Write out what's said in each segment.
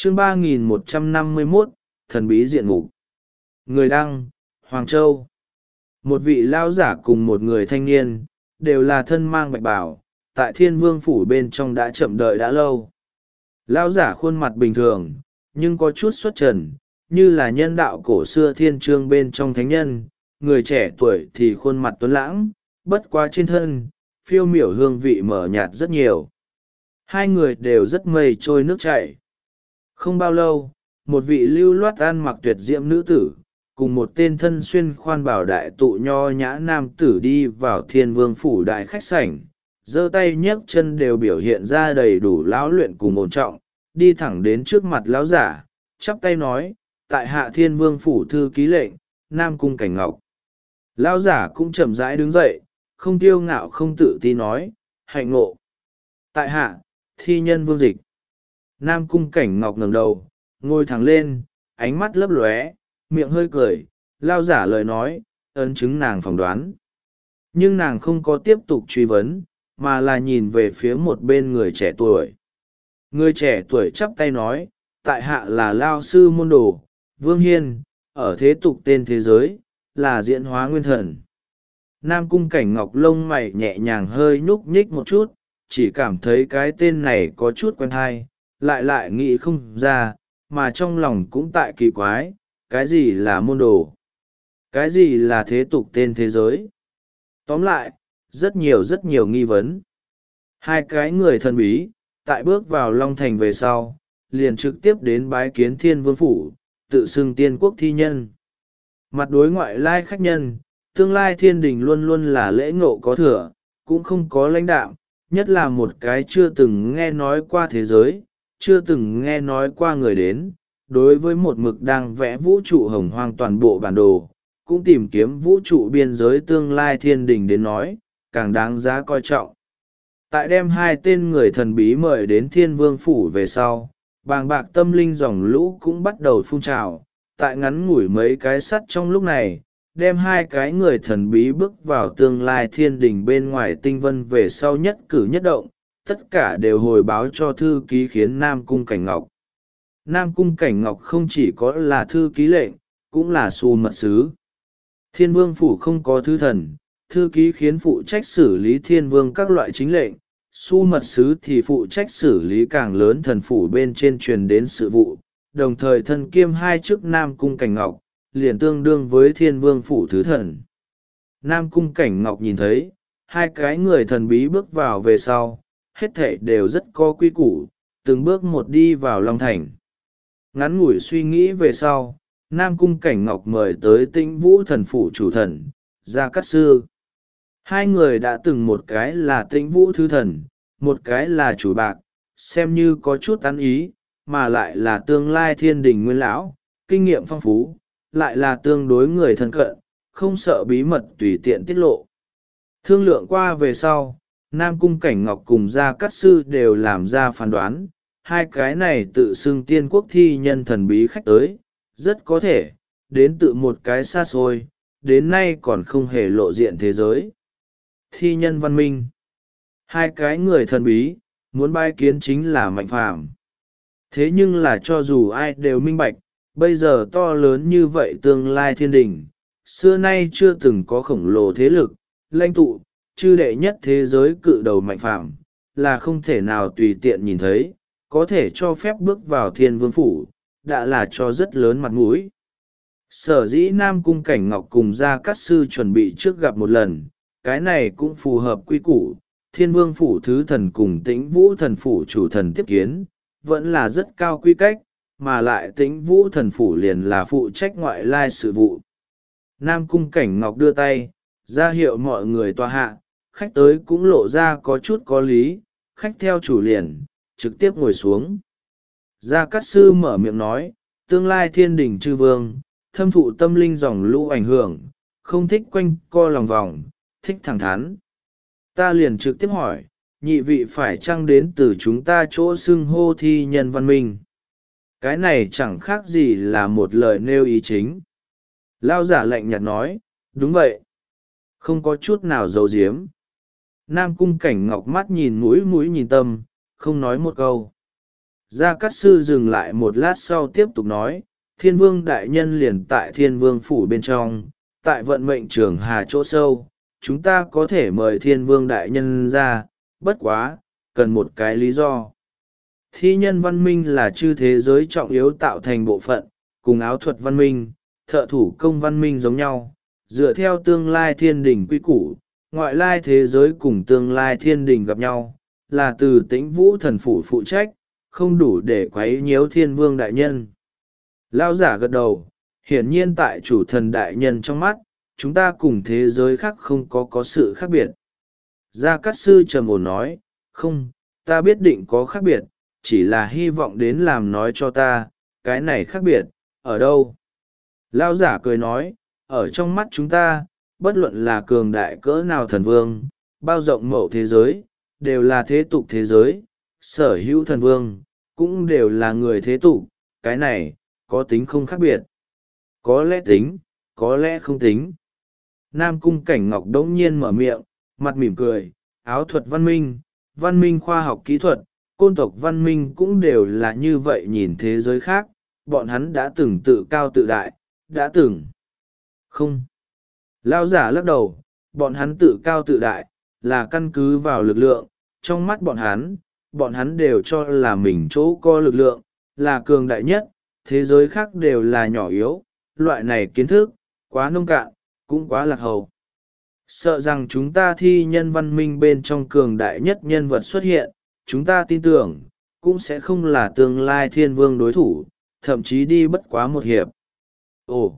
Chương 3151, thần bí diện mục. Người đăng, Hoàng Châu. Một vị lão giả cùng một người thanh niên, đều là thân mang bạch bào, tại Thiên Vương phủ bên trong đã chậm đợi đã lâu. Lão giả khuôn mặt bình thường, nhưng có chút xuất trần, như là nhân đạo cổ xưa thiên trương bên trong thánh nhân. Người trẻ tuổi thì khuôn mặt tuấn lãng, bất quá trên thân, phiêu miểu hương vị mở nhạt rất nhiều. Hai người đều rất mây trôi nước chảy. Không bao lâu, một vị lưu loát ăn mặc tuyệt diễm nữ tử, cùng một tên thân xuyên khoan bảo đại tụ nho nhã nam tử đi vào Thiên Vương phủ đại khách sảnh, giơ tay nhấc chân đều biểu hiện ra đầy đủ lão luyện cùng ổn trọng, đi thẳng đến trước mặt lão giả, chắp tay nói: tại hạ Thiên Vương phủ thư ký lệnh, Nam Cung Cảnh Ngọc. Lão giả cũng chậm rãi đứng dậy, không kiêu ngạo không tự ti nói: hạnh ngộ. Tại hạ thi nhân Vương Dịch. Nam Cung Cảnh Ngọc ngẩng đầu, ngồi thẳng lên, ánh mắt lấp lóe, miệng hơi cười. Lão giả lời nói, ấn chứng nàng phỏng đoán. Nhưng nàng không có tiếp tục truy vấn, mà là nhìn về phía một bên người trẻ tuổi. Người trẻ tuổi chắp tay nói: tại hạ là Lao sư môn đồ, Vương Hiên, ở thế tục tên thế giới, là diễn hóa nguyên thần. Nam Cung Cảnh Ngọc lông mày nhẹ nhàng hơi nhúc nhích một chút, chỉ cảm thấy cái tên này có chút quen hay, lại nghĩ không ra, mà trong lòng cũng tại kỳ quái, cái gì là môn đồ? Cái gì là thế tục tên thế giới? Tóm lại, rất nhiều nghi vấn. Hai cái người thần bí, tại bước vào Long Thành về sau, liền trực tiếp đến bái kiến Thiên Vương phủ, tự xưng tiên quốc thi nhân. Mặt đối ngoại lai khách nhân, tương lai thiên đình luôn luôn là lễ ngộ có thừa, cũng không có lãnh đạm, nhất là một cái chưa từng nghe nói qua thế giới, chưa từng nghe nói qua người đến. Đối với một mực đang vẽ vũ trụ hồng hoang toàn bộ bản đồ, cũng tìm kiếm vũ trụ biên giới tương lai thiên đình đến nói, càng đáng giá coi trọng. Tại đem hai tên người thần bí mời đến Thiên Vương phủ về sau, bàng bạc tâm linh dòng lũ cũng bắt đầu phun trào. Tại ngắn ngủi mấy cái sắt trong lúc này, đem hai cái người thần bí bước vào tương lai thiên đình bên ngoài tinh vân về sau nhất cử nhất động, tất cả đều hồi báo cho thư ký khiến Nam Cung Cảnh Ngọc. Nam Cung Cảnh Ngọc không chỉ có là thư ký lệnh, cũng là xu mật sứ. Thiên Vương phủ không có thư thần, thư ký khiến phụ trách xử lý thiên vương các loại chính lệnh, xu mật sứ thì phụ trách xử lý càng lớn thần phủ bên trên truyền đến sự vụ, đồng thời thân kiêm hai chức Nam Cung Cảnh Ngọc, liền tương đương với Thiên Vương phủ thứ thần. Nam Cung Cảnh Ngọc nhìn thấy, hai cái người thần bí bước vào về sau, hết thảy đều rất có quy củ, từng bước một đi vào Long Thành. Ngắn ngủi suy nghĩ về sau, Nam Cung Cảnh Ngọc mời tới Tĩnh Vũ thần phủ chủ thần, Gia Cát Sư. Hai người đã từng một cái là Tĩnh Vũ thứ thần, một cái là chủ bạc, xem như có chút ăn ý, mà lại là tương lai thiên đình nguyên lão, kinh nghiệm phong phú, lại là tương đối người thân cận, không sợ bí mật tùy tiện tiết lộ. Thương lượng qua về sau, Nam Cung Cảnh Ngọc cùng Gia Cát Sư đều làm ra phán đoán, hai cái này tự xưng tiên quốc thi nhân thần bí khách tới, rất có thể, đến tự một cái xa xôi, đến nay còn không hề lộ diện thế giới. Thi nhân văn minh. Hai cái người thần bí, muốn bái kiến chính là Mạnh Phàm. Thế nhưng là cho dù ai đều minh bạch, bây giờ to lớn như vậy tương lai thiên đình, xưa nay chưa từng có khổng lồ thế lực, lãnh tụ, chư đệ nhất thế giới cự đầu Mạnh Phàm, là không thể nào tùy tiện nhìn thấy, có thể cho phép bước vào Thiên Vương phủ, đã là cho rất lớn mặt mũi. Sở dĩ Nam Cung Cảnh Ngọc cùng Gia Cát Sư chuẩn bị trước gặp một lần, cái này cũng phù hợp quy củ. Thiên Vương phủ thứ thần cùng Tĩnh Vũ thần phủ chủ thần tiếp kiến, vẫn là rất cao quy cách, mà lại Tĩnh Vũ thần phủ liền là phụ trách ngoại lai sự vụ. Nam Cung Cảnh Ngọc đưa tay, ra hiệu mọi người tòa hạ, khách tới cũng lộ ra có chút có lý, khách theo chủ liền, trực tiếp ngồi xuống. Gia Cát Sư mở miệng nói, tương lai thiên đình chư vương, thâm thụ tâm linh dòng lũ ảnh hưởng, không thích quanh co lòng vòng, thích thẳng thắn. Ta liền trực tiếp hỏi, nhị vị phải chăng đến từ chúng ta chỗ xưng hô thi nhân văn minh? Cái này chẳng khác gì là một lời nêu ý chính. Lao giả lạnh nhạt nói, đúng vậy. Không có chút nào giấu giếm. Nam Cung Cảnh Ngọc mắt nhìn mũi nhìn tâm, không nói một câu. Gia Cát Sư dừng lại một lát sau tiếp tục nói, Thiên Vương đại nhân liền tại Thiên Vương phủ bên trong, tại vận mệnh trường hà chỗ sâu, chúng ta có thể mời Thiên Vương đại nhân ra, bất quá, cần một cái lý do. Thi nhân văn minh là chư thế giới trọng yếu tạo thành bộ phận, cùng áo thuật văn minh, thợ thủ công văn minh giống nhau, dựa theo tương lai thiên đình quy củ, ngoại lai thế giới cùng tương lai thiên đình gặp nhau, là từ Tĩnh Vũ thần phủ phụ trách, không đủ để quấy nhiễu Thiên Vương đại nhân. Lão giả gật đầu, hiển nhiên tại chủ thần đại nhân trong mắt, chúng ta cùng thế giới khác không có sự khác biệt. Gia Cát Sư trầm ổn nói, không, ta biết định có khác biệt, chỉ là hy vọng đến làm nói cho ta, cái này khác biệt, ở đâu? Lão giả cười nói, ở trong mắt chúng ta, bất luận là cường đại cỡ nào thần vương, bao rộng mậu thế giới, đều là thế tục thế giới, sở hữu thần vương, cũng đều là người thế tục, cái này, có tính không khác biệt. Có lẽ tính, có lẽ không tính. Nam Cung Cảnh Ngọc đống nhiên mở miệng, mặt mỉm cười, áo thuật văn minh khoa học kỹ thuật, côn tộc văn minh cũng đều là như vậy nhìn thế giới khác, bọn hắn đã từng tự cao tự đại, đã từng. Không. Lao giả lắc đầu, bọn hắn tự cao tự đại, là căn cứ vào lực lượng, trong mắt bọn hắn đều cho là mình chỗ có lực lượng, là cường đại nhất, thế giới khác đều là nhỏ yếu, loại này kiến thức, quá nông cạn, cũng quá lạc hậu. Sợ rằng chúng ta thi nhân văn minh bên trong cường đại nhất nhân vật xuất hiện, chúng ta tin tưởng, cũng sẽ không là tương lai thiên vương đối thủ, thậm chí đi bất quá một hiệp. Ồ!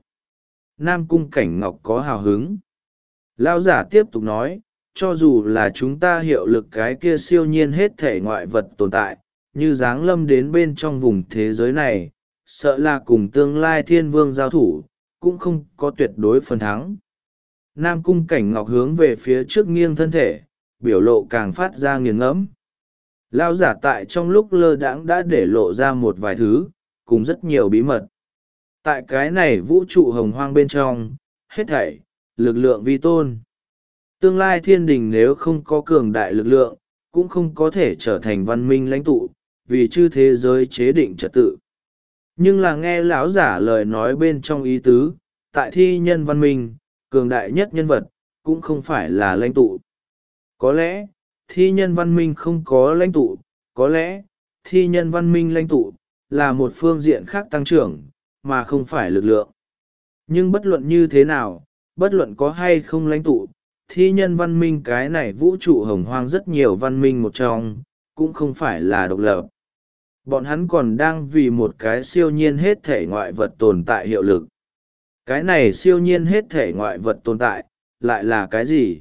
Nam Cung Cảnh Ngọc có hào hứng. Lão giả tiếp tục nói, cho dù là chúng ta hiệu lực cái kia siêu nhiên hết thể ngoại vật tồn tại, như giáng lâm đến bên trong vùng thế giới này, sợ là cùng tương lai thiên vương giao thủ, cũng không có tuyệt đối phần thắng. Nam Cung Cảnh Ngọc hướng về phía trước nghiêng thân thể, biểu lộ càng phát ra nghiền ngẫm. Lão giả tại trong lúc lơ đãng đã để lộ ra một vài thứ, cùng rất nhiều bí mật. Tại cái này vũ trụ hồng hoang bên trong, hết thảy, lực lượng vi tôn. Tương lai thiên đình nếu không có cường đại lực lượng, cũng không có thể trở thành văn minh lãnh tụ, vì chư thế giới chế định trật tự. Nhưng là nghe lão giả lời nói bên trong ý tứ, tại thi nhân văn minh, cường đại nhất nhân vật, cũng không phải là lãnh tụ. Có lẽ, thi nhân văn minh không có lãnh tụ, có lẽ, thi nhân văn minh lãnh tụ, là một phương diện khác tăng trưởng, mà không phải lực lượng. Nhưng bất luận như thế nào, bất luận có hay không lãnh tụ, thi nhân văn minh cái này vũ trụ hồng hoang rất nhiều văn minh một trong, cũng không phải là độc lập. Bọn hắn còn đang vì một cái siêu nhiên hết thể ngoại vật tồn tại hiệu lực. Cái này siêu nhiên hết thể ngoại vật tồn tại, lại là cái gì?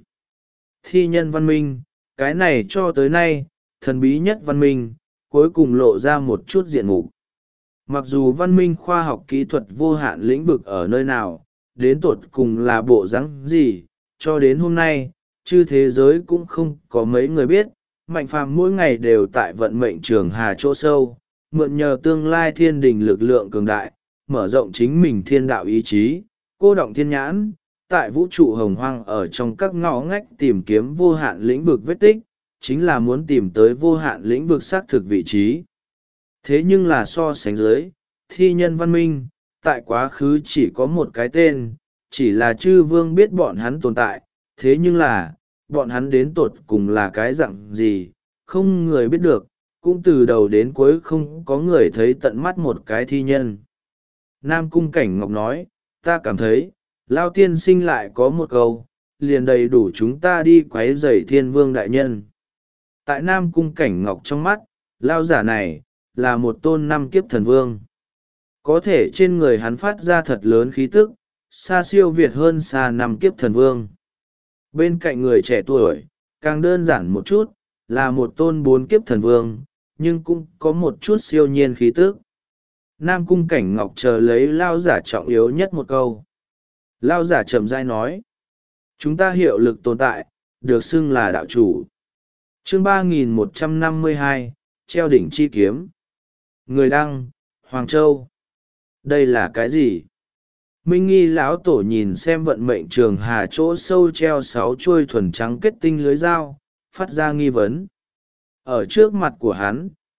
Thi nhân văn minh, cái này cho tới nay, thần bí nhất văn minh, cuối cùng lộ ra một chút diện mục. Mặc dù văn minh khoa học kỹ thuật vô hạn lĩnh vực ở nơi nào, đến tột cùng là bộ dáng gì, cho đến hôm nay, chư thế giới cũng không có mấy người biết, Mạnh Phàm mỗi ngày đều tại vận mệnh trường hà chỗ sâu, mượn nhờ tương lai thiên đình lực lượng cường đại, mở rộng chính mình thiên đạo ý chí, cô động thiên nhãn, tại vũ trụ hồng hoang ở trong các ngõ ngách tìm kiếm vô hạn lĩnh vực vết tích, chính là muốn tìm tới vô hạn lĩnh vực xác thực vị trí. Thế nhưng là so sánh dưới, thi nhân văn minh, tại quá khứ chỉ có một cái tên, chỉ là chư vương biết bọn hắn tồn tại, thế nhưng là, bọn hắn đến tột cùng là cái dạng gì, không người biết được, cũng từ đầu đến cuối không có người thấy tận mắt một cái thi nhân. Nam Cung Cảnh Ngọc nói, ta cảm thấy, Lao tiên sinh lại có một câu, liền đầy đủ chúng ta đi quấy rầy thiên vương đại nhân. Tại Nam Cung Cảnh Ngọc trong mắt, Lao giả này, là một tôn năm kiếp thần vương. Có thể trên người hắn phát ra thật lớn khí tức, xa siêu việt hơn xa năm kiếp thần vương. Bên cạnh người trẻ tuổi, càng đơn giản một chút, là một tôn bốn kiếp thần vương, nhưng cũng có một chút siêu nhiên khí tức. Nam Cung Cảnh Ngọc chờ lấy Lao giả trọng yếu nhất một câu. Lao giả chậm rãi nói, chúng ta hiệu lực tồn tại, được xưng là đạo chủ. Chương 3152, treo đỉnh chi kiếm. Người đăng, Hoàng Châu. Đây là cái gì? Minh Nghi lão tổ nhìn xem vận mệnh trường hà chỗ sâu treo 6 chuôi thuần trắng kết tinh lưới dao, phát ra nghi vấn. Ở trước mặt của hắn,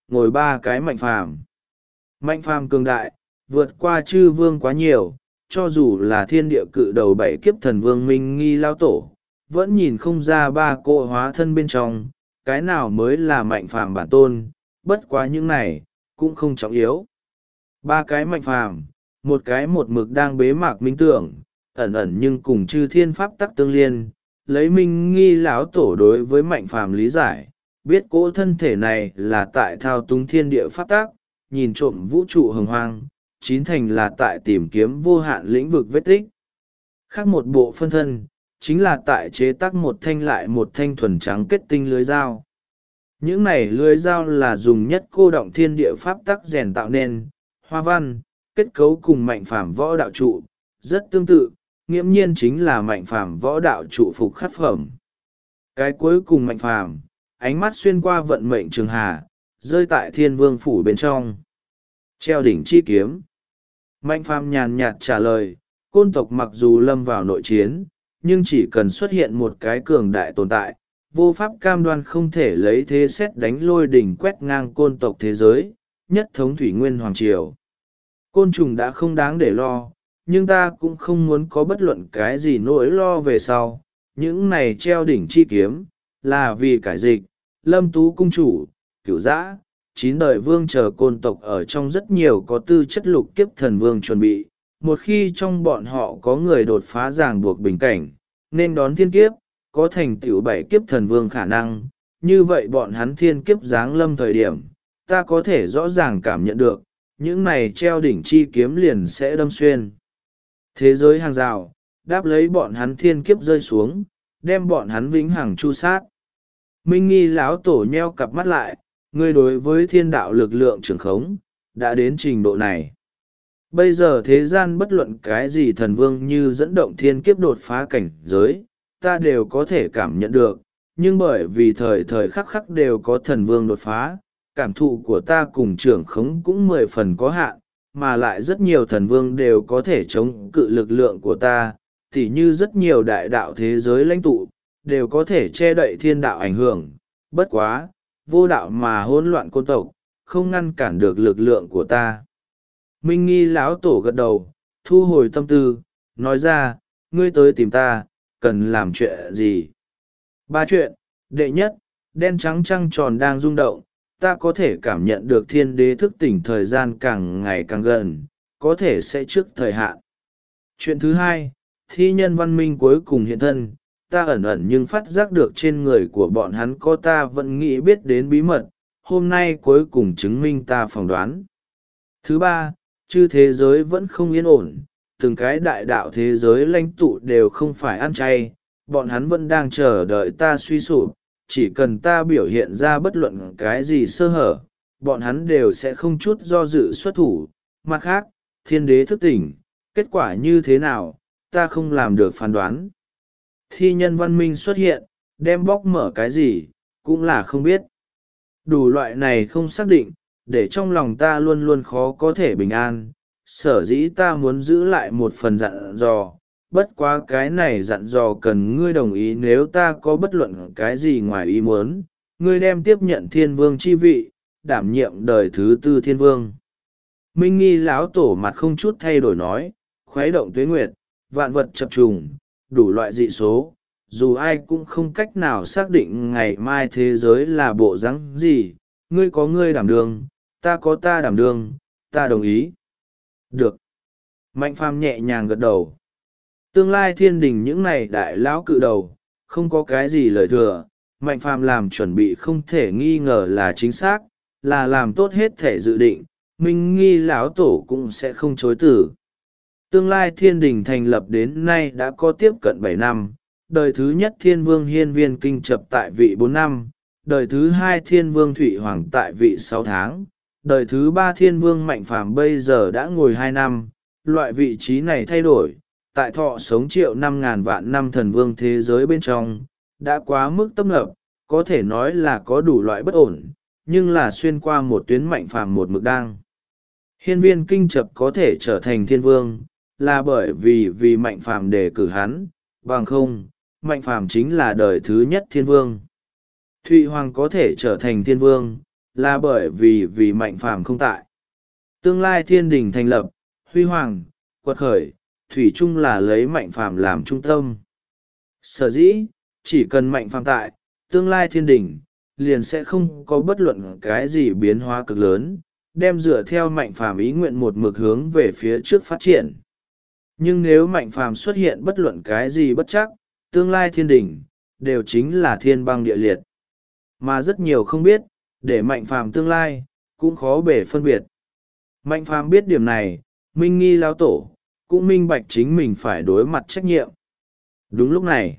ngồi ba cái mạnh phàm. Mạnh phàm cường đại, vượt qua chư vương quá nhiều, cho dù là thiên địa cự đầu bảy kiếp thần vương Minh Nghi lao tổ, vẫn nhìn không ra ba cỗ hóa thân bên trong, cái nào mới là mạnh phàm bản tôn, bất quá những này, cũng không trọng yếu. Ba cái mạnh phàm, một cái một mực đang bế mạc minh tưởng, ẩn ẩn nhưng cùng chư thiên pháp tắc tương liên, lấy Minh Nghi lão tổ đối với mạnh phàm lý giải, biết cỗ thân thể này là tại thao túng thiên địa pháp tắc, nhìn trộm vũ trụ hồng hoang, chín thành là tại tìm kiếm vô hạn lĩnh vực vết tích. Khác một bộ phân thân, chính là tại chế tác một thanh lại một thanh thuần trắng kết tinh lưới dao. Những này lưới dao là dùng nhất cô động thiên địa pháp tắc rèn tạo nên, hoa văn, kết cấu cùng mạnh phàm võ đạo trụ, rất tương tự, nghiễm nhiên chính là mạnh phàm võ đạo trụ phục khắc phẩm. Cái cuối cùng mạnh phàm, ánh mắt xuyên qua vận mệnh trường hà, rơi tại thiên vương phủ bên trong. Treo đỉnh chi kiếm. Mạnh phàm nhàn nhạt trả lời, côn tộc mặc dù lâm vào nội chiến, nhưng chỉ cần xuất hiện một cái cường đại tồn tại, vô pháp cam đoan không thể lấy thế xét đánh lôi đỉnh quét ngang côn tộc thế giới, nhất thống thủy nguyên hoàng triều. Côn trùng đã không đáng để lo, nhưng ta cũng không muốn có bất luận cái gì nỗi lo về sau. Những này treo đỉnh chi kiếm, là vì cải dịch, Lâm Tú cung chủ, Cửu Dã, 9 đời vương chờ côn tộc ở trong rất nhiều có tư chất lục kiếp thần vương chuẩn bị. Một khi trong bọn họ có người đột phá ràng buộc bình cảnh, nên đón thiên kiếp, có thành tựu 7 kiếp thần vương khả năng, như vậy bọn hắn thiên kiếp giáng lâm thời điểm, ta có thể rõ ràng cảm nhận được, những này treo đỉnh chi kiếm liền sẽ đâm xuyên thế giới hàng rào, đáp lấy bọn hắn thiên kiếp rơi xuống, đem bọn hắn vĩnh hằng chu sát. Minh Nghi lão tổ nheo cặp mắt lại, ngươi đối với thiên đạo lực lượng trường khống, đã đến trình độ này. Bây giờ thế gian bất luận cái gì thần vương như dẫn động thiên kiếp đột phá cảnh giới, ta đều có thể cảm nhận được, nhưng bởi vì thời thời khắc khắc đều có thần vương đột phá, cảm thụ của ta cùng trưởng khống cũng 10 phần có hạn, mà lại rất nhiều thần vương đều có thể chống cự lực lượng của ta, tỉ như rất nhiều đại đạo thế giới lãnh tụ, đều có thể che đậy thiên đạo ảnh hưởng, bất quá, vô đạo mà hỗn loạn côn tộc, không ngăn cản được lực lượng của ta. Minh Nghi lão tổ gật đầu, thu hồi tâm tư, nói ra, ngươi tới tìm ta, cần làm chuyện gì? 3 chuyện, đệ nhất, đen trắng trăng tròn đang rung động, ta có thể cảm nhận được thiên đế thức tỉnh thời gian càng ngày càng gần, có thể sẽ trước thời hạn. Chuyện thứ hai, thi nhân văn minh cuối cùng hiện thân, ta ẩn ẩn nhưng phát giác được trên người của bọn hắn có ta vẫn nghĩ biết đến bí mật, hôm nay cuối cùng chứng minh ta phỏng đoán. Thứ ba, chư thế giới vẫn không yên ổn, từng cái đại đạo thế giới lãnh tụ đều không phải ăn chay, bọn hắn vẫn đang chờ đợi ta suy sụp, chỉ cần ta biểu hiện ra bất luận cái gì sơ hở, bọn hắn đều sẽ không chút do dự xuất thủ. Mặt khác, thiên đế thức tỉnh, kết quả như thế nào, ta không làm được phán đoán. Thi nhân văn minh xuất hiện, đem bóc mở cái gì, cũng là không biết. Đủ loại này không xác định, để trong lòng ta luôn luôn khó có thể bình an, sở dĩ ta muốn giữ lại một phần dặn dò. Bất quá cái này dặn dò cần ngươi đồng ý, nếu ta có bất luận cái gì ngoài ý muốn, ngươi đem tiếp nhận thiên vương chi vị, đảm nhiệm đời thứ 4 thiên vương. Minh Nghi lão tổ mặt không chút thay đổi nói, khuấy động tuế nguyệt, vạn vật chập trùng, đủ loại dị số, dù ai cũng không cách nào xác định ngày mai thế giới là bộ dáng gì, ngươi có ngươi đảm đương, ta có ta đảm đương, ta đồng ý. Được. Mạnh phàm nhẹ nhàng gật đầu. Tương lai thiên đình những này đại lão cự đầu, không có cái gì lời thừa, mạnh phàm làm chuẩn bị không thể nghi ngờ là chính xác, là làm tốt hết thể dự định, Minh Nghi lão tổ cũng sẽ không chối từ. Tương lai thiên đình thành lập đến nay đã có tiếp cận 7 năm, đời thứ nhất thiên vương hiên viên kinh chập tại vị 4 năm, đời thứ hai thiên vương thụy hoàng tại vị 6 tháng, đời thứ ba thiên vương mạnh phàm bây giờ đã ngồi 2 năm, loại vị trí này thay đổi, tại thọ sống 1.000.000 vạn năm thần vương thế giới bên trong, đã quá mức tấp nập, có thể nói là có đủ loại bất ổn, nhưng là xuyên qua một tuyến mạnh phàm một mực đang. Hiên viên kinh chập có thể trở thành thiên vương, là bởi vì mạnh phàm đề cử hắn, bằng không, mạnh phàm chính là đời thứ nhất thiên vương. Thụy hoàng có thể trở thành thiên vương, là bởi vì Mạnh Phàm không tại. Tương lai thiên đình thành lập, huy hoàng, quật khởi, thủy chung là lấy Mạnh Phàm làm trung tâm. Sở dĩ, chỉ cần Mạnh Phàm tại, tương lai thiên đình liền sẽ không có bất luận cái gì biến hóa cực lớn, đem dựa theo Mạnh Phàm ý nguyện một mực hướng về phía trước phát triển. Nhưng nếu Mạnh Phàm xuất hiện bất luận cái gì bất trắc, tương lai thiên đình đều chính là thiên băng địa liệt. Mà rất nhiều không biết, để Mạnh Phàm tương lai cũng khó bể phân biệt. Mạnh Phàm biết điểm này, minh nghi lão tổ cũng minh bạch chính mình phải đối mặt trách nhiệm. Đúng lúc này,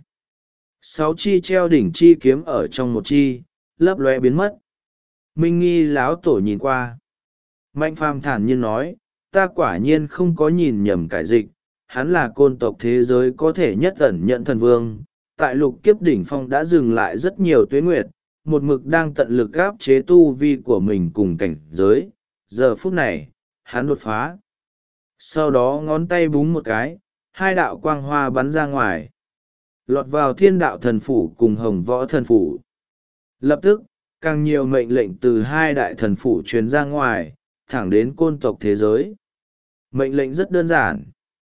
6 chi treo đỉnh chi kiếm ở trong một chi lấp lóe biến mất. Minh nghi lão tổ nhìn qua, Mạnh Phàm thản nhiên nói, ta quả nhiên không có nhìn nhầm cải dịch, hắn là côn tộc thế giới có thể nhất ẩn nhận thần vương, tại lục kiếp đỉnh phong đã dừng lại rất nhiều tuế nguyệt, một mực đang tận lực áp chế tu vi của mình cùng cảnh giới. Giờ phút này, hắn đột phá. Sau đó ngón tay búng một cái, 2 đạo quang hoa bắn ra ngoài, lọt vào thiên đạo thần phủ cùng hồng võ thần phủ. Lập tức, càng nhiều mệnh lệnh từ 2 đại thần phủ truyền ra ngoài, thẳng đến côn tộc thế giới. Mệnh lệnh rất đơn giản.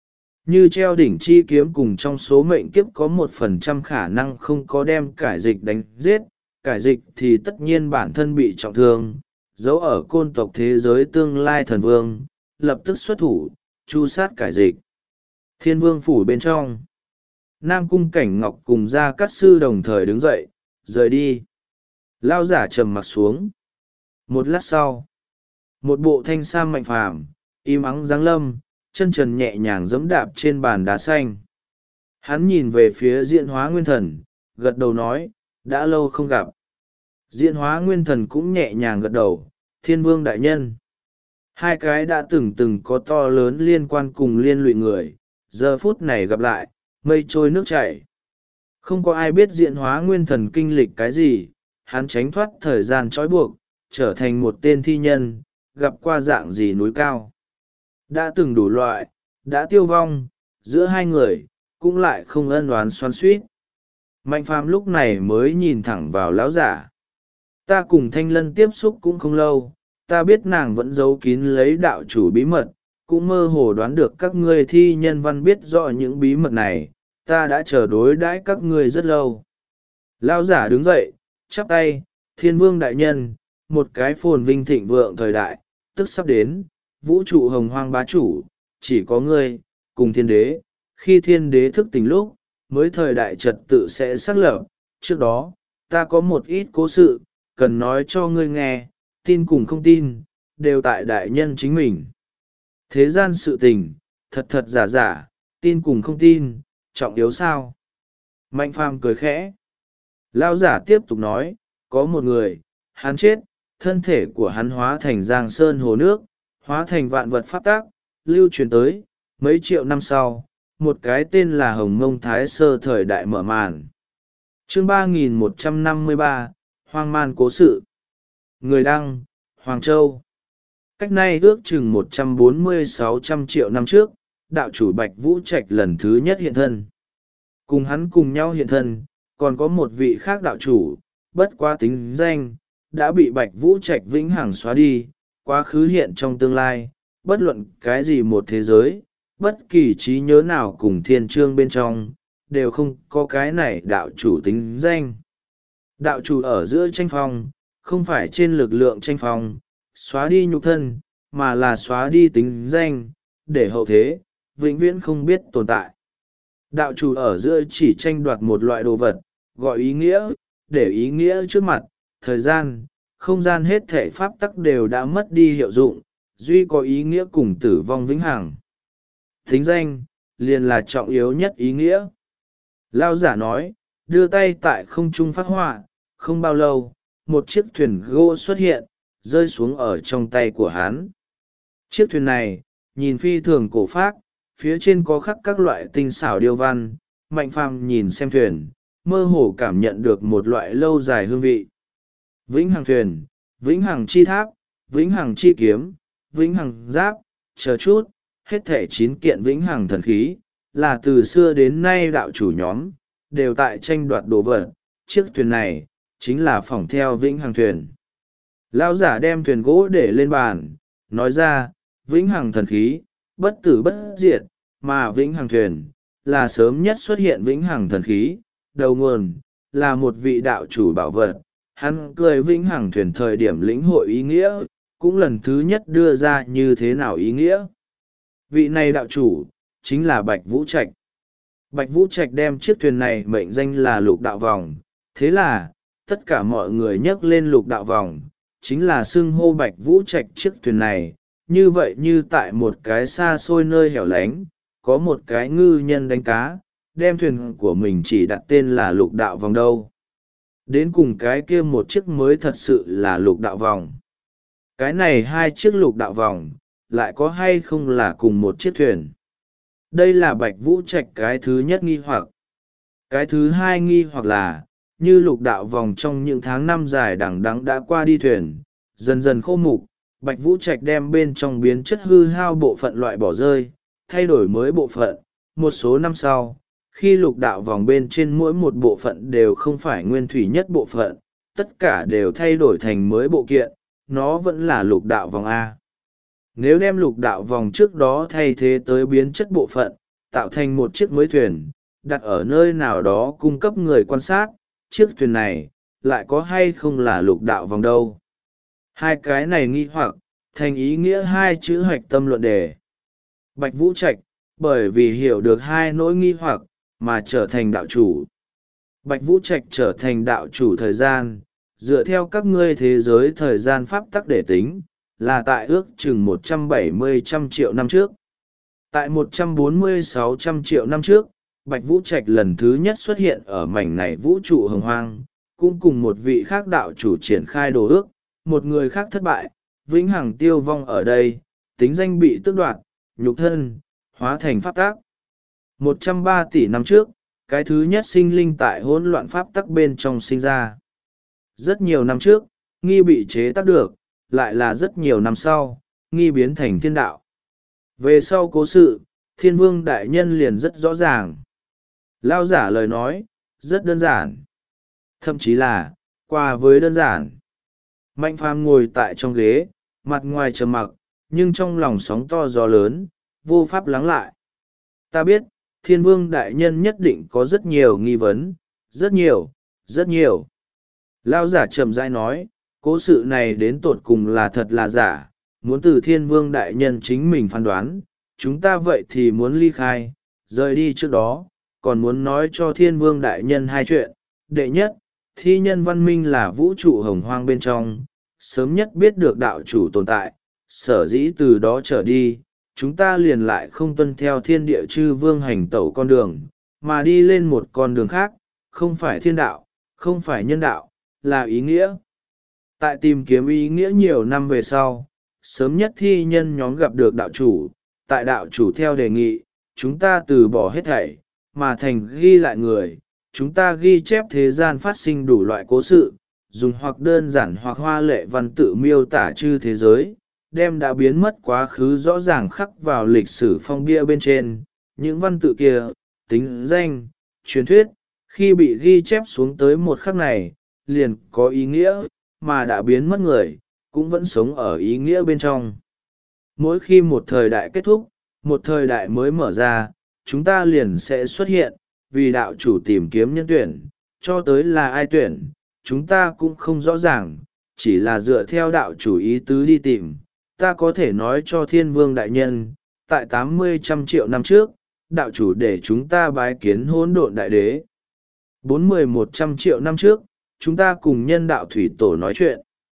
Như treo đỉnh chi kiếm cùng trong số mệnh kiếp có 1% khả năng không có đem cải dịch đánh giết, cải dịch thì tất nhiên bản thân bị trọng thương, giấu ở côn tộc thế giới tương lai thần vương, lập tức xuất thủ, chu sát cải dịch. Thiên vương phủ bên trong, Nam Cung Cảnh Ngọc cùng Gia Cát Sư đồng thời đứng dậy, rời đi. Lao giả trầm mặc xuống. Một lát sau, một bộ thanh sam Mạnh Phàm im ắng giáng lâm, chân trần nhẹ nhàng giẫm đạp trên bàn đá xanh. Hắn nhìn về phía Diễn Hóa Nguyên Thần, gật đầu nói, đã lâu không gặp. Diễn Hóa Nguyên Thần cũng nhẹ nhàng gật đầu, Thiên Vương đại nhân. 2 cái đã từng có to lớn liên quan cùng liên lụy người, giờ phút này gặp lại, mây trôi nước chảy. Không có ai biết Diễn Hóa Nguyên Thần kinh lịch cái gì, hắn tránh thoát thời gian trói buộc, trở thành một tên thi nhân, gặp qua dạng gì núi cao. Đã từng đủ loại, đã tiêu vong, giữa 2 người, cũng lại không ân oán xoắn xuýt. Mạnh Phàm lúc này mới nhìn thẳng vào lão giả. Ta cùng Thanh Lân tiếp xúc cũng không lâu, ta biết nàng vẫn giấu kín lấy đạo chủ bí mật, cũng mơ hồ đoán được các ngươi thi nhân văn biết rõ những bí mật này, ta đã chờ đối đãi các ngươi rất lâu. Lão giả đứng dậy, chắp tay, Thiên Vương đại nhân, một cái phồn vinh thịnh vượng thời đại, tức sắp đến, vũ trụ hồng hoang bá chủ, chỉ có ngươi, cùng thiên đế, khi thiên đế thức tỉnh lúc, mới thời đại trật tự sẽ xác lập. Trước đó, ta có một ít cố sự, cần nói cho ngươi nghe, tin cùng không tin, đều tại đại nhân chính mình. Thế gian sự tình, thật thật giả giả, tin cùng không tin, trọng yếu sao? Mạnh Phàm cười khẽ. Lão giả tiếp tục nói, có một người, hắn chết, thân thể của hắn hóa thành giang sơn hồ nước, hóa thành vạn vật pháp tác, lưu truyền tới, mấy triệu năm sau, một cái tên là Hồng Mông Thái Sơ thời đại mở màn. Chương 3153, Hoang Man cố sự. Người đăng, Hoàng Châu. Cách nay ước chừng 140-600 triệu năm trước, đạo chủ Bạch Vũ Trạch lần thứ nhất hiện thân. Cùng hắn cùng nhau hiện thân, còn có một vị khác đạo chủ, bất quá tính danh, đã bị Bạch Vũ Trạch vĩnh hằng xóa đi, quá khứ hiện trong tương lai, bất luận cái gì một thế giới, bất kỳ trí nhớ nào cùng thiên chương bên trong, đều không có cái này đạo chủ tính danh. Đạo chủ ở giữa tranh phong, không phải trên lực lượng tranh phong, xóa đi nhục thân, mà là xóa đi tính danh, để hậu thế, vĩnh viễn không biết tồn tại. Đạo chủ ở giữa chỉ tranh đoạt một loại đồ vật, gọi ý nghĩa, để ý nghĩa trước mặt, thời gian, không gian hết thể pháp tắc đều đã mất đi hiệu dụng, duy có ý nghĩa cùng tử vong vĩnh hằng. Tính danh, liền là trọng yếu nhất ý nghĩa. Lao giả nói, đưa tay tại không trung phát họa, không bao lâu, một chiếc thuyền gỗ xuất hiện, rơi xuống ở trong tay của hắn. Chiếc thuyền này, nhìn phi thường cổ phác, phía trên có khắc các loại tinh xảo điêu văn. Mạnh Phàm nhìn xem thuyền, mơ hồ cảm nhận được một loại lâu dài hương vị. Vĩnh hằng thuyền, vĩnh hằng chi tháp, vĩnh hằng chi kiếm, vĩnh hằng giáp, chờ chút, hết thể 9 kiện vĩnh hằng thần khí, là từ xưa đến nay đạo chủ nhóm, đều tại tranh đoạt đồ vật. Chiếc thuyền này, chính là phỏng theo vĩnh hằng thuyền. Lão giả đem thuyền gỗ để lên bàn, nói ra, vĩnh hằng thần khí, bất tử bất diệt, mà vĩnh hằng thuyền, là sớm nhất xuất hiện vĩnh hằng thần khí, đầu nguồn, là một vị đạo chủ bảo vật. Hắn cười vĩnh hằng thuyền thời điểm lĩnh hội ý nghĩa, cũng lần thứ nhất đưa ra như thế nào ý nghĩa. Vị này đạo chủ, chính là Bạch Vũ Trạch. Bạch Vũ Trạch đem chiếc thuyền này mệnh danh là Lục Đạo Vòng, thế là, tất cả mọi người nhắc lên Lục Đạo Vòng, chính là xưng hô Bạch Vũ Trạch chiếc thuyền này. Như vậy như tại một cái xa xôi nơi hẻo lánh, có một cái ngư nhân đánh cá, đem thuyền của mình chỉ đặt tên là Lục Đạo Vòng đâu. Đến cùng cái kia một chiếc mới thật sự là Lục Đạo Vòng. Cái này hai chiếc Lục Đạo Vòng, lại có hay không là cùng một chiếc thuyền? Đây là Bạch Vũ Trạch cái thứ nhất nghi hoặc. Cái thứ hai nghi hoặc là, như Lục Đạo Vòng trong những tháng năm dài đằng đẵng đã qua đi thuyền, dần dần khô mục, Bạch Vũ Trạch đem bên trong biến chất hư hao bộ phận loại bỏ rơi, thay đổi mới bộ phận. Một số năm sau, khi Lục Đạo Vòng bên trên mỗi một bộ phận đều không phải nguyên thủy nhất bộ phận, tất cả đều thay đổi thành mới bộ kiện, nó vẫn là Lục Đạo Vòng A. Nếu đem Lục Đạo Vòng trước đó thay thế tới biến chất bộ phận, tạo thành một chiếc mới thuyền, đặt ở nơi nào đó cung cấp người quan sát, chiếc thuyền này, lại có hay không là Lục Đạo Vòng đâu. Hai cái này nghi hoặc, thành ý nghĩa hai chữ hoạch tâm luận đề. Bạch Vũ Trạch, bởi vì hiểu được hai nỗi nghi hoặc, mà trở thành đạo chủ. Bạch Vũ Trạch trở thành đạo chủ thời gian, dựa theo các ngươi thế giới thời gian pháp tắc để tính, là tại ước chừng 170-100 triệu năm trước. Tại 140-600 triệu năm trước, Bạch Vũ Trạch lần thứ nhất xuất hiện ở mảnh này vũ trụ hồng hoang, cũng cùng một vị khác đạo chủ triển khai đồ ước, một người khác thất bại, vĩnh hằng tiêu vong ở đây, tính danh bị tước đoạt, nhục thân, hóa thành pháp tắc. 103 tỷ năm trước, cái thứ nhất sinh linh tại hỗn loạn pháp tắc bên trong sinh ra. Rất nhiều năm trước, nghi bị chế tác được, lại là rất nhiều năm sau, nghi biến thành thiên đạo. Về sau cố sự, Thiên Vương Đại Nhân liền rất rõ ràng. Lao giả lời nói, rất đơn giản. Thậm chí là, qua với đơn giản. Mạnh Phàm ngồi tại trong ghế, mặt ngoài trầm mặc, nhưng trong lòng sóng to gió lớn, vô pháp lắng lại. Ta biết, Thiên Vương Đại Nhân nhất định có rất nhiều nghi vấn, rất nhiều, rất nhiều. Lao giả chậm rãi nói, cố sự này đến tột cùng là thật là giả, muốn từ Thiên Vương Đại Nhân chính mình phán đoán, chúng ta vậy thì muốn ly khai, rời đi trước đó, còn muốn nói cho Thiên Vương Đại Nhân hai chuyện. Đệ nhất, thi nhân văn minh là vũ trụ hồng hoang bên trong, sớm nhất biết được đạo chủ tồn tại, sở dĩ từ đó trở đi, chúng ta liền lại không tuân theo thiên địa chư vương hành tẩu con đường, mà đi lên một con đường khác, không phải thiên đạo, không phải nhân đạo, là ý nghĩa. Tại tìm kiếm ý nghĩa nhiều năm về sau, sớm nhất thi nhân nhóm gặp được đạo chủ, tại đạo chủ theo đề nghị, chúng ta từ bỏ hết thảy, mà thành ghi lại người, chúng ta ghi chép thế gian phát sinh đủ loại cố sự, dùng hoặc đơn giản hoặc hoa lệ văn tự miêu tả chư thế giới, đem đã biến mất quá khứ rõ ràng khắc vào lịch sử phong bia bên trên. Những văn tự kia, tính danh, truyền thuyết, khi bị ghi chép xuống tới một khắc này, liền có ý nghĩa, mà đã biến mất người, cũng vẫn sống ở ý nghĩa bên trong. Mỗi khi một thời đại kết thúc, một thời đại mới mở ra, chúng ta liền sẽ xuất hiện, vì đạo chủ tìm kiếm nhân tuyển, cho tới là ai tuyển, chúng ta cũng không rõ ràng, chỉ là dựa theo đạo chủ ý tứ đi tìm. Ta có thể nói cho Thiên Vương Đại Nhân, tại 80-100 triệu năm trước, đạo chủ để chúng ta bái kiến hỗn độn đại đế. 40-100 triệu năm trước, chúng ta cùng nhân đạo thủy tổ nói chuyện.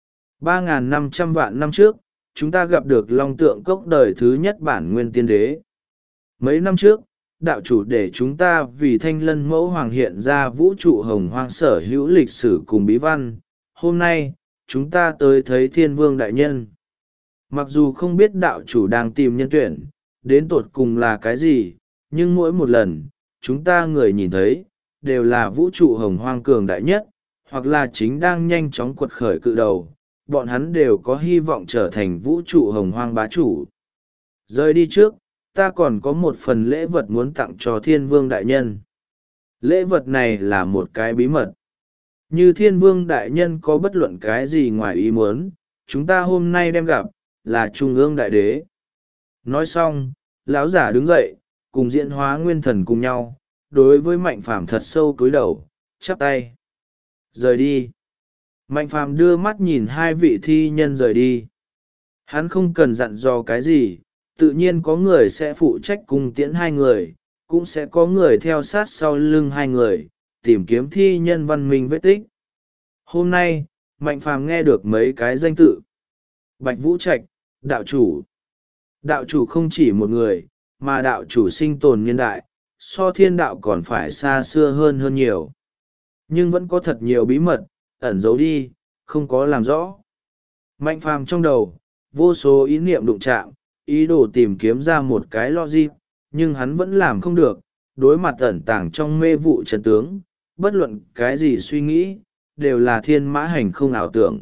3.500 vạn năm trước, chúng ta gặp được long tượng cốc đời thứ nhất bản nguyên tiên đế. Mấy năm trước, đạo chủ để chúng ta vì thanh lân mẫu hoàng hiện ra vũ trụ hồng hoang sở hữu lịch sử cùng bí văn. Hôm nay, chúng ta tới thấy Thiên Vương Đại Nhân. Mặc dù không biết đạo chủ đang tìm nhân tuyển, đến tột cùng là cái gì, nhưng mỗi một lần, chúng ta người nhìn thấy, đều là vũ trụ hồng hoang cường đại nhất, hoặc là chính đang nhanh chóng quật khởi cự đầu, bọn hắn đều có hy vọng trở thành vũ trụ hồng hoang bá chủ. Rời đi trước, ta còn có một phần lễ vật muốn tặng cho Thiên Vương Đại Nhân. Lễ vật này là một cái bí mật. Như Thiên Vương Đại Nhân có bất luận cái gì ngoài ý muốn, chúng ta hôm nay đem gặp là trung ương đại đế. Nói xong lão giả đứng dậy cùng diễn hóa nguyên thần cùng nhau đối với Mạnh Phàm thật sâu cúi đầu chắp tay rời đi. Mạnh Phàm đưa mắt nhìn hai vị thi nhân rời đi. Hắn không cần dặn dò cái gì, tự nhiên có người sẽ phụ trách cùng tiễn hai người, cũng sẽ có người theo sát sau lưng hai người tìm kiếm thi nhân văn minh vết tích. Hôm nay Mạnh Phàm nghe được mấy cái danh tự: Bạch Vũ Trạch, đạo chủ. Đạo chủ không chỉ một người, mà đạo chủ sinh tồn niên đại so thiên đạo còn phải xa xưa hơn nhiều, nhưng vẫn có thật nhiều bí mật ẩn giấu đi, không có làm rõ. Mạnh Phàm trong đầu vô số ý niệm đụng chạm, ý đồ tìm kiếm ra một cái logic, nhưng hắn vẫn làm không được. Đối mặt ẩn tàng trong mê vụ chân tướng, bất luận cái gì suy nghĩ đều là thiên mã hành không ảo tưởng.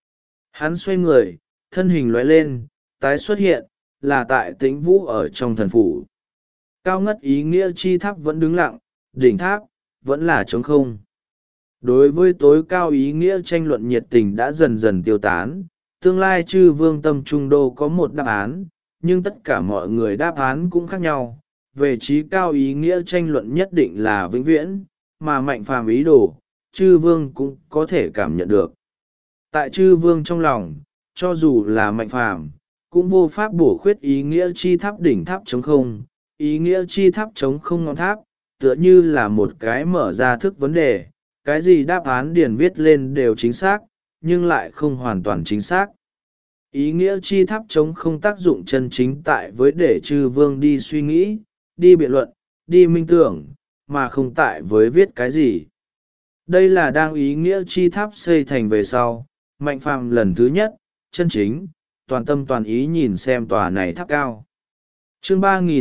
Hắn xoay người, thân hình lóe lên, tái xuất hiện là tại Tĩnh Vũ ở trong thần phủ. Cao ngất ý nghĩa chi tháp vẫn đứng lặng, đỉnh tháp vẫn là trống không. Đối với tối cao ý nghĩa tranh luận nhiệt tình đã dần dần tiêu tán. Tương lai chư vương tâm trung đô có một đáp án, nhưng tất cả mọi người đáp án cũng khác nhau. Về trí cao ý nghĩa tranh luận nhất định là vĩnh viễn, mà Mạnh Phàm ý đồ chư vương cũng có thể cảm nhận được. Tại chư vương trong lòng, cho dù là Mạnh Phàm cũng vô pháp bổ khuyết ý nghĩa chi tháp đỉnh tháp trống không. Ý nghĩa chi tháp trống không ngọn tháp tựa như là một cái mở ra thức vấn đề, cái gì đáp án điền viết lên đều chính xác, nhưng lại không hoàn toàn chính xác. Ý nghĩa chi tháp trống không tác dụng chân chính tại với để chư vương đi suy nghĩ, đi biện luận, đi minh tưởng, mà không tại với viết cái gì. Đây là đang ý nghĩa chi tháp xây thành về sau, Mạnh Phàm lần thứ nhất, chân chính, toàn tâm toàn ý nhìn xem tòa này tháp cao. Chương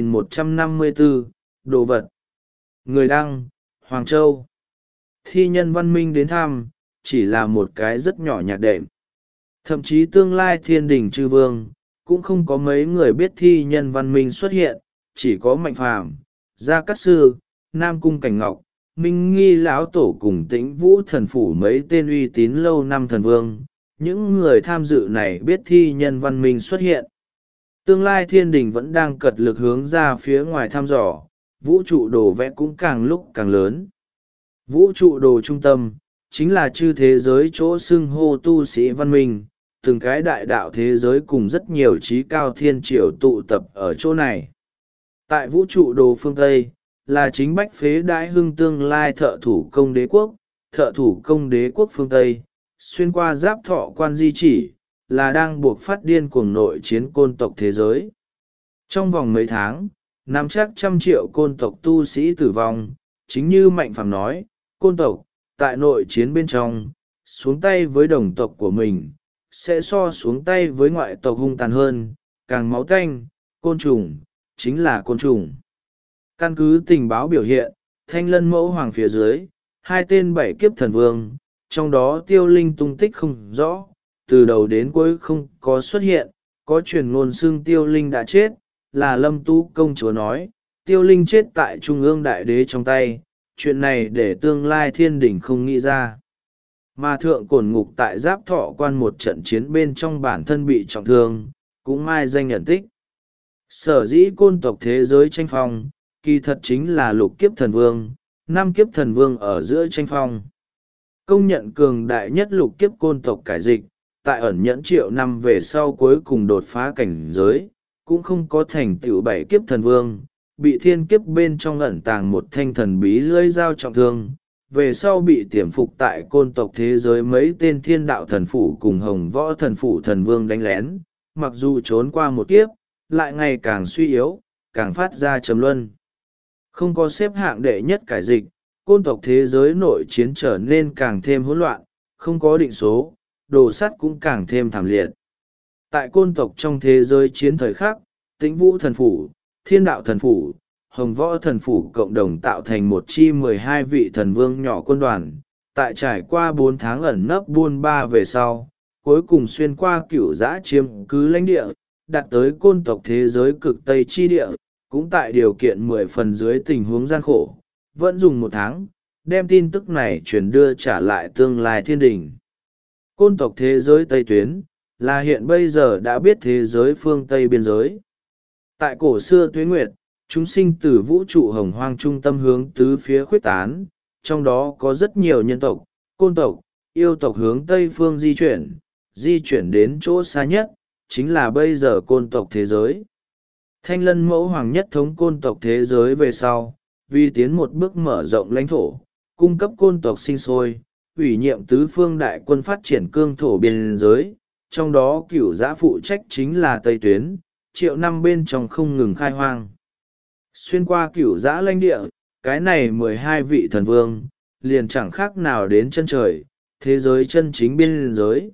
3154, Đồ vật. Người đăng, Hoàng Châu. Thi nhân văn minh đến thăm, chỉ là một cái rất nhỏ nhạc đệm. Thậm chí tương lai thiên đình chư vương, cũng không có mấy người biết thi nhân văn minh xuất hiện, chỉ có Mạnh Phàm, Gia Cát Sư, Nam Cung Cảnh Ngọc, Minh Nghi Lão Tổ cùng Tĩnh Vũ thần phủ mấy tên uy tín lâu năm thần vương. Những người tham dự này biết thi nhân văn minh xuất hiện. Tương lai thiên đình vẫn đang cật lực hướng ra phía ngoài thăm dò, vũ trụ đồ vẽ cũng càng lúc càng lớn. Vũ trụ đồ trung tâm, chính là chư thế giới chỗ xưng hô tu sĩ văn minh, từng cái đại đạo thế giới cùng rất nhiều trí cao thiên triều tụ tập ở chỗ này. Tại vũ trụ đồ phương Tây, là chính bách phế đãi hưng tương lai thợ thủ công đế quốc. Thợ thủ công đế quốc phương Tây, xuyên qua giáp thọ quan di chỉ, là đang buộc phát điên cuồng nội chiến côn tộc thế giới. Trong vòng mấy tháng, nắm chắc 100 triệu côn tộc tu sĩ tử vong. Chính như Mạnh Phàm nói, côn tộc, tại nội chiến bên trong, xuống tay với đồng tộc của mình, sẽ so xuống tay với ngoại tộc hung tàn hơn, càng máu tanh. Côn trùng, chính là côn trùng. Căn cứ tình báo biểu hiện, Thanh Lân Mẫu Hoàng phía dưới, 2 tên 7 kiếp thần vương, trong đó Tiêu Linh tung tích không rõ, từ đầu đến cuối không có xuất hiện. Có truyền ngôn xưng Tiêu Linh đã chết, là Lâm Tú công chúa nói, Tiêu Linh chết tại Trung ương Đại Đế trong tay. Chuyện này để tương lai thiên đình không nghĩ ra. Mà thượng cổn ngục tại giáp thọ quan một trận chiến bên trong bản thân bị trọng thương, cũng mai danh nhận tích. Sở dĩ côn tộc thế giới tranh phong, kỳ thật chính là lục kiếp thần vương, 5 kiếp thần vương ở giữa tranh phong. Công nhận cường đại nhất lục kiếp côn tộc cải dịch, tại ẩn nhẫn triệu năm về sau cuối cùng đột phá cảnh giới, cũng không có thành tựu 7 kiếp thần vương, bị thiên kiếp bên trong ẩn tàng một thanh thần bí lưỡi dao trọng thương, về sau bị tiềm phục tại côn tộc thế giới mấy tên thiên đạo thần phủ cùng hồng võ thần phủ thần vương đánh lén, mặc dù trốn qua một kiếp, lại ngày càng suy yếu, càng phát ra trầm luân. Không có xếp hạng đệ nhất cải dịch, côn tộc thế giới nội chiến trở nên càng thêm hỗn loạn, không có định số, đồ sắt cũng càng thêm thảm liệt. Tại côn tộc trong thế giới chiến thời khắc, Tĩnh Vũ thần phủ, Thiên đạo thần phủ, Hồng võ thần phủ cộng đồng tạo thành một chi 12 vị thần vương nhỏ quân đoàn. Tại trải qua 4 tháng ẩn nấp buôn ba về sau, cuối cùng xuyên qua cửu giã chiếm cứ lãnh địa, đạt tới côn tộc thế giới cực Tây chi địa, cũng tại điều kiện 10 phần dưới tình huống gian khổ, vẫn dùng 1 tháng, đem tin tức này truyền đưa trả lại tương lai thiên đình. Côn tộc thế giới Tây Tuyến, là hiện bây giờ đã biết thế giới phương Tây biên giới. Tại cổ xưa tuế nguyệt, chúng sinh từ vũ trụ hồng hoang trung tâm hướng tứ phía khuyết tán, trong đó có rất nhiều nhân tộc, côn tộc, yêu tộc hướng Tây phương di chuyển đến chỗ xa nhất, chính là bây giờ côn tộc thế giới. Thanh Lân mẫu hoàng nhất thống côn tộc thế giới về sau, vì tiến một bước mở rộng lãnh thổ, cung cấp côn tộc sinh sôi, ủy nhiệm tứ phương đại quân phát triển cương thổ biên giới, trong đó cửu giã phụ trách chính là Tây Tuyến, triệu năm bên trong không ngừng khai hoang. Xuyên qua cửu giã lãnh địa, cái này 12 vị thần vương, liền chẳng khác nào đến chân trời, thế giới chân chính biên giới.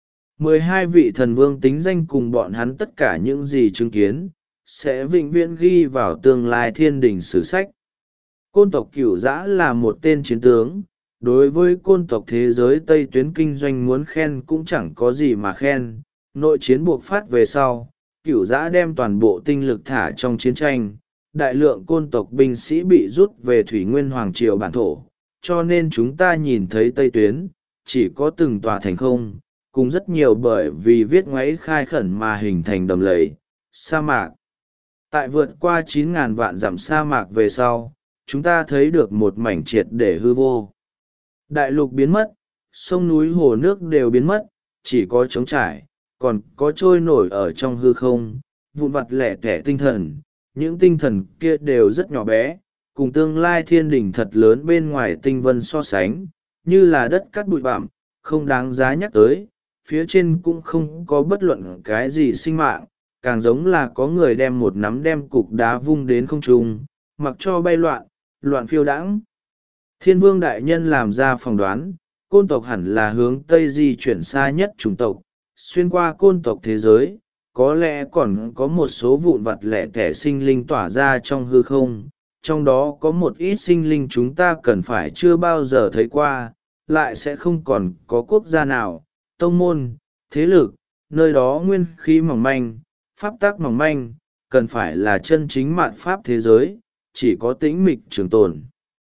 12 vị thần vương tính danh cùng bọn hắn tất cả những gì chứng kiến, sẽ vĩnh viễn ghi vào tương lai thiên đình sử sách. Côn tộc Cửu Giã là một tên chiến tướng, đối với côn tộc thế giới Tây Tuyến kinh doanh muốn khen cũng chẳng có gì mà khen. Nội chiến buộc phát về sau, Cửu Giã đem toàn bộ tinh lực thả trong chiến tranh, đại lượng côn tộc binh sĩ bị rút về Thủy Nguyên Hoàng Triều bản thổ, cho nên chúng ta nhìn thấy Tây Tuyến, chỉ có từng tòa thành không, cùng rất nhiều bởi vì viết ngoáy khai khẩn mà hình thành đầm lầy, sa mạc. Tại vượt qua 9.000 vạn dặm sa mạc về sau, chúng ta thấy được một mảnh triệt để hư vô. Đại lục biến mất, sông núi hồ nước đều biến mất, chỉ có trống trải, còn có trôi nổi ở trong hư không, vụn vặt lẻ tẻ tinh thần. Những tinh thần kia đều rất nhỏ bé, cùng tương lai thiên đình thật lớn bên ngoài tinh vân so sánh, như là đất cát bụi bặm, không đáng giá nhắc tới, phía trên cũng không có bất luận cái gì sinh mạng, càng giống là có người đem một nắm đem cục đá vung đến không trung, mặc cho bay loạn phiêu đãng. Thiên vương đại nhân làm ra phỏng đoán, côn tộc hẳn là hướng Tây di chuyển xa nhất chủng tộc, xuyên qua côn tộc thế giới, có lẽ còn có một số vụn vặt lẻ tẻ sinh linh tỏa ra trong hư không, trong đó có một ít sinh linh chúng ta cần phải chưa bao giờ thấy qua, lại sẽ không còn có quốc gia nào, tông môn, thế lực, nơi đó nguyên khí mỏng manh, pháp tắc mỏng manh, cần phải là chân chính mạn pháp thế giới, chỉ có tĩnh mịch trường tồn.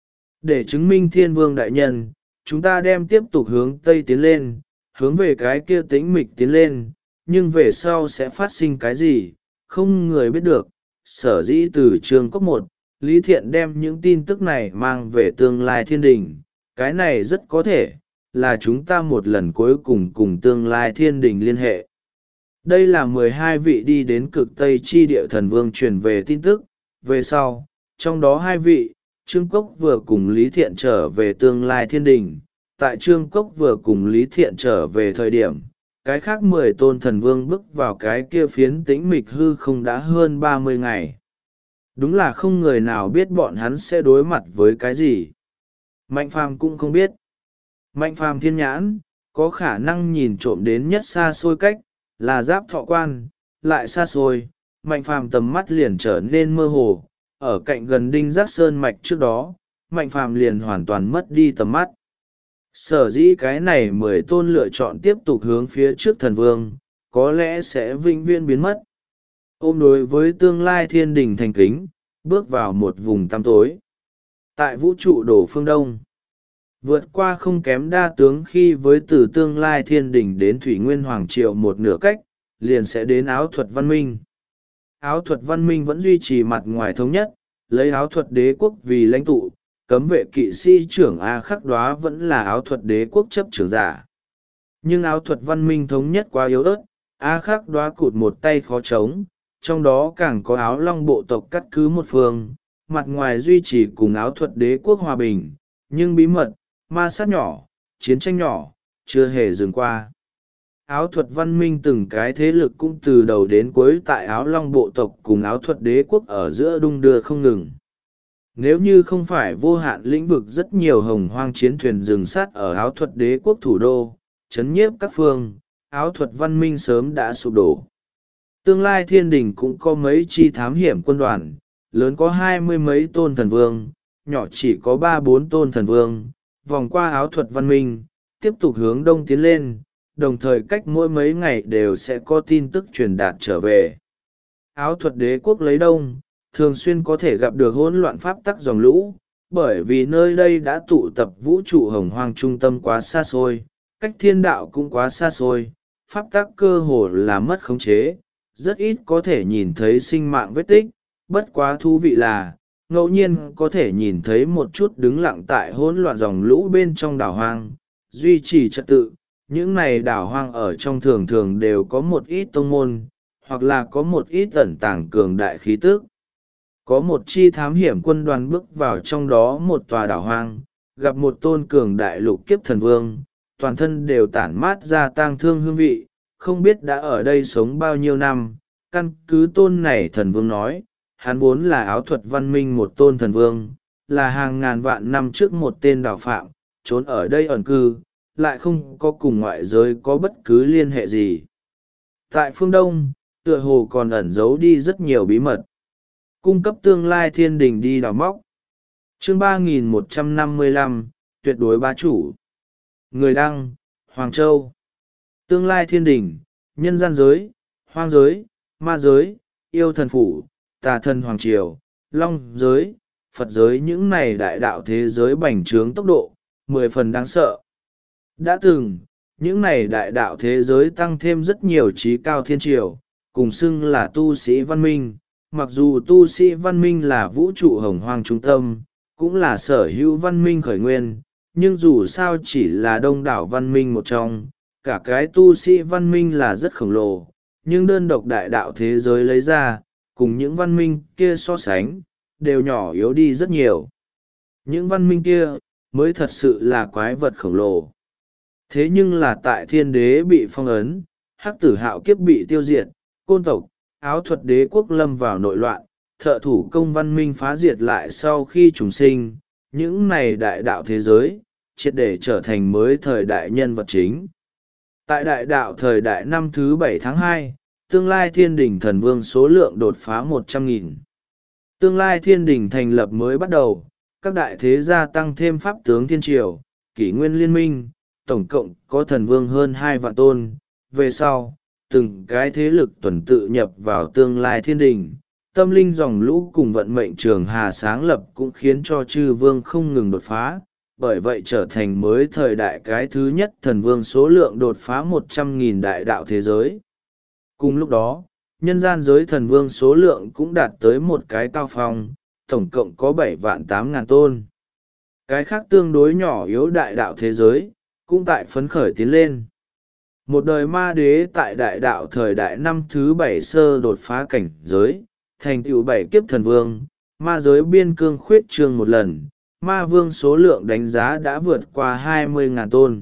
Để chứng minh thiên vương đại nhân, chúng ta đem tiếp tục hướng Tây tiến lên, hướng về cái kia tĩnh mịch tiến lên, nhưng về sau sẽ phát sinh cái gì, không người biết được. Sở dĩ từ trường cốc 1, Lý Thiện đem những tin tức này mang về tương lai thiên đình, cái này rất có thể là chúng ta một lần cuối cùng cùng tương lai thiên đình liên hệ. Đây là 12 vị đi đến cực Tây chi địa thần vương truyền về tin tức, về sau, trong đó 2 vị, Trương Cốc vừa cùng Lý Thiện trở về tương lai thiên đình, tại Trương Cốc vừa cùng Lý Thiện trở về thời điểm, cái khác 10 tôn thần vương bước vào cái kia phiến tĩnh mịch hư không đã hơn 30 ngày. Đúng là không người nào biết bọn hắn sẽ đối mặt với cái gì. Mạnh phàm cũng không biết. Mạnh phàm thiên nhãn, có khả năng nhìn trộm đến nhất xa xôi cách, là Giáp Thọ Quan, lại xa xôi, Mạnh phàm tầm mắt liền trở nên mơ hồ, ở cạnh gần Đinh Giác Sơn Mạch trước đó, Mạnh phàm liền hoàn toàn mất đi tầm mắt. Sở dĩ cái này 10 tôn lựa chọn tiếp tục hướng phía trước thần vương, có lẽ sẽ vĩnh viễn biến mất. Ôm đối với tương lai thiên đình thành kính, bước vào một vùng tăm tối. Tại vũ trụ đổ phương đông, vượt qua không kém đa tướng khi với từ tương lai thiên đình đến Thủy Nguyên Hoàng Triều một nửa cách, liền sẽ đến áo thuật văn minh. Áo thuật văn minh vẫn duy trì mặt ngoài thống nhất, lấy áo thuật đế quốc vì lãnh tụ, cấm vệ kỵ sĩ trưởng A Khắc Đoá vẫn là áo thuật đế quốc chấp trưởng giả. Nhưng áo thuật văn minh thống nhất quá yếu ớt, A Khắc Đoá cụt một tay khó chống, trong đó càng có áo long bộ tộc cắt cứ một phương, mặt ngoài duy trì cùng áo thuật đế quốc hòa bình, nhưng bí mật, ma sát nhỏ, chiến tranh nhỏ, chưa hề dừng qua. Áo thuật văn minh từng cái thế lực cũng từ đầu đến cuối tại áo long bộ tộc cùng áo thuật đế quốc ở giữa đung đưa không ngừng. Nếu như không phải vô hạn lĩnh vực rất nhiều hồng hoang chiến thuyền rừng sát ở áo thuật đế quốc thủ đô, chấn nhiếp các phương, áo thuật văn minh sớm đã sụp đổ. Tương lai thiên đình cũng có mấy chi thám hiểm quân đoàn, lớn có 20 mấy tôn thần vương, nhỏ chỉ có 3-4 tôn thần vương, vòng qua áo thuật văn minh, tiếp tục hướng đông tiến lên, đồng thời cách mỗi mấy ngày đều sẽ có tin tức truyền đạt trở về. Áo thuật đế quốc lấy đông, thường xuyên có thể gặp được hỗn loạn pháp tắc dòng lũ, bởi vì nơi đây đã tụ tập vũ trụ hồng hoang trung tâm quá xa xôi, cách thiên đạo cũng quá xa xôi, pháp tắc cơ hồ là mất khống chế, rất ít có thể nhìn thấy sinh mạng vết tích. Bất quá thú vị là ngẫu nhiên có thể nhìn thấy một chút đứng lặng tại hỗn loạn dòng lũ bên trong đảo hoang, duy trì trật tự. Những này đảo hoang ở trong thường thường đều có một ít tông môn, hoặc là có một ít ẩn tàng cường đại khí tức. Có một chi thám hiểm quân đoàn bước vào trong đó một tòa đảo hoang, gặp một tôn cường đại lục kiếp thần vương, toàn thân đều tản mát ra tang thương hương vị, không biết đã ở đây sống bao nhiêu năm. Căn cứ tôn này thần vương nói, hắn vốn là áo thuật văn minh một tôn thần vương, là hàng ngàn vạn năm trước một tên đào phạm, trốn ở đây ẩn cư, lại không có cùng ngoại giới có bất cứ liên hệ gì. Tại phương Đông, tựa hồ còn ẩn giấu đi rất nhiều bí mật. Cung cấp tương lai thiên đình đi đào móc. Chương 3155, tuyệt đối bá chủ. Người đăng, Hoàng Châu. Tương lai thiên đình, nhân gian giới, hoang giới, ma giới, yêu thần phủ, tà thần hoàng triều, long giới, Phật giới, những này đại đạo thế giới bành trướng tốc độ, 10 phần đáng sợ. Đã từng, những này đại đạo thế giới tăng thêm rất nhiều trí cao thiên triều, cùng xưng là tu sĩ văn minh. Mặc dù tu sĩ văn minh là vũ trụ hồng hoang trung tâm, cũng là sở hữu văn minh khởi nguyên, nhưng dù sao chỉ là đông đảo văn minh một trong, cả cái tu sĩ văn minh là rất khổng lồ, nhưng đơn độc đại đạo thế giới lấy ra, cùng những văn minh kia so sánh, đều nhỏ yếu đi rất nhiều. Những văn minh kia, mới thật sự là quái vật khổng lồ. Thế nhưng là tại thiên đế bị phong ấn, hắc tử hạo kiếp bị tiêu diệt, côn tộc, áo thuật đế quốc lâm vào nội loạn, thợ thủ công văn minh phá diệt lại sau khi trùng sinh, những này đại đạo thế giới, triệt để trở thành mới thời đại nhân vật chính. Tại đại đạo thời đại năm thứ 7 tháng 2, tương lai thiên đình thần vương số lượng đột phá 100.000. Tương lai thiên đình thành lập mới bắt đầu, các đại thế gia tăng thêm pháp tướng thiên triều, kỷ nguyên liên minh, tổng cộng có thần vương hơn 2 vạn tôn. Về sau, từng cái thế lực tuần tự nhập vào tương lai thiên đình, tâm linh dòng lũ cùng vận mệnh trường hà sáng lập cũng khiến cho chư vương không ngừng đột phá, bởi vậy trở thành mới thời đại cái thứ nhất thần vương số lượng đột phá 100.000 đại đạo thế giới. Cùng lúc đó, nhân gian giới thần vương số lượng cũng đạt tới một cái cao phong, tổng cộng có 7 vạn 8 ngàn tôn. Cái khác tương đối nhỏ yếu đại đạo thế giới, cũng tại phấn khởi tiến lên. Một đời ma đế tại đại đạo thời đại năm thứ 7 sơ đột phá cảnh giới, thành tựu 7 kiếp thần vương, ma giới biên cương khuyết trương một lần, ma vương số lượng đánh giá đã vượt qua 20.000 tôn.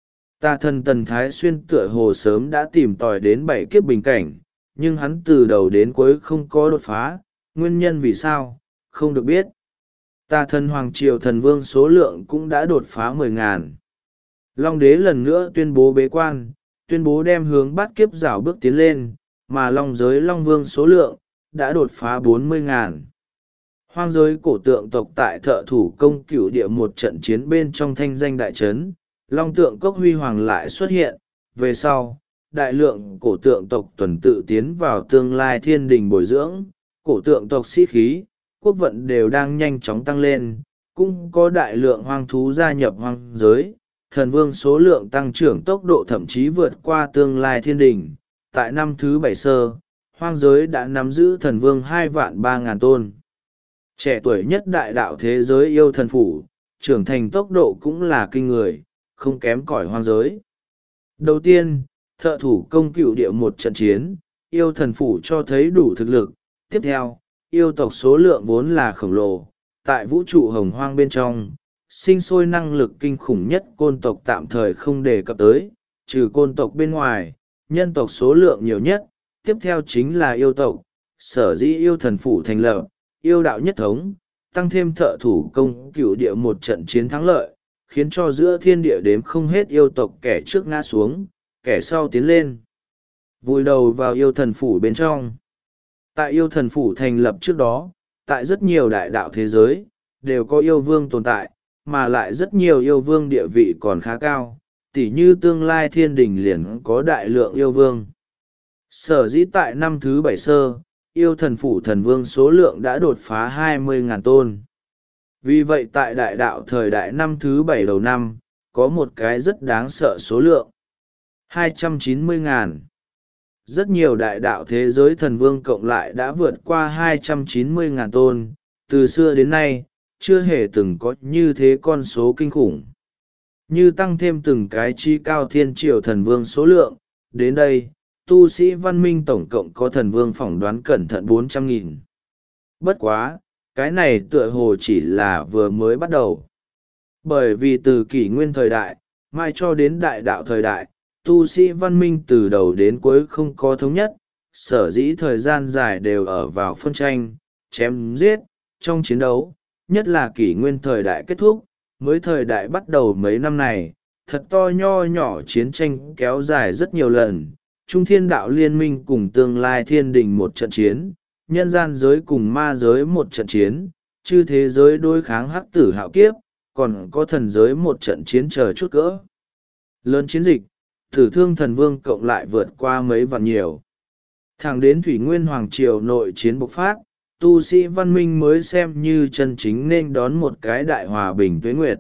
Tà thần Tần Thái Xuyên tựa hồ sớm đã tìm tòi đến 7 kiếp bình cảnh, nhưng hắn từ đầu đến cuối không có đột phá, nguyên nhân vì sao, không được biết. Tà thần Hoàng Triều thần vương số lượng cũng đã đột phá 10.000. Long đế lần nữa tuyên bố bế quan, tuyên bố đem hướng bát kiếp rảo bước tiến lên, mà long giới long vương số lượng đã đột phá 40.000. Hoang giới cổ tượng tộc tại thợ thủ công cửu địa một trận chiến bên trong thanh danh đại trấn, long tượng cốc huy hoàng lại xuất hiện. Về sau, đại lượng cổ tượng tộc tuần tự tiến vào tương lai thiên đình bồi dưỡng, cổ tượng tộc sĩ khí, quốc vận đều đang nhanh chóng tăng lên, cũng có đại lượng hoang thú gia nhập hoang giới. Thần vương số lượng tăng trưởng tốc độ thậm chí vượt qua tương lai thiên đình. Tại năm thứ 7 sơ, hoang giới đã nắm giữ thần vương 2 vạn 3 ngàn tôn. Trẻ tuổi nhất đại đạo thế giới yêu thần phủ, trưởng thành tốc độ cũng là kinh người, không kém cỏi hoang giới. Đầu tiên, thợ thủ công cựu địa một trận chiến, yêu thần phủ cho thấy đủ thực lực. Tiếp theo, yêu tộc số lượng vốn là khổng lồ, tại vũ trụ hồng hoang bên trong, sinh sôi năng lực kinh khủng nhất côn tộc tạm thời không đề cập tới, trừ côn tộc bên ngoài, nhân tộc số lượng nhiều nhất, tiếp theo chính là yêu tộc. Sở dĩ yêu thần phủ thành lập, yêu đạo nhất thống, tăng thêm thợ thủ công cửu địa một trận chiến thắng lợi, khiến cho giữa thiên địa đếm không hết yêu tộc kẻ trước ngã xuống, kẻ sau tiến lên, vùi đầu vào yêu thần phủ bên trong. Tại yêu thần phủ thành lập trước đó, tại rất nhiều đại đạo thế giới, đều có yêu vương tồn tại, mà lại rất nhiều yêu vương địa vị còn khá cao, tỉ như tương lai thiên đình liền có đại lượng yêu vương. Sở dĩ tại năm thứ 7 sơ, yêu thần phủ thần vương số lượng đã đột phá 20.000 tôn. Vì vậy tại đại đạo thời đại năm thứ 7 đầu năm, có một cái rất đáng sợ số lượng. 290.000. Rất nhiều đại đạo thế giới thần vương cộng lại đã vượt qua 290.000 tôn, từ xưa đến nay chưa hề từng có như thế con số kinh khủng. Như tăng thêm từng cái chi cao thiên triều thần vương số lượng, đến đây tu sĩ văn minh tổng cộng có thần vương phỏng đoán cẩn thận 400.000. Bất quá, cái này tựa hồ chỉ là vừa mới bắt đầu. Bởi vì từ kỷ nguyên thời đại, mai cho đến đại đạo thời đại, tu sĩ văn minh từ đầu đến cuối không có thống nhất, sở dĩ thời gian dài đều ở vào phân tranh, chém giết, trong chiến đấu, nhất là kỷ nguyên thời đại kết thúc, mới thời đại bắt đầu mấy năm này, thật to nho nhỏ chiến tranh kéo dài rất nhiều lần, Trung Thiên Đạo Liên minh cùng tương lai thiên đình một trận chiến, nhân gian giới cùng ma giới một trận chiến, chư thế giới đối kháng hắc tử hạo kiếp, còn có thần giới một trận chiến chờ chút cỡ. Lớn chiến dịch, tử thương thần vương cộng lại vượt qua mấy vạn nhiều. Thẳng đến Thủy Nguyên Hoàng Triều nội chiến bộc phát, tu sĩ văn minh mới xem như chân chính nên đón một cái đại hòa bình tuế nguyệt.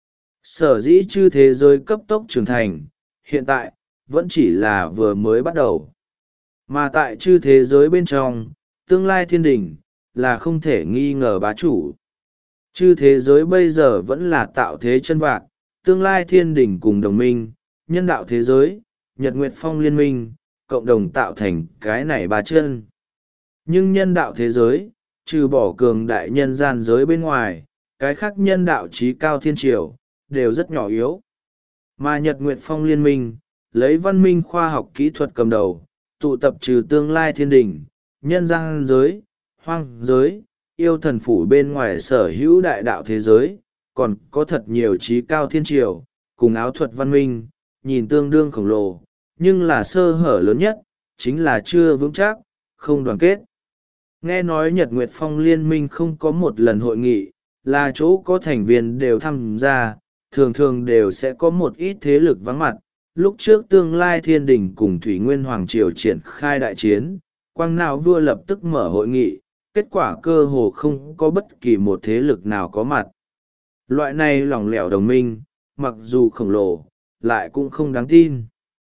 Sở dĩ chư thế giới cấp tốc trưởng thành, hiện tại, vẫn chỉ là vừa mới bắt đầu. Mà tại chư thế giới bên trong, tương lai thiên đình, là không thể nghi ngờ bá chủ. Chư thế giới bây giờ vẫn là tạo thế chân vạc, tương lai thiên đình cùng đồng minh, nhân đạo thế giới, Nhật Nguyệt Phong liên minh, cộng đồng tạo thành cái này ba chân. Nhưng nhân đạo thế giới, trừ bỏ cường đại nhân gian giới bên ngoài, cái khác nhân đạo trí cao thiên triều, đều rất nhỏ yếu. Mà Nhật Nguyệt Phong liên minh, lấy văn minh khoa học kỹ thuật cầm đầu, tụ tập trừ tương lai thiên đình, nhân gian giới, hoang giới, yêu thần phủ bên ngoài sở hữu đại đạo thế giới, còn có thật nhiều trí cao thiên triều, cùng áo thuật văn minh, nhìn tương đương khổng lồ, nhưng là sơ hở lớn nhất, chính là chưa vững chắc, không đoàn kết. Nghe nói Nhật Nguyệt Phong liên minh không có một lần hội nghị, là chỗ có thành viên đều tham gia, thường thường đều sẽ có một ít thế lực vắng mặt. Lúc trước tương lai thiên đình cùng Thủy Nguyên Hoàng Triều triển khai đại chiến, Quang Não vua lập tức mở hội nghị, kết quả cơ hồ không có bất kỳ một thế lực nào có mặt. Loại này lỏng lẻo đồng minh, mặc dù khổng lồ, lại cũng không đáng tin.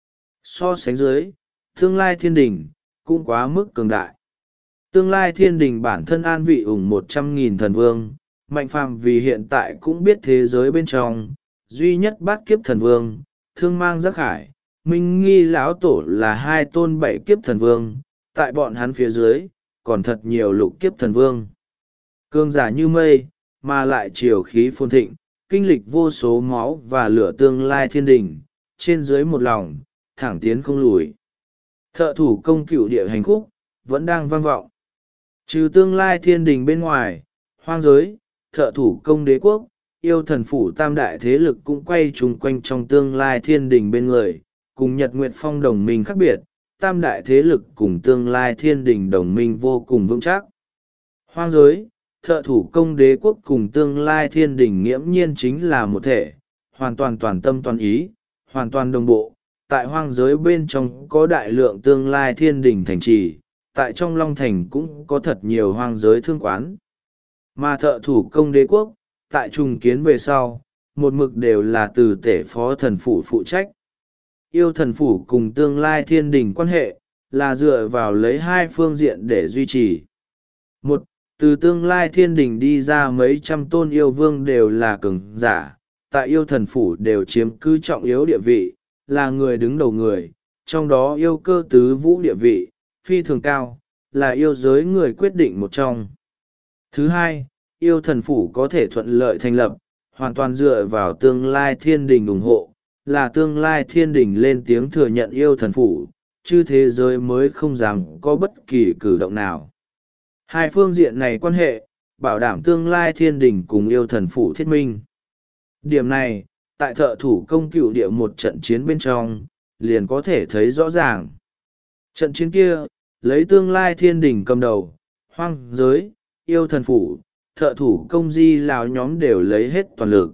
So sánh dưới, tương lai thiên đình, cũng quá mức cường đại. Tương lai thiên đình bản thân an vị ủng 100.000 thần vương, Mạnh Phàm vì hiện tại cũng biết thế giới bên trong, duy nhất bát kiếp thần vương, Thương Mang Giác Hải, Minh Nghi lão tổ là hai tôn 7 kiếp thần vương, tại bọn hắn phía dưới, còn thật nhiều lục kiếp thần vương. Cương giả như mây, mà lại triều khí phồn thịnh, kinh lịch vô số máu và lửa tương lai thiên đình, trên dưới một lòng, thẳng tiến không lùi. Thợ thủ công cựu địa hành khúc, vẫn đang vang vọng. Trừ tương lai thiên đình bên ngoài, hoang giới, thợ thủ công đế quốc, yêu thần phủ tam đại thế lực cũng quay chung quanh trong tương lai thiên đình bên người, cùng Nhật Nguyệt Phong đồng minh khác biệt, tam đại thế lực cùng tương lai thiên đình đồng minh vô cùng vững chắc. Hoang giới, thợ thủ công đế quốc cùng tương lai thiên đình nghiễm nhiên chính là một thể, hoàn toàn toàn tâm toàn ý, hoàn toàn đồng bộ. Tại hoang giới bên trong có đại lượng tương lai thiên đình thành trì, tại trong Long Thành cũng có thật nhiều hoang giới thương quán. Mà thợ thủ công đế quốc, tại trùng kiến về sau, một mực đều là từ tể phó thần phủ phụ trách. Yêu thần phủ cùng tương lai thiên đình quan hệ, là dựa vào lấy hai phương diện để duy trì. Một, từ tương lai thiên đình đi ra mấy trăm tôn yêu vương đều là cường giả, tại yêu thần phủ đều chiếm cứ trọng yếu địa vị, là người đứng đầu người, trong đó yêu cơ tứ vũ địa vị, phi thường cao, là yêu giới người quyết định một trong. Thứ hai, yêu thần phủ có thể thuận lợi thành lập, hoàn toàn dựa vào tương lai thiên đình ủng hộ, là tương lai thiên đình lên tiếng thừa nhận yêu thần phủ, chứ thế giới mới không dám có bất kỳ cử động nào. Hai phương diện này quan hệ, bảo đảm tương lai thiên đình cùng yêu thần phủ thiết minh. Điểm này, tại thợ thủ công cựu địa một trận chiến bên trong, liền có thể thấy rõ ràng. Trận chiến kia, lấy tương lai thiên đình cầm đầu, hoang giới, yêu thần phủ, thợ thủ công di lào nhóm đều lấy hết toàn lực.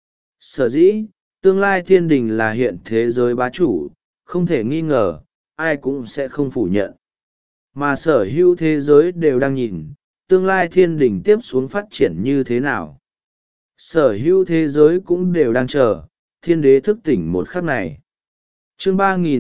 Sở dĩ, tương lai thiên đình là hiện thế giới bá chủ, không thể nghi ngờ, ai cũng sẽ không phủ nhận. Mà sở hữu thế giới đều đang nhìn, tương lai thiên đình tiếp xuống phát triển như thế nào. Sở hữu thế giới cũng đều đang chờ, thiên đế thức tỉnh một khắc này. Chương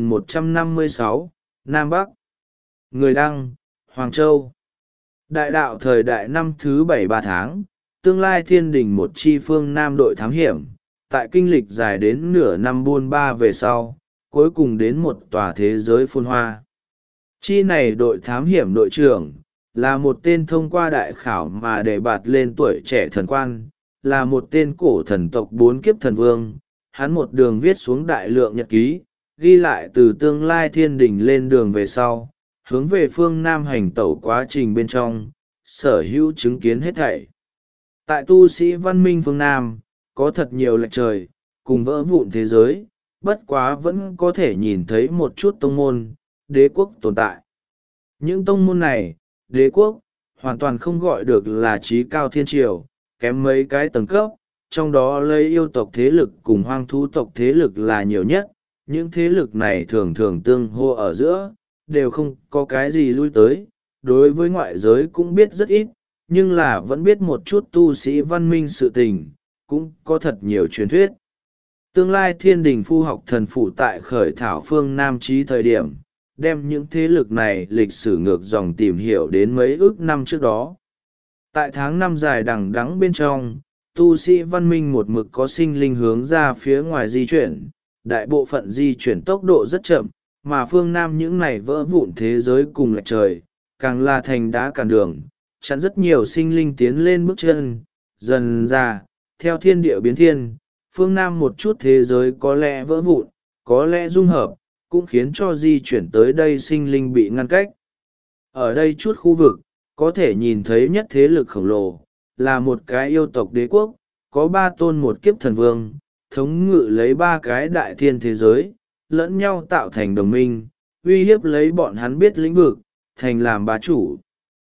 3156, Nam Bắc. Người đăng, Hoàng Châu. Đại đạo thời đại năm thứ 7 3 tháng, tương lai thiên đình một chi phương Nam đội thám hiểm, tại kinh lịch dài đến nửa năm buôn ba về sau, cuối cùng đến một tòa thế giới phồn hoa. Chi này đội thám hiểm đội trưởng, là một tên thông qua đại khảo mà đề bạt lên tuổi trẻ thần quan, là một tên cổ thần tộc 4 kiếp thần vương. Hắn một đường viết xuống đại lượng nhật ký, ghi lại từ tương lai thiên đình lên đường về sau, hướng về phương Nam hành tẩu quá trình bên trong, sở hữu chứng kiến hết thảy. Tại tu sĩ văn minh phương Nam, có thật nhiều lệch trời, cùng vỡ vụn thế giới, bất quá vẫn có thể nhìn thấy một chút tông môn, đế quốc tồn tại. Những tông môn này, đế quốc, hoàn toàn không gọi được là trí cao thiên triều, kém mấy cái tầng cấp, trong đó lấy yêu tộc thế lực cùng hoang thú tộc thế lực là nhiều nhất. Những thế lực này thường thường tương hô ở giữa, đều không có cái gì lui tới, đối với ngoại giới cũng biết rất ít, nhưng là vẫn biết một chút tu sĩ văn minh sự tình, cũng có thật nhiều truyền thuyết. Tương lai thiên đình phu học thần phụ tại khởi thảo phương Nam trí thời điểm, đem những thế lực này lịch sử ngược dòng tìm hiểu đến mấy ước năm trước đó. Tại tháng năm dài đằng đẵng bên trong, tu sĩ văn minh một mực có sinh linh hướng ra phía ngoài di chuyển, đại bộ phận di chuyển tốc độ rất chậm, mà phương Nam những này vỡ vụn thế giới cùng lệch trời, càng là thành đá cản đường, chặn rất nhiều sinh linh tiến lên bước chân. Dần ra, theo thiên địa biến thiên, phương Nam một chút thế giới có lẽ vỡ vụn, có lẽ dung hợp, cũng khiến cho di chuyển tới đây sinh linh bị ngăn cách. Ở đây chút khu vực, có thể nhìn thấy nhất thế lực khổng lồ, là một cái yêu tộc đế quốc, có 3 tôn một kiếp thần vương, thống ngự lấy 3 cái đại thiên thế giới, lẫn nhau tạo thành đồng minh, uy hiếp lấy bọn hắn biết lĩnh vực, thành làm bá chủ.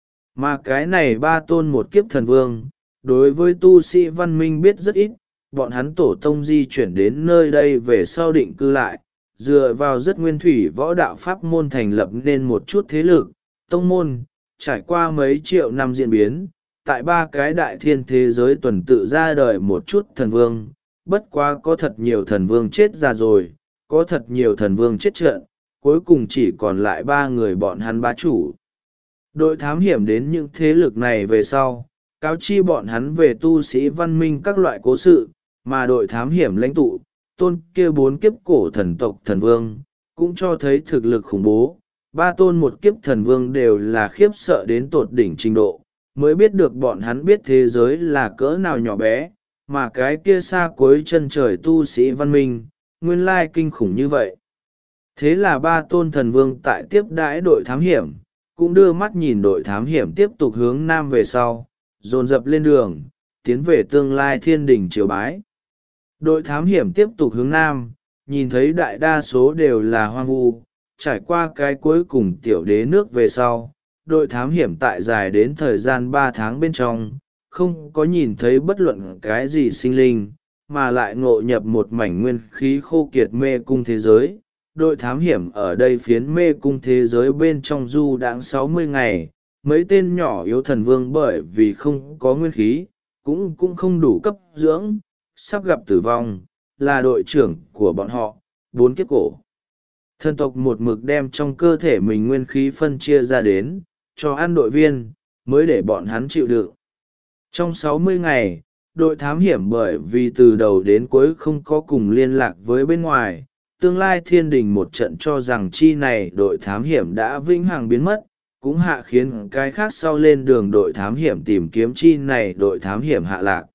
Mà cái này 3 tôn một kiếp thần vương, đối với tu sĩ văn minh biết rất ít, bọn hắn tổ tông di chuyển đến nơi đây về sau định cư lại, dựa vào rất nguyên thủy võ đạo pháp môn thành lập nên một chút thế lực, tông môn, trải qua mấy triệu năm diễn biến, tại 3 cái đại thiên thế giới tuần tự ra đời một chút thần vương, bất quá có thật nhiều thần vương chết ra rồi, có thật nhiều thần vương chết trận, cuối cùng chỉ còn lại 3 người bọn hắn bá chủ. Đội thám hiểm đến những thế lực này về sau, cáo chi bọn hắn về tu sĩ văn minh các loại cố sự, mà đội thám hiểm lãnh tụ, tôn kia 4 kiếp cổ thần tộc thần vương, cũng cho thấy thực lực khủng bố. 3 tôn một kiếp thần vương đều là khiếp sợ đến tột đỉnh trình độ, mới biết được bọn hắn biết thế giới là cỡ nào nhỏ bé, mà cái kia xa cuối chân trời tu sĩ văn minh, nguyên lai kinh khủng như vậy. Thế là 3 tôn thần vương tại tiếp đãi đội thám hiểm, cũng đưa mắt nhìn đội thám hiểm tiếp tục hướng nam về sau, dồn dập lên đường, tiến về tương lai thiên đình triều bái. Đội thám hiểm tiếp tục hướng nam, nhìn thấy đại đa số đều là hoang vu, trải qua cái cuối cùng tiểu đế nước về sau, đội thám hiểm tại dài đến thời gian 3 tháng bên trong, không có nhìn thấy bất luận cái gì sinh linh, mà lại ngộ nhập một mảnh nguyên khí khô kiệt mê cung thế giới. Đội thám hiểm ở đây phiến mê cung thế giới bên trong du đãng 60 ngày, mấy tên nhỏ yếu thần vương bởi vì không có nguyên khí, cũng không đủ cấp dưỡng, sắp gặp tử vong, là đội trưởng của bọn họ, 4 kiếp cổ. Thần tộc một mực đem trong cơ thể mình nguyên khí phân chia ra đến, cho ăn đội viên, mới để bọn hắn chịu đựng. Trong 60 ngày, đội thám hiểm bởi vì từ đầu đến cuối không có cùng liên lạc với bên ngoài, tương lai thiên đình một trận cho rằng chi này đội thám hiểm đã vĩnh hằng biến mất, cũng hạ khiến cái khác sau lên đường đội thám hiểm tìm kiếm chi này đội thám hiểm hạ lạc.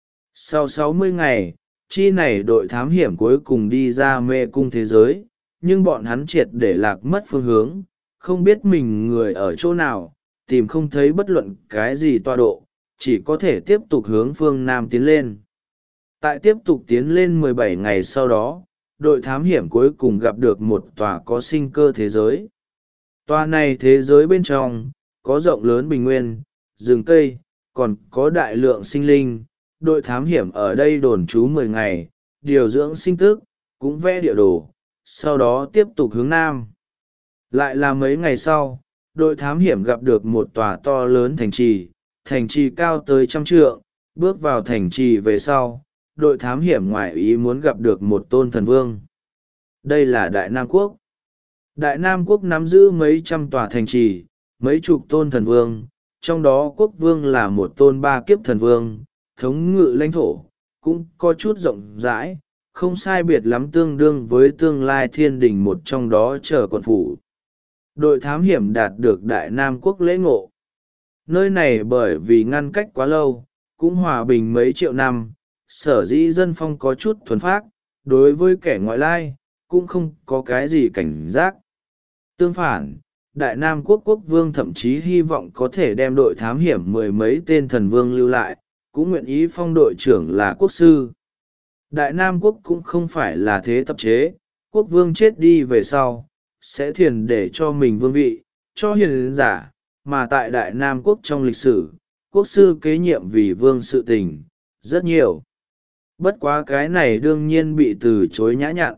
Sau 60 ngày, chi này đội thám hiểm cuối cùng đi ra mê cung thế giới, nhưng bọn hắn triệt để lạc mất phương hướng, không biết mình người ở chỗ nào, tìm không thấy bất luận cái gì tọa độ, chỉ có thể tiếp tục hướng phương Nam tiến lên. Tại tiếp tục tiến lên 17 ngày sau đó, đội thám hiểm cuối cùng gặp được một tòa có sinh cơ thế giới. Tòa này thế giới bên trong, có rộng lớn bình nguyên, rừng cây, còn có đại lượng sinh linh. Đội thám hiểm ở đây đồn trú 10 ngày, điều dưỡng sinh tức, cũng vẽ địa đồ, sau đó tiếp tục hướng Nam. Lại là mấy ngày sau, đội thám hiểm gặp được một tòa to lớn thành trì cao tới 100 trượng, bước vào thành trì về sau, đội thám hiểm ngoại ý muốn gặp được một tôn thần vương. đây là Đại Nam Quốc. Đại Nam Quốc nắm giữ mấy trăm tòa thành trì, mấy chục tôn thần vương, trong đó quốc vương là một tôn ba kiếp thần vương, thống ngự lãnh thổ, cũng có chút rộng rãi, không sai biệt lắm tương đương với tương lai thiên đình một trong đó chờ quận phủ. Đội thám hiểm đạt được Đại Nam Quốc lễ ngộ. Nơi này bởi vì ngăn cách quá lâu, cũng hòa bình mấy triệu năm, sở dĩ dân phong có chút thuần phác, đối với kẻ ngoại lai, cũng không có cái gì cảnh giác. Tương phản, Đại Nam Quốc quốc vương thậm chí hy vọng có thể đem đội thám hiểm mười mấy tên thần vương lưu lại, cũng nguyện ý phong đội trưởng là quốc sư. Đại Nam Quốc cũng không phải là thế tập chế, quốc vương chết đi về sau, sẽ thiền để cho mình vương vị, cho hiền giả, mà tại Đại Nam Quốc trong lịch sử, quốc sư kế nhiệm vì vương sự tình, rất nhiều. Bất quá cái này đương nhiên bị từ chối nhã nhặn.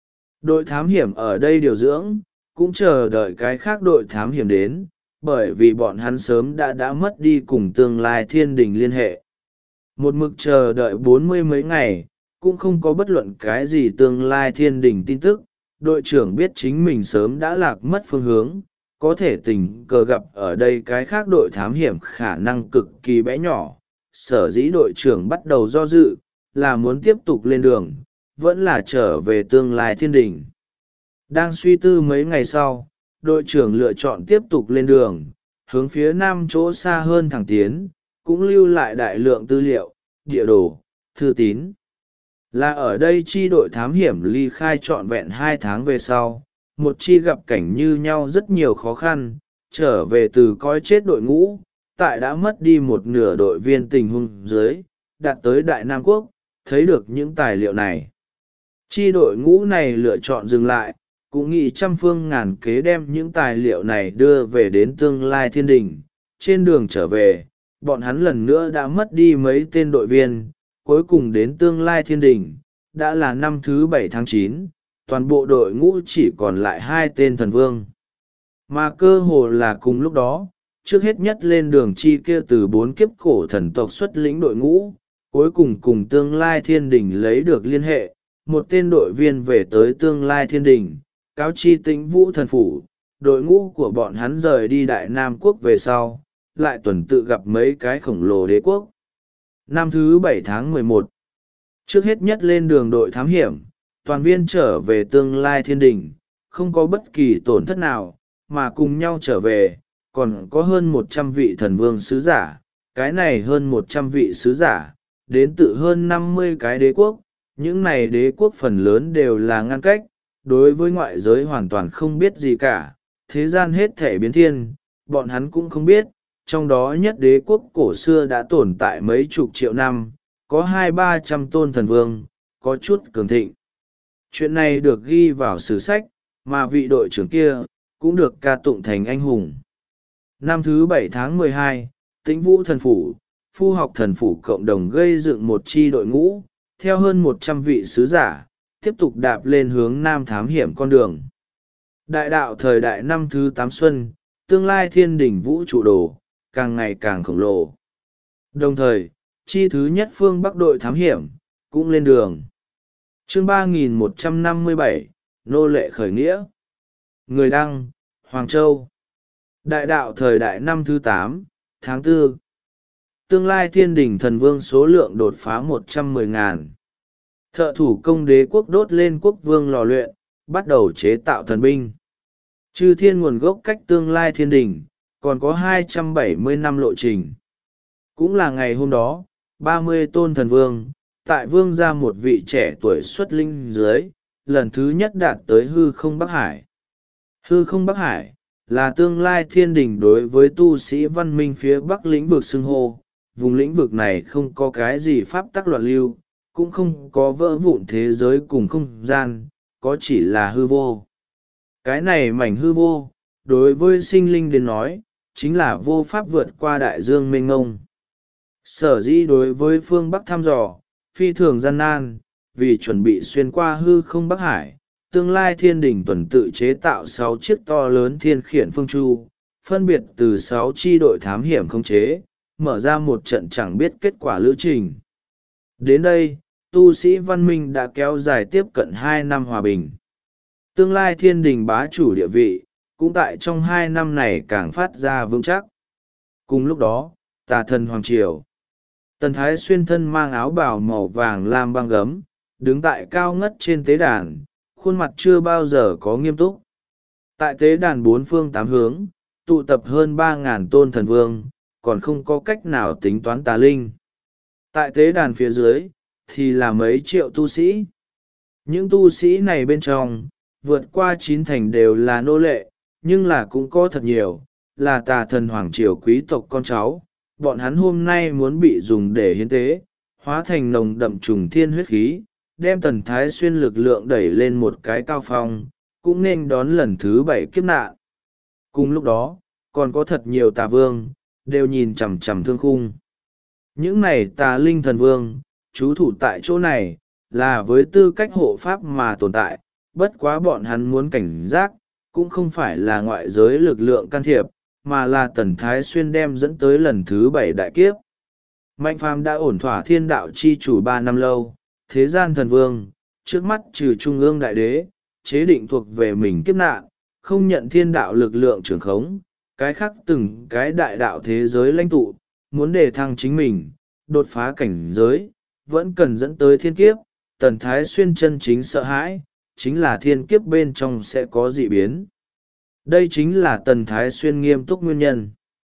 Đội thám hiểm ở đây điều dưỡng, cũng chờ đợi cái khác đội thám hiểm đến, bởi vì bọn hắn sớm đã mất đi cùng tương lai thiên đình liên hệ. Một mực chờ đợi 40 mấy ngày, cũng không có bất luận cái gì tương lai thiên đình tin tức, đội trưởng biết chính mình sớm đã lạc mất phương hướng, có thể tình cờ gặp ở đây cái khác đội thám hiểm khả năng cực kỳ bé nhỏ, sở dĩ đội trưởng bắt đầu do dự, là muốn tiếp tục lên đường, vẫn là trở về tương lai thiên đình. Đang suy tư mấy ngày sau, đội trưởng lựa chọn tiếp tục lên đường, hướng phía nam chỗ xa hơn thẳng tiến, cũng lưu lại đại lượng tư liệu, địa đồ, thư tín. Là ở đây chi đội thám hiểm ly khai trọn vẹn 2 tháng về sau, một chi gặp cảnh như nhau rất nhiều khó khăn, trở về từ coi chết đội ngũ, tại đã mất đi một nửa đội viên tình huống dưới, đạt tới Đại Nam Quốc, thấy được những tài liệu này. Chi đội ngũ này lựa chọn dừng lại, cũng nghĩ trăm phương ngàn kế đem những tài liệu này đưa về đến tương lai thiên đình. Trên đường trở về, bọn hắn lần nữa đã mất đi mấy tên đội viên, cuối cùng đến tương lai thiên đình, đã là năm thứ 7 tháng 9, toàn bộ đội ngũ chỉ còn lại 2 tên thần vương. Mà cơ hồ là cùng lúc đó, trước hết nhất lên đường chi kia từ 4 kiếp cổ thần tộc xuất lĩnh đội ngũ, cuối cùng cùng tương lai thiên đình lấy được liên hệ, một tên đội viên về tới tương lai thiên đình, cáo chi Tĩnh Vũ thần phủ, đội ngũ của bọn hắn rời đi Đại Nam Quốc về sau, lại tuần tự gặp mấy cái khổng lồ đế quốc. Năm thứ 7 tháng 11, trước hết nhất lên đường đội thám hiểm, toàn viên trở về tương lai thiên đình, không có bất kỳ tổn thất nào, mà cùng nhau trở về, còn có hơn 100 vị thần vương sứ giả, cái này hơn 100 vị sứ giả, đến từ hơn 50 cái đế quốc, những này đế quốc phần lớn đều là ngăn cách, đối với ngoại giới hoàn toàn không biết gì cả, thế gian hết thể biến thiên, bọn hắn cũng không biết, trong đó nhất đế quốc cổ xưa đã tồn tại mấy chục triệu năm, có 200-300 tôn thần vương, có chút cường thịnh. Chuyện này được ghi vào sử sách, mà vị đội trưởng kia, cũng được ca tụng thành anh hùng. Năm thứ 7 tháng 12, Tĩnh Vũ thần phủ, Phu học thần phủ cộng đồng gây dựng một chi đội ngũ, theo hơn 100 vị sứ giả, tiếp tục đạp lên hướng nam thám hiểm con đường. Đại đạo thời đại năm thứ 8 xuân, tương lai thiên đỉnh vũ trụ đồ, càng ngày càng khổng lồ. Đồng thời, chi thứ nhất phương Bắc đội thám hiểm, cũng lên đường. Chương 3157, Nô lệ khởi nghĩa. Người đăng, Hoàng Châu. Đại đạo thời đại năm thứ 8, tháng 4. Tương lai thiên đỉnh thần vương số lượng đột phá 110.000. Thợ thủ công đế quốc đốt lên quốc vương lò luyện, bắt đầu chế tạo thần binh. Chư thiên nguồn gốc cách tương lai thiên đỉnh, còn có 270 năm lộ trình. Cũng là ngày hôm đó, 30 tôn thần vương, tại vương ra một vị trẻ tuổi xuất linh dưới, lần thứ nhất đạt tới hư không Bắc Hải. Hư không Bắc Hải, là tương lai thiên đình đối với tu sĩ văn minh phía Bắc lĩnh vực xưng hô. Vùng lĩnh vực này không có cái gì pháp tắc loạn lưu, cũng không có vỡ vụn thế giới cùng không gian, có chỉ là hư vô. Cái này mảnh hư vô, đối với sinh linh đến nói, chính là vô pháp vượt qua đại dương mênh ngông. Sở dĩ đối với phương Bắc thăm dò, phi thường gian nan, vì chuẩn bị xuyên qua hư không Bắc Hải, tương lai thiên đình tuần tự chế tạo 6 chiếc to lớn thiên khiển phương chu, phân biệt từ 6 chi đội thám hiểm khống chế, mở ra một trận chẳng biết kết quả lữ trình. Đến đây, tu sĩ văn minh đã kéo dài tiếp cận 2 năm hòa bình. Tương lai thiên đình bá chủ địa vị, cũng tại trong 2 năm này càng phát ra vững chắc. Cùng lúc đó, tà thần Hoàng Triều. Tần Thái Xuyên thân mang áo bào màu vàng lam băng gấm, đứng tại cao ngất trên tế đàn, khuôn mặt chưa bao giờ có nghiêm túc. Tại tế đàn bốn phương tám hướng, tụ tập hơn 3.000 tôn thần vương, còn không có cách nào tính toán tà linh. Tại tế đàn phía dưới, thì là mấy triệu tu sĩ. Những tu sĩ này bên trong, vượt qua 9 thành đều là nô lệ, nhưng là cũng có thật nhiều, là tà thần Hoàng Triều quý tộc con cháu. Bọn hắn hôm nay muốn bị dùng để hiến tế, hóa thành nồng đậm trùng thiên huyết khí, đem Tần Thái Xuyên lực lượng đẩy lên một cái cao phong, cũng nên đón lần thứ 7 kiếp nạn. Cùng lúc đó, còn có thật nhiều tà vương, đều nhìn chằm chằm Thương Khung. Những này tà linh thần vương, trú thủ tại chỗ này, là với tư cách hộ pháp mà tồn tại, bất quá bọn hắn muốn cảnh giác, cũng không phải là ngoại giới lực lượng can thiệp, mà là Tần Thái Xuyên đem dẫn tới lần thứ 7 đại kiếp. Mạnh Phàm đã ổn thỏa thiên đạo chi chủ 3 năm lâu, thế gian thần vương, trước mắt trừ trung ương đại đế, chế định thuộc về mình kiếp nạn, không nhận thiên đạo lực lượng trưởng khống, cái khác từng cái đại đạo thế giới lãnh tụ, muốn đề thăng chính mình, đột phá cảnh giới, vẫn cần dẫn tới thiên kiếp. Tần Thái Xuyên chân chính sợ hãi, chính là thiên kiếp bên trong sẽ có dị biến. Đây chính là Tần Thái Xuyên nghiêm túc nguyên nhân.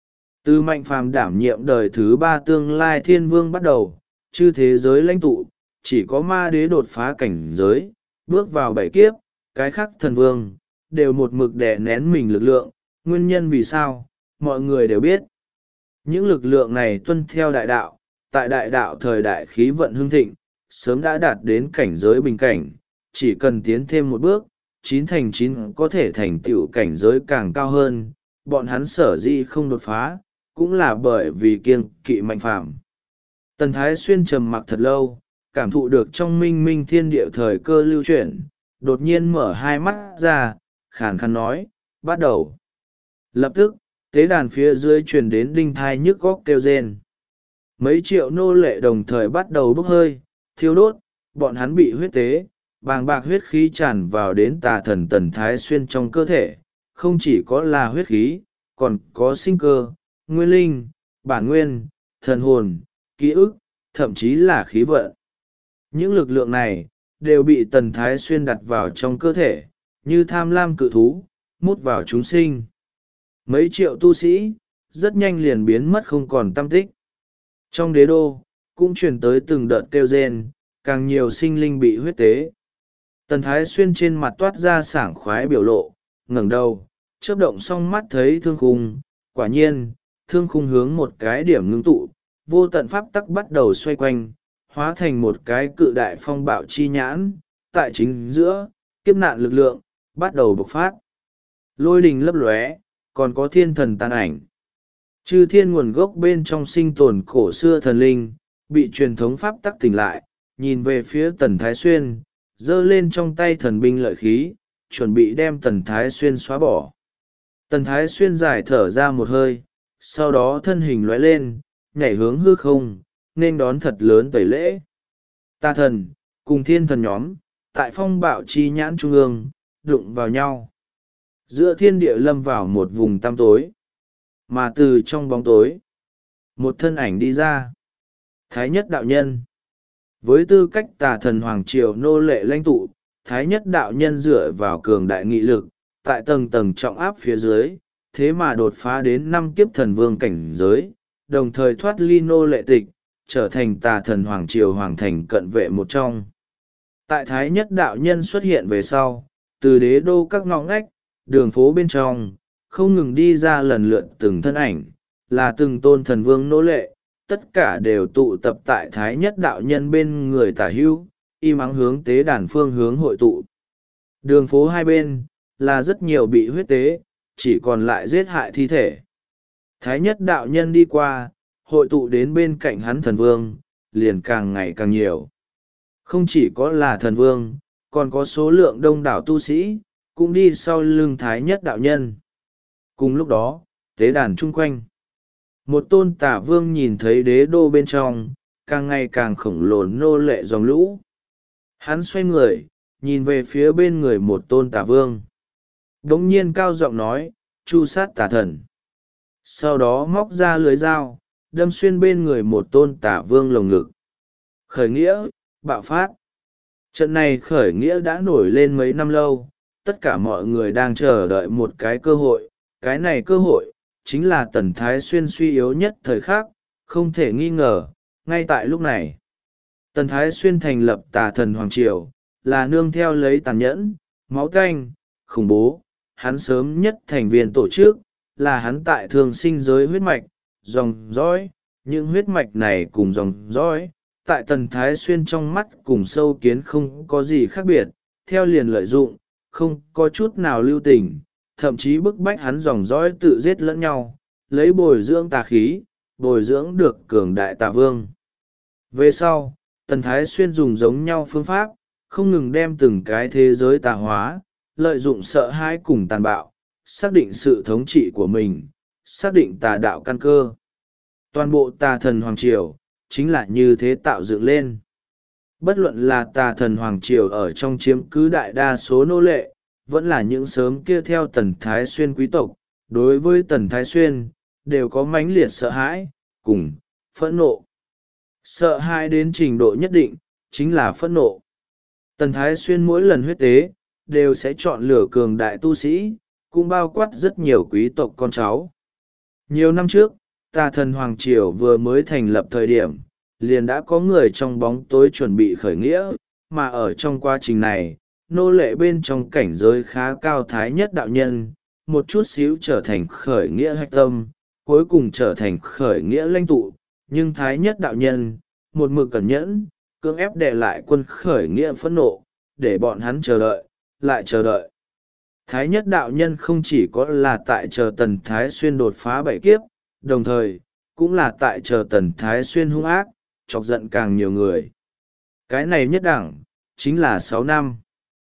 Từ Mạnh Phàm đảm nhiệm đời thứ 3 tương lai thiên vương bắt đầu, chư thế giới lãnh tụ, chỉ có ma đế đột phá cảnh giới, bước vào 7 kiếp, cái khác thần vương, đều một mực đè nén mình lực lượng. Nguyên nhân vì sao, mọi người đều biết. Những lực lượng này tuân theo đại đạo, tại đại đạo thời đại khí vận hưng thịnh, sớm đã đạt đến cảnh giới bình cảnh, chỉ cần tiến thêm một bước, 9 thành 9 có thể thành tựu cảnh giới càng cao hơn. Bọn hắn sở dĩ không đột phá, cũng là bởi vì kiêng kỵ Mạnh Phàm. Tần Thái Xuyên trầm mặc thật lâu, cảm thụ được trong minh minh thiên địa thời cơ lưu chuyển, đột nhiên mở hai mắt ra, khàn khàn nói, bắt đầu. Lập tức, tế đàn phía dưới truyền đến đinh thai nhức góc kêu rên. Mấy triệu nô lệ đồng thời bắt đầu bốc hơi, thiêu đốt, bọn hắn bị huyết tế, bàng bạc huyết khí tràn vào đến tà thần Tần Thái Xuyên trong cơ thể, không chỉ có là huyết khí, còn có sinh cơ, nguyên linh, bản nguyên, thần hồn, ký ức, thậm chí là khí vận. Những lực lượng này, đều bị Tần Thái Xuyên đặt vào trong cơ thể, như tham lam cự thú, mút vào chúng sinh. Mấy triệu tu sĩ, rất nhanh liền biến mất không còn tăm tích. Trong đế đô, cũng truyền tới từng đợt kêu rên, càng nhiều sinh linh bị huyết tế. Tần Thái Xuyên trên mặt toát ra sảng khoái biểu lộ, ngẩng đầu, chớp động xong mắt thấy Thương Khung. Quả nhiên, Thương Khung hướng một cái điểm ngưng tụ, vô tận pháp tắc bắt đầu xoay quanh, hóa thành một cái cự đại phong bạo chi nhãn. Tại chính giữa, kiếp nạn lực lượng bắt đầu bộc phát. Lôi đình lấp lóe, còn có thiên thần tàn ảnh. Chư thiên nguồn gốc bên trong sinh tồn cổ xưa thần linh, bị truyền thống pháp tắc tỉnh lại, nhìn về phía Tần Thái Xuyên, giơ lên trong tay thần binh lợi khí, chuẩn bị đem Tần Thái Xuyên xóa bỏ. Tần Thái Xuyên giải thở ra một hơi, sau đó thân hình lóe lên, nhảy hướng hư không, nên đón thật lớn tẩy lễ. Tà thần, cùng thiên thần nhóm, tại phong bạo chi nhãn trung ương, đụng vào nhau. Giữa thiên địa lâm vào một vùng tăm tối. Mà từ trong bóng tối, một thân ảnh đi ra. Thái Nhất Đạo Nhân. Với tư cách tà thần Hoàng Triều nô lệ lãnh tụ, Thái Nhất Đạo Nhân dựa vào cường đại nghị lực, tại tầng tầng trọng áp phía dưới, thế mà đột phá đến 5 kiếp thần vương cảnh giới, đồng thời thoát ly nô lệ tịch, trở thành tà thần Hoàng Triều Hoàng Thành cận vệ một trong. Tại Thái Nhất Đạo Nhân xuất hiện về sau, từ đế đô các ngõ ngách, đường phố bên trong, không ngừng đi ra lần lượt từng thân ảnh, là từng tôn thần vương nô lệ, tất cả đều tụ tập tại Thái Nhất Đạo Nhân bên người tả hữu, im ắng hướng tế đàn phương hướng hội tụ. Đường phố hai bên, là rất nhiều bị huyết tế, chỉ còn lại giết hại thi thể. Thái Nhất Đạo Nhân đi qua, hội tụ đến bên cạnh hắn thần vương, liền càng ngày càng nhiều. Không chỉ có là thần vương, còn có số lượng đông đảo tu sĩ, cũng đi sau lưng Thái Nhất Đạo Nhân. Cùng lúc đó, tế đàn chung quanh. Một tôn tả vương nhìn thấy đế đô bên trong, càng ngày càng khổng lồ nô lệ dòng lũ. Hắn xoay người, nhìn về phía bên người một tôn tà vương. Đống nhiên cao giọng nói, chu sát tà thần. Sau đó móc ra lưới dao, đâm xuyên bên người một tôn tà vương lồng ngực. Khởi nghĩa, bạo phát. Trận này khởi nghĩa đã nổi lên mấy năm lâu, tất cả mọi người đang chờ đợi một cái cơ hội. Cái này cơ hội, chính là Tần Thái Xuyên suy yếu nhất thời khắc, không thể nghi ngờ, ngay tại lúc này. Tần Thái Xuyên thành lập Tà Thần Hoàng Triều, là nương theo lấy tàn nhẫn, máu tanh, khủng bố. Hắn sớm nhất thành viên tổ chức, là hắn tại thường sinh giới huyết mạch, dòng dõi. Những huyết mạch này cùng dòng dõi, tại Tần Thái Xuyên trong mắt cùng sâu kiến không có gì khác biệt, theo liền lợi dụng, không có chút nào lưu tình, thậm chí bức bách hắn dòng dõi tự giết lẫn nhau, lấy bồi dưỡng tà khí, bồi dưỡng được cường đại tà vương. Về sau, Tần Thái Xuyên dùng giống nhau phương pháp, không ngừng đem từng cái thế giới tà hóa, lợi dụng sợ hãi cùng tàn bạo, xác định sự thống trị của mình, xác định tà đạo căn cơ. Toàn bộ Tà Thần Hoàng Triều, chính là như thế tạo dựng lên. Bất luận là Tà Thần Hoàng Triều ở trong chiếm cứ đại đa số nô lệ, vẫn là những sớm kia theo Tần Thái Xuyên quý tộc, đối với Tần Thái Xuyên, đều có mãnh liệt sợ hãi, cùng phẫn nộ. Sợ hãi đến trình độ nhất định, chính là phẫn nộ. Tần Thái Xuyên mỗi lần huyết tế, đều sẽ chọn lựa cường đại tu sĩ, cũng bao quát rất nhiều quý tộc con cháu. Nhiều năm trước, Tà Thần Hoàng Triều vừa mới thành lập thời điểm, liền đã có người trong bóng tối chuẩn bị khởi nghĩa, mà ở trong quá trình này, nô lệ bên trong cảnh giới khá cao thái nhất đạo nhân, một chút xíu trở thành khởi nghĩa hạch tâm, cuối cùng trở thành khởi nghĩa lãnh tụ, nhưng thái nhất đạo nhân, một mực cẩn nhẫn, cưỡng ép đè lại quân khởi nghĩa phẫn nộ, để bọn hắn chờ đợi, lại chờ đợi. Thái nhất đạo nhân không chỉ có là tại chờ Tần Thái Xuyên đột phá bảy kiếp, đồng thời, cũng là tại chờ Tần Thái Xuyên hung ác, chọc giận càng nhiều người. Cái này nhất đẳng, chính là 6 năm.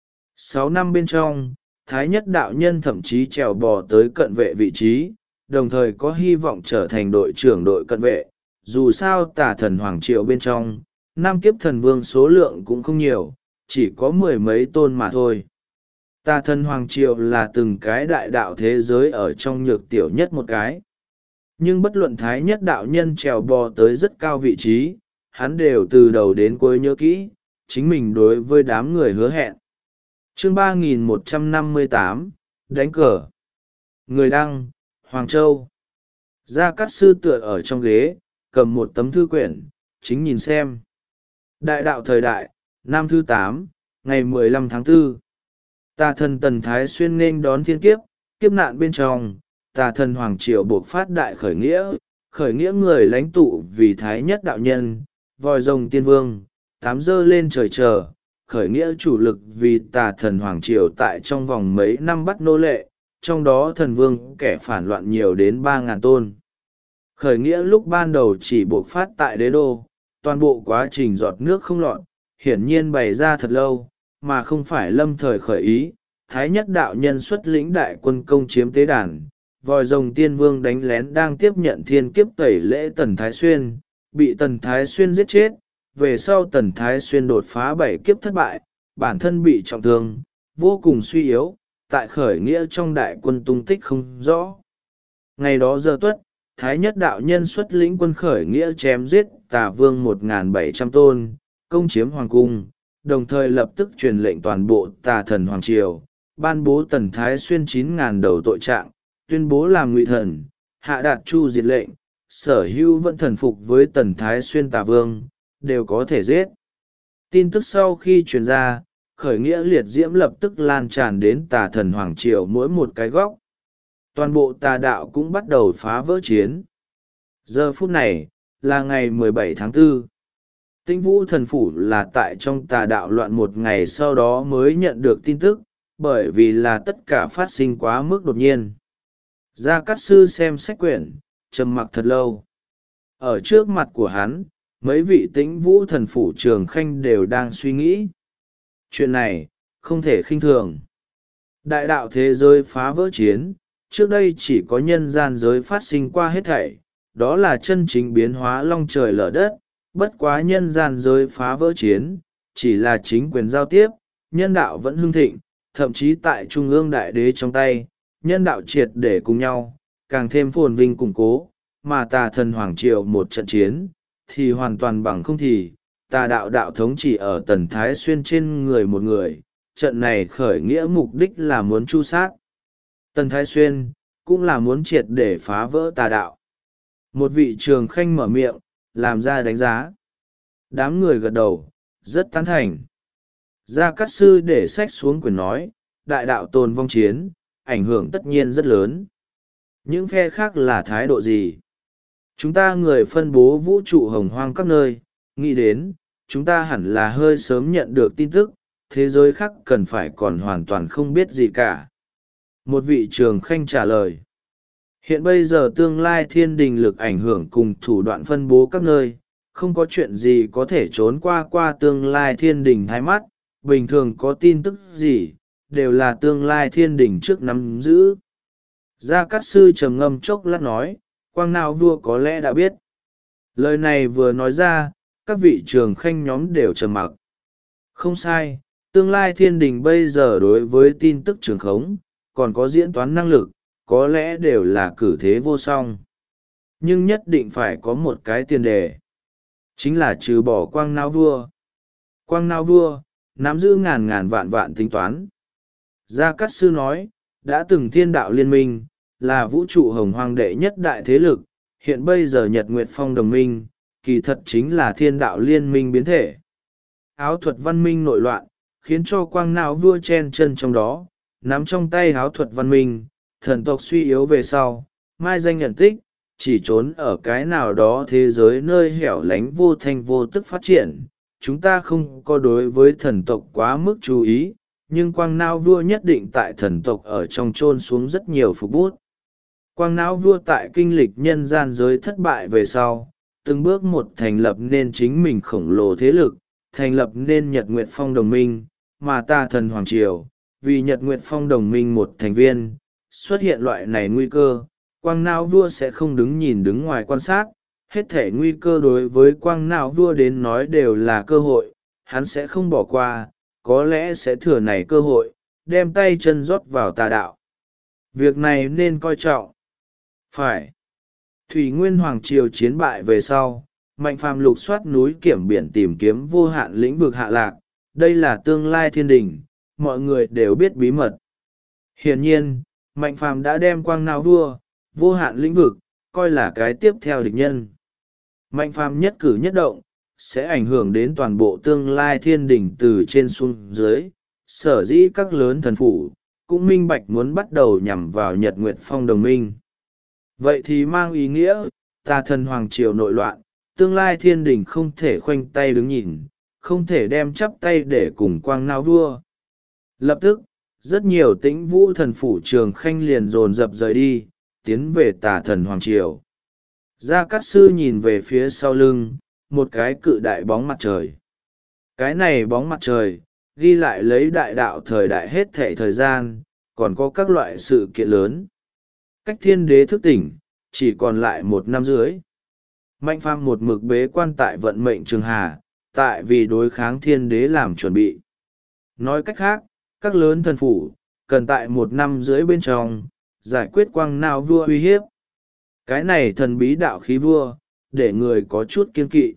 6 năm bên trong, Thái nhất đạo nhân thậm chí trèo bò tới cận vệ vị trí, đồng thời có hy vọng trở thành đội trưởng đội cận vệ. Dù sao Tà Thần Hoàng Triều bên trong, năm kiếp thần vương số lượng cũng không nhiều, chỉ có 10 mấy tôn mà thôi. Tà Thần Hoàng Triều là từng cái đại đạo thế giới ở trong nhược tiểu nhất một cái. Nhưng bất luận thái nhất đạo nhân trèo bò tới rất cao vị trí, hắn đều từ đầu đến cuối nhớ kỹ, chính mình đối với đám người hứa hẹn. Chương 3158, đánh cờ. Người đăng, Hoàng Châu. Gia Cát Sư tựa ở trong ghế, cầm một tấm thư quyển, chính nhìn xem. Đại đạo thời đại, năm thứ 8, ngày 15 tháng 4. Tà thần Tần Thái Xuyên nên đón thiên kiếp, kiếp nạn bên trong, Tà Thần Hoàng Triều buộc phát đại khởi nghĩa người lãnh tụ vì thái nhất đạo nhân, vòi rồng tiên vương, tám dơ lên trời chờ, khởi nghĩa chủ lực vì Tà Thần Hoàng Triều tại trong vòng mấy năm bắt nô lệ, trong đó thần vương kẻ phản loạn nhiều đến 3.000 tôn. Khởi nghĩa lúc ban đầu chỉ buộc phát tại đế đô, toàn bộ quá trình giọt nước không lọt, hiển nhiên bày ra thật lâu, mà không phải lâm thời khởi ý. Thái nhất đạo nhân xuất lĩnh đại quân công chiếm tế đàn, vòi rồng tiên vương đánh lén đang tiếp nhận thiên kiếp tẩy lễ Tần Thái Xuyên, bị Tần Thái Xuyên giết chết. Về sau Tần Thái Xuyên đột phá 7 kiếp thất bại, bản thân bị trọng thương, vô cùng suy yếu, tại khởi nghĩa trong đại quân tung tích không rõ. Ngày đó giờ tuất, Thái nhất đạo nhân xuất lĩnh quân khởi nghĩa chém giết Tà vương 1.700 tôn, công chiếm hoàng cung, đồng thời lập tức truyền lệnh toàn bộ Tà Thần Hoàng Triều, ban bố Tần Thái Xuyên 9.000 đầu tội trạng, tuyên bố làm ngụy thần, hạ đạt chu diệt lệnh, sở hữu vẫn thần phục với Tần Thái Xuyên Tà vương, đều có thể giết. Tin tức sau khi truyền ra, khởi nghĩa liệt diễm lập tức lan tràn đến Tà Thần Hoàng Triều mỗi một cái góc. Toàn bộ tà đạo cũng bắt đầu phá vỡ chiến. Giờ phút này, là ngày 17 tháng 4. Tĩnh Vũ Thần Phủ là tại trong tà đạo loạn một ngày sau đó mới nhận được tin tức, bởi vì là tất cả phát sinh quá mức đột nhiên. Gia Cát Sư xem sách quyển, trầm mặc thật lâu. Ở trước mặt của hắn, mấy vị Tĩnh Vũ Thần Phủ trường khanh đều đang suy nghĩ. Chuyện này, không thể khinh thường. Đại đạo thế giới phá vỡ chiến, trước đây chỉ có nhân gian giới phát sinh qua hết thảy, đó là chân chính biến hóa long trời lở đất, bất quá nhân gian giới phá vỡ chiến, chỉ là chính quyền giao tiếp, nhân đạo vẫn hưng thịnh, thậm chí tại trung ương đại đế trong tay, nhân đạo triệt để cùng nhau, càng thêm phồn vinh củng cố, mà tà thần hoàng triều một trận chiến, thì hoàn toàn bằng không thì, tà đạo đạo thống chỉ ở Tần Thái Xuyên trên người một người, trận này khởi nghĩa mục đích là muốn tru sát. Tần Thái Xuyên, cũng là muốn triệt để phá vỡ tà đạo. Một vị trường khanh mở miệng, làm ra đánh giá. Đám người gật đầu, rất tán thành. Gia Cát Sư để sách xuống quyển nói, đại đạo tồn vong chiến, ảnh hưởng tất nhiên rất lớn. Những phe khác là thái độ gì? Chúng ta người phân bố vũ trụ hồng hoang các nơi, nghĩ đến, chúng ta hẳn là hơi sớm nhận được tin tức, thế giới khác cần phải còn hoàn toàn không biết gì cả. Một vị trường khanh trả lời. Hiện bây giờ tương lai thiên đình lực ảnh hưởng cùng thủ đoạn phân bố các nơi, không có chuyện gì có thể trốn qua tương lai thiên đình hai mắt, bình thường có tin tức gì, đều là tương lai thiên đình trước nắm giữ. Gia Cát Sư trầm ngâm chốc lát nói, Quang Nao vua có lẽ đã biết. Lời này vừa nói ra, các vị trường khanh nhóm đều trầm mặc. Không sai, tương lai thiên đình bây giờ đối với tin tức trường khống, còn có diễn toán năng lực, có lẽ đều là cử thế vô song. Nhưng nhất định phải có một cái tiền đề. Chính là trừ bỏ Quang Nao vua. Quang Nao vua, nắm giữ ngàn vạn tính toán. Gia Cát Sư nói, đã từng thiên đạo liên minh, là vũ trụ hồng hoang đệ nhất đại thế lực, hiện bây giờ Nhật Nguyệt Phong đồng minh, kỳ thật chính là thiên đạo liên minh biến thể. Áo thuật văn minh nội loạn, khiến cho Quang Nao vua chen chân trong đó, nắm trong tay áo thuật văn minh, thần tộc suy yếu về sau, mai danh nhận tích, chỉ trốn ở cái nào đó thế giới nơi hẻo lánh vô thanh vô tức phát triển. Chúng ta không có đối với thần tộc quá mức chú ý, nhưng Quang Nao vua nhất định tại thần tộc ở trong chôn xuống rất nhiều phục bút. Quang Nao vua tại kinh lịch nhân gian giới thất bại về sau, từng bước một thành lập nên chính mình khổng lồ thế lực, thành lập nên Nhật Nguyệt Phong đồng minh, mà ta thần Hoàng Triều, vì Nhật Nguyệt Phong đồng minh một thành viên, xuất hiện loại này nguy cơ, Quang Nao vua sẽ không đứng ngoài quan sát, hết thể nguy cơ đối với Quang Nao vua đến nói đều là cơ hội, hắn sẽ không bỏ qua, có lẽ sẽ thừa này cơ hội, đem tay chân rót vào tà đạo. Việc này nên coi trọng. Phải. Thủy Nguyên Hoàng Triều chiến bại về sau, Mạnh Phàm lục soát núi kiểm biển tìm kiếm vô hạn lĩnh vực hạ lạc, đây là tương lai thiên đình, mọi người đều biết bí mật. Hiển nhiên, Mạnh Phàm đã đem Quang Nao vua, vô hạn lĩnh vực, coi là cái tiếp theo địch nhân. Mạnh Phàm nhất cử nhất động, sẽ ảnh hưởng đến toàn bộ tương lai thiên đình từ trên xuống dưới, sở dĩ các lớn thần phủ, cũng minh bạch muốn bắt đầu nhằm vào Nhật Nguyệt Phong đồng minh. Vậy thì mang ý nghĩa, tà thần Hoàng Triều nội loạn, tương lai thiên đình không thể khoanh tay đứng nhìn, không thể đem chắp tay để cùng Quang Nao vua. Lập tức, rất nhiều tĩnh vũ thần phủ trường khanh liền dồn dập rời đi, tiến về tà thần Hoàng Triều. Gia Cát Sư nhìn về phía sau lưng, một cái cự đại bóng mặt trời. Cái này bóng mặt trời, ghi lại lấy đại đạo thời đại hết thảy thời gian, còn có các loại sự kiện lớn. Cách thiên đế thức tỉnh, chỉ còn lại 1 năm dưới. Mạnh Phàm một mực bế quan tại vận mệnh trường hà, tại vì đối kháng thiên đế làm chuẩn bị. Nói cách khác, các lớn thần phủ, cần tại 1 năm dưới bên trong, giải quyết Quang Nao vua uy hiếp. Cái này thần bí đạo khí vua, để người có chút kiên kỵ.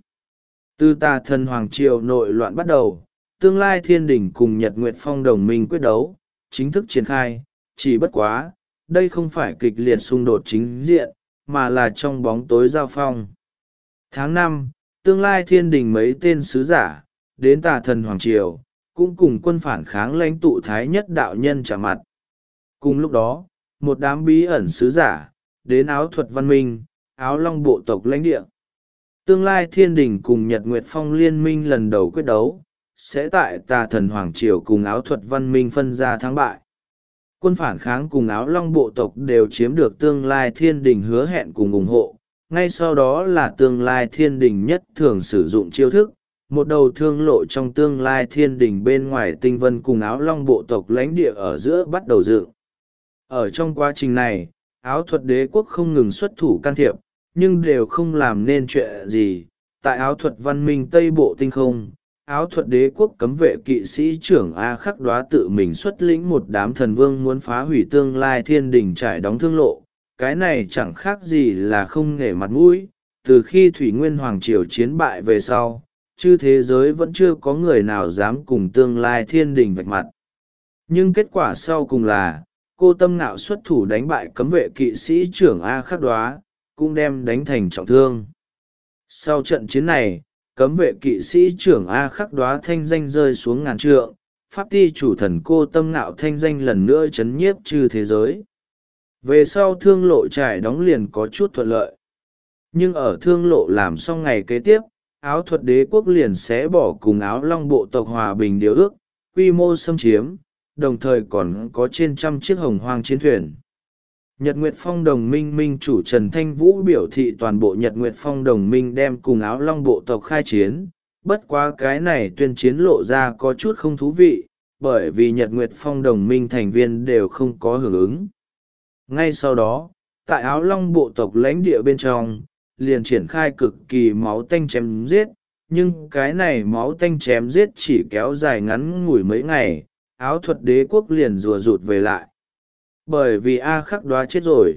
Từ tà thần Hoàng Triều nội loạn bắt đầu, tương lai thiên đình cùng Nhật Nguyệt Phong đồng minh quyết đấu, chính thức triển khai, chỉ bất quá, đây không phải kịch liệt xung đột chính diện, mà là trong bóng tối giao phong. Tháng 5, tương lai thiên đình mấy tên sứ giả, đến tà thần Hoàng Triều, cũng cùng quân phản kháng lãnh tụ Thái Nhất đạo nhân chạm mặt. Cùng lúc đó, một đám bí ẩn sứ giả, đến áo thuật văn minh, áo long bộ tộc lãnh địa. Tương lai thiên đình cùng Nhật Nguyệt Phong liên minh lần đầu quyết đấu, sẽ tại tà thần Hoàng Triều cùng áo thuật văn minh phân ra thắng bại. Quân phản kháng cùng áo long bộ tộc đều chiếm được tương lai thiên đình hứa hẹn cùng ủng hộ, ngay sau đó là tương lai thiên đình nhất thường sử dụng chiêu thức, một đầu thương lộ trong tương lai thiên đình bên ngoài tinh vân cùng áo long bộ tộc lãnh địa ở giữa bắt đầu dựng. Ở trong quá trình này, áo thuật đế quốc không ngừng xuất thủ can thiệp, nhưng đều không làm nên chuyện gì. Tại áo thuật văn minh Tây Bộ tinh không, áo thuật đế quốc cấm vệ kỵ sĩ trưởng A Khắc Đoá tự mình xuất lĩnh một đám thần vương muốn phá hủy tương lai thiên đình trải đóng thương lộ. Cái này chẳng khác gì là không nể mặt mũi. Từ khi Thủy Nguyên Hoàng Triều chiến bại về sau, chư thế giới vẫn chưa có người nào dám cùng tương lai thiên đình vạch mặt. Nhưng kết quả sau cùng là, cô Tâm Ngạo xuất thủ đánh bại cấm vệ kỵ sĩ trưởng A Khắc Đoá, cũng đem đánh thành trọng thương. Sau trận chiến này, cấm vệ kỵ sĩ trưởng A Khắc Đoá thanh danh rơi xuống ngàn trượng, pháp ti chủ thần cô Tâm Ngạo thanh danh lần nữa chấn nhiếp chư thế giới. Về sau thương lộ trải đóng liền có chút thuận lợi. Nhưng ở thương lộ làm xong ngày kế tiếp, áo thuật đế quốc liền sẽ bỏ cùng áo long bộ tộc hòa bình điều ước, quy mô xâm chiếm, đồng thời còn có trên 100 chiếc hồng hoang chiến thuyền. Nhật Nguyệt Phong Đồng Minh minh chủ Trần Thanh Vũ biểu thị toàn bộ Nhật Nguyệt Phong Đồng Minh đem cùng áo long bộ tộc khai chiến, bất quá cái này tuyên chiến lộ ra có chút không thú vị, bởi vì Nhật Nguyệt Phong Đồng Minh thành viên đều không có hưởng ứng. Ngay sau đó, tại áo long bộ tộc lãnh địa bên trong, liền triển khai cực kỳ máu tanh chém giết, nhưng cái này máu tanh chém giết chỉ kéo dài ngắn ngủi mấy ngày, áo thuật đế quốc liền rùa rụt về lại. Bởi vì A Khắc Đoá chết rồi.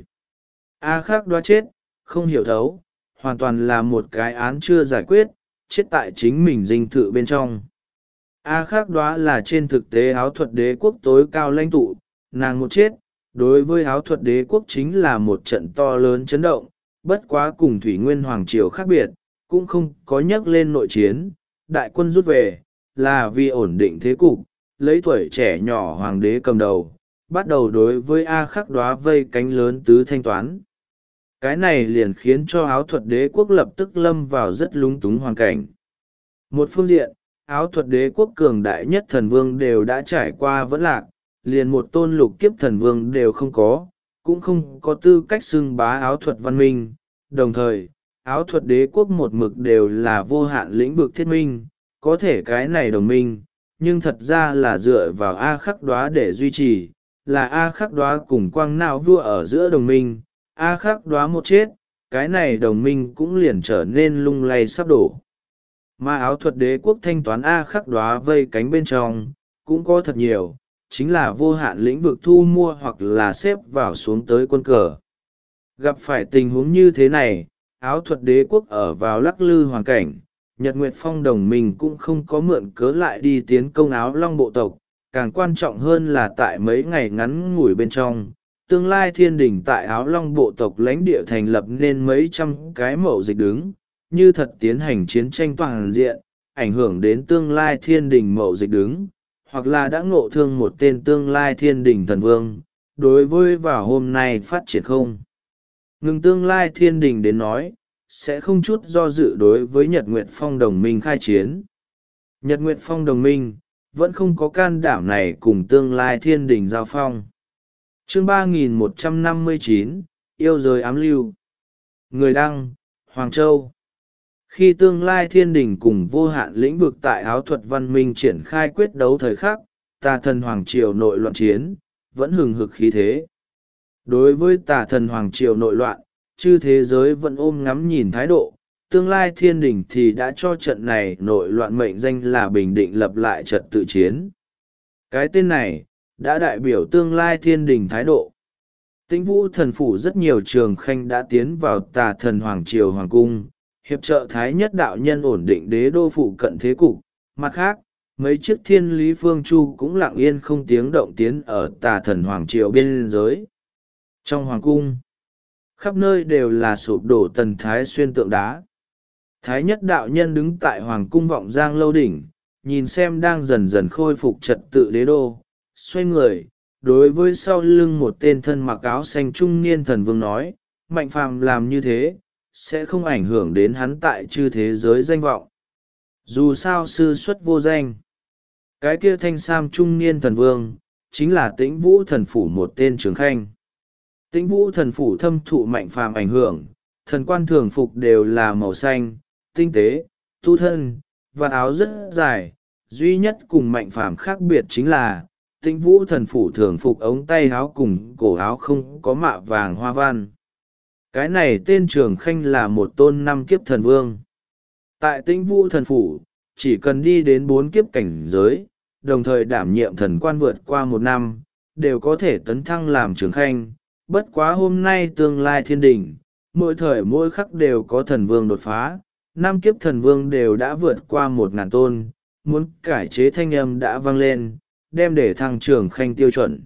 A Khắc Đoá chết, không hiểu thấu, hoàn toàn là một cái án chưa giải quyết, chết tại chính mình dinh thự bên trong. A Khắc Đoá là trên thực tế áo thuật đế quốc tối cao lãnh tụ, nàng một chết, đối với áo thuật đế quốc chính là một trận to lớn chấn động, bất quá cùng Thủy Nguyên Hoàng Triều khác biệt, cũng không có nhắc lên nội chiến, đại quân rút về, là vì ổn định thế cục, lấy tuổi trẻ nhỏ hoàng đế cầm đầu, bắt đầu đối với A Khắc Đoá vây cánh lớn tứ thanh toán. Cái này liền khiến cho áo thuật đế quốc lập tức lâm vào rất lúng túng hoàn cảnh. Một phương diện, áo thuật đế quốc cường đại nhất thần vương đều đã trải qua vẫn lạc, liền một tôn lục kiếp thần vương đều không có, cũng không có tư cách xưng bá áo thuật văn minh. Đồng thời, áo thuật đế quốc một mực đều là vô hạn lĩnh vực thiết minh, có thể cái này đồng minh, nhưng thật ra là dựa vào A Khắc Đoá để duy trì, là A Khắc Đoá cùng Quang Não vua ở giữa đồng minh. A Khắc Đoá một chết, cái này đồng minh cũng liền trở nên lung lay sắp đổ. Mà áo thuật đế quốc thanh toán A Khắc Đoá vây cánh bên trong, cũng có thật nhiều, chính là vô hạn lĩnh vực thu mua hoặc là xếp vào xuống tới quân cờ. Gặp phải tình huống như thế này, áo thuật đế quốc ở vào lắc lư hoàn cảnh, Nhật Nguyệt Phong Đồng Minh cũng không có mượn cớ lại đi tiến công áo long bộ tộc, càng quan trọng hơn là tại mấy ngày ngắn ngủi bên trong, tương lai thiên đình tại áo long bộ tộc lãnh địa thành lập nên mấy trăm cái mậu dịch đứng, như thật tiến hành chiến tranh toàn diện, ảnh hưởng đến tương lai thiên đình mậu dịch đứng, hoặc là đã ngộ thương một tên tương lai thiên đình thần vương, đối với vào hôm nay phát triển không. Ngừng tương lai thiên đình đến nói, sẽ không chút do dự đối với Nhật Nguyệt Phong Đồng Minh khai chiến. Nhật Nguyệt Phong Đồng Minh vẫn không có can đảm này cùng tương lai thiên đình giao phong. Chương 3159, yêu giới ám lưu. Người đăng, Hoàng Châu. Khi tương lai thiên đình cùng vô hạn lĩnh vực tại áo thuật văn minh triển khai quyết đấu thời khắc, tà thần Hoàng Triều nội loạn chiến, vẫn hừng hực khí thế. Đối với tà thần Hoàng Triều nội loạn, chư thế giới vẫn ôm ngắm nhìn thái độ, tương lai thiên đình thì đã cho trận này nội loạn mệnh danh là bình định lập lại trật tự chiến. Cái tên này, đã đại biểu tương lai thiên đình thái độ. Tĩnh Vũ thần phủ rất nhiều trường khanh đã tiến vào tà thần Hoàng Triều Hoàng Cung, hiệp trợ thái nhất đạo nhân ổn định đế đô phụ cận thế cục. Mặt khác, mấy chiếc thiên lý phương chu cũng lặng yên không tiếng động tiến ở tà thần Hoàng Triều biên giới. Trong Hoàng Cung, khắp nơi đều là sụp đổ tần thái xuyên tượng đá. Thái nhất đạo nhân đứng tại Hoàng Cung Vọng Giang lâu đỉnh, nhìn xem đang dần dần khôi phục trật tự đế đô, xoay người, đối với sau lưng một tên thân mặc áo xanh trung niên thần vương nói, Mạnh Phàm làm như thế, sẽ không ảnh hưởng đến hắn tại chư thế giới danh vọng. Dù sao sư xuất vô danh. Cái kia thanh sam trung niên thần vương, chính là Tĩnh Vũ thần phủ một tên trưởng khanh. Tĩnh Vũ thần phủ thâm thụ Mạnh Phàm ảnh hưởng, thần quan thường phục đều là màu xanh, tinh tế, tu thân, và áo rất dài. Duy nhất cùng Mạnh Phàm khác biệt chính là, Tĩnh Vũ thần phủ thường phục ống tay áo cùng cổ áo không có mạ vàng hoa văn. Cái này tên trường khanh là một tôn năm kiếp thần vương. Tại Tĩnh Vũ thần phủ, chỉ cần đi đến 4 kiếp cảnh giới, đồng thời đảm nhiệm thần quan vượt qua 1 năm, đều có thể tấn thăng làm trưởng khanh. Bất quá hôm nay tương lai thiên đình, mỗi thời mỗi khắc đều có thần vương đột phá, 5 kiếp thần vương đều đã vượt qua 1.000 tôn, muốn cải chế thanh âm đã vang lên, đem để thăng trưởng khanh tiêu chuẩn.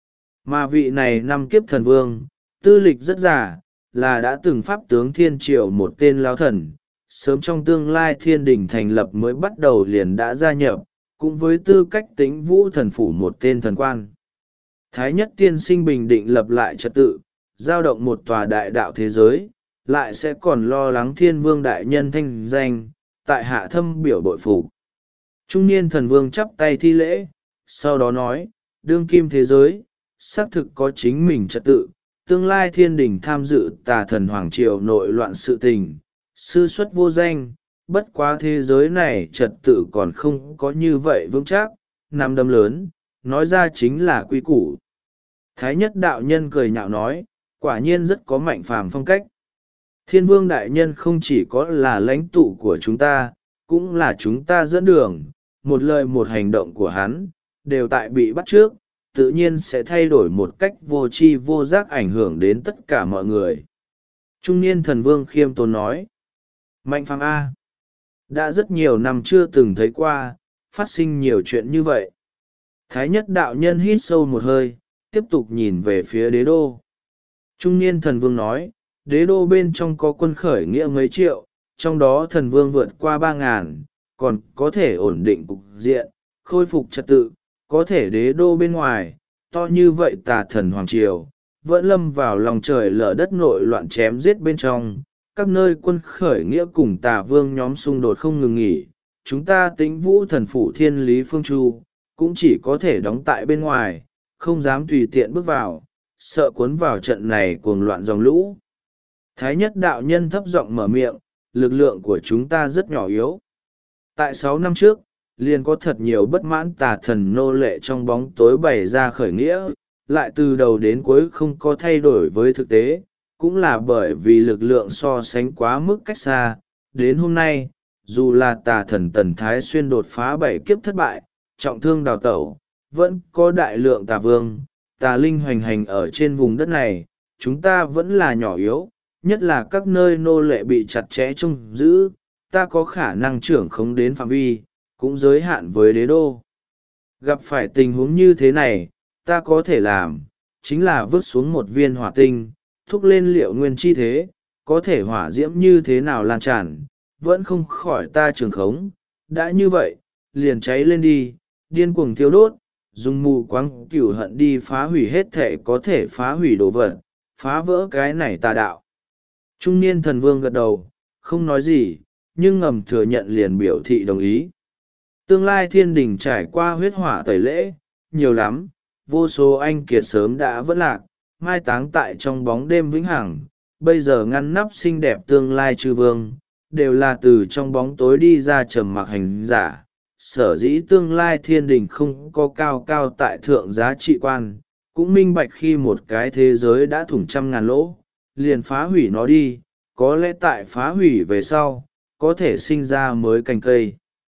Mà vị này 5 kiếp thần vương, tư lịch rất già, là đã từng pháp tướng thiên triều một tên lao thần, sớm trong tương lai thiên đình thành lập mới bắt đầu liền đã gia nhập, cũng với tư cách Tĩnh Vũ thần phủ một tên thần quan. Thái nhất tiên sinh bình định lập lại trật tự, giao động một tòa đại đạo thế giới, lại sẽ còn lo lắng thiên vương đại nhân thanh danh, tại hạ thâm biểu bội phục. Trung niên thần vương chắp tay thi lễ, sau đó nói, đương kim thế giới, xác thực có chính mình trật tự, tương lai thiên đình tham dự tà thần hoàng triều nội loạn sự tình, sư xuất vô danh, bất quá thế giới này trật tự còn không có như vậy vững chắc, nắm đấm lớn, nói ra chính là quy củ. Thái nhất đạo nhân cười nhạo nói, quả nhiên rất có mạnh phàm phong cách. Thiên vương đại nhân không chỉ có là lãnh tụ của chúng ta, cũng là chúng ta dẫn đường, một lời một hành động của hắn, đều tại bị bắt trước, tự nhiên sẽ thay đổi một cách vô tri vô giác ảnh hưởng đến tất cả mọi người. Trung niên thần vương khiêm tốn nói, mạnh phàm A. Đã rất nhiều năm chưa từng thấy qua, phát sinh nhiều chuyện như vậy. Thái nhất đạo nhân hít sâu một hơi, tiếp tục nhìn về phía đế đô. Trung niên thần vương nói, đế đô bên trong có quân khởi nghĩa mấy triệu, trong đó thần vương vượt qua 3.000, còn có thể ổn định cục diện, khôi phục trật tự, có thể đế đô bên ngoài, to như vậy tà thần hoàng triều, vẫn lâm vào lòng trời lở đất nội loạn chém giết bên trong, các nơi quân khởi nghĩa cùng tà vương nhóm xung đột không ngừng nghỉ, chúng ta Tĩnh Vũ thần phủ thiên lý phương chu, cũng chỉ có thể đóng tại bên ngoài, không dám tùy tiện bước vào, sợ cuốn vào trận này cuồng loạn dòng lũ. Thái nhất đạo nhân thấp giọng mở miệng, lực lượng của chúng ta rất nhỏ yếu. Tại 6 năm trước, liền có thật nhiều bất mãn tà thần nô lệ trong bóng tối bày ra khởi nghĩa, lại từ đầu đến cuối không có thay đổi với thực tế, cũng là bởi vì lực lượng so sánh quá mức cách xa. Đến hôm nay, dù là tà thần Tần Thái Xuyên đột phá 7 kiếp thất bại, trọng thương đào tẩu, vẫn có đại lượng tà vương, tà linh hoành hành ở trên vùng đất này, chúng ta vẫn là nhỏ yếu, nhất là các nơi nô lệ bị chặt chẽ trông giữ, ta có khả năng trưởng khống đến phạm vi, cũng giới hạn với đế đô. Gặp phải tình huống như thế này, ta có thể làm, chính là vứt xuống một viên hỏa tinh, thúc lên liệu nguyên chi thế, có thể hỏa diễm như thế nào lan tràn, vẫn không khỏi ta trường khống. Đã như vậy, liền cháy lên đi, điên cuồng thiêu đốt, dùng mù quáng cửu hận đi phá hủy hết thể có thể phá hủy đồ vật, phá vỡ cái này tà đạo. Trung niên thần vương gật đầu, không nói gì, nhưng ngầm thừa nhận liền biểu thị đồng ý. Tương lai thiên đình trải qua huyết hỏa tẩy lễ, nhiều lắm, vô số anh kiệt sớm đã vỡ lạc, mai táng tại trong bóng đêm vĩnh hằng, bây giờ ngăn nắp xinh đẹp tương lai chư vương, đều là từ trong bóng tối đi ra trầm mặc hành giả. Sở dĩ tương lai thiên đình không có cao cao tại thượng giá trị quan, cũng minh bạch khi một cái thế giới đã thủng 100.000 lỗ, liền phá hủy nó đi, có lẽ tại phá hủy về sau, có thể sinh ra mới cành cây.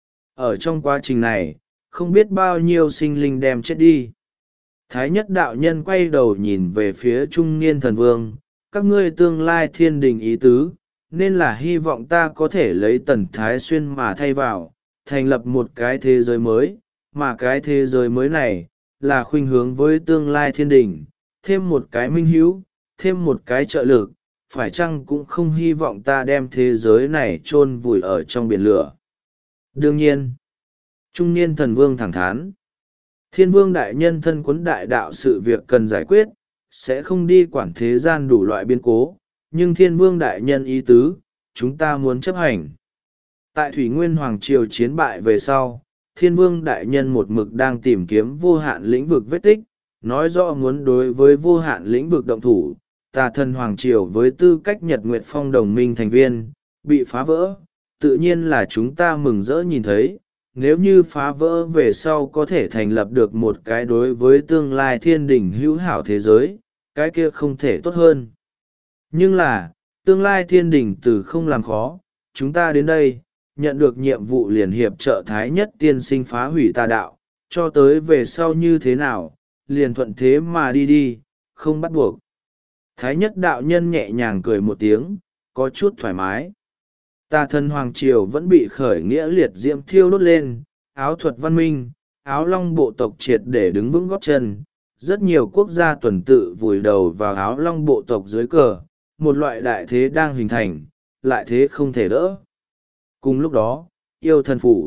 Ở trong quá trình này, không biết bao nhiêu sinh linh đem chết đi. Thái nhất đạo nhân quay đầu nhìn về phía trung niên thần vương, các ngươi tương lai thiên đình ý tứ, nên là hy vọng ta có thể lấy Tần Thái Xuyên mà thay vào, thành lập một cái thế giới mới, mà cái thế giới mới này, là khuynh hướng với tương lai thiên đình, thêm một cái minh hữu, thêm một cái trợ lực, phải chăng cũng không hy vọng ta đem thế giới này chôn vùi ở trong biển lửa. Đương nhiên, trung niên thần vương thẳng thắn, thiên vương đại nhân thân quấn đại đạo sự việc cần giải quyết, sẽ không đi quản thế gian đủ loại biến cố, nhưng thiên vương đại nhân ý tứ, chúng ta muốn chấp hành. Tại Thủy Nguyên Hoàng Triều chiến bại về sau, thiên vương đại nhân một mực đang tìm kiếm vô hạn lĩnh vực vết tích, nói rõ muốn đối với vô hạn lĩnh vực động thủ, tà thần Hoàng Triều với tư cách Nhật Nguyệt Phong đồng minh thành viên, bị phá vỡ, tự nhiên là chúng ta mừng rỡ nhìn thấy, nếu như phá vỡ về sau có thể thành lập được một cái đối với tương lai thiên đình hữu hảo thế giới, cái kia không thể tốt hơn. Nhưng là, tương lai thiên đình từ không làm khó, chúng ta đến đây, nhận được nhiệm vụ liền hiệp trợ Thái Nhất tiên sinh phá hủy tà đạo, cho tới về sau như thế nào, liền thuận thế mà đi đi, không bắt buộc. Thái Nhất đạo nhân nhẹ nhàng cười một tiếng, có chút thoải mái. Tà thần Hoàng Triều vẫn bị khởi nghĩa liệt diễm thiêu đốt lên, áo thuật văn minh, áo long bộ tộc triệt để đứng vững gót chân. Rất nhiều quốc gia tuần tự vùi đầu vào áo long bộ tộc dưới cờ, một loại đại thế đang hình thành, lại thế không thể đỡ. Cùng lúc đó, yêu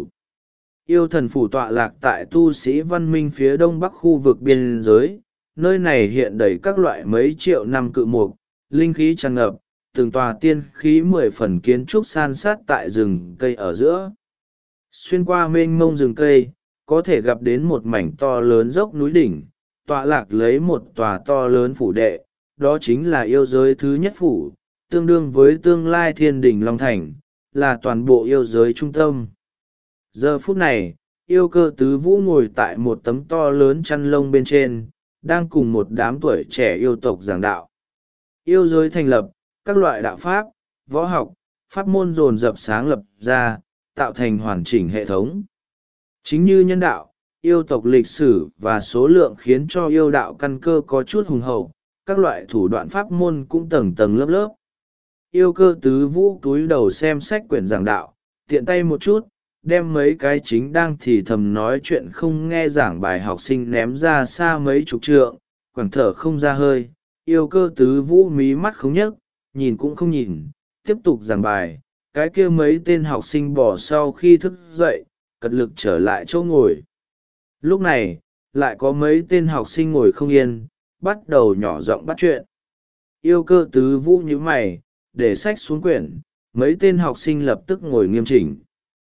thần phủ tọa lạc tại tu sĩ văn minh phía đông bắc khu vực biên giới, nơi này hiện đầy các loại mấy triệu năm cự mục, linh khí tràn ngập, từng tòa tiên khí 10 phần kiến trúc san sát tại rừng cây ở giữa. Xuyên qua mênh mông rừng cây, có thể gặp đến một mảnh to lớn dốc núi đỉnh, tọa lạc lấy một tòa to lớn phủ đệ, đó chính là yêu giới thứ nhất phủ, tương đương với tương lai thiên đình Long Thành, là toàn bộ yêu giới trung tâm. Giờ phút này, yêu cơ tứ vũ ngồi tại một tấm to lớn chăn lông bên trên, đang cùng một đám tuổi trẻ yêu tộc giảng đạo. Yêu giới thành lập, các loại đạo pháp, võ học, pháp môn dồn dập sáng lập ra, tạo thành hoàn chỉnh hệ thống. Chính như nhân đạo, yêu tộc lịch sử và số lượng khiến cho yêu đạo căn cơ có chút hùng hậu, các loại thủ đoạn pháp môn cũng tầng tầng lớp lớp. Yêu cơ tứ vũ túi đầu xem sách quyển giảng đạo, tiện tay một chút, đem mấy cái chính đang thì thầm nói chuyện không nghe giảng bài học sinh ném ra xa mấy chục trượng, quẳng thở không ra hơi. Yêu cơ tứ vũ mí mắt không nhấc, nhìn cũng không nhìn, tiếp tục giảng bài. Cái kia mấy tên học sinh bỏ sau khi thức dậy, cật lực trở lại chỗ ngồi. Lúc này, lại có mấy tên học sinh ngồi không yên, bắt đầu nhỏ giọng bắt chuyện. Yêu cơ tứ vũ nhíu mày, để sách xuống quyển, mấy tên học sinh lập tức ngồi nghiêm chỉnh.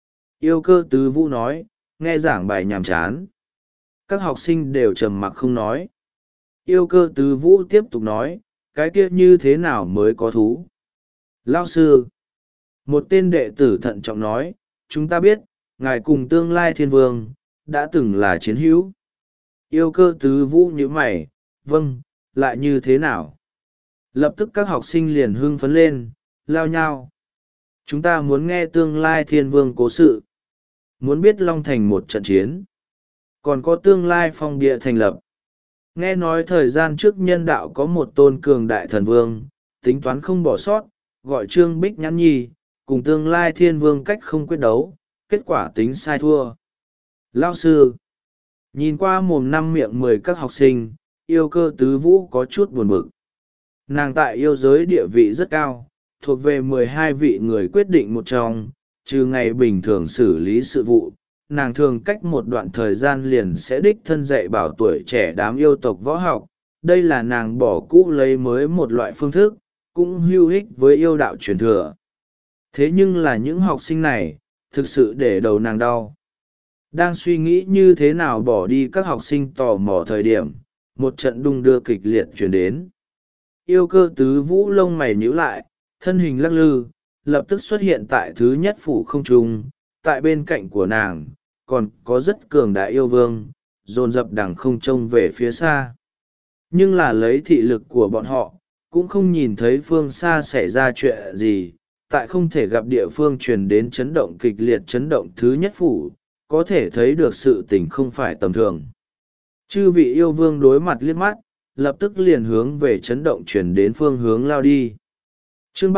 Yêu cơ tứ vũ nói, nghe giảng bài nhàm chán. Các học sinh đều trầm mặc không nói. Yêu cơ tứ vũ tiếp tục nói, cái kia như thế nào mới có thú? Lao sư, một tên đệ tử thận trọng nói, chúng ta biết, ngài cùng tương lai thiên vương, đã từng là chiến hữu. Yêu cơ tứ vũ nhíu mày, vâng, lại như thế nào? Lập tức các học sinh liền hưng phấn lên, lao nhau. Chúng ta muốn nghe tương lai thiên vương cố sự. Muốn biết Long Thành một trận chiến. Còn có tương lai phong địa thành lập. Nghe nói thời gian trước nhân đạo có một tôn cường đại thần vương, tính toán không bỏ sót, gọi Trương Bích Nhãn Nhi, cùng tương lai thiên vương cách không quyết đấu, kết quả tính sai thua. Lao sư, nhìn qua mồm năm miệng 10 các học sinh, yêu cơ tứ vũ có chút buồn bực. Nàng tại yêu giới địa vị rất cao, thuộc về 12 vị người quyết định một trong, trừ ngày bình thường xử lý sự vụ. Nàng thường cách một đoạn thời gian liền sẽ đích thân dạy bảo tuổi trẻ đám yêu tộc võ học. Đây là nàng bỏ cũ lấy mới một loại phương thức, cũng hữu ích với yêu đạo truyền thừa. Thế nhưng là những học sinh này, thực sự để đầu nàng đau. Đang suy nghĩ như thế nào bỏ đi các học sinh tò mò thời điểm, một trận đung đưa kịch liệt chuyển đến. Yêu cơ tứ vũ lông mày nhíu lại, thân hình lắc lư, lập tức xuất hiện tại thứ nhất phủ không trung, tại bên cạnh của nàng, còn có rất cường đại yêu vương, dồn dập đằng không trông về phía xa. Nhưng là lấy thị lực của bọn họ, cũng không nhìn thấy phương xa xảy ra chuyện gì, tại không thể gặp địa phương truyền đến chấn động kịch liệt chấn động thứ nhất phủ, có thể thấy được sự tình không phải tầm thường. Chư vị yêu vương đối mặt liếc mắt, lập tức liền hướng về chấn động chuyển đến phương hướng lao đi. Chương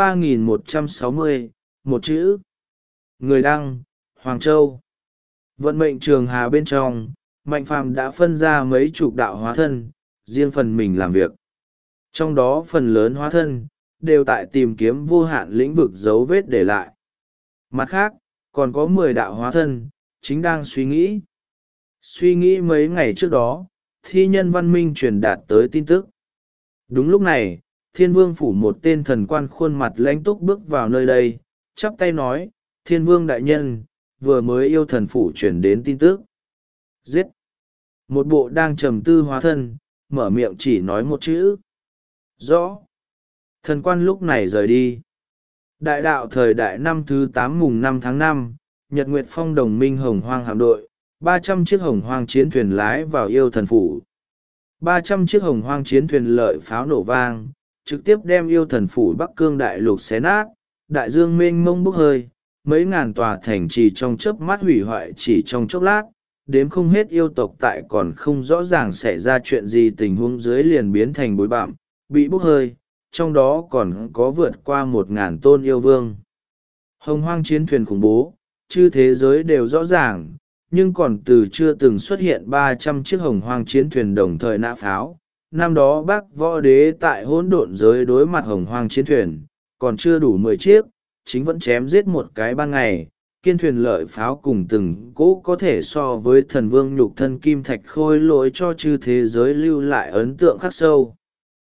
3160, một chữ. Người đăng, Hoàng Châu. Vận mệnh trường hà bên trong, Mạnh Phàm đã phân ra mấy chục đạo hóa thân, riêng phần mình làm việc. Trong đó phần lớn hóa thân, đều tại tìm kiếm vô hạn lĩnh vực dấu vết để lại. Mặt khác, còn có 10 đạo hóa thân, chính đang suy nghĩ. Suy nghĩ mấy ngày trước đó, thi nhân văn minh truyền đạt tới tin tức. Đúng lúc này, Thiên Vương phủ một tên thần quan khuôn mặt lãnh túc bước vào nơi đây, chắp tay nói, Thiên Vương đại nhân, vừa mới yêu thần phủ truyền đến tin tức. Giết! Một bộ đang trầm tư hóa thân, mở miệng chỉ nói một chữ. Rõ! Thần quan lúc này rời đi. Đại đạo thời đại năm thứ 8 mùng 5 tháng 5, Nhật Nguyệt Phong đồng minh Hồng Hoang hạm đội, 300 chiếc Hồng Hoang chiến thuyền lái vào yêu thần phủ. 300 chiếc Hồng Hoang chiến thuyền lợi pháo nổ vang, trực tiếp đem yêu thần phủ Bắc Cương đại lục xé nát, đại dương mênh mông bốc hơi, mấy ngàn tòa thành trì trong chớp mắt hủy hoại chỉ trong chốc lát, đếm không hết yêu tộc tại còn không rõ ràng xảy ra chuyện gì tình huống dưới liền biến thành bụi bặm, bị bốc hơi, trong đó còn có vượt qua 1.000 tôn yêu vương. Hồng hoang chiến thuyền khủng bố, chư thế giới đều rõ ràng, nhưng còn từ chưa từng xuất hiện 300 chiếc hồng hoang chiến thuyền đồng thời nã pháo. Năm đó Bác Võ Đế tại hỗn độn giới đối mặt hồng hoang chiến thuyền, còn chưa đủ 10 chiếc, chính vẫn chém giết một cái ban ngày, kiên thuyền lợi pháo cùng từng cỗ có thể so với thần vương nhục thân kim thạch khôi lỗi cho chư thế giới lưu lại ấn tượng khắc sâu.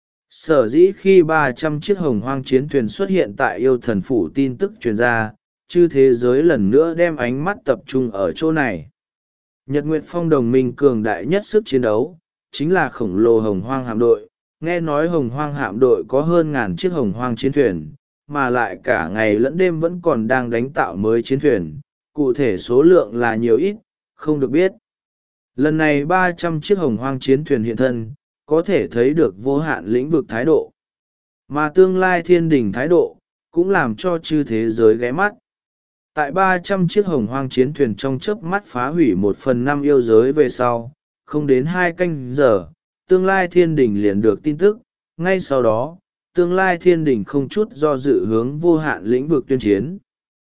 Sở dĩ khi 300 chiếc hồng hoang chiến thuyền xuất hiện tại yêu thần phủ tin tức truyền ra, chư thế giới lần nữa đem ánh mắt tập trung ở chỗ này. Nhật Nguyệt Phong đồng minh cường đại nhất sức chiến đấu, chính là khổng lồ hồng hoang hạm đội. Nghe nói hồng hoang hạm đội có hơn 1.000 chiếc hồng hoang chiến thuyền, mà lại cả ngày lẫn đêm vẫn còn đang đánh tạo mới chiến thuyền, cụ thể số lượng là nhiều ít, không được biết. Lần này 300 chiếc hồng hoang chiến thuyền hiện thân, có thể thấy được vô hạn lĩnh vực thái độ. Mà tương lai thiên đình thái độ, cũng làm cho chư thế giới ghé mắt. Tại 300 chiếc hồng hoang chiến thuyền trong chớp mắt phá hủy 1/5 yêu giới về sau, không đến 2 canh giờ, tương lai thiên đình liền được tin tức, ngay sau đó, tương lai thiên đình không chút do dự hướng vô hạn lĩnh vực tuyên chiến.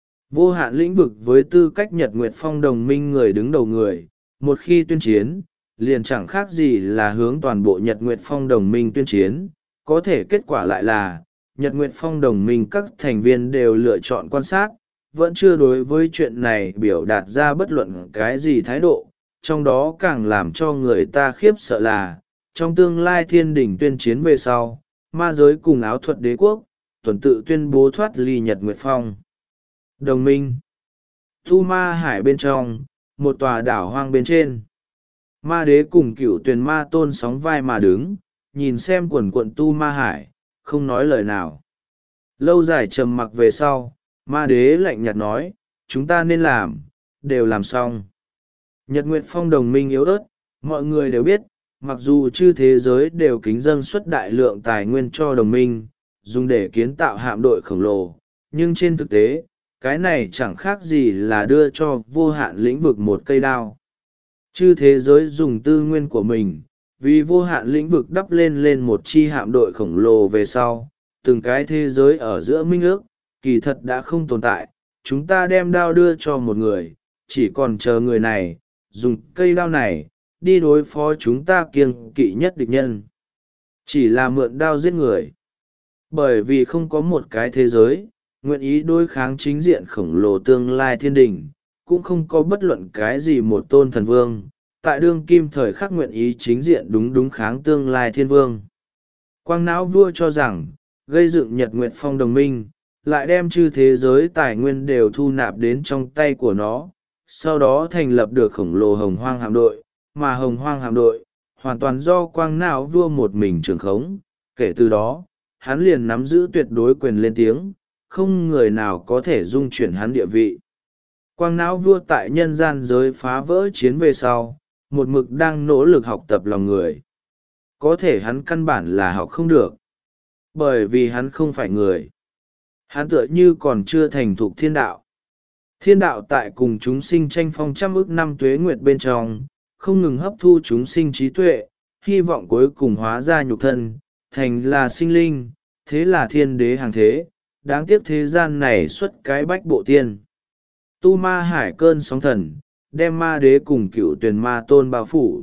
Vô hạn lĩnh vực với tư cách Nhật Nguyệt Phong đồng minh người đứng đầu người, một khi tuyên chiến, liền chẳng khác gì là hướng toàn bộ Nhật Nguyệt Phong đồng minh tuyên chiến, có thể kết quả lại là, Nhật Nguyệt Phong đồng minh các thành viên đều lựa chọn quan sát, vẫn chưa đối với chuyện này biểu đạt ra bất luận cái gì thái độ, trong đó càng làm cho người ta khiếp sợ là, trong tương lai thiên đình tuyên chiến về sau, ma giới cùng áo thuật đế quốc, tuần tự tuyên bố thoát ly Nhật Nguyệt Phong. Đồng minh Tu Ma Hải bên trong, một tòa đảo hoang bên trên. Ma đế cùng cựu tuyền ma tôn sóng vai mà đứng, nhìn xem quần quận Tu Ma Hải, không nói lời nào. Lâu dài trầm mặc về sau, ma đế lạnh nhạt nói, chúng ta nên làm, đều làm xong. Nhật Nguyệt Phong đồng minh yếu ớt, mọi người đều biết, mặc dù chư thế giới đều kính dâng xuất đại lượng tài nguyên cho đồng minh, dùng để kiến tạo hạm đội khổng lồ, nhưng trên thực tế, cái này chẳng khác gì là đưa cho vô hạn lĩnh vực một cây đao. Chư thế giới dùng tư nguyên của mình, vì vô hạn lĩnh vực đắp lên một chi hạm đội khổng lồ về sau, từng cái thế giới ở giữa minh ước, kỳ thật đã không tồn tại, chúng ta đem đao đưa cho một người, chỉ còn chờ người này, dùng cây đao này, đi đối phó chúng ta kiêng kỵ nhất địch nhân. Chỉ là mượn đao giết người. Bởi vì không có một cái thế giới, nguyện ý đối kháng chính diện khổng lồ tương lai thiên đình, cũng không có bất luận cái gì một tôn thần vương, tại đương kim thời khắc nguyện ý chính diện đúng kháng tương lai thiên vương. Quang não vua cho rằng, gây dựng Nhật Nguyệt Phong đồng minh, lại đem chư thế giới tài nguyên đều thu nạp đến trong tay của nó, sau đó thành lập được khổng lồ hồng hoang hạm đội, mà hồng hoang hạm đội, hoàn toàn do quang não vua một mình trưởng khống. Kể từ đó, hắn liền nắm giữ tuyệt đối quyền lên tiếng, không người nào có thể dung chuyển hắn địa vị. Quang não vua tại nhân gian giới phá vỡ chiến về sau, một mực đang nỗ lực học tập lòng người. Có thể hắn căn bản là học không được, bởi vì hắn không phải người. Hắn tựa như còn chưa thành thục thiên đạo. Thiên đạo tại cùng chúng sinh tranh phong trăm ức năm tuế nguyệt bên trong, không ngừng hấp thu chúng sinh trí tuệ, hy vọng cuối cùng hóa ra nhục thân, thành là sinh linh, thế là thiên đế hàng thế, đáng tiếc thế gian này xuất cái bách bộ tiên. Tu Ma Hải cơn sóng thần, đem ma đế cùng cựu tuyền ma tôn bao phủ.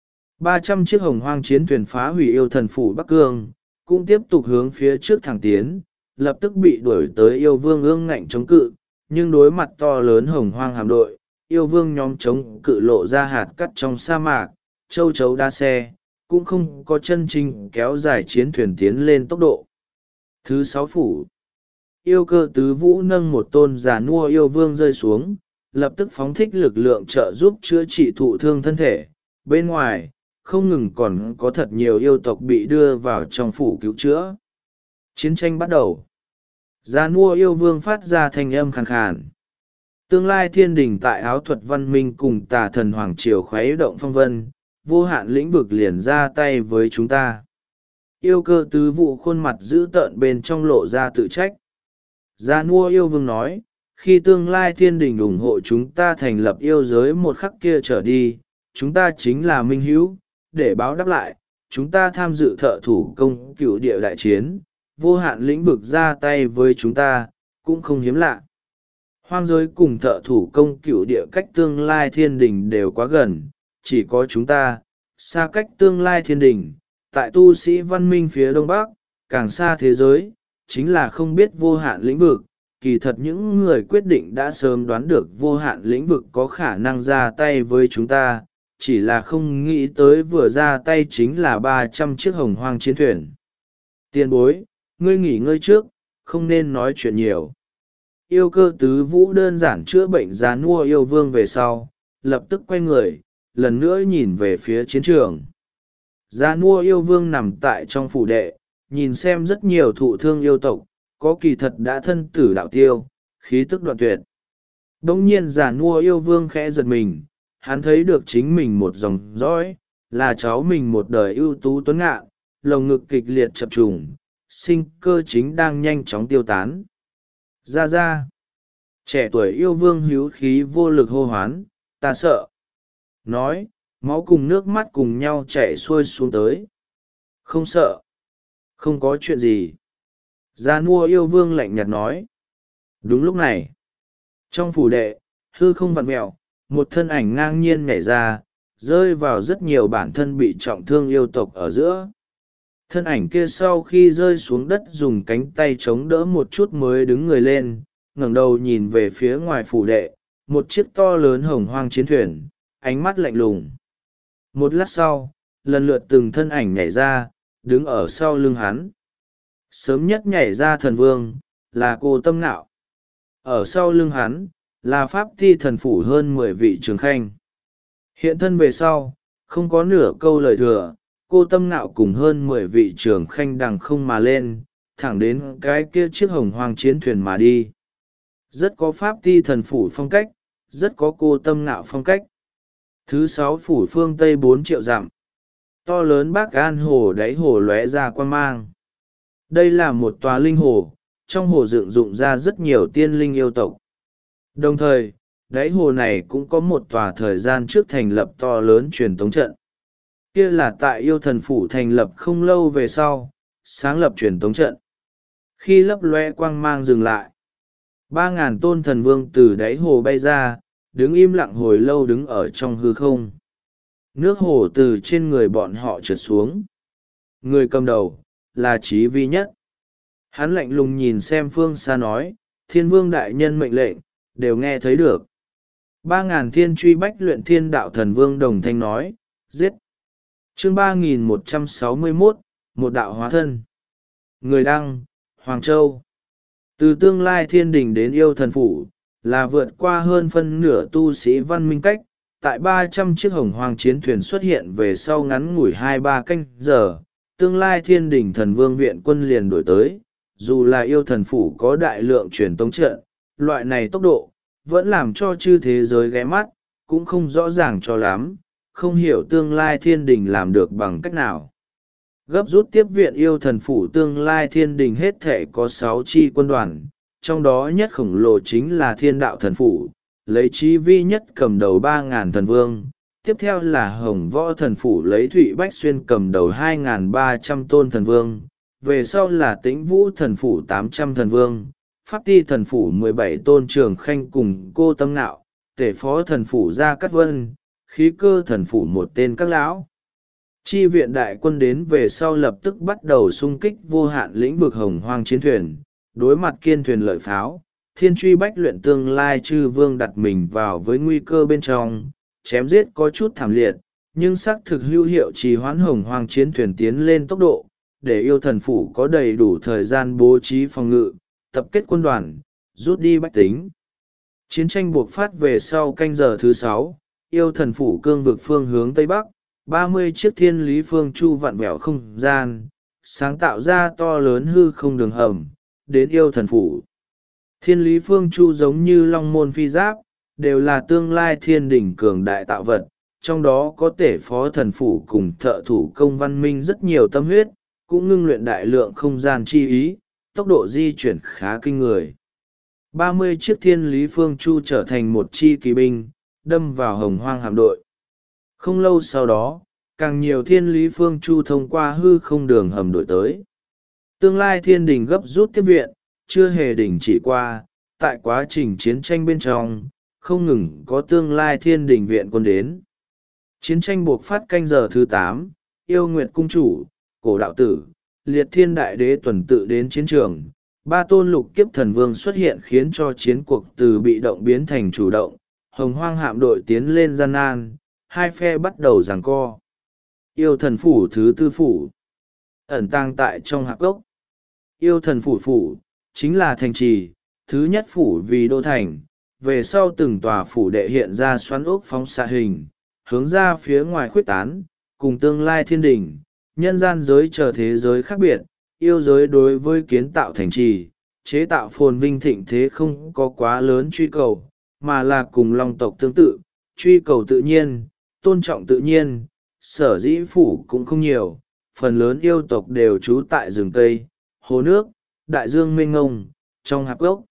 300 chiếc hồng hoang chiến thuyền phá hủy yêu thần phủ Bắc Cương, cũng tiếp tục hướng phía trước thẳng tiến, lập tức bị đuổi tới yêu vương ương ngạnh chống cự, nhưng đối mặt to lớn hồng hoang hạm đội, yêu vương nhóm chống cự lộ ra hạt cắt trong sa mạc, châu chấu đa xe, cũng không có chân chính kéo dài chiến thuyền tiến lên tốc độ. Thứ 6 phủ, yêu cơ tứ vũ nâng một tôn già nua yêu vương rơi xuống, lập tức phóng thích lực lượng trợ giúp chữa trị thụ thương thân thể. Bên ngoài, không ngừng còn có thật nhiều yêu tộc bị đưa vào trong phủ cứu chữa. Chiến tranh bắt đầu. Già nua yêu vương phát ra thanh âm khàn khàn. Tương lai thiên đình tại áo thuật văn minh cùng tà thần hoàng triều khuấy động phong vân, vô hạn lĩnh vực liền ra tay với chúng ta. Yêu cơ tứ vụ khuôn mặt dữ tợn bên trong lộ ra tự trách. Già nua yêu vương nói, khi tương lai thiên đình ủng hộ chúng ta thành lập yêu giới một khắc kia trở đi, chúng ta chính là minh hữu. Để báo đáp lại, chúng ta tham dự thợ thủ công cựu địa đại chiến, vô hạn lĩnh vực ra tay với chúng ta, cũng không hiếm lạ. Hoang giới cùng thợ thủ công cựu địa cách tương lai thiên đình đều quá gần, chỉ có chúng ta, xa cách tương lai thiên đình, tại tu sĩ văn minh phía đông bắc, càng xa thế giới, chính là không biết vô hạn lĩnh vực. Kỳ thật những người quyết định đã sớm đoán được vô hạn lĩnh vực có khả năng ra tay với chúng ta, chỉ là không nghĩ tới vừa ra tay chính là 300 chiếc hồng hoang chiến thuyền. Tiền bối, ngươi nghỉ ngơi trước, không nên nói chuyện nhiều. Yêu Cơ Tứ Vũ đơn giản chữa bệnh già nua yêu vương về sau, lập tức quay người, lần nữa nhìn về phía chiến trường. Già nua yêu vương nằm tại trong phủ đệ, nhìn xem rất nhiều thụ thương yêu tộc, có kỳ thật đã thân tử đạo tiêu, khí tức đoạn tuyệt. Đông nhiên già nua yêu vương khẽ giật mình, hắn thấy được chính mình một dòng dõi, là cháu mình một đời ưu tú tuấn ngạn, lồng ngực kịch liệt chập trùng, sinh cơ chính đang nhanh chóng tiêu tán. Ra ra, trẻ tuổi yêu vương hữu khí vô lực hô hoán, ta sợ. Nói, máu cùng nước mắt cùng nhau chảy xuôi xuống tới. Không sợ, không có chuyện gì. Gia nua yêu vương lạnh nhạt nói. Đúng lúc này, trong phủ đệ, hư không vặn mẹo, một thân ảnh ngang nhiên nhảy ra, rơi vào rất nhiều bản thân bị trọng thương yêu tộc ở giữa. Thân ảnh kia sau khi rơi xuống đất dùng cánh tay chống đỡ một chút mới đứng người lên, ngẩng đầu nhìn về phía ngoài phủ đệ, một chiếc to lớn hồng hoang chiến thuyền, ánh mắt lạnh lùng. Một lát sau, lần lượt từng thân ảnh nhảy ra, đứng ở sau lưng hắn. Sớm nhất nhảy ra thần vương, là Cô Tâm Nạo. Ở sau lưng hắn, là Pháp Ti thần phủ hơn 10 vị trường khanh. Hiện thân về sau, không có nửa câu lời thừa, Cô Tâm Nạo cùng hơn 10 vị trường khanh đằng không mà lên, thẳng đến cái kia chiếc hồng hoang chiến thuyền mà đi. Rất có Pháp Ti thần phủ phong cách, rất có Cô Tâm Nạo phong cách. Thứ 6 phủ phương Tây 4 triệu dặm. To lớn Bác An hồ đáy hồ lóe ra quang mang. Đây là một tòa linh hồ, trong hồ dựng dụng ra rất nhiều tiên linh yêu tộc. Đồng thời, đáy hồ này cũng có một tòa thời gian trước thành lập to lớn truyền tống trận. Kia là tại yêu thần phủ thành lập không lâu về sau, sáng lập truyền tống trận. Khi lấp loe quang mang dừng lại, 3.000 tôn thần vương từ đáy hồ bay ra, đứng im lặng hồi lâu đứng ở trong hư không. Nước hồ từ trên người bọn họ trượt xuống. Người cầm đầu, là Chí Vi Nhất. Hắn lạnh lùng nhìn xem phương xa nói, Thiên Vương đại nhân mệnh lệnh, đều nghe thấy được. 3.000 thiên truy bách luyện thiên đạo thần vương đồng thanh nói, giết. Chương 3161, một đạo hóa thân. Người đăng, Hoàng Châu. Từ tương lai thiên đình đến yêu thần phủ, là vượt qua hơn phân nửa tu sĩ văn minh cách. Tại 300 chiếc hồng hoang chiến thuyền xuất hiện về sau ngắn ngủi 2-3 canh giờ, tương lai thiên đình thần vương viện quân liền đổi tới. Dù là yêu thần phủ có đại lượng truyền tống trận, loại này tốc độ, vẫn làm cho chư thế giới ghé mắt, cũng không rõ ràng cho lắm, không hiểu tương lai thiên đình làm được bằng cách nào. Gấp rút tiếp viện yêu thần phủ tương lai thiên đình hết thể có 6 chi quân đoàn, trong đó nhất khổng lồ chính là thiên đạo thần phủ, lấy Chí Vi Nhất cầm đầu 3.000 thần vương. Tiếp theo là Hồng Võ thần phủ lấy Thụy Bách Xuyên cầm đầu 2.300 tôn thần vương, về sau là Tĩnh Vũ thần phủ 800 thần vương, Pháp Ti thần phủ 17 tôn trường khanh cùng Cô Tâm Nạo, Tể Phó thần phủ Gia Cát Vân, Khí Cơ thần phủ một tên các lão. Chi viện đại quân đến về sau lập tức bắt đầu xung kích vô hạn lĩnh vực hồng hoang chiến thuyền, đối mặt kiên thuyền lợi pháo, thiên truy bách luyện tương lai chư vương đặt mình vào với nguy cơ bên trong, chém giết có chút thảm liệt, nhưng xác thực hữu hiệu trì hoãn hồng hoang chiến thuyền tiến lên tốc độ, để yêu thần phủ có đầy đủ thời gian bố trí phòng ngự, tập kết quân đoàn, rút đi bách tính. Chiến tranh buộc phát về sau canh giờ thứ 6, yêu thần phủ cương vực phương hướng Tây Bắc, 30 chiếc thiên lý phương chu vặn vẹo không gian, sáng tạo ra to lớn hư không đường hầm, đến yêu thần phủ. Thiên lý phương chu giống như long môn phi giáp, đều là tương lai thiên đỉnh cường đại tạo vật, trong đó có Tể Phó thần phủ cùng thợ thủ công văn minh rất nhiều tâm huyết, cũng ngưng luyện đại lượng không gian chi ý, tốc độ di chuyển khá kinh người. 30 chiếc thiên lý phương chu trở thành một chi kỳ binh, đâm vào hồng hoang hạm đội. Không lâu sau đó, càng nhiều thiên lý phương chu thông qua hư không đường hầm đổi tới. Tương lai thiên đình gấp rút tiếp viện, chưa hề đình chỉ qua, tại quá trình chiến tranh bên trong, không ngừng có tương lai thiên đình viện quân đến. Chiến tranh buộc phát canh giờ thứ 8, yêu nguyệt cung chủ, cổ đạo tử, liệt thiên đại đế tuần tự đến chiến trường. Ba tôn lục kiếp thần vương xuất hiện khiến cho chiến cuộc từ bị động biến thành chủ động, hồng hoang hạm đội tiến lên gian nan, hai phe bắt đầu giằng co. Yêu thần phủ thứ tư phủ ẩn tàng tại trong hạp gốc. Yêu thần phủ chính là thành trì, thứ nhất phủ vì đô thành, về sau từng tòa phủ đệ hiện ra xoắn ốc phóng xạ hình, hướng ra phía ngoài khuếch tán, cùng tương lai thiên đình, nhân gian giới chờ thế giới khác biệt. Yêu giới đối với kiến tạo thành trì, chế tạo phồn vinh thịnh thế không có quá lớn truy cầu, mà là cùng long tộc tương tự, truy cầu tự nhiên, tôn trọng tự nhiên. Sở dĩ phủ cũng không nhiều, phần lớn yêu tộc đều trú tại rừng Tây, hồ nước, đại dương mênh ngông, trong hạp gốc.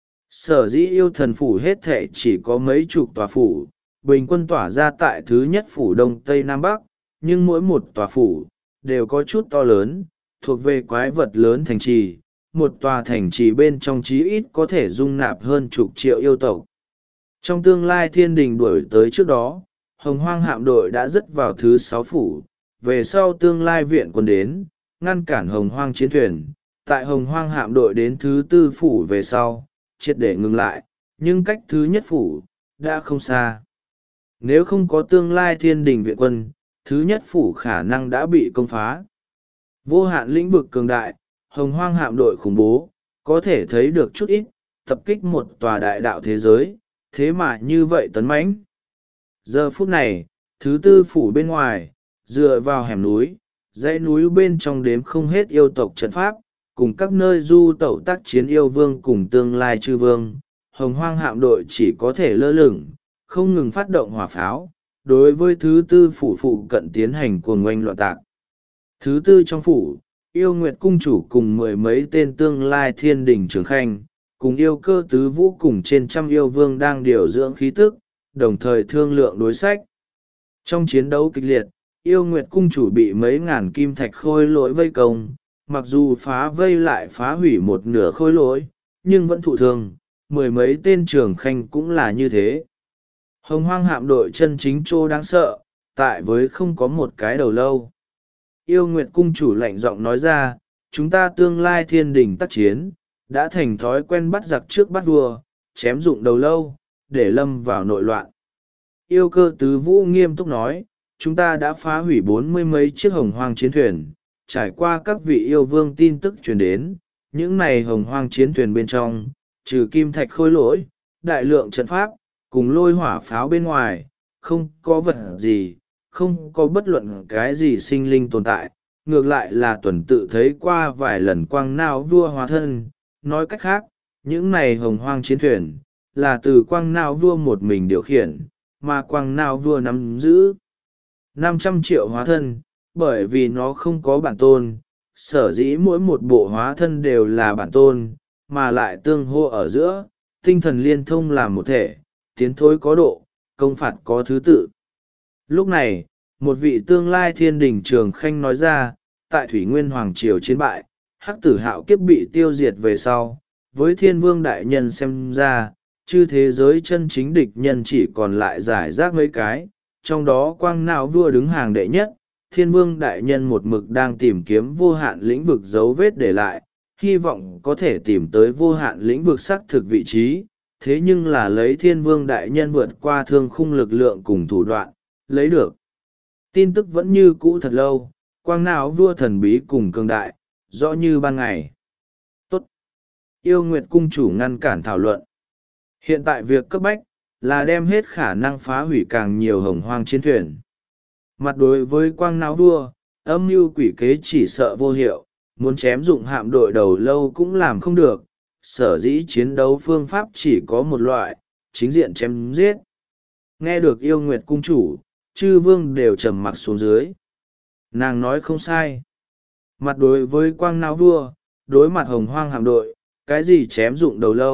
Sở dĩ yêu thần phủ hết thệ chỉ có mấy chục tòa phủ, bình quân tỏa ra tại thứ nhất phủ Đông Tây Nam Bắc, nhưng mỗi một tòa phủ đều có chút to lớn, thuộc về quái vật lớn thành trì. Một tòa thành trì bên trong chí ít có thể dung nạp hơn chục triệu yêu tộc. Trong tương lai thiên đình đuổi tới trước đó, hồng hoang hạm đội đã dứt vào thứ 6 phủ, về sau tương lai viện quân đến, ngăn cản hồng hoang chiến thuyền. Tại hồng hoang hạm đội đến thứ 4 phủ về sau, triệt để ngừng lại, nhưng cách thứ nhất phủ đã không xa. Nếu không có tương lai thiên đình viện quân, thứ nhất phủ khả năng đã bị công phá. Vô hạn lĩnh vực cường đại, hồng hoang hạm đội khủng bố, có thể thấy được chút ít, tập kích một tòa đại đạo thế giới, thế mà như vậy tấn mãnh. Giờ phút này, thứ 4 phủ bên ngoài, dựa vào hẻm núi, dãy núi bên trong đếm không hết yêu tộc trận pháp, cùng các nơi du tẩu tác chiến yêu vương cùng tương lai chư vương, hồng hoang hạm đội chỉ có thể lơ lửng, không ngừng phát động hỏa pháo, đối với thứ 4 phủ phụ cận tiến hành cuồng oanh loạn tạc. Thứ 4 trong phủ, yêu nguyệt cung chủ cùng 10 mấy tên tương lai thiên đình trưởng khanh, cùng yêu cơ tứ vũ cùng trên trăm yêu vương đang điều dưỡng khí tức, đồng thời thương lượng đối sách. Trong chiến đấu kịch liệt, yêu nguyệt cung chủ bị mấy ngàn kim thạch khôi lỗi vây công, mặc dù phá vây lại phá hủy một nửa khôi lỗi, nhưng vẫn thụ thương, 10 mấy tên trưởng khanh cũng là như thế. Hồng hoang hạm đội chân chính trô đáng sợ, tại với không có một cái đầu lâu. Yêu nguyệt cung chủ lạnh giọng nói ra, chúng ta tương lai thiên đình tác chiến, đã thành thói quen bắt giặc trước bắt vua, chém dụng đầu lâu, để lâm vào nội loạn. Yêu cơ tứ vũ nghiêm túc nói, chúng ta đã phá hủy 40 mấy chiếc hồng hoang chiến thuyền, trải qua các vị yêu vương tin tức truyền đến, những này hồng hoang chiến thuyền bên trong, trừ kim thạch khôi lỗi, đại lượng trận pháp, cùng lôi hỏa pháo bên ngoài, không có vật gì, không có bất luận cái gì sinh linh tồn tại, ngược lại là tuần tự thấy qua vài lần quang nao vua hóa thân. Nói cách khác, những này hồng hoang chiến thuyền, là từ quang nao vua một mình điều khiển, mà quang nao vua nắm giữ 500 triệu hóa thân, bởi vì nó không có bản tôn, sở dĩ mỗi một bộ hóa thân đều là bản tôn, mà lại tương hô ở giữa, tinh thần liên thông làm một thể, tiến thối có độ, công phạt có thứ tự. Lúc này, một vị tương lai thiên đình trường khanh nói ra, tại Thủy Nguyên Hoàng Triều chiến bại, Hắc Tử Hạo kiếp bị tiêu diệt về sau, với thiên vương đại nhân xem ra, chư thế giới chân chính địch nhân chỉ còn lại giải rác mấy cái, trong đó quang não vua đứng hàng đệ nhất, thiên vương đại nhân một mực đang tìm kiếm vô hạn lĩnh vực dấu vết để lại, hy vọng có thể tìm tới vô hạn lĩnh vực xác thực vị trí, thế nhưng là lấy thiên vương đại nhân vượt qua thương khung lực lượng cùng thủ đoạn, lấy được. Tin tức vẫn như cũ thật lâu, quang não vua thần bí cùng cường đại, rõ như ban ngày. Tốt. Yêu Nguyệt cung chủ ngăn cản thảo luận. Hiện tại việc cấp bách, là đem hết khả năng phá hủy càng nhiều hồng hoang chiến thuyền. Mặt đối với quang não vua, âm mưu quỷ kế chỉ sợ vô hiệu, muốn chém dụng hạm đội đầu lâu cũng làm không được, sở dĩ chiến đấu phương pháp chỉ có một loại, chính diện chém giết. Nghe được yêu nguyệt cung chủ, chư vương đều trầm mặc xuống dưới. Nàng nói không sai. Mặt đối với quang não vua, đối mặt hồng hoang hạm đội, cái gì chém dụng đầu lâu,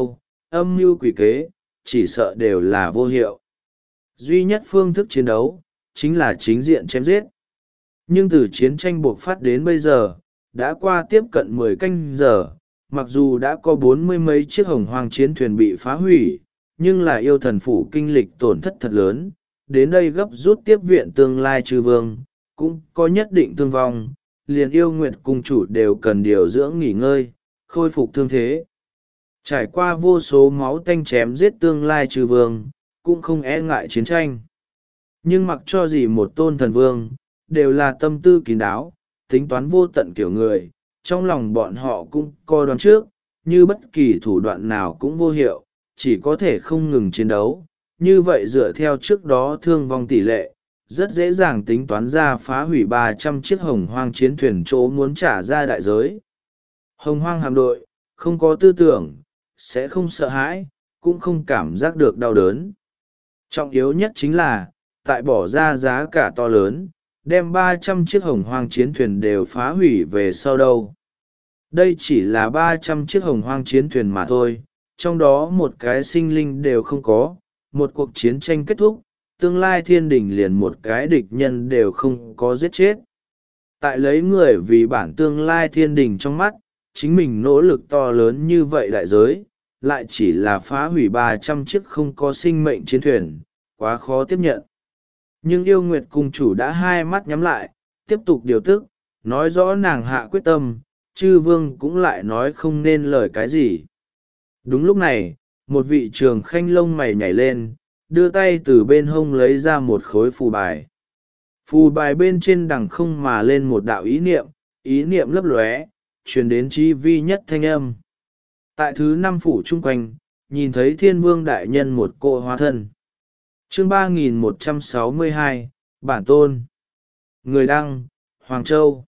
âm mưu quỷ kế, chỉ sợ đều là vô hiệu. Duy nhất phương thức chiến đấu, chính là chính diện chém giết. Nhưng từ chiến tranh buộc phát đến bây giờ, đã qua tiếp cận 10 canh giờ, mặc dù đã có 40 mấy chiếc hồng hoang chiến thuyền bị phá hủy, nhưng là yêu thần phủ kinh lịch tổn thất thật lớn, đến đây gấp rút tiếp viện tương lai chư vương, cũng có nhất định thương vong, liền yêu nguyệt cung chủ đều cần điều dưỡng nghỉ ngơi, khôi phục thương thế. Trải qua vô số máu tanh chém giết tương lai chư vương, cũng không e ngại chiến tranh. Nhưng mặc cho gì một tôn thần vương, đều là tâm tư kín đáo, tính toán vô tận kiểu người, trong lòng bọn họ cũng coi đoán trước, như bất kỳ thủ đoạn nào cũng vô hiệu, chỉ có thể không ngừng chiến đấu. Như vậy dựa theo trước đó thương vong tỷ lệ, rất dễ dàng tính toán ra phá hủy 300 chiếc hồng hoang chiến thuyền chỗ muốn trả ra đại giới. Hồng hoang hạm đội, không có tư tưởng, sẽ không sợ hãi, cũng không cảm giác được đau đớn. Trọng yếu nhất chính là, tại bỏ ra giá cả to lớn, đem 300 chiếc hồng hoang chiến thuyền đều phá hủy về sau đâu. Đây chỉ là 300 chiếc hồng hoang chiến thuyền mà thôi, trong đó một cái sinh linh đều không có, một cuộc chiến tranh kết thúc, tương lai thiên đình liền một cái địch nhân đều không có giết chết. Tại lấy người vì bản tương lai thiên đình trong mắt, chính mình nỗ lực to lớn như vậy đại giới, lại chỉ là phá hủy 300 chiếc không có sinh mệnh chiến thuyền, quá khó tiếp nhận. Nhưng yêu nguyệt cung chủ đã hai mắt nhắm lại, tiếp tục điều tức, nói rõ nàng hạ quyết tâm, chư vương cũng lại nói không nên lời cái gì. Đúng lúc này, một vị trường khanh lông mày nhảy lên, đưa tay từ bên hông lấy ra một khối phù bài. Phù bài bên trên đằng không mà lên một đạo ý niệm lấp lóe, truyền đến chi vi nhất thanh âm. Tại thứ 5 phủ chung quanh, nhìn thấy thiên vương đại nhân một cỗ hóa thân. Chương 3162, Bản Tôn. Người đăng, Hoàng Châu.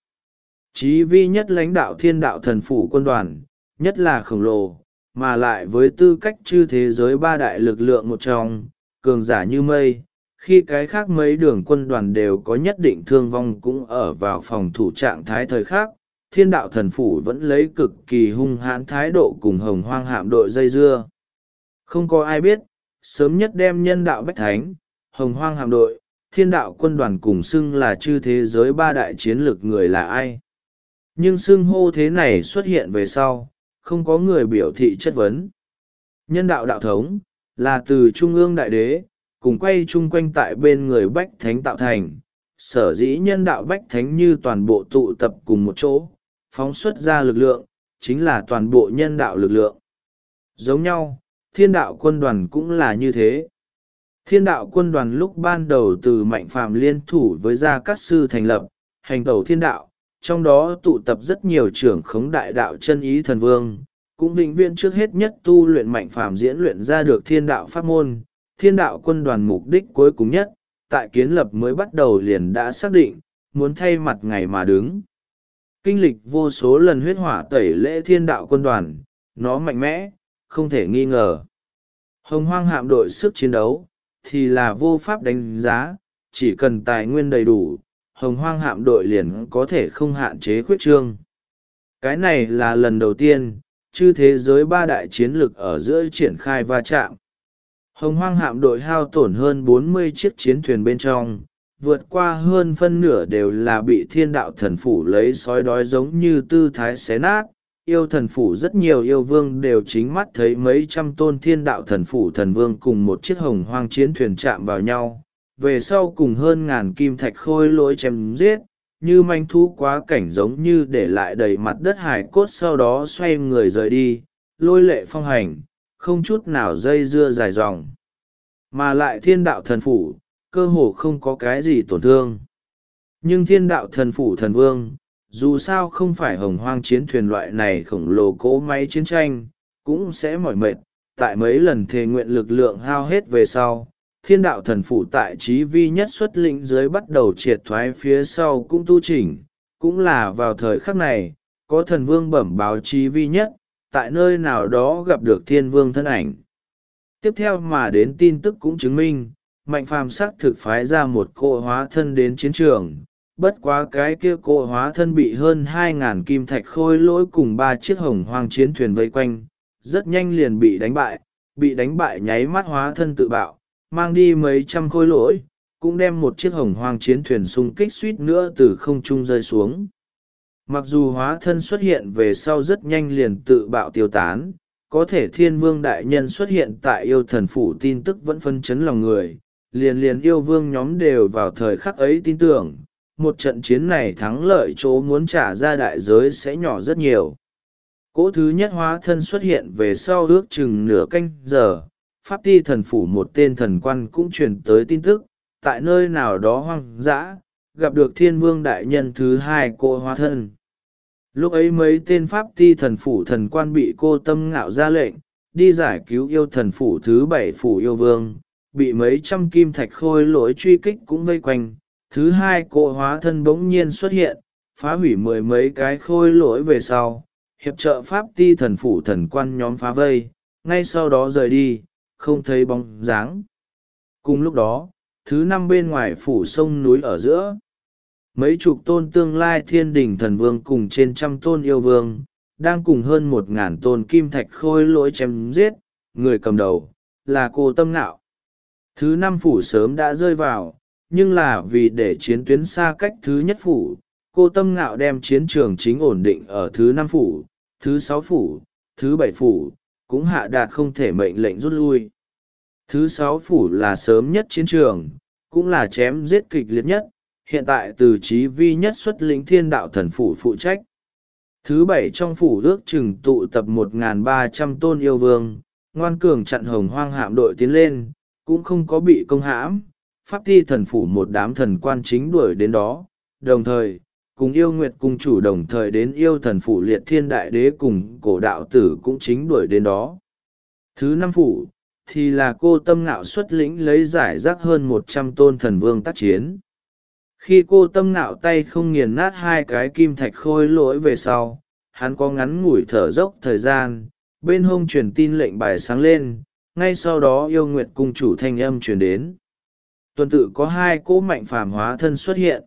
Chí vi nhất lãnh đạo thiên đạo thần phủ quân đoàn, nhất là khổng lồ, mà lại với tư cách chư thế giới 3 đại lực lượng một trong, cường giả như mây, khi cái khác mấy đường quân đoàn đều có nhất định thương vong cũng ở vào phòng thủ trạng thái thời khác, thiên đạo thần phủ vẫn lấy cực kỳ hung hãn thái độ cùng hồng hoang hạm đội dây dưa. Không có ai biết, sớm nhất đem nhân đạo bách thánh, hồng hoang hạm đội, thiên đạo quân đoàn cùng xưng là chư thế giới 3 đại chiến lược người là ai. Nhưng xưng hô thế này xuất hiện về sau, không có người biểu thị chất vấn. Nhân đạo đạo thống, là từ trung ương đại đế, cùng quay chung quanh tại bên người bách thánh tạo thành, sở dĩ nhân đạo bách thánh như toàn bộ tụ tập cùng một chỗ, phóng xuất ra lực lượng, chính là toàn bộ nhân đạo lực lượng. Giống nhau, thiên đạo quân đoàn cũng là như thế. Thiên đạo quân đoàn lúc ban đầu từ Mạnh Phàm liên thủ với Gia Cát Sư thành lập, hành tẩu thiên đạo, trong đó tụ tập rất nhiều trưởng khống đại đạo chân ý thần vương, cũng vĩnh viễn trước hết nhất tu luyện Mạnh Phàm diễn luyện ra được thiên đạo pháp môn. Thiên đạo quân đoàn mục đích cuối cùng nhất, tại kiến lập mới bắt đầu liền đã xác định, muốn thay mặt ngày mà đứng. Kinh lịch vô số lần huyết hỏa tẩy lễ thiên đạo quân đoàn, nó mạnh mẽ, không thể nghi ngờ. Hồng hoang hạm đội sức chiến đấu, thì là vô pháp đánh giá, chỉ cần tài nguyên đầy đủ, hồng hoang hạm đội liền có thể không hạn chế khuyết trương. Cái này là lần đầu tiên, chư thế giới 3 đại chiến lực ở giữa triển khai va chạm. Hồng hoang hạm đội hao tổn hơn 40 chiếc chiến thuyền bên trong, vượt qua hơn phân nửa đều là bị thiên đạo thần phủ lấy sói đói giống như tư thái xé nát. Yêu thần phủ rất nhiều yêu vương đều chính mắt thấy mấy trăm tôn thiên đạo thần phủ thần vương cùng một chiếc hồng hoang chiến thuyền chạm vào nhau, về sau cùng hơn ngàn kim thạch khôi lỗi chém giết, như manh thú quá cảnh giống như để lại đầy mặt đất hải cốt, sau đó xoay người rời đi, lôi lệ phong hành, không chút nào dây dưa dài dòng. Mà lại thiên đạo thần phủ, cơ hồ không có cái gì tổn thương. Nhưng thiên đạo thần phủ thần vương, dù sao không phải hồng hoang chiến thuyền loại này khổng lồ cỗ máy chiến tranh, cũng sẽ mỏi mệt. Tại mấy lần thề nguyện lực lượng hao hết về sau, thiên đạo thần phủ tại trí vi nhất xuất lĩnh dưới bắt đầu triệt thoái phía sau cũng tu chỉnh. Cũng là vào thời khắc này, có thần vương bẩm báo trí vi nhất, tại nơi nào đó gặp được thiên vương thân ảnh. Tiếp theo mà đến tin tức cũng chứng minh, Mạnh Phàm xác thực phái ra một cỗ hóa thân đến chiến trường, bất quá cái kia cỗ hóa thân bị hơn 2.000 kim thạch khôi lỗi cùng 3 chiếc hồng hoang chiến thuyền vây quanh, rất nhanh liền bị đánh bại, bị đánh bại nháy mắt hóa thân tự bạo, mang đi mấy trăm khôi lỗi, cũng đem một chiếc hồng hoang chiến thuyền xung kích suýt nữa từ không trung rơi xuống. Mặc dù hóa thân xuất hiện về sau rất nhanh liền tự bạo tiêu tán, có thể thiên vương đại nhân xuất hiện tại yêu thần phủ tin tức vẫn phân chấn lòng người, liền yêu vương nhóm đều vào thời khắc ấy tin tưởng, một trận chiến này thắng lợi chỗ muốn trả ra đại giới sẽ nhỏ rất nhiều. Cỗ thứ nhất hóa thân xuất hiện về sau ước chừng nửa canh giờ, pháp ti thần phủ một tên thần quan cũng truyền tới tin tức, tại nơi nào đó hoang dã, gặp được thiên vương đại nhân thứ hai cỗ hóa thân. Lúc ấy mấy tên pháp ti thần phủ thần quan bị cô Tâm Ngạo ra lệnh, đi giải cứu yêu thần phủ thứ bảy phủ yêu vương, bị mấy trăm kim thạch khôi lỗi truy kích cũng vây quanh. Thứ hai cỗ hóa thân bỗng nhiên xuất hiện, phá hủy mười mấy cái khôi lỗi về sau, hiệp trợ pháp ti thần phủ thần quan nhóm phá vây, ngay sau đó rời đi, không thấy bóng dáng. Cùng lúc đó, thứ năm bên ngoài phủ sông núi ở giữa, mấy chục tôn tương lai thiên đình thần vương cùng trên trăm tôn yêu vương, đang cùng hơn 1.000 tôn kim thạch khôi lỗi chém giết, người cầm đầu, là cô Tâm Ngạo. Thứ năm phủ sớm đã rơi vào, nhưng là vì để chiến tuyến xa cách thứ nhất phủ, cô Tâm Ngạo đem chiến trường chính ổn định ở thứ năm phủ, thứ sáu phủ, thứ bảy phủ, cũng hạ đạt không thể mệnh lệnh rút lui. Thứ sáu phủ là sớm nhất chiến trường, cũng là chém giết kịch liệt nhất, hiện tại từ Chí Vi nhất xuất lĩnh thiên đạo thần phủ phụ trách. Thứ bảy trong phủ ước chừng tụ tập 1.300 tôn yêu vương, ngoan cường chặn hồng hoang hạm đội tiến lên, cũng không có bị công hãm. Pháp ti thần phủ một đám thần quan chính đuổi đến đó, đồng thời, cùng yêu nguyệt cung chủ đồng thời đến yêu thần phủ liệt thiên đại đế cùng cổ đạo tử cũng chính đuổi đến đó. Thứ năm phủ, thì là cô Tâm Ngạo xuất lĩnh lấy giải rác hơn 100 tôn thần vương tác chiến. Khi cô Tâm Ngạo tay không nghiền nát hai cái kim thạch khôi lỗi về sau, hắn có ngắn ngủi thở dốc thời gian, bên hông truyền tin lệnh bài sáng lên, ngay sau đó yêu nguyệt cung chủ thanh âm truyền đến. Tuần tự có hai cỗ mạnh phàm hóa thân xuất hiện.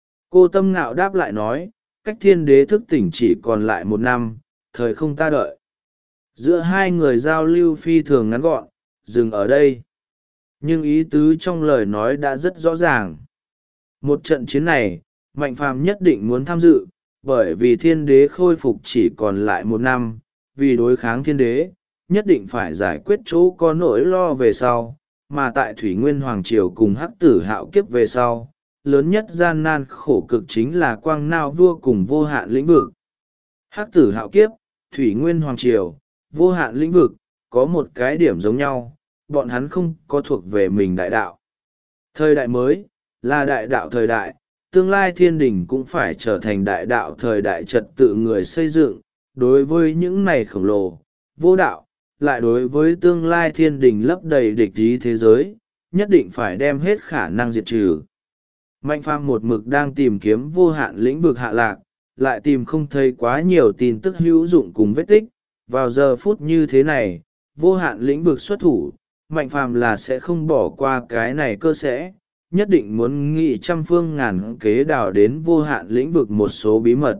Cô Tâm Ngạo đáp lại nói, cách thiên đế thức tỉnh chỉ còn lại 1 năm, thời không ta đợi. Giữa hai người giao lưu phi thường ngắn gọn, dừng ở đây. Nhưng ý tứ trong lời nói đã rất rõ ràng. Một trận chiến này, mạnh phàm nhất định muốn tham dự, bởi vì thiên đế khôi phục chỉ còn lại 1 năm, vì đối kháng thiên đế, nhất định phải giải quyết chỗ có nỗi lo về sau, mà tại Thủy Nguyên Hoàng Triều cùng Hắc Tử Hạo Kiếp về sau, lớn nhất gian nan khổ cực chính là Quang Nao Vua cùng Vô Hạn Lĩnh Vực. Hắc Tử Hạo Kiếp, Thủy Nguyên Hoàng Triều, Vô Hạn Lĩnh Vực, có một cái điểm giống nhau, bọn hắn không có thuộc về mình đại đạo. Thời đại mới, là đại đạo thời đại, tương lai thiên đình cũng phải trở thành đại đạo thời đại trật tự người xây dựng, đối với những này khổng lồ, vô đạo, lại đối với tương lai thiên đình lấp đầy địch ý thế giới, nhất định phải đem hết khả năng diệt trừ. Mạnh phàm một mực đang tìm kiếm vô hạn lĩnh vực hạ lạc, lại tìm không thấy quá nhiều tin tức hữu dụng cùng vết tích, vào giờ phút như thế này, vô hạn lĩnh vực xuất thủ, mạnh phàm là sẽ không bỏ qua cái này cơ sẽ, nhất định muốn nghị trăm phương ngàn kế đào đến vô hạn lĩnh vực một số bí mật.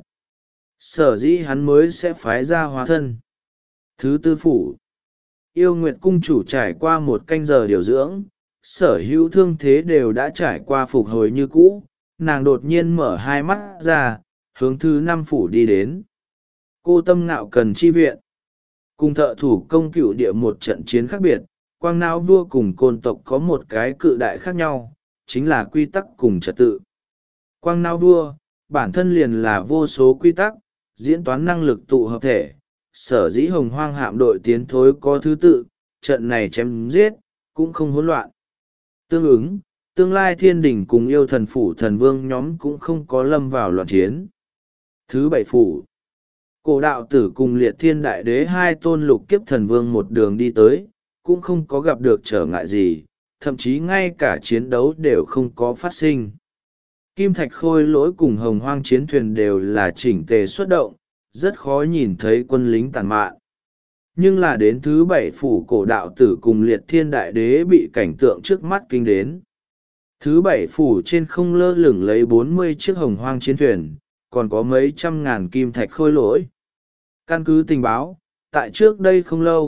Sở dĩ hắn mới sẽ phái ra hóa thân. Thứ tư phủ, yêu nguyệt cung chủ trải qua 1 canh giờ điều dưỡng, sở hữu thương thế đều đã trải qua phục hồi như cũ, nàng đột nhiên mở hai mắt ra, hướng thứ năm phủ đi đến. Cô Tâm Ngạo cần chi viện. Cùng thợ thủ công cựu địa một trận chiến khác biệt, Quang Não Vua cùng Côn tộc có một cái cự đại khác nhau, chính là quy tắc cùng trật tự. Quang Não Vua, bản thân liền là vô số quy tắc, diễn toán năng lực tụ hợp thể, sở dĩ hồng hoang hạm đội tiến thối có thứ tự, trận này chém giết, cũng không hỗn loạn. Tương ứng, tương lai thiên đình cùng yêu thần phủ thần vương nhóm cũng không có lâm vào loạn chiến. Thứ bảy phủ, cổ đạo tử cùng liệt thiên đại đế hai tôn lục kiếp thần vương một đường đi tới, cũng không có gặp được trở ngại gì, thậm chí ngay cả chiến đấu đều không có phát sinh. Kim thạch khôi lỗi cùng hồng hoang chiến thuyền đều là chỉnh tề xuất động, rất khó nhìn thấy quân lính tàn mạn. Nhưng là đến thứ bảy phủ cổ đạo tử cùng liệt thiên đại đế bị cảnh tượng trước mắt kinh đến. Thứ bảy phủ trên không lơ lửng lấy 40 chiếc hồng hoang chiến thuyền, còn có mấy trăm ngàn kim thạch khôi lỗi. Căn cứ tình báo, tại trước đây không lâu,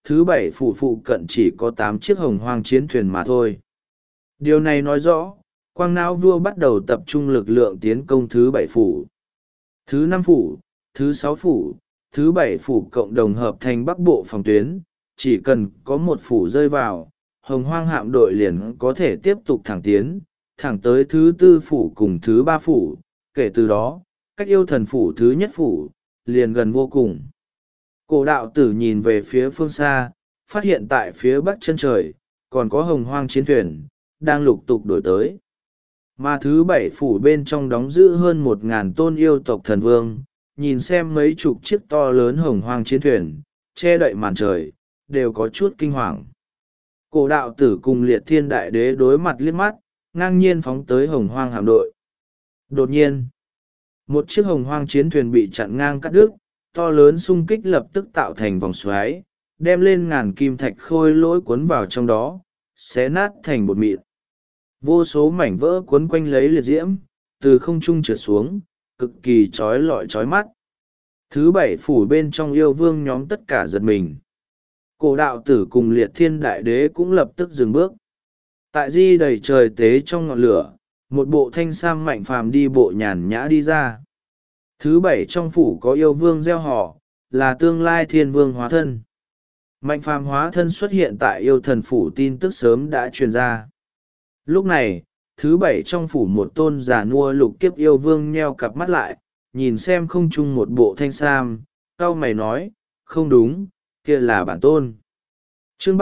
thứ bảy phủ phụ cận chỉ có 8 chiếc hồng hoang chiến thuyền mà thôi. Điều này nói rõ, Quang Não Vua bắt đầu tập trung lực lượng tiến công thứ bảy phủ. Thứ năm phủ, thứ sáu phủ, thứ bảy phủ cộng đồng hợp thành Bắc Bộ phòng tuyến, chỉ cần có một phủ rơi vào, hồng hoang hạm đội liền có thể tiếp tục thẳng tiến, thẳng tới thứ tư phủ cùng thứ ba phủ, kể từ đó, cách yêu thần phủ thứ nhất phủ, liền gần vô cùng. Cổ đạo tử nhìn về phía phương xa, phát hiện tại phía bắc chân trời, còn có hồng hoang chiến thuyền, đang lục tục đổi tới. Mà thứ bảy phủ bên trong đóng giữ hơn 1.000 tôn yêu tộc thần vương, nhìn xem mấy chục chiếc to lớn hồng hoang chiến thuyền, che đậy màn trời, đều có chút kinh hoàng. Cổ đạo tử cùng liệt thiên đại đế đối mặt liếc mắt, ngang nhiên phóng tới hồng hoang hạm đội. Đột nhiên, một chiếc hồng hoang chiến thuyền bị chặn ngang cắt đứt, to lớn xung kích lập tức tạo thành vòng xoáy, đem lên ngàn kim thạch khôi lỗi cuốn vào trong đó, xé nát thành bột mịn. Vô số mảnh vỡ cuốn quanh lấy liệt diễm, từ không trung trượt xuống, cực kỳ trói lọi trói mắt. Thứ bảy phủ bên trong yêu vương nhóm tất cả giật mình. Cổ đạo tử cùng liệt thiên đại đế cũng lập tức dừng bước. Tại di đầy trời tế trong ngọn lửa, một bộ thanh sam mạnh phàm đi bộ nhàn nhã đi ra. Thứ bảy trong phủ có yêu vương gieo họ, là tương lai thiên vương hóa thân. Mạnh phàm hóa thân xuất hiện tại yêu thần phủ, tin tức sớm đã truyền ra. Lúc này, thứ bảy trong phủ một tôn giả nua lục kiếp yêu vương nheo cặp mắt lại, nhìn xem không chung một bộ thanh sam, cau mày nói, không đúng, kia là bản tôn. Chương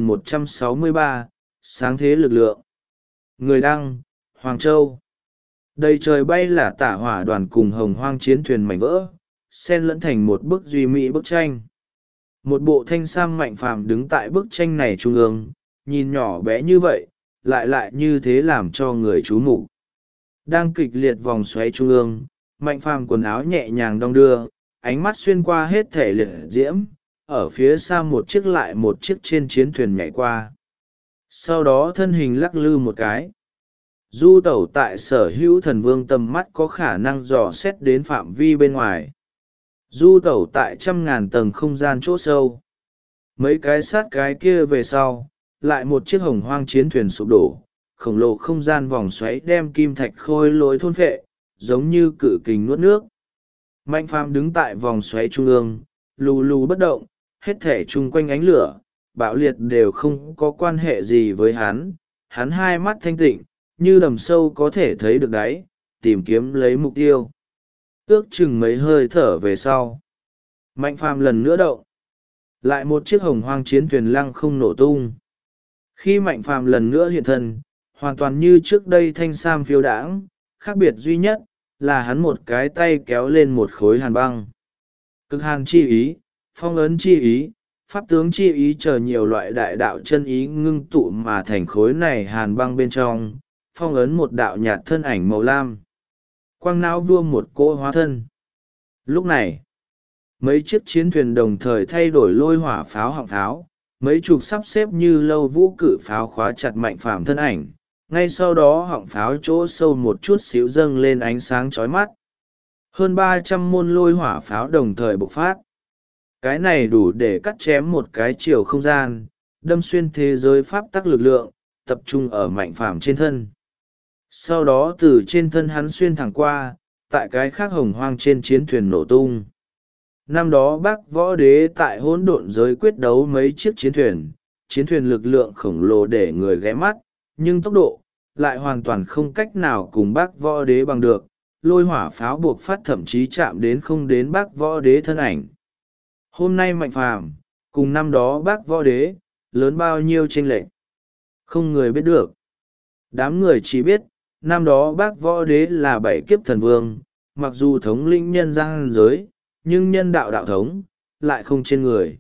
3163, sáng thế lực lượng. Người đăng, Hoàng Châu. Đầy trời bay là tả hỏa đoàn cùng hồng hoang chiến thuyền mảnh vỡ, xen lẫn thành một bức duy mỹ bức tranh. Một bộ thanh sam mạnh phàm đứng tại bức tranh này trung ương, nhìn nhỏ bé như vậy, lại như thế làm cho người chú mục. Đang kịch liệt vòng xoáy trung ương, mạnh phàm quần áo nhẹ nhàng đong đưa, ánh mắt xuyên qua hết thể liệt diễm, ở phía xa một chiếc lại một chiếc trên chiến thuyền nhảy qua. Sau đó thân hình lắc lư một cái. Du tẩu tại sở hữu thần vương tầm mắt có khả năng dò xét đến phạm vi bên ngoài. Du tẩu tại 100.000 tầng không gian chỗ sâu. Mấy cái sát cái kia về sau, lại một chiếc hồng hoang chiến thuyền sụp đổ, khổng lồ không gian vòng xoáy đem kim thạch khôi lỗi thôn phệ, giống như cự kình nuốt nước. Mạnh phàm đứng tại vòng xoáy trung ương, lù lù bất động, hết thể chung quanh ánh lửa, bạo liệt đều không có quan hệ gì với hắn. Hắn hai mắt thanh tịnh, như đầm sâu có thể thấy được đáy, tìm kiếm lấy mục tiêu. Ước chừng mấy hơi thở về sau, mạnh phàm lần nữa động. Lại một chiếc hồng hoang chiến thuyền lăng không nổ tung. Khi mạnh phàm lần nữa hiện thân, hoàn toàn như trước đây thanh sam phiêu đãng, khác biệt duy nhất là hắn một cái tay kéo lên một khối hàn băng. Cực hàn chi ý, phong ấn chi ý, pháp tướng chi ý chờ nhiều loại đại đạo chân ý ngưng tụ mà thành khối này hàn băng bên trong, phong ấn một đạo nhạt thân ảnh màu lam. Quang Não Vua một cỗ hóa thân. Lúc này, mấy chiếc chiến thuyền đồng thời thay đổi lôi hỏa pháo họng pháo, mấy chục sắp xếp như lâu vũ cự pháo khóa chặt mạnh phàm thân ảnh, ngay sau đó họng pháo chỗ sâu một chút xíu dâng lên ánh sáng chói mắt. Hơn 300 môn lôi hỏa pháo đồng thời bộc phát. Cái này đủ để cắt chém một cái chiều không gian, đâm xuyên thế giới pháp tắc lực lượng, tập trung ở mạnh phàm trên thân. Sau đó từ trên thân hắn xuyên thẳng qua, tại cái khác hồng hoang trên chiến thuyền nổ tung. Năm đó Bác Võ Đế tại hỗn độn giới quyết đấu mấy chiếc chiến thuyền lực lượng khổng lồ để người ghé mắt, nhưng tốc độ lại hoàn toàn không cách nào cùng Bác Võ Đế bằng được, lôi hỏa pháo buộc phát thậm chí chạm đến không đến Bác Võ Đế thân ảnh. Hôm nay mạnh phàm, cùng năm đó Bác Võ Đế, lớn bao nhiêu chênh lệch, không người biết được. Đám người chỉ biết, năm đó Bác Võ Đế là 7 kiếp thần vương, mặc dù thống lĩnh nhân gian giới, nhưng nhân đạo đạo thống, lại không trên người.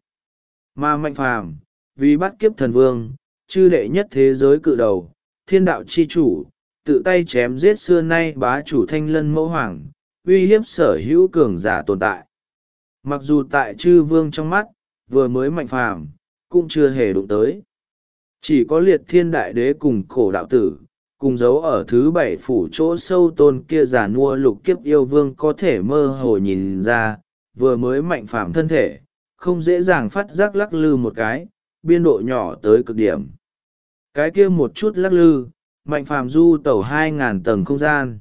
Mà mạnh phàm, vì bắt kiếp thần vương, chư đệ nhất thế giới cự đầu, thiên đạo chi chủ, tự tay chém giết xưa nay bá chủ thanh lân mẫu hoàng, uy hiếp sở hữu cường giả tồn tại. Mặc dù tại chư vương trong mắt, vừa mới mạnh phàm, cũng chưa hề đụng tới. Chỉ có liệt thiên đại đế cùng cổ đạo tử, cùng giấu ở thứ bảy phủ chỗ sâu tôn kia giả nua lục kiếp yêu vương có thể mơ hồ nhìn ra, vừa mới mạnh phàm thân thể, không dễ dàng phát giác lắc lư một cái, biên độ nhỏ tới cực điểm. Cái kia một chút lắc lư, Mạnh Phàm du tẩu 2.000 tầng không gian,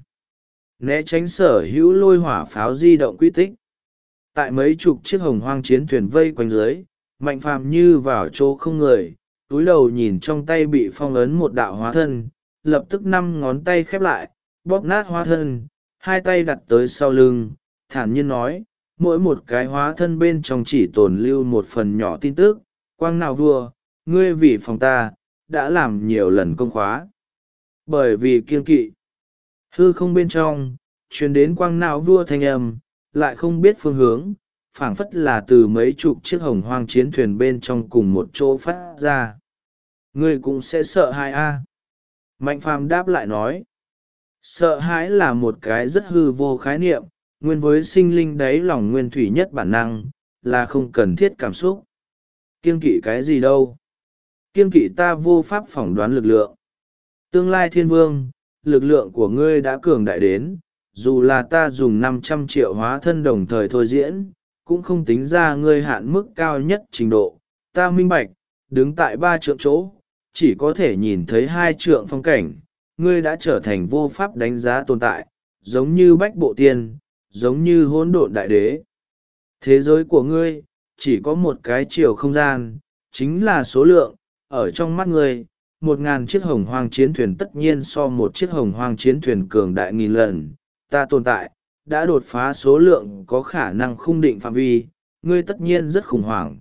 né tránh sở hữu lôi hỏa pháo di động quy tích. Tại mấy chục chiếc hồng hoang chiến thuyền vây quanh dưới, Mạnh Phàm như vào chỗ không người, túi đầu nhìn trong tay bị phong ấn một đạo hóa thân, lập tức 5 ngón tay khép lại, bóp nát hóa thân, 2 tay đặt tới sau lưng, thản nhiên nói, mỗi một cái hóa thân bên trong chỉ tồn lưu một phần nhỏ tin tức. Quang nào vua, ngươi vì phòng ta, đã làm nhiều lần công khóa. Bởi vì kiêng kỵ, hư không bên trong, truyền đến quang não vua thanh âm, lại không biết phương hướng, phảng phất là từ mấy chục chiếc hồng hoang chiến thuyền bên trong cùng một chỗ phát ra. Ngươi cũng sẽ sợ hãi a? Mạnh Phàm đáp lại nói, sợ hãi là một cái rất hư vô khái niệm, nguyên với sinh linh đáy lòng nguyên thủy nhất bản năng, là không cần thiết cảm xúc. Kiêng kỵ cái gì đâu? Kiêng kỵ ta vô pháp phỏng đoán lực lượng. Tương lai thiên vương, lực lượng của ngươi đã cường đại đến, dù là ta dùng 500 triệu hóa thân đồng thời thôi diễn, cũng không tính ra ngươi hạn mức cao nhất trình độ. Ta minh bạch, đứng tại 3 trượng chỗ, chỉ có thể nhìn thấy 2 trượng phong cảnh, ngươi đã trở thành vô pháp đánh giá tồn tại, giống như bách bộ tiên, giống như hỗn độn đại đế. Thế giới của ngươi, chỉ có một cái chiều không gian, chính là số lượng, ở trong mắt ngươi, 1.000 chiếc hồng hoang chiến thuyền tất nhiên so một chiếc hồng hoang chiến thuyền cường đại nghìn lần. Ta tồn tại, đã đột phá số lượng có khả năng khung định phạm vi, ngươi tất nhiên rất khủng hoảng.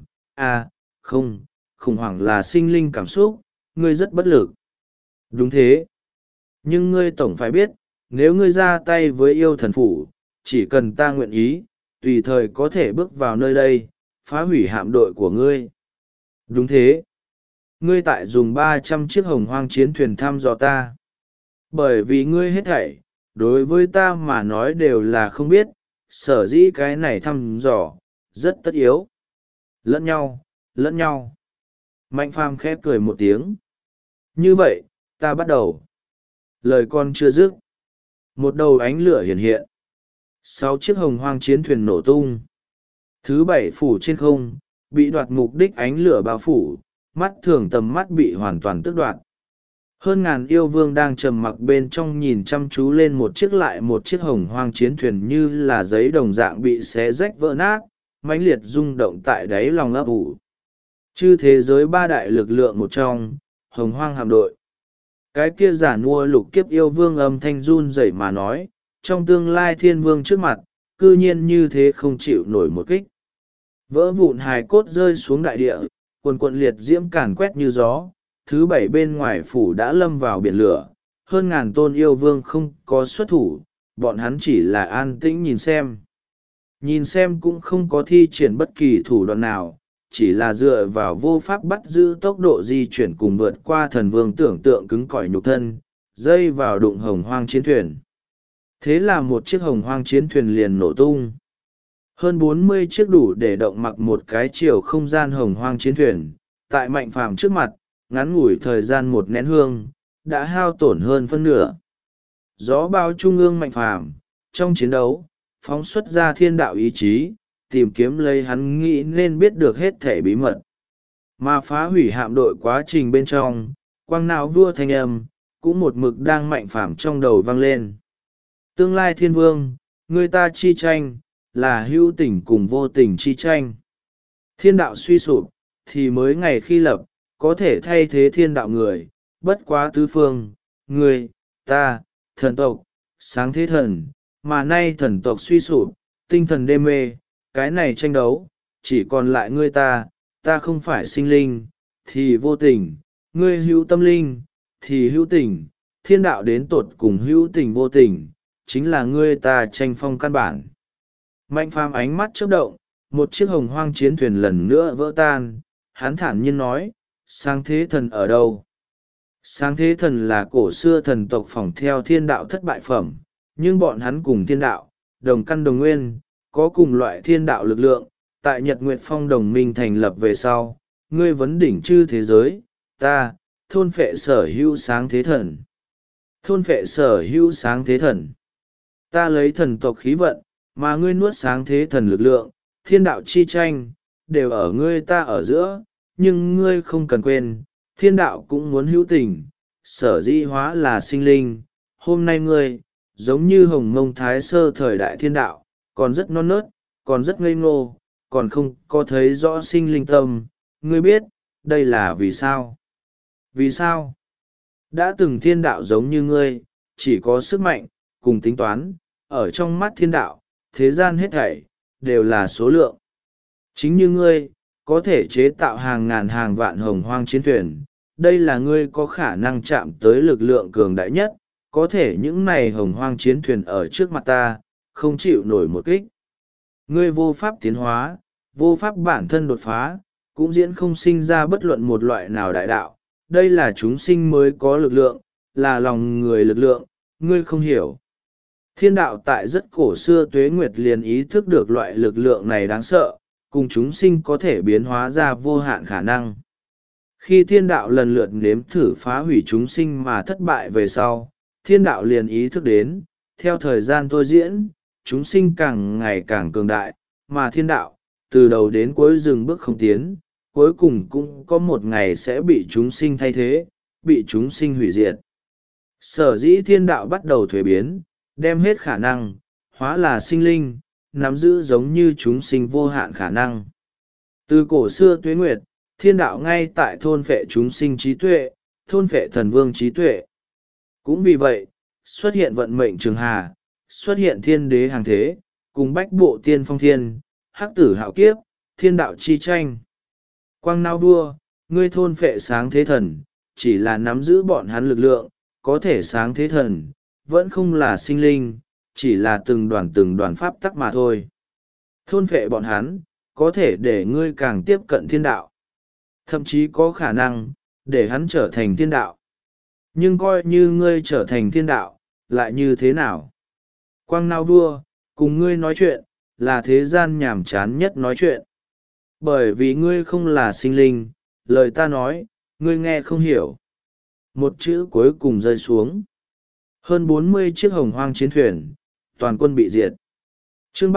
Không, khủng hoảng là sinh linh cảm xúc, ngươi rất bất lực. Đúng thế. Nhưng ngươi tổng phải biết, nếu ngươi ra tay với yêu thần phủ, chỉ cần ta nguyện ý, tùy thời có thể bước vào nơi đây, phá hủy hạm đội của ngươi. Đúng thế. Ngươi tại dùng 300 chiếc hồng hoang chiến thuyền thăm dò ta. Bởi vì ngươi hết thảy, đối với ta mà nói đều là không biết, sở dĩ cái này thăm dò, rất tất yếu. Lẫn nhau. Mạnh Phàm khẽ cười một tiếng. Như vậy, ta bắt đầu. Lời con chưa dứt. Một đầu ánh lửa hiện hiện. 6 chiếc hồng hoang chiến thuyền nổ tung. Thứ 7 phủ trên không, bị đoạt mục đích ánh lửa bao phủ, mắt thường tầm mắt bị hoàn toàn tước đoạt. Hơn ngàn yêu vương đang trầm mặc bên trong nhìn chăm chú lên một chiếc lại một chiếc hồng hoang chiến thuyền như là giấy đồng dạng bị xé rách vỡ nát, mãnh liệt rung động tại đáy lòng ấp ủ. Chư thế giới 3 đại lực lượng một trong, hồng hoang hạm đội. Cái kia giả nua lục kiếp yêu vương âm thanh run rẩy mà nói, trong tương lai thiên vương trước mặt, cư nhiên như thế không chịu nổi một kích. Vỡ vụn hài cốt rơi xuống đại địa, quần quận liệt diễm càn quét như gió, thứ 7 bên ngoài phủ đã lâm vào biển lửa, hơn ngàn tôn yêu vương không có xuất thủ, bọn hắn chỉ là an tĩnh nhìn xem. Nhìn xem cũng không có thi triển bất kỳ thủ đoạn nào, chỉ là dựa vào vô pháp bắt giữ tốc độ di chuyển cùng vượt qua thần vương tưởng tượng cứng cỏi nhục thân, dây vào đụng hồng hoang chiến thuyền. Thế là một chiếc hồng hoang chiến thuyền liền nổ tung. Hơn 40 chiếc đủ để động mặc một cái chiều không gian hồng hoang chiến thuyền, tại Mạnh Phàm trước mặt, ngắn ngủi thời gian một nén hương, đã hao tổn hơn phân nửa. Gió bao trung ương Mạnh Phàm, trong chiến đấu, phóng xuất ra thiên đạo ý chí, tìm kiếm lấy hắn nghĩ nên biết được hết thể bí mật. Mà phá hủy hạm đội quá trình bên trong, quang não vua thanh âm, cũng một mực đang Mạnh Phàm trong đầu vang lên. Tương lai thiên vương, người ta chi tranh, là hữu tình cùng vô tình chi tranh. Thiên đạo suy sụp, thì mới ngày khi lập, có thể thay thế thiên đạo người, bất quá tứ phương, người, ta, thần tộc, sáng thế thần, mà nay thần tộc suy sụp, tinh thần đê mê, cái này tranh đấu, chỉ còn lại ngươi ta không phải sinh linh, thì vô tình, ngươi hữu tâm linh, thì hữu tình, thiên đạo đến tột cùng hữu tình vô tình, chính là ngươi ta tranh phong căn bản. Mạnh Phàm ánh mắt chớp động, một chiếc hồng hoang chiến thuyền lần nữa vỡ tan, hắn thản nhiên nói, sáng thế thần ở đâu? Sáng thế thần là cổ xưa thần tộc phỏng theo thiên đạo thất bại phẩm, nhưng bọn hắn cùng thiên đạo, đồng căn đồng nguyên, có cùng loại thiên đạo lực lượng, tại Nhật Nguyệt Phong đồng minh thành lập về sau, ngươi vấn đỉnh chư thế giới, ta, thôn phệ sở hữu sáng thế thần. Thôn phệ sở hữu sáng thế thần. Ta lấy thần tộc khí vận, mà ngươi nuốt sáng thế thần lực lượng, thiên đạo chi tranh, đều ở ngươi ta ở giữa, nhưng ngươi không cần quên, thiên đạo cũng muốn hữu tình, sở dĩ hóa là sinh linh. Hôm nay ngươi, giống như hồng mông thái sơ thời đại thiên đạo, còn rất non nớt, còn rất ngây ngô, còn không có thấy rõ sinh linh tâm. Ngươi biết, đây là vì sao? Vì sao? Đã từng thiên đạo giống như ngươi, chỉ có sức mạnh, cùng tính toán, ở trong mắt thiên đạo, thế gian hết thảy, đều là số lượng. Chính như ngươi, có thể chế tạo hàng ngàn hàng vạn hồng hoang chiến thuyền, đây là ngươi có khả năng chạm tới lực lượng cường đại nhất, có thể những này hồng hoang chiến thuyền ở trước mặt ta, không chịu nổi một kích. Ngươi vô pháp tiến hóa, vô pháp bản thân đột phá, cũng diễn không sinh ra bất luận một loại nào đại đạo, đây là chúng sinh mới có lực lượng, là lòng người lực lượng, ngươi không hiểu. Thiên đạo tại rất cổ xưa tuế nguyệt liền ý thức được loại lực lượng này đáng sợ, cùng chúng sinh có thể biến hóa ra vô hạn khả năng. Khi thiên đạo lần lượt nếm thử phá hủy chúng sinh mà thất bại về sau, thiên đạo liền ý thức đến, theo thời gian thôi diễn, chúng sinh càng ngày càng cường đại, mà thiên đạo, từ đầu đến cuối dừng bước không tiến, cuối cùng cũng có một ngày sẽ bị chúng sinh thay thế, bị chúng sinh hủy diệt. Sở dĩ thiên đạo bắt đầu thuế biến, đem hết khả năng, hóa là sinh linh, nắm giữ giống như chúng sinh vô hạn khả năng. Từ cổ xưa tuế nguyệt, thiên đạo ngay tại thôn phệ chúng sinh trí tuệ, thôn phệ thần vương trí tuệ. Cũng vì vậy, xuất hiện vận mệnh trường hà, xuất hiện thiên đế hàng thế, cùng bách bộ tiên phong thiên, hắc tử hạo kiếp, thiên đạo chi tranh. Quang Nao vua, ngươi thôn phệ sáng thế thần, chỉ là nắm giữ bọn hắn lực lượng, có thể sáng thế thần, vẫn không là sinh linh, chỉ là từng đoàn pháp tắc mà thôi. Thôn phệ bọn hắn, có thể để ngươi càng tiếp cận thiên đạo. Thậm chí có khả năng, để hắn trở thành thiên đạo. Nhưng coi như ngươi trở thành thiên đạo, lại như thế nào? Quang Nao vua, cùng ngươi nói chuyện, là thế gian nhàm chán nhất nói chuyện. Bởi vì ngươi không là sinh linh, lời ta nói, ngươi nghe không hiểu. Một chữ cuối cùng rơi xuống. Hơn 40 chiếc hồng hoang chiến thuyền, toàn quân bị diệt. Chương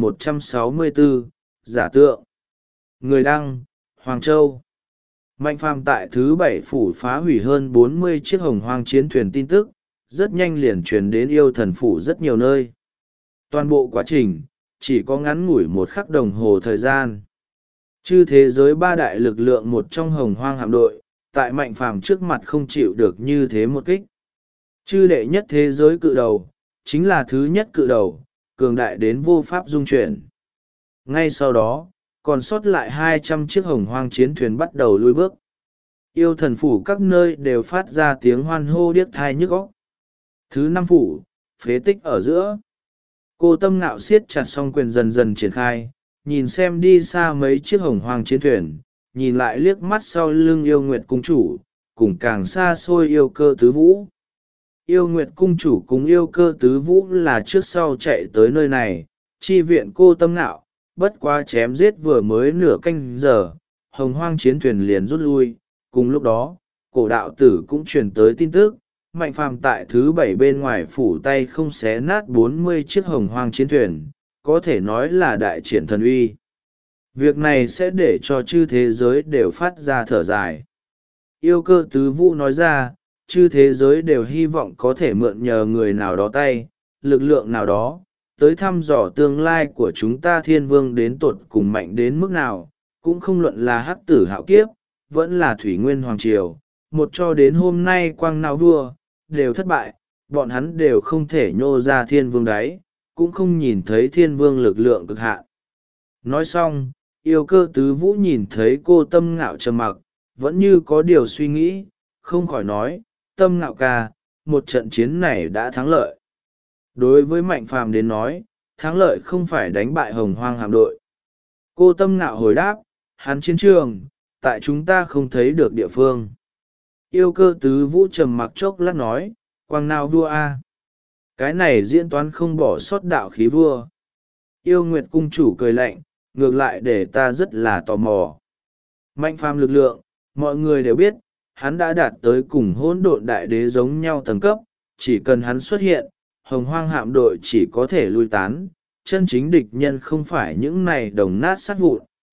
3164, giả tượng. Người đăng, Hoàng Châu. Mạnh phàm tại thứ 7 phủ phá hủy hơn 40 chiếc hồng hoang chiến thuyền tin tức, rất nhanh liền truyền đến yêu thần phủ rất nhiều nơi. Toàn bộ quá trình, chỉ có ngắn ngủi một khắc đồng hồ thời gian. Chư thế giới ba đại lực lượng một trong hồng hoang hạm đội, tại mạnh phàm trước mặt không chịu được như thế một kích. Chư đệ nhất thế giới cự đầu, chính là thứ nhất cự đầu, cường đại đến vô pháp dung chuyển. Ngay sau đó, còn sót lại 200 chiếc hồng hoang chiến thuyền bắt đầu lui bước. Yêu thần phủ các nơi đều phát ra tiếng hoan hô điếc thai nhức óc. Thứ 5 phủ, phế tích ở giữa. Cô Tâm Ngạo siết chặt song quyền dần dần triển khai, nhìn xem đi xa mấy chiếc hồng hoang chiến thuyền, nhìn lại liếc mắt sau lưng Yêu Nguyệt cung chủ, cùng càng xa xôi Yêu Cơ Tứ Vũ. Yêu Nguyệt cung chủ cùng Yêu Cơ Tứ Vũ là trước sau chạy tới nơi này, chi viện Cô Tâm Ngạo, bất quá chém giết vừa mới nửa canh giờ, hồng hoang chiến thuyền liền rút lui. Cùng lúc đó, cổ đạo tử cũng truyền tới tin tức, mạnh phàm tại thứ 7 bên ngoài phủ tay không xé nát 40 chiếc hồng hoang chiến thuyền, có thể nói là đại triển thần uy. Việc này sẽ để cho chư thế giới đều phát ra thở dài. Yêu Cơ Tứ Vũ nói ra, chư thế giới đều hy vọng có thể mượn nhờ người nào đó tay, lực lượng nào đó, tới thăm dò tương lai của chúng ta thiên vương đến tột cùng mạnh đến mức nào, cũng không luận là hắc tử hạo kiếp, vẫn là thủy nguyên hoàng triều, một cho đến hôm nay Quang Nao vua, đều thất bại, bọn hắn đều không thể nhô ra thiên vương đáy, cũng không nhìn thấy thiên vương lực lượng cực hạn. Nói xong, Yêu Cơ Tứ Vũ nhìn thấy Cô Tâm Ngạo trầm mặc, vẫn như có điều suy nghĩ, không khỏi nói, Tâm Ngạo ca, một trận chiến này đã thắng lợi. Đối với mạnh phàm đến nói, thắng lợi không phải đánh bại hồng hoang hạm đội. Cô Tâm Ngạo hồi đáp, hắn chiến trường, tại chúng ta không thấy được địa phương. Yêu Cơ Tứ Vũ trầm mặc chốc lát nói, Quang Nao vua a, cái này diễn toán không bỏ sót đạo khí vua. Yêu Nguyệt cung chủ cười lạnh, ngược lại để ta rất là tò mò. Mạnh phàm lực lượng, mọi người đều biết, hắn đã đạt tới cùng hỗn độn đại đế giống nhau tầng cấp, chỉ cần hắn xuất hiện, hồng hoang hạm đội chỉ có thể lui tán, chân chính địch nhân không phải những này đồng nát sát vụn,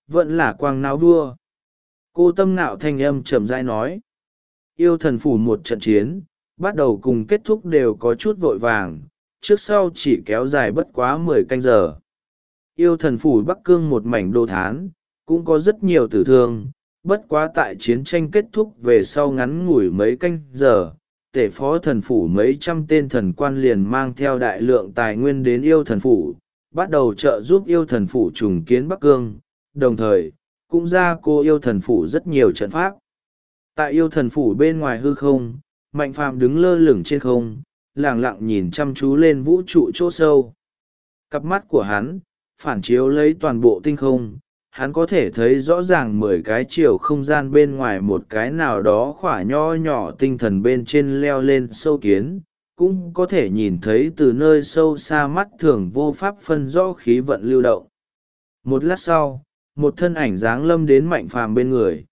vẫn là quang não vua. Cô Tâm Ngạo thanh âm chậm rãi nói. Yêu thần phủ một trận chiến, bắt đầu cùng kết thúc đều có chút vội vàng, trước sau chỉ kéo dài bất quá 10 canh giờ. Yêu thần phủ Bắc Cương một mảnh đô thán, cũng có rất nhiều tử thương, bất quá tại chiến tranh kết thúc về sau ngắn ngủi mấy canh giờ, tể phó thần phủ mấy trăm tên thần quan liền mang theo đại lượng tài nguyên đến yêu thần phủ, bắt đầu trợ giúp yêu thần phủ trùng kiến Bắc Cương, đồng thời, cũng ra cô yêu thần phủ rất nhiều trận pháp. Tại yêu thần phủ bên ngoài hư không, Mạnh Phàm đứng lơ lửng trên không, lẳng lặng nhìn chăm chú lên vũ trụ chỗ sâu. Cặp mắt của hắn, phản chiếu lấy toàn bộ tinh không, hắn có thể thấy rõ ràng 10 cái chiều không gian bên ngoài một cái nào đó khỏa nho nhỏ tinh thần bên trên leo lên sâu kiến, cũng có thể nhìn thấy từ nơi sâu xa mắt thường vô pháp phân rõ khí vận lưu động. Một lát sau, một thân ảnh dáng lâm đến Mạnh Phàm bên người.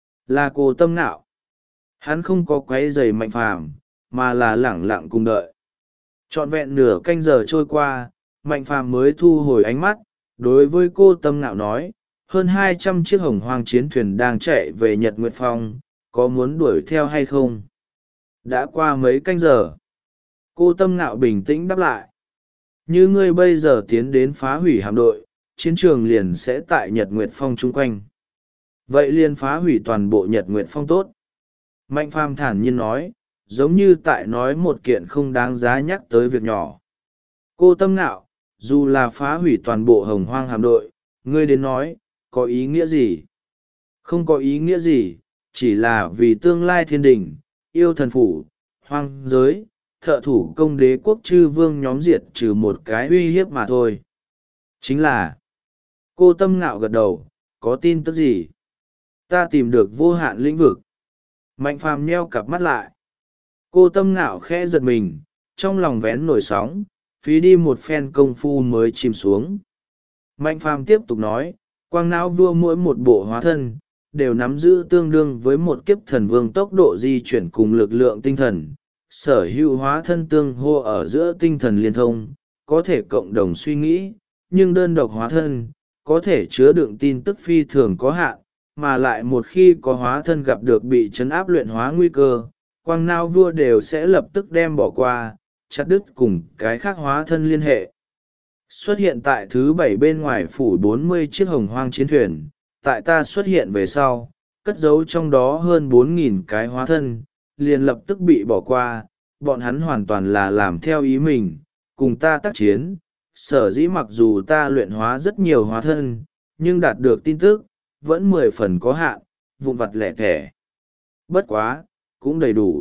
Là Cô Tâm Ngạo. Hắn không có quấy rầy Mạnh Phàm, mà là lẳng lặng cùng đợi. Trọn vẹn nửa canh giờ trôi qua, Mạnh Phàm mới thu hồi ánh mắt, đối với Cô Tâm Ngạo nói, hơn 200 chiếc hồng hoang chiến thuyền đang chạy về Nhật Nguyệt Phong, có muốn đuổi theo hay không? Đã qua mấy canh giờ. Cô Tâm Ngạo bình tĩnh đáp lại. Như ngươi bây giờ tiến đến phá hủy hạm đội, chiến trường liền sẽ tại Nhật Nguyệt Phong chung quanh. Vậy liền phá hủy toàn bộ Nhật Nguyệt Phong tốt. Mạnh Phàm thản nhiên nói, giống như tại nói một kiện không đáng giá nhắc tới việc nhỏ. Cô Tâm Ngạo, dù là phá hủy toàn bộ hồng hoang hạm đội, ngươi đến nói, có ý nghĩa gì? Không có ý nghĩa gì, chỉ là vì tương lai thiên đình, yêu thần phủ, hoang giới, thợ thủ công đế quốc chư vương nhóm diệt trừ một cái uy hiếp mà thôi. Chính là, cô Tâm Ngạo gật đầu, có tin tức gì? Ta tìm được vô hạn lĩnh vực. Mạnh Phàm nheo cặp mắt lại. Cô Tâm Ngạo khẽ giật mình, trong lòng vén nổi sóng, phí đi một phen công phu mới chìm xuống. Mạnh Phàm tiếp tục nói, quang não vua mỗi một bộ hóa thân, đều nắm giữ tương đương với một kiếp thần vương tốc độ di chuyển cùng lực lượng tinh thần. Sở hữu hóa thân tương hô ở giữa tinh thần liên thông, có thể cộng đồng suy nghĩ, nhưng đơn độc hóa thân, có thể chứa đựng tin tức phi thường có hạn, mà lại một khi có hóa thân gặp được bị chấn áp luyện hóa nguy cơ, quang não vua đều sẽ lập tức đem bỏ qua, chặt đứt cùng cái khác hóa thân liên hệ. Xuất hiện tại thứ 7 bên ngoài phủ 40 chiếc hồng hoang chiến thuyền, tại ta xuất hiện về sau, cất giấu trong đó hơn 4.000 cái hóa thân, liền lập tức bị bỏ qua, bọn hắn hoàn toàn là làm theo ý mình, cùng ta tác chiến. Sở dĩ mặc dù ta luyện hóa rất nhiều hóa thân, nhưng đạt được tin tức, vẫn 10 phần có hạn, vụn vặt lẻ thẻ. Bất quá, cũng đầy đủ.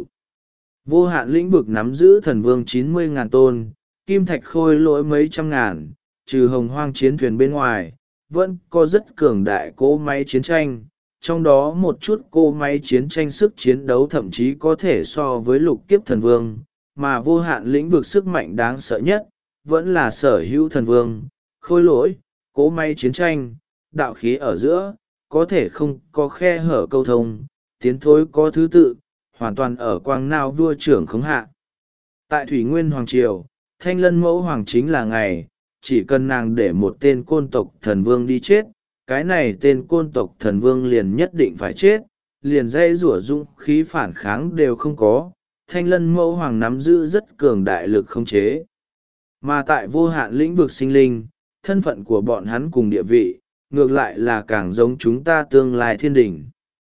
Vô hạn lĩnh vực nắm giữ thần vương 90.000 tôn, kim thạch khôi lỗi mấy trăm ngàn, trừ hồng hoang chiến thuyền bên ngoài, vẫn có rất cường đại cỗ máy chiến tranh. Trong đó một chút cỗ máy chiến tranh sức chiến đấu thậm chí có thể so với lục kiếp thần vương, mà vô hạn lĩnh vực sức mạnh đáng sợ nhất, vẫn là sở hữu thần vương, khôi lỗi, cỗ máy chiến tranh, đạo khí ở giữa, có thể không có khe hở câu thông, tiến thối có thứ tự, hoàn toàn ở quang não vua trưởng khống hạ. Tại Thủy Nguyên Hoàng Triều, Thanh Lân Mẫu Hoàng chính là ngày, chỉ cần nàng để một tên côn tộc thần vương đi chết, cái này tên côn tộc thần vương liền nhất định phải chết, liền dây rủa dũng khí phản kháng đều không có. Thanh Lân Mẫu Hoàng nắm giữ rất cường đại lực khống chế. Mà tại vô hạn lĩnh vực sinh linh, thân phận của bọn hắn cùng địa vị, ngược lại là càng giống chúng ta tương lai thiên đỉnh.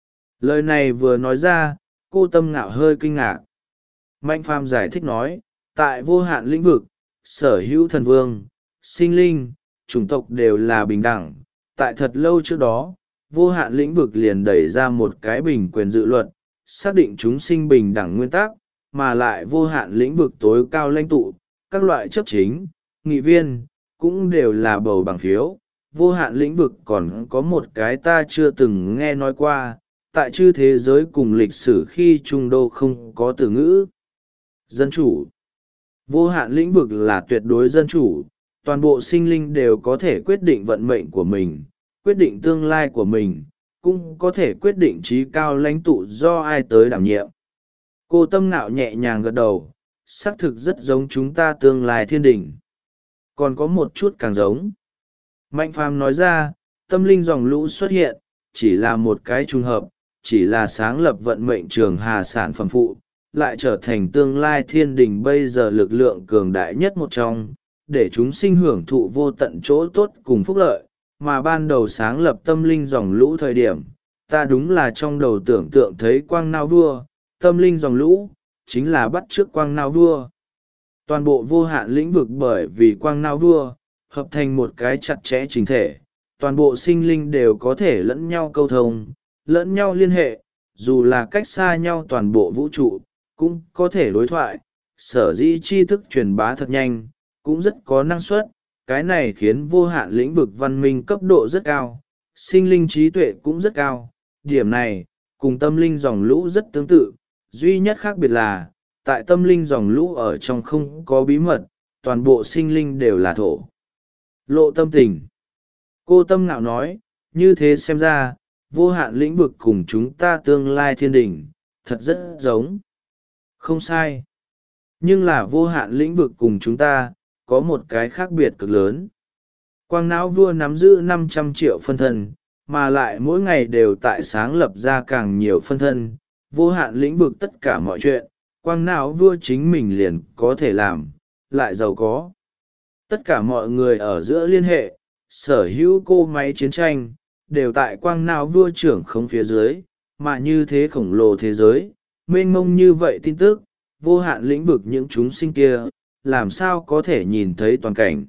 Lời này vừa nói ra, cô Tâm Ngạo hơi kinh ngạc. Mạnh Phàm giải thích nói, tại vô hạn lĩnh vực, sở hữu thần vương, sinh linh, chủng tộc đều là bình đẳng. Tại thật lâu trước đó, vô hạn lĩnh vực liền đẩy ra một cái bình quyền dự luật, xác định chúng sinh bình đẳng nguyên tắc, mà lại vô hạn lĩnh vực tối cao lãnh tụ, các loại chấp chính, nghị viên, cũng đều là bầu bằng phiếu. Vô hạn lĩnh vực còn có một cái ta chưa từng nghe nói qua, tại chư thế giới cùng lịch sử khi trung đô không có từ ngữ. Dân chủ. Vô hạn lĩnh vực là tuyệt đối dân chủ, toàn bộ sinh linh đều có thể quyết định vận mệnh của mình, quyết định tương lai của mình, cũng có thể quyết định trí cao lãnh tụ do ai tới đảm nhiệm. Cô Tâm Ngạo nhẹ nhàng gật đầu, xác thực rất giống chúng ta tương lai thiên đình. Còn có một chút càng giống. Mạnh Phàm nói ra, tâm linh dòng lũ xuất hiện, chỉ là một cái trùng hợp, chỉ là sáng lập vận mệnh trường hà sản phẩm phụ, lại trở thành tương lai thiên đình bây giờ lực lượng cường đại nhất một trong, để chúng sinh hưởng thụ vô tận chỗ tốt cùng phúc lợi, mà ban đầu sáng lập tâm linh dòng lũ thời điểm, ta đúng là trong đầu tưởng tượng thấy quang nao vua, tâm linh dòng lũ, chính là bắt chước quang nao vua. Toàn bộ vô hạn lĩnh vực bởi vì quang nao vua, hợp thành một cái chặt chẽ chính thể, toàn bộ sinh linh đều có thể lẫn nhau câu thông, lẫn nhau liên hệ, dù là cách xa nhau toàn bộ vũ trụ, cũng có thể đối thoại, sở dĩ tri thức truyền bá thật nhanh, cũng rất có năng suất, cái này khiến vô hạn lĩnh vực văn minh cấp độ rất cao, sinh linh trí tuệ cũng rất cao, điểm này, cùng tâm linh dòng lũ rất tương tự, duy nhất khác biệt là, tại tâm linh dòng lũ ở trong không có bí mật, toàn bộ sinh linh đều là thổ. Lộ tâm tình. Cô Tâm Ngạo nói, như thế xem ra, vô hạn lĩnh vực cùng chúng ta tương lai thiên đình, thật rất giống. Không sai. Nhưng là vô hạn lĩnh vực cùng chúng ta, có một cái khác biệt cực lớn. Quang não vua nắm giữ 500 triệu phân thân, mà lại mỗi ngày đều tại sáng lập ra càng nhiều phân thân, vô hạn lĩnh vực tất cả mọi chuyện, quang não vua chính mình liền có thể làm, lại giàu có. Tất cả mọi người ở giữa liên hệ, sở hữu cô máy chiến tranh, đều tại quang não vua trưởng không phía dưới, mà như thế khổng lồ thế giới, mênh mông như vậy tin tức, vô hạn lĩnh vực những chúng sinh kia, làm sao có thể nhìn thấy toàn cảnh.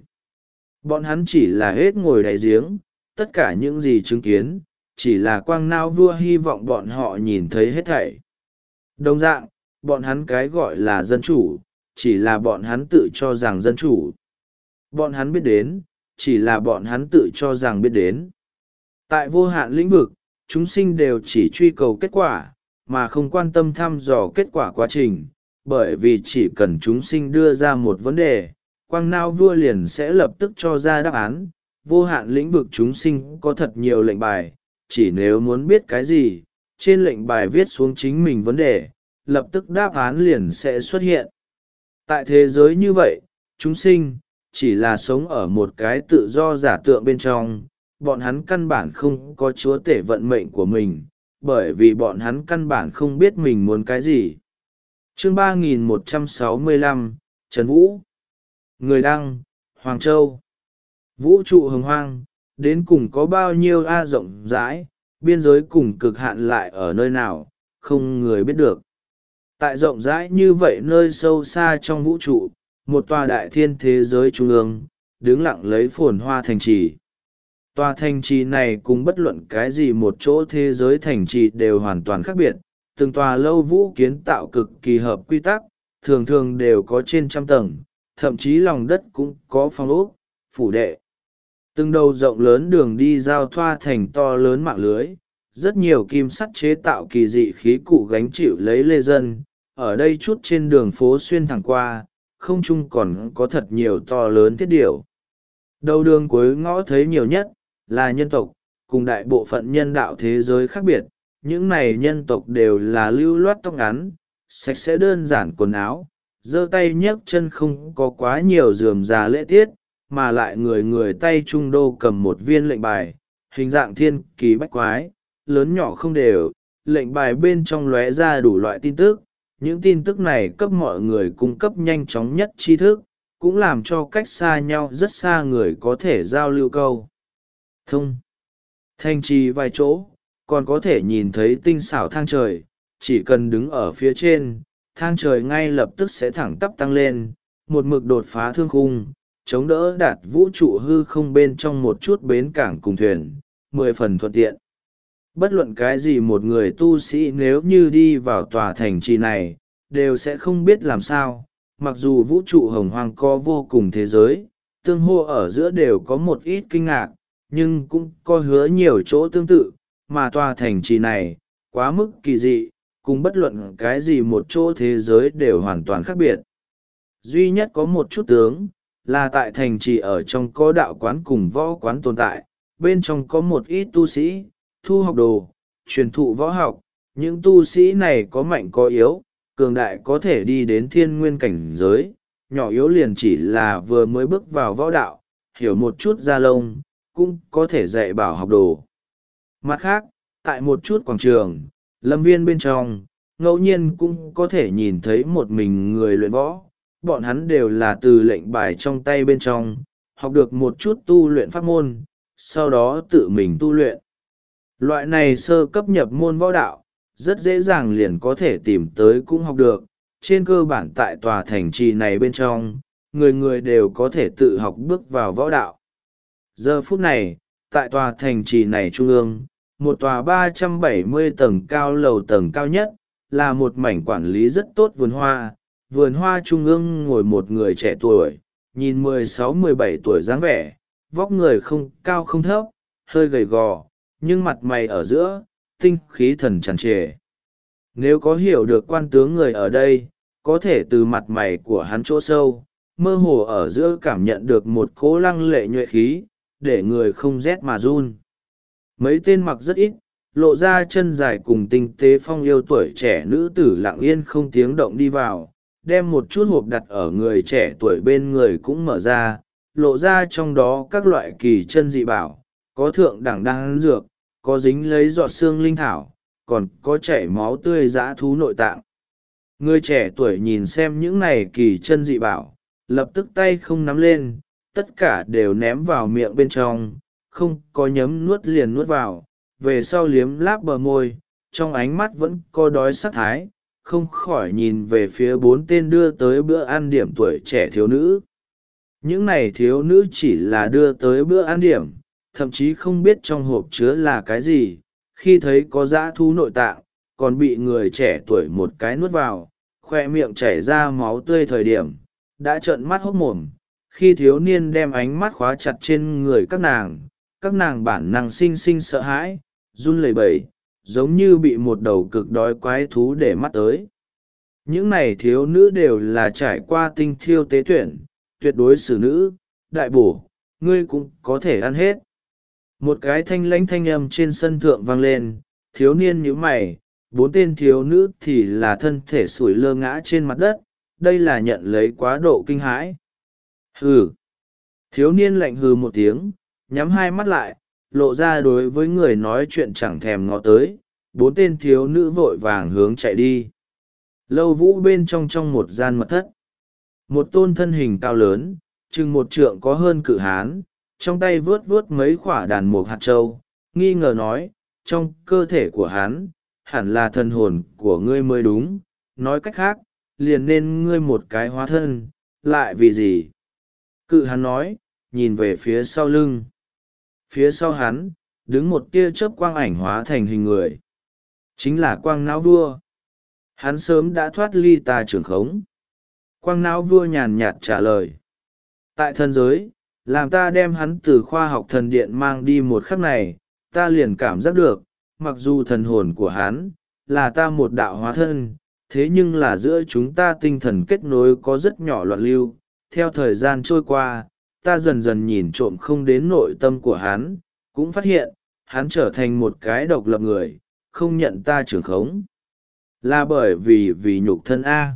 Bọn hắn chỉ là hết ngồi đáy giếng, tất cả những gì chứng kiến, chỉ là quang não vua hy vọng bọn họ nhìn thấy hết thảy. Đồng dạng, bọn hắn cái gọi là dân chủ, chỉ là bọn hắn tự cho rằng dân chủ. Bọn hắn biết đến, chỉ là bọn hắn tự cho rằng biết đến. Tại vô hạn lĩnh vực, chúng sinh đều chỉ truy cầu kết quả, mà không quan tâm thăm dò kết quả quá trình, bởi vì chỉ cần chúng sinh đưa ra một vấn đề, quang não vua liền sẽ lập tức cho ra đáp án. Vô hạn lĩnh vực chúng sinh có thật nhiều lệnh bài, chỉ nếu muốn biết cái gì, trên lệnh bài viết xuống chính mình vấn đề, lập tức đáp án liền sẽ xuất hiện. Tại thế giới như vậy, chúng sinh, chỉ là sống ở một cái tự do giả tượng bên trong, bọn hắn căn bản không có chúa tể vận mệnh của mình, bởi vì bọn hắn căn bản không biết mình muốn cái gì. Chương 3165, Trần Vũ. Người đăng, Hoàng Châu. Vũ trụ hồng hoang, đến cùng có bao nhiêu rộng rãi, biên giới cùng cực hạn lại ở nơi nào, không người biết được. Tại rộng rãi như vậy nơi sâu xa trong vũ trụ, một tòa đại thiên thế giới trung ương, đứng lặng lấy phồn hoa thành trì. Tòa thành trì này cùng bất luận cái gì một chỗ thế giới thành trì đều hoàn toàn khác biệt, từng tòa lâu vũ kiến tạo cực kỳ hợp quy tắc, thường thường đều có trên trăm tầng, thậm chí lòng đất cũng có phong ốc, phủ đệ. Từng đầu rộng lớn đường đi giao thoa thành to lớn mạng lưới, rất nhiều kim sắt chế tạo kỳ dị khí cụ gánh chịu lấy lê dân, ở đây chút trên đường phố xuyên thẳng qua, không chung còn có thật nhiều to lớn thiết điểu. Đầu đường cuối ngõ thấy nhiều nhất, là nhân tộc, cùng đại bộ phận nhân đạo thế giới khác biệt, những này nhân tộc đều là lưu loát tóc ngắn, sạch sẽ đơn giản quần áo, giơ tay nhấc chân không có quá nhiều rườm rà lễ tiết, mà lại người người tay trung đô cầm một viên lệnh bài, hình dạng thiên kỳ bách quái, lớn nhỏ không đều, lệnh bài bên trong lóe ra đủ loại tin tức. Những tin tức này cấp mọi người cung cấp nhanh chóng nhất tri thức, cũng làm cho cách xa nhau rất xa người có thể giao lưu câu thông. Thành trì vài chỗ, còn có thể nhìn thấy tinh xảo thang trời, chỉ cần đứng ở phía trên, thang trời ngay lập tức sẽ thẳng tắp tăng lên, một mực đột phá thương khung, chống đỡ đạt vũ trụ hư không bên trong một chút bến cảng cùng thuyền, 10 phần thuận tiện. Bất luận cái gì một người tu sĩ nếu như đi vào tòa thành trì này, đều sẽ không biết làm sao, mặc dù vũ trụ hồng hoang có vô cùng thế giới, tương hô ở giữa đều có một ít kinh ngạc, nhưng cũng có hứa nhiều chỗ tương tự, mà tòa thành trì này, quá mức kỳ dị, cùng bất luận cái gì một chỗ thế giới đều hoàn toàn khác biệt. Duy nhất có một chút tướng, là tại thành trì ở trong có đạo quán cùng võ quán tồn tại, bên trong có một ít tu sĩ, thu học đồ, truyền thụ võ học, những tu sĩ này có mạnh có yếu, cường đại có thể đi đến thiên nguyên cảnh giới, nhỏ yếu liền chỉ là vừa mới bước vào võ đạo, hiểu một chút da lông, cũng có thể dạy bảo học đồ. Mặt khác, tại một chút quảng trường, lâm viên bên trong, ngẫu nhiên cũng có thể nhìn thấy một mình người luyện võ. Bọn hắn đều là từ lệnh bài trong tay bên trong, học được một chút tu luyện pháp môn, sau đó tự mình tu luyện. Loại này sơ cấp nhập môn võ đạo, rất dễ dàng liền có thể tìm tới cũng học được. Trên cơ bản tại tòa thành trì này bên trong, người người đều có thể tự học bước vào võ đạo. Giờ phút này, tại tòa thành trì này trung ương, một tòa 370 tầng cao lầu tầng cao nhất, là một mảnh quản lý rất tốt vườn hoa. Vườn hoa trung ương ngồi một người trẻ tuổi, nhìn 16-17 tuổi dáng vẻ, vóc người không cao không thấp, hơi gầy gò, nhưng mặt mày ở giữa, tinh khí thần tràn trề. Nếu có hiểu được quan tướng người ở đây, có thể từ mặt mày của hắn chỗ sâu, mơ hồ ở giữa cảm nhận được một cỗ lăng lệ nhuệ khí, để người không rét mà run. Mấy tên mặc rất ít, lộ ra chân dài cùng tinh tế phong yêu tuổi trẻ nữ tử lặng yên không tiếng động đi vào, đem một chút hộp đặt ở người trẻ tuổi bên người cũng mở ra, lộ ra trong đó các loại kỳ chân dị bảo, có thượng đẳng đan dược, có dính lấy giọt xương linh thảo, còn có chảy máu tươi dã thú nội tạng. Người trẻ tuổi nhìn xem những này kỳ chân dị bảo, lập tức tay không nắm lên, tất cả đều ném vào miệng bên trong, không có nhấm nuốt liền nuốt vào, về sau liếm láp bờ môi, trong ánh mắt vẫn có đói sắc thái, không khỏi nhìn về phía 4 tên đưa tới bữa ăn điểm tuổi trẻ thiếu nữ. Những này thiếu nữ chỉ là đưa tới bữa ăn điểm, thậm chí không biết trong hộp chứa là cái gì, khi thấy có dã thú nội tạng, còn bị người trẻ tuổi một cái nuốt vào, khoe miệng chảy ra máu tươi thời điểm, đã trợn mắt hốc mồm. Khi thiếu niên đem ánh mắt khóa chặt trên người các nàng bản năng sinh sinh sợ hãi, run lẩy bẩy, giống như bị một đầu cực đói quái thú để mắt tới. Những này thiếu nữ đều là trải qua tinh thiêu tế tuyển, tuyệt đối xử nữ, đại bổ, ngươi cũng có thể ăn hết. Một cái thanh lãnh thanh âm trên sân thượng vang lên, thiếu niên nhíu mày, 4 tên thiếu nữ thì là thân thể sủi lơ ngã trên mặt đất, đây là nhận lấy quá độ kinh hãi. Hừ. Thiếu niên lạnh hừ một tiếng, nhắm hai mắt lại, lộ ra đối với người nói chuyện chẳng thèm ngó tới. 4 tên thiếu nữ vội vàng hướng chạy đi. Lâu vũ bên trong một gian mật thất. Một tôn thân hình cao lớn, chừng 1 trượng có hơn cự hán, trong tay vớt mấy khỏa đàn mục hạt châu, nghi ngờ nói, trong cơ thể của hắn, hẳn là thần hồn của ngươi mới đúng, nói cách khác, liền nên ngươi một cái hóa thân, lại vì gì? Cự hán nói, nhìn về phía sau lưng. Phía sau hắn, đứng một tia chớp quang ảnh hóa thành hình người. Chính là Quang Não Vua. Hắn sớm đã thoát ly ta trưởng khống. Quang Não Vua nhàn nhạt trả lời. Tại thần giới, làm ta đem hắn từ khoa học thần điện mang đi một khắc này, ta liền cảm giác được, mặc dù thần hồn của hắn, là ta một đạo hóa thân, thế nhưng là giữa chúng ta tinh thần kết nối có rất nhỏ loạn lưu. Theo thời gian trôi qua, ta dần dần nhìn trộm không đến nội tâm của hắn, cũng phát hiện, hắn trở thành một cái độc lập người, không nhận ta trưởng khống. Là bởi vì nhục thân A.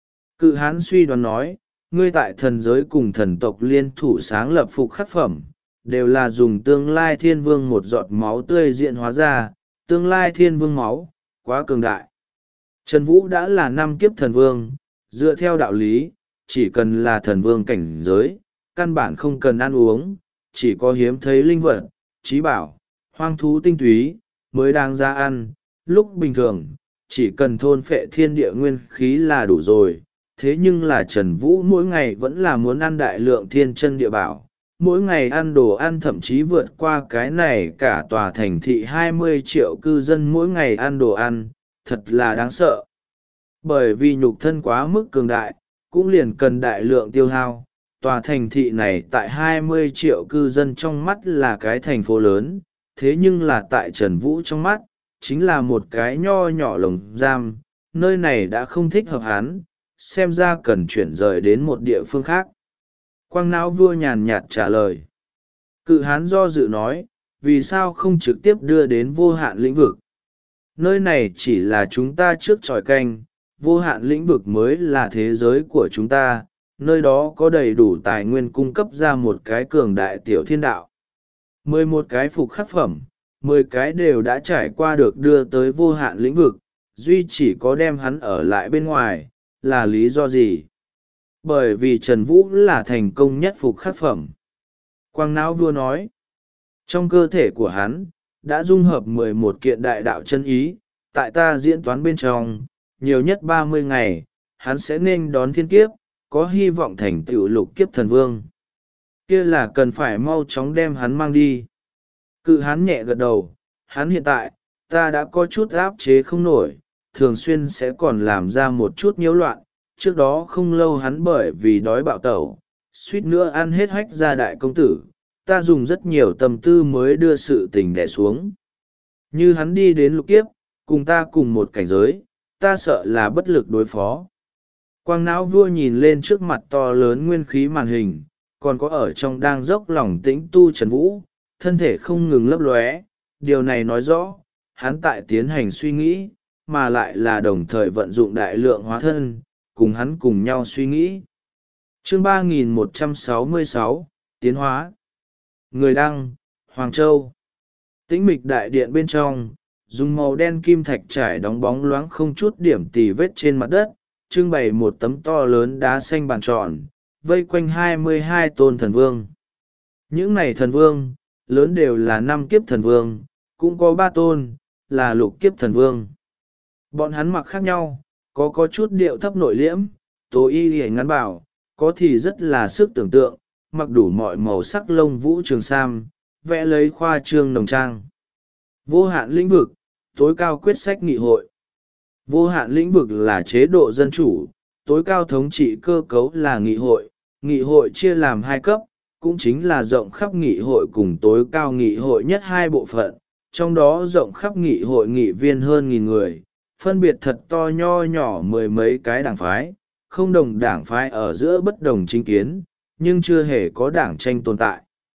Cự hán suy đoán nói, ngươi tại thần giới cùng thần tộc liên thủ sáng lập phục khắc phẩm, đều là dùng tương lai thiên vương một giọt máu tươi diện hóa ra, tương lai thiên vương máu, quá cường đại. Trần Vũ đã là 5 kiếp thần vương, dựa theo đạo lý, chỉ cần là thần vương cảnh giới, căn bản không cần ăn uống, chỉ có hiếm thấy linh vật, trí bảo, hoang thú tinh túy, mới đang ra ăn. Lúc bình thường, chỉ cần thôn phệ thiên địa nguyên khí là đủ rồi. Thế nhưng là Trần Vũ mỗi ngày vẫn là muốn ăn đại lượng thiên chân địa bảo, mỗi ngày ăn đồ ăn thậm chí vượt qua cái này cả tòa thành thị 20 triệu cư dân mỗi ngày ăn đồ ăn, thật là đáng sợ. Bởi vì nhục thân quá mức cường đại, cũng liền cần đại lượng tiêu hao. Tòa thành thị này tại 20 triệu cư dân trong mắt là cái thành phố lớn, thế nhưng là tại Trần Vũ trong mắt, chính là một cái nho nhỏ lồng giam, nơi này đã không thích hợp hắn, xem ra cần chuyển rời đến một địa phương khác. Quang Não Vua nhàn nhạt trả lời. Cự hán do dự nói, vì sao không trực tiếp đưa đến vô hạn lĩnh vực? Nơi này chỉ là chúng ta trước tròi canh, vô hạn lĩnh vực mới là thế giới của chúng ta, nơi đó có đầy đủ tài nguyên cung cấp ra một cái cường đại tiểu thiên đạo. 11 cái phục khắc phẩm, 10 cái đều đã trải qua được đưa tới vô hạn lĩnh vực, duy chỉ có đem hắn ở lại bên ngoài, là lý do gì? Bởi vì Trần Vũ là thành công nhất phục khắc phẩm. Quang Não Vua nói, trong cơ thể của hắn, đã dung hợp 11 kiện đại đạo chân ý, tại ta diễn toán bên trong, nhiều nhất 30 ngày, hắn sẽ nên đón thiên kiếp, có hy vọng thành tựu lục kiếp thần vương. Kia là cần phải mau chóng đem hắn mang đi. Cự hắn nhẹ gật đầu, hắn hiện tại, ta đã có chút áp chế không nổi, thường xuyên sẽ còn làm ra một chút nhiễu loạn. Trước đó không lâu hắn bởi vì đói bạo tẩu, suýt nữa ăn hết hách ra đại công tử, ta dùng rất nhiều tâm tư mới đưa sự tình đè xuống. Như hắn đi đến lục kiếp, cùng ta cùng một cảnh giới, ta sợ là bất lực đối phó. Quang Não Vua nhìn lên trước mặt to lớn nguyên khí màn hình, còn có ở trong đang dốc lòng tĩnh tu Trần Vũ, thân thể không ngừng lấp lóe. Điều này nói rõ, hắn tại tiến hành suy nghĩ, mà lại là đồng thời vận dụng đại lượng hóa thân, cùng hắn cùng nhau suy nghĩ. Chương 3166, Tiến hóa. Người đăng, Hoàng Châu. Tĩnh mịch đại điện bên trong, dùng màu đen kim thạch trải đóng bóng loáng không chút điểm tì vết trên mặt đất, trưng bày một tấm to lớn đá xanh bàn tròn, vây quanh 22 tôn thần vương. Những này thần vương, lớn đều là 5 kiếp thần vương, cũng có 3 tôn, là lục kiếp thần vương. Bọn hắn mặc khác nhau, có chút điệu thấp nội liễm, tố y hề ngắn bảo, có thì rất là sức tưởng tượng, mặc đủ mọi màu sắc lông vũ trường sam, vẽ lấy khoa trương nồng trang. Vô hạn lĩnh vực, tối cao quyết sách nghị hội. Vô hạn lĩnh vực là chế độ dân chủ, tối cao thống trị cơ cấu là nghị hội chia làm 2 cấp, cũng chính là rộng khắp nghị hội cùng tối cao nghị hội nhất 2 bộ phận, trong đó rộng khắp nghị hội nghị viên hơn 1.000 người, phân biệt thật to nho nhỏ 10 mấy cái đảng phái, không đồng đảng phái ở giữa bất đồng chính kiến, nhưng chưa hề có đảng tranh tồn tại.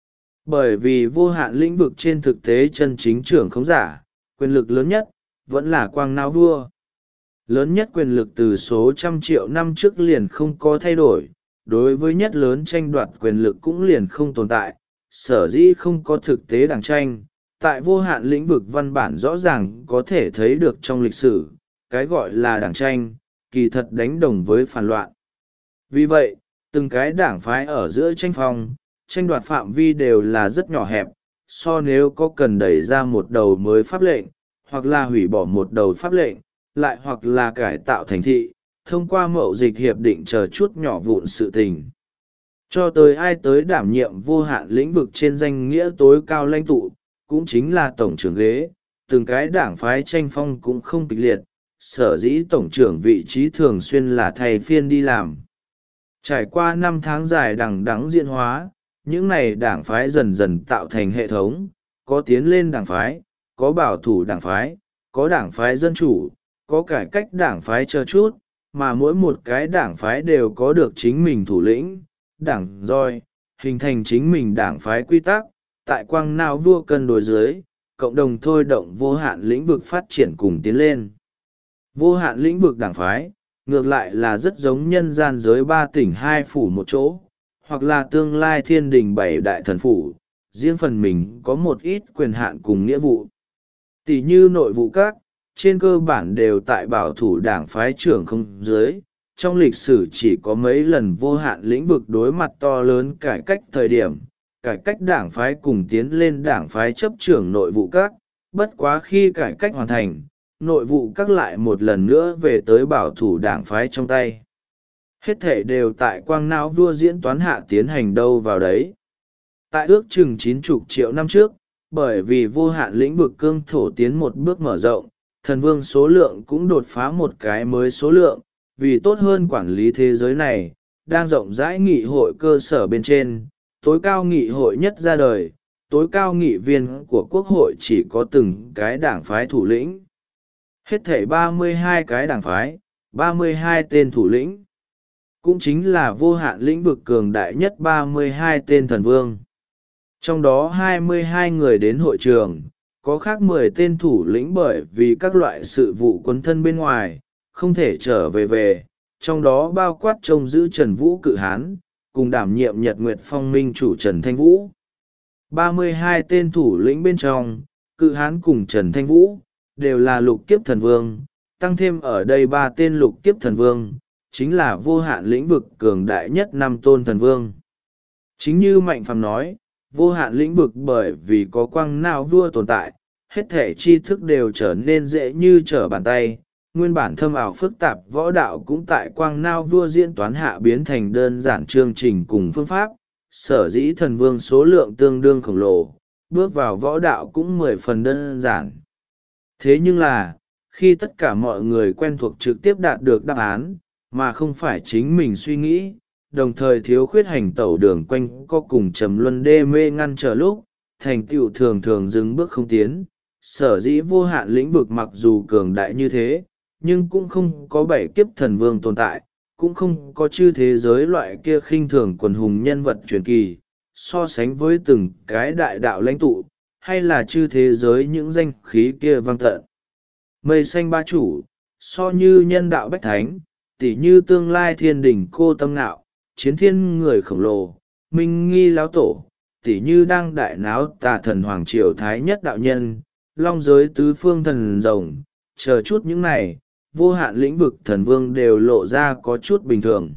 Bởi vì vô hạn lĩnh vực trên thực tế chân chính trưởng khống giả, quyền lực lớn nhất, vẫn là Quang Não Vua. Lớn nhất quyền lực từ số trăm triệu năm trước liền không có thay đổi, đối với nhất lớn tranh đoạt quyền lực cũng liền không tồn tại, sở dĩ không có thực tế đảng tranh. Tại vô hạn lĩnh vực văn bản rõ ràng có thể thấy được trong lịch sử, cái gọi là đảng tranh, kỳ thật đánh đồng với phản loạn. Vì vậy, từng cái đảng phái ở giữa tranh phong, tranh đoạt phạm vi đều là rất nhỏ hẹp, so nếu có cần đẩy ra một đầu mới pháp lệnh, hoặc là hủy bỏ một đầu pháp lệnh, lại hoặc là cải tạo thành thị, thông qua mậu dịch hiệp định chờ chút nhỏ vụn sự tình. Cho tới ai tới đảm nhiệm vô hạn lĩnh vực trên danh nghĩa tối cao lãnh tụ, cũng chính là tổng trưởng ghế, từng cái đảng phái tranh phong cũng không kịch liệt, sở dĩ tổng trưởng vị trí thường xuyên là thầy phiên đi làm. Trải qua 5 tháng dài đằng đẵng diễn hóa, những này đảng phái dần dần tạo thành hệ thống, có tiến lên đảng phái, có bảo thủ đảng phái, có đảng phái dân chủ, có cải cách đảng phái chờ chút, mà mỗi một cái đảng phái đều có được chính mình thủ lĩnh, đảng roi, hình thành chính mình đảng phái quy tắc, tại Quang Não Vua cân đối dưới, cộng đồng thôi động vô hạn lĩnh vực phát triển cùng tiến lên. Vô hạn lĩnh vực đảng phái, ngược lại là rất giống nhân gian giới 3 tỉnh 2 phủ một chỗ, hoặc là tương lai thiên đình 7 đại thần phủ, riêng phần mình có một ít quyền hạn cùng nghĩa vụ. Tỷ như nội vụ các, trên cơ bản đều tại bảo thủ đảng phái trưởng không dưới, trong lịch sử chỉ có mấy lần vô hạn lĩnh vực đối mặt to lớn cải cách thời điểm, cải cách đảng phái cùng tiến lên đảng phái chấp trưởng nội vụ các, bất quá khi cải cách hoàn thành, nội vụ các lại một lần nữa về tới bảo thủ đảng phái trong tay. Hết thể đều tại Quang Não Vua diễn toán hạ tiến hành đâu vào đấy. Tại ước chừng 90 triệu năm trước, bởi vì vô hạn lĩnh vực cương thổ tiến một bước mở rộng, thần vương số lượng cũng đột phá một cái mới số lượng, vì tốt hơn quản lý thế giới này, đang rộng rãi nghị hội cơ sở bên trên, tối cao nghị hội nhất ra đời, tối cao nghị viên của quốc hội chỉ có từng cái đảng phái thủ lĩnh. Hết thảy 32 cái đảng phái, 32 tên thủ lĩnh, cũng chính là vô hạn lĩnh vực cường đại nhất 32 tên thần vương. Trong đó 22 người đến hội trường, có khác 10 tên thủ lĩnh bởi vì các loại sự vụ quấn thân bên ngoài, không thể trở về, trong đó bao quát trông giữ Trần Vũ Cự Hán, cùng đảm nhiệm Nhật Nguyệt Phong Minh chủ Trần Thanh Vũ. 32 tên thủ lĩnh bên trong, Cự Hán cùng Trần Thanh Vũ, đều là lục kiếp thần vương, tăng thêm ở đây 3 tên lục kiếp thần vương, chính là vô hạn lĩnh vực cường đại nhất 5 tôn thần vương. Chính như Mạnh Phàm nói, vô hạn lĩnh vực bởi vì có quang não vua tồn tại, hết thể tri thức đều trở nên dễ như trở bàn tay. Nguyên bản thâm ảo phức tạp võ đạo cũng tại quang não vua diễn toán hạ biến thành đơn giản chương trình cùng phương pháp, sở dĩ thần vương số lượng tương đương khổng lồ, bước vào võ đạo cũng 10 phần đơn giản. Thế nhưng là, khi tất cả mọi người quen thuộc trực tiếp đạt được đáp án, mà không phải chính mình suy nghĩ, đồng thời thiếu khuyết hành tẩu đường quanh co cùng trầm luân đê mê ngăn trở lúc, thành tựu thường thường dừng bước không tiến. Sở dĩ vô hạn lĩnh vực mặc dù cường đại như thế, nhưng cũng không có 7 kiếp thần vương tồn tại, cũng không có chư thế giới loại kia khinh thường quần hùng nhân vật truyền kỳ, so sánh với từng cái đại đạo lãnh tụ, hay là chư thế giới những danh khí kia vang tận. Mây xanh ba chủ, so như nhân đạo bách thánh, tỉ như tương lai thiên đình cô tâm nạo, chiến thiên người khổng lồ, minh nghi lão tổ, tỉ như đang đại náo tà thần hoàng triều thái nhất đạo nhân, long giới tứ phương thần rồng, chờ chút những này, vô hạn lĩnh vực thần vương đều lộ ra có chút bình thường.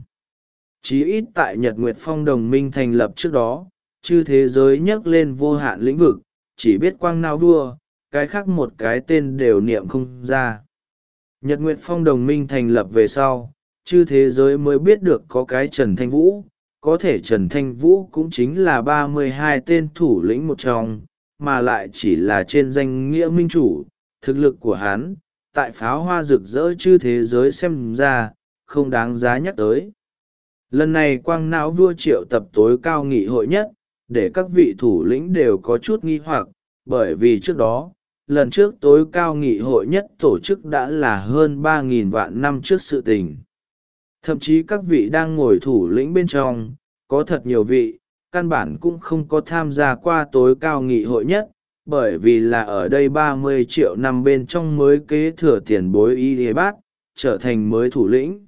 Chí ít tại Nhật Nguyệt Phong đồng minh thành lập trước đó, chư thế giới nhắc lên vô hạn lĩnh vực, chỉ biết quang não vua, cái khác một cái tên đều niệm không ra. Nhật Nguyệt Phong đồng minh thành lập về sau, chư thế giới mới biết được có cái Trần Thanh Vũ, có thể Trần Thanh Vũ cũng chính là 32 tên thủ lĩnh một trong, mà lại chỉ là trên danh nghĩa minh chủ, thực lực của hắn, tại pháo hoa rực rỡ chư thế giới xem ra, không đáng giá nhắc tới. Lần này quang não vua triệu tập tối cao nghị hội nhất, để các vị thủ lĩnh đều có chút nghi hoặc, bởi vì trước đó, lần trước tối cao nghị hội nhất tổ chức đã là hơn 3.000 vạn năm trước sự tình. Thậm chí các vị đang ngồi thủ lĩnh bên trong, có thật nhiều vị, căn bản cũng không có tham gia qua tối cao nghị hội nhất, bởi vì là ở đây 30 triệu năm bên trong mới kế thừa tiền bối y bát, trở thành mới thủ lĩnh.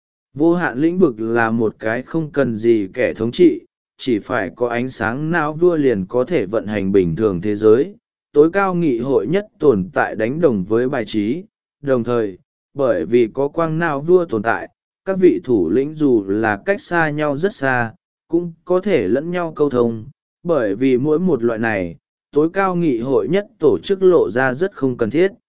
Vô hạn lĩnh vực là một cái không cần gì kẻ thống trị, chỉ phải có ánh sáng não vua liền có thể vận hành bình thường thế giới. Tối cao nghị hội nhất tồn tại đánh đồng với bài trí, đồng thời, bởi vì có quang não vua tồn tại, các vị thủ lĩnh dù là cách xa nhau rất xa, cũng có thể lẫn nhau câu thông, bởi vì mỗi một loại này, tối cao nghị hội nhất tổ chức lộ ra rất không cần thiết.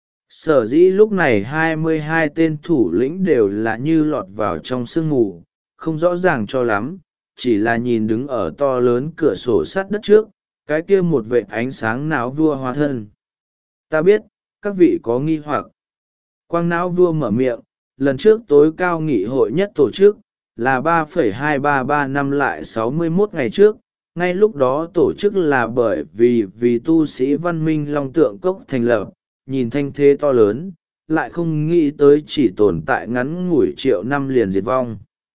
Sở dĩ lúc này 22 tên thủ lĩnh đều là như lọt vào trong sương mù, không rõ ràng cho lắm, chỉ là nhìn đứng ở to lớn cửa sổ sắt đất trước, cái kia một vệt ánh sáng não vua hóa thân. Ta biết, các vị có nghi hoặc. Quang não vua mở miệng, lần trước tối cao nghị hội nhất tổ chức, là 3,233 năm lại 61 ngày trước, ngay lúc đó tổ chức là bởi vì tu sĩ văn minh Long Tượng Cốc thành lập, nhìn thanh thế to lớn, lại không nghĩ tới chỉ tồn tại ngắn ngủi triệu năm liền diệt vong.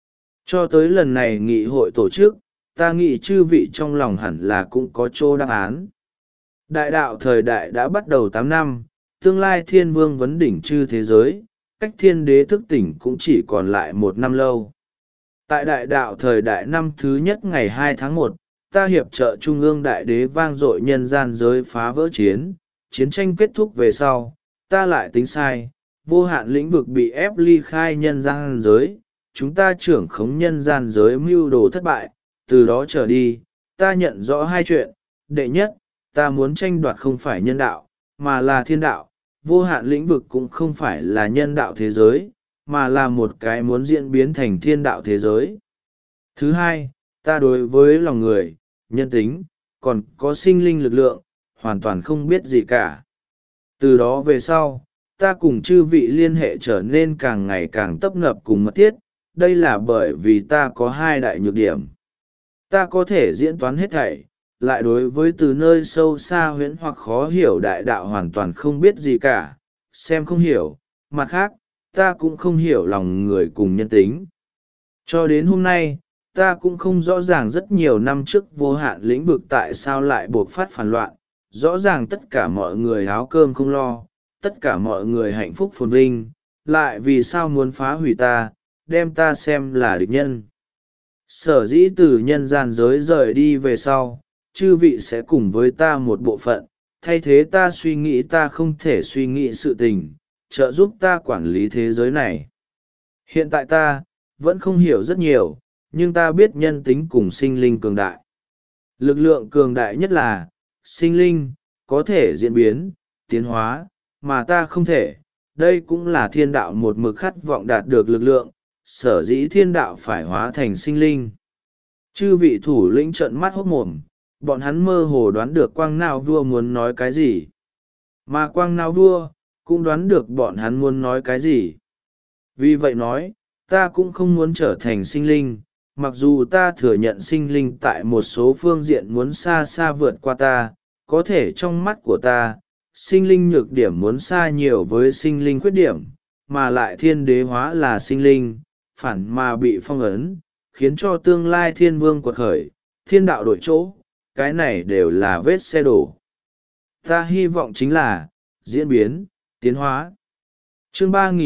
Cho tới lần này nghị hội tổ chức, ta nghĩ chư vị trong lòng hẳn là cũng có chỗ đáp án. Đại đạo thời đại đã bắt đầu 8 năm, tương lai thiên vương vấn đỉnh chư thế giới, cách thiên đế thức tỉnh cũng chỉ còn lại 1 năm lâu. Tại đại đạo thời đại năm thứ nhất ngày 2 tháng 1, ta hiệp trợ trung ương đại đế vang dội nhân gian giới phá vỡ chiến tranh kết thúc về sau, ta lại tính sai, vô hạn lĩnh vực bị ép ly khai nhân gian giới, chúng ta trưởng khống nhân gian giới mưu đồ thất bại, từ đó trở đi, ta nhận rõ 2 chuyện, đệ nhất, ta muốn tranh đoạt không phải nhân đạo, mà là thiên đạo, vô hạn lĩnh vực cũng không phải là nhân đạo thế giới, mà là một cái muốn diễn biến thành thiên đạo thế giới. Thứ hai, ta đối với lòng người, nhân tính, còn có sinh linh lực lượng, hoàn toàn không biết gì cả. Từ đó về sau, ta cùng chư vị liên hệ trở nên càng ngày càng tấp nập cùng mật thiết, đây là bởi vì ta có 2 đại nhược điểm. Ta có thể diễn toán hết thảy, lại đối với từ nơi sâu xa huyễn hoặc khó hiểu đại đạo hoàn toàn không biết gì cả, xem không hiểu, mặt khác, ta cũng không hiểu lòng người cùng nhân tính. Cho đến hôm nay, ta cũng không rõ ràng rất nhiều năm trước vô hạn lĩnh vực tại sao lại buộc phát phản loạn, rõ ràng tất cả mọi người áo cơm không lo, tất cả mọi người hạnh phúc phồn vinh, lại vì sao muốn phá hủy ta, đem ta xem là địch nhân. Sở dĩ từ nhân gian giới rời đi về sau, chư vị sẽ cùng với ta một bộ phận, thay thế ta suy nghĩ ta không thể suy nghĩ sự tình, trợ giúp ta quản lý thế giới này. Hiện tại ta vẫn không hiểu rất nhiều, nhưng ta biết nhân tính cùng sinh linh cường đại. Lực lượng cường đại nhất là sinh linh có thể diễn biến tiến hóa, mà ta không thể. Đây cũng là thiên đạo một mực khát vọng đạt được lực lượng, sở dĩ thiên đạo phải hóa thành sinh linh. Chư vị thủ lĩnh trợn mắt hốt mồm, bọn hắn mơ hồ đoán được Quang Nao vua muốn nói cái gì, mà Quang Nao vua cũng đoán được bọn hắn muốn nói cái gì. Vì vậy nói, ta cũng không muốn trở thành sinh linh, mặc dù ta thừa nhận sinh linh tại một số phương diện muốn xa xa vượt qua ta, có thể trong mắt của ta, sinh linh nhược điểm muốn xa nhiều với sinh linh khuyết điểm, mà lại thiên đế hóa là sinh linh, phản mà bị phong ấn, khiến cho tương lai thiên vương quật khởi, thiên đạo đổi chỗ, cái này đều là vết xe đổ. Ta hy vọng chính là diễn biến, tiến hóa. Chương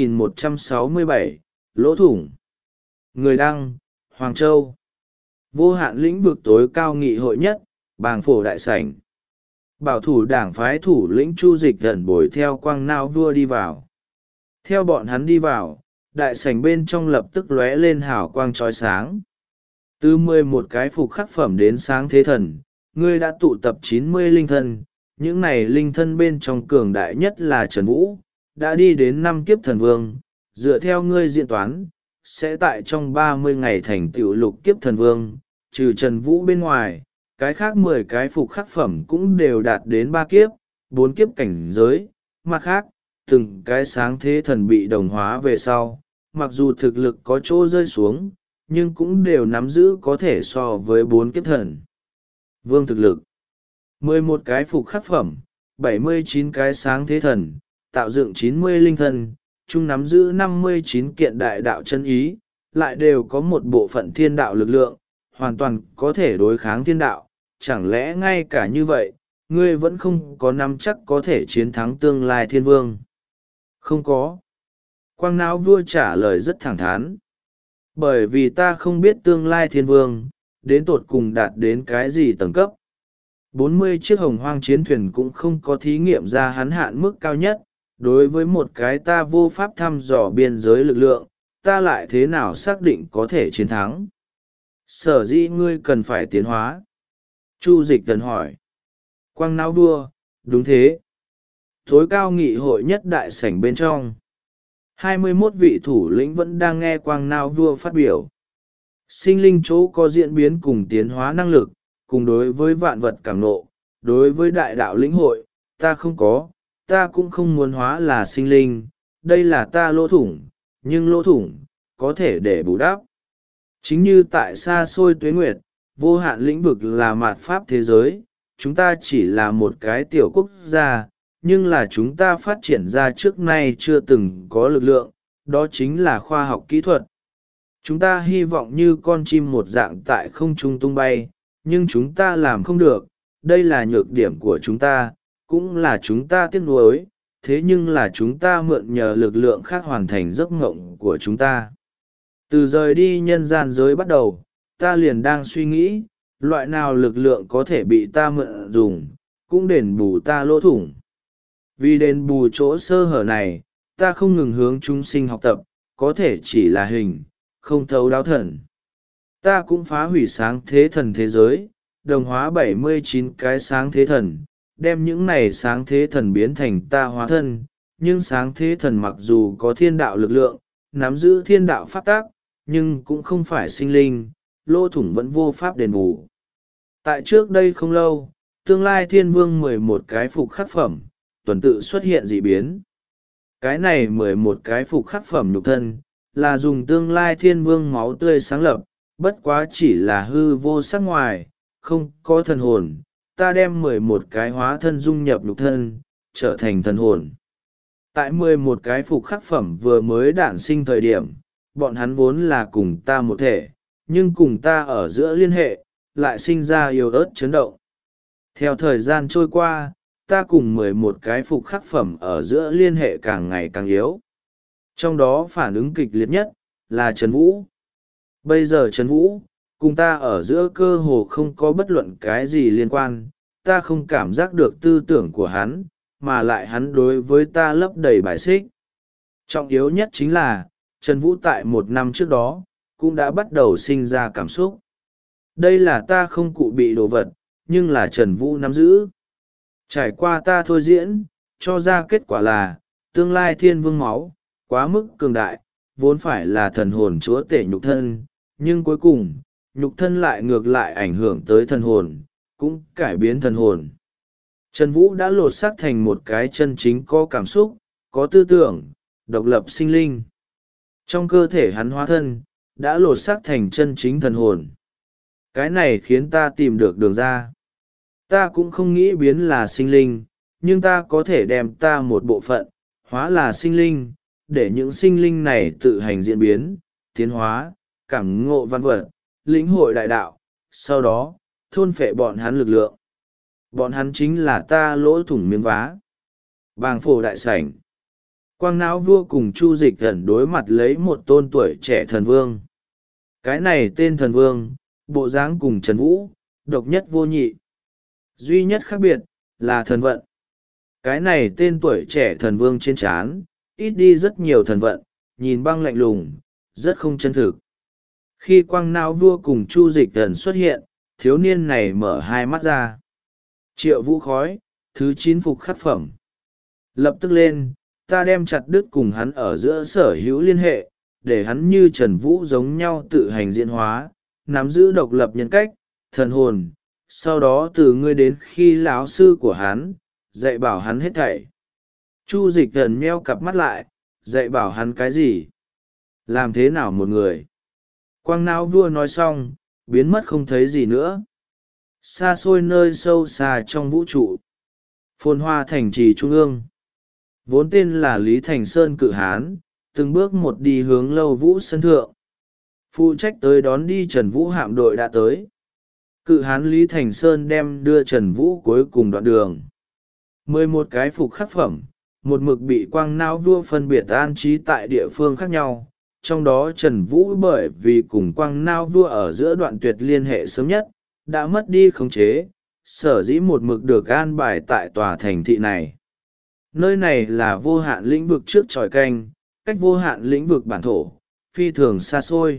3167, Lỗ thủng. Người đăng, Hoàng Châu. Vô hạn lĩnh vực tối cao nghị hội nhất, Bàng Phổ đại sảnh. Bảo thủ đảng phái thủ lĩnh Chu Dịch gần bồi theo Quang Nao vua đi vào. Theo bọn hắn đi vào, đại sảnh bên trong lập tức lóe lên hào quang trói sáng. Từ 11 cái phục khắc phẩm đến sáng thế thần, ngươi đã tụ tập 90 linh thân, những này linh thân bên trong cường đại nhất là Trần Vũ, đã đi đến 5 kiếp thần vương, dựa theo ngươi diễn toán, sẽ tại trong 30 ngày thành tựu lục kiếp thần vương, trừ Trần Vũ bên ngoài, cái khác 10 cái phục khắc phẩm cũng đều đạt đến 3 kiếp, 4 kiếp cảnh giới, mặt khác, từng cái sáng thế thần bị đồng hóa về sau, mặc dù thực lực có chỗ rơi xuống, nhưng cũng đều nắm giữ có thể so với 4 kiếp thần vương thực lực. 11 cái phục khắc phẩm, 79 cái sáng thế thần, tạo dựng 90 linh thần, chung nắm giữ 59 kiện đại đạo chân ý, lại đều có một bộ phận thiên đạo lực lượng, hoàn toàn có thể đối kháng thiên đạo. Chẳng lẽ ngay cả như vậy, ngươi vẫn không có nắm chắc có thể chiến thắng tương lai thiên vương? Không có. Quang Não vua trả lời rất thẳng thắn. Bởi vì ta không biết tương lai thiên vương, đến tột cùng đạt đến cái gì tầng cấp. 40 chiếc hồng hoang chiến thuyền cũng không có thí nghiệm ra hắn hạn mức cao nhất, đối với một cái ta vô pháp thăm dò biên giới lực lượng, ta lại thế nào xác định có thể chiến thắng? Sở dĩ ngươi cần phải tiến hóa. Chu Dịch Tần hỏi. Quang Não vua, đúng thế. Tối cao nghị hội nhất đại sảnh bên trong. 21 vị thủ lĩnh vẫn đang nghe Quang Não vua phát biểu. Sinh linh chỗ có diễn biến cùng tiến hóa năng lực, cùng đối với vạn vật cảm nộ, đối với đại đạo lĩnh hội, ta không có, ta cũng không muốn hóa là sinh linh, đây là ta lỗ thủng, nhưng lỗ thủng, có thể để bù đắp. Chính như tại xa xôi tuế nguyệt, vô hạn lĩnh vực là mạt pháp thế giới, chúng ta chỉ là một cái tiểu quốc gia, nhưng là chúng ta phát triển ra trước nay chưa từng có lực lượng, đó chính là khoa học kỹ thuật. Chúng ta hy vọng như con chim một dạng tại không trung tung bay, nhưng chúng ta làm không được, đây là nhược điểm của chúng ta, cũng là chúng ta tiếc nuối, thế nhưng là chúng ta mượn nhờ lực lượng khác hoàn thành giấc mộng của chúng ta. Từ rời đi nhân gian giới bắt đầu, ta liền đang suy nghĩ, loại nào lực lượng có thể bị ta mượn dùng, cũng đền bù ta lỗ thủng. Vì đền bù chỗ sơ hở này, ta không ngừng hướng chúng sinh học tập, có thể chỉ là hình, không thấu đáo thần. Ta cũng phá hủy sáng thế thần thế giới, đồng hóa 79 cái sáng thế thần, đem những này sáng thế thần biến thành ta hóa thân, nhưng sáng thế thần mặc dù có thiên đạo lực lượng, nắm giữ thiên đạo pháp tác, nhưng cũng không phải sinh linh, lỗ thủng vẫn vô pháp đền bù. Tại trước đây không lâu, tương lai thiên vương 11 cái phục khắc phẩm, tuần tự xuất hiện dị biến. Cái này 11 cái phục khắc phẩm nhục thân, là dùng tương lai thiên vương máu tươi sáng lập, bất quá chỉ là hư vô sắc ngoài, không có thần hồn. Ta đem 11 cái hóa thân dung nhập nhục thân, trở thành thần hồn. Tại 11 cái phục khắc phẩm vừa mới đản sinh thời điểm, bọn hắn vốn là cùng ta một thể, nhưng cùng ta ở giữa liên hệ, lại sinh ra yếu ớt chấn động. Theo thời gian trôi qua, ta cùng 11 cái phục khắc phẩm ở giữa liên hệ càng ngày càng yếu. Trong đó phản ứng kịch liệt nhất, là Trần Vũ. Bây giờ Trần Vũ, cùng ta ở giữa cơ hồ không có bất luận cái gì liên quan, ta không cảm giác được tư tưởng của hắn, mà lại hắn đối với ta lấp đầy bài xích. Trọng yếu nhất chính là, Trần Vũ tại 1 năm trước đó, cũng đã bắt đầu sinh ra cảm xúc. Đây là ta không cụ bị đồ vật, nhưng là Trần Vũ nắm giữ. Trải qua ta thôi diễn, cho ra kết quả là, tương lai thiên vương máu, quá mức cường đại, vốn phải là thần hồn chúa tể nhục thân, nhưng cuối cùng, nhục thân lại ngược lại ảnh hưởng tới thần hồn, cũng cải biến thần hồn. Trần Vũ đã lột xác thành một cái chân chính có cảm xúc, có tư tưởng, độc lập sinh linh. Trong cơ thể hắn hóa thân, đã lột xác thành chân chính thần hồn. Cái này khiến ta tìm được đường ra. Ta cũng không nghĩ biến là sinh linh, nhưng ta có thể đem ta một bộ phận, hóa là sinh linh, để những sinh linh này tự hành diễn biến, tiến hóa, cảm ngộ văn vật, lĩnh hội đại đạo, sau đó, thôn phệ bọn hắn lực lượng. Bọn hắn chính là ta lỗ thủng miếng vá. Bàng phổ đại sảnh. Quang Não vua cùng Chu Dịch Thần đối mặt lấy một tôn tuổi trẻ thần vương. Cái này tên thần vương, bộ dáng cùng Trần Vũ, độc nhất vô nhị. Duy nhất khác biệt, là thần vận. Cái này tên tuổi trẻ thần vương trên trán, ít đi rất nhiều thần vận, nhìn băng lạnh lùng, rất không chân thực. Khi Quang Não vua cùng Chu Dịch Thần xuất hiện, thiếu niên này mở hai mắt ra. Triệu Vũ khói, thứ 9 phục khắc phẩm. Lập tức lên, ta đem chặt đứt cùng hắn ở giữa sở hữu liên hệ, để hắn như Trần Vũ giống nhau tự hành diễn hóa, nắm giữ độc lập nhân cách, thần hồn. Sau đó từ ngươi đến khi lão sư của hắn, dạy bảo hắn hết thảy. Chu Dịch Thần meo cặp mắt lại, dạy bảo hắn cái gì? Làm thế nào một người? Quang Não vua nói xong, biến mất không thấy gì nữa. Xa xôi nơi sâu xa trong vũ trụ, phồn hoa thành trì trung ương, vốn tên là Lý Thành Sơn cự hán, từng bước một đi hướng Lâu Vũ sân thượng. Phụ trách tới đón đi Trần Vũ hạm đội đã tới. Cự hán Lý Thành Sơn đem đưa Trần Vũ cuối cùng đoạn đường. 11 cái phục khắc phẩm, một mực bị Quang Não vua phân biệt an trí tại địa phương khác nhau. Trong đó Trần Vũ bởi vì cùng Quang Não vua ở giữa đoạn tuyệt liên hệ sớm nhất, đã mất đi khống chế, sở dĩ một mực được an bài tại tòa thành thị này. Nơi này là vô hạn lĩnh vực trước tròi canh, cách vô hạn lĩnh vực bản thổ, phi thường xa xôi.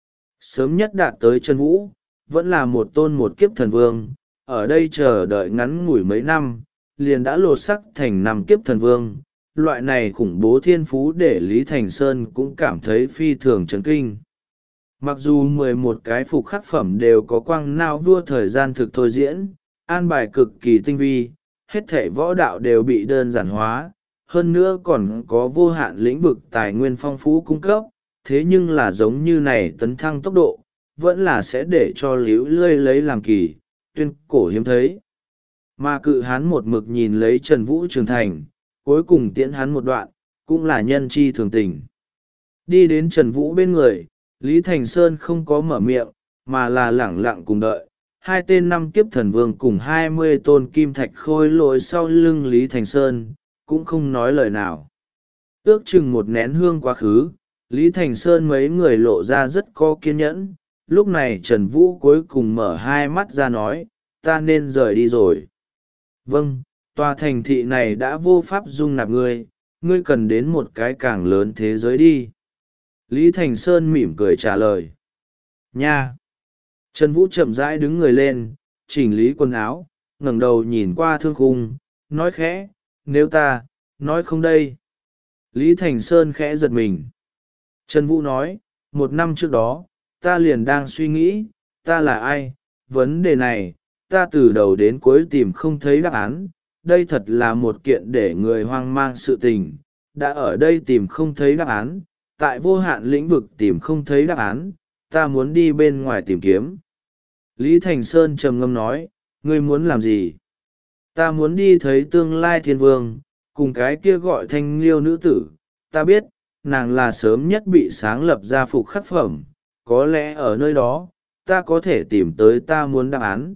Sớm nhất đạt tới Trần Vũ, vẫn là một tôn một kiếp thần vương, ở đây chờ đợi ngắn ngủi mấy năm, liền đã lột sắc thành 5 kiếp thần vương. Loại này khủng bố thiên phú để Lý Thành Sơn cũng cảm thấy phi thường chấn kinh. Mặc dù 11 cái phục khắc phẩm đều có Quang Não vua thời gian thực thôi diễn, an bài cực kỳ tinh vi, hết thảy võ đạo đều bị đơn giản hóa, hơn nữa còn có vô hạn lĩnh vực tài nguyên phong phú cung cấp, thế nhưng là giống như này tấn thăng tốc độ, vẫn là sẽ để cho Liễu Lươi lấy làm kỳ, tuyên cổ hiếm thấy. Mà cự hán một mực nhìn lấy Trần Vũ trưởng thành, cuối cùng tiễn hắn một đoạn, cũng là nhân chi thường tình. Đi đến Trần Vũ bên người, Lý Thành Sơn không có mở miệng, mà là lẳng lặng cùng đợi. 2 tên 5 kiếp thần vương cùng 20 tôn kim thạch khôi lỗi sau lưng Lý Thành Sơn, cũng không nói lời nào. Ước chừng một nén hương quá khứ, Lý Thành Sơn mấy người lộ ra rất có kiên nhẫn. Lúc này Trần Vũ cuối cùng mở hai mắt ra nói, ta nên rời đi rồi. Vâng, tòa thành thị này đã vô pháp dung nạp ngươi, ngươi cần đến một cái càng lớn thế giới đi. Lý Thành Sơn mỉm cười trả lời. Nha! Trần Vũ chậm rãi đứng người lên, chỉnh lý quần áo, ngẩng đầu nhìn qua thương khung, nói khẽ, nếu ta, nói không đây. Lý Thành Sơn khẽ giật mình. Trần Vũ nói, 1 năm trước đó, ta liền đang suy nghĩ, ta là ai, vấn đề này, ta từ đầu đến cuối tìm không thấy đáp án, đây thật là một kiện để người hoang mang sự tình, đã ở đây tìm không thấy đáp án, tại vô hạn lĩnh vực tìm không thấy đáp án, ta muốn đi bên ngoài tìm kiếm. Lý Thành Sơn trầm ngâm nói, ngươi muốn làm gì? Ta muốn đi thấy tương lai thiên vương, cùng cái kia gọi Thanh Liêu nữ tử, ta biết, nàng là sớm nhất bị sáng lập ra phục khắc phẩm, có lẽ ở nơi đó, ta có thể tìm tới ta muốn đáp án.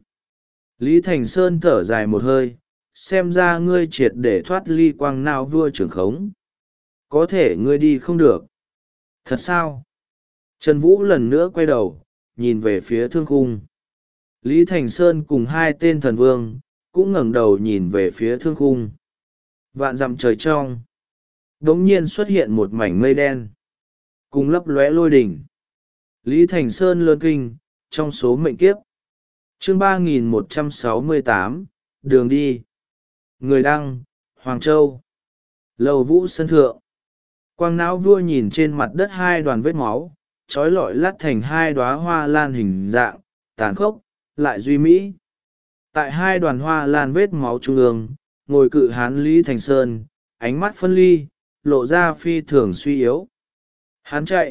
Lý Thành Sơn thở dài một hơi, xem ra ngươi triệt để thoát ly Quang Não vua trưởng khống. Có thể ngươi đi không được. Thật sao? Trần Vũ lần nữa quay đầu, nhìn về phía thương khung. Lý Thành Sơn cùng hai tên thần vương cũng ngẩng đầu nhìn về phía thương khung. Vạn dặm trời trong đ ỗ n g nhiên xuất hiện một mảnh mây đen cùng lấp lóe lôi đỉnh. Lý Thành Sơn lớn kinh trong số mệnh kiếp. Chương 3168, đường đi. Người đăng, Hoàng Châu. Lầu Vũ sân thượng. Quang Não Vua nhìn trên mặt đất hai đoàn vết máu trói lọi lắt thành hai đoá hoa lan hình dạng tàn khốc lại duy mỹ. Tại hai đoàn hoa lan vết máu trung ương ngồi cự hán Lý Thành Sơn, ánh mắt phân ly, lộ ra phi thường suy yếu. Hắn chạy.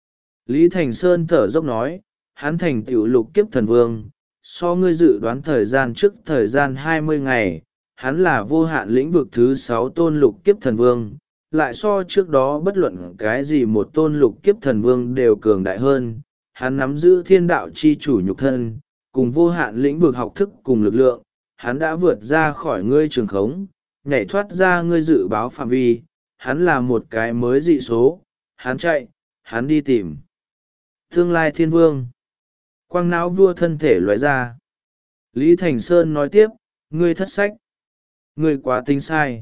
Lý Thành Sơn thở dốc nói, hắn thành tựu lục kiếp thần vương, so ngươi dự đoán thời gian trước thời gian 20 ngày, hắn là vô hạn lĩnh vực thứ 6 tôn lục kiếp thần vương, lại so trước đó bất luận cái gì một tôn lục kiếp thần vương đều cường đại hơn. Hắn nắm giữ thiên đạo chi chủ nhục thân, cùng vô hạn lĩnh vực học thức cùng lực lượng, hắn đã vượt ra khỏi ngươi trường khống, nhảy thoát ra ngươi dự báo phạm vi, hắn là một cái mới dị số, hắn chạy, hắn đi tìm tương lai thiên vương. Quang Não Vua thân thể loại ra. Lý Thành Sơn nói tiếp, ngươi thất sách, ngươi quá tính sai.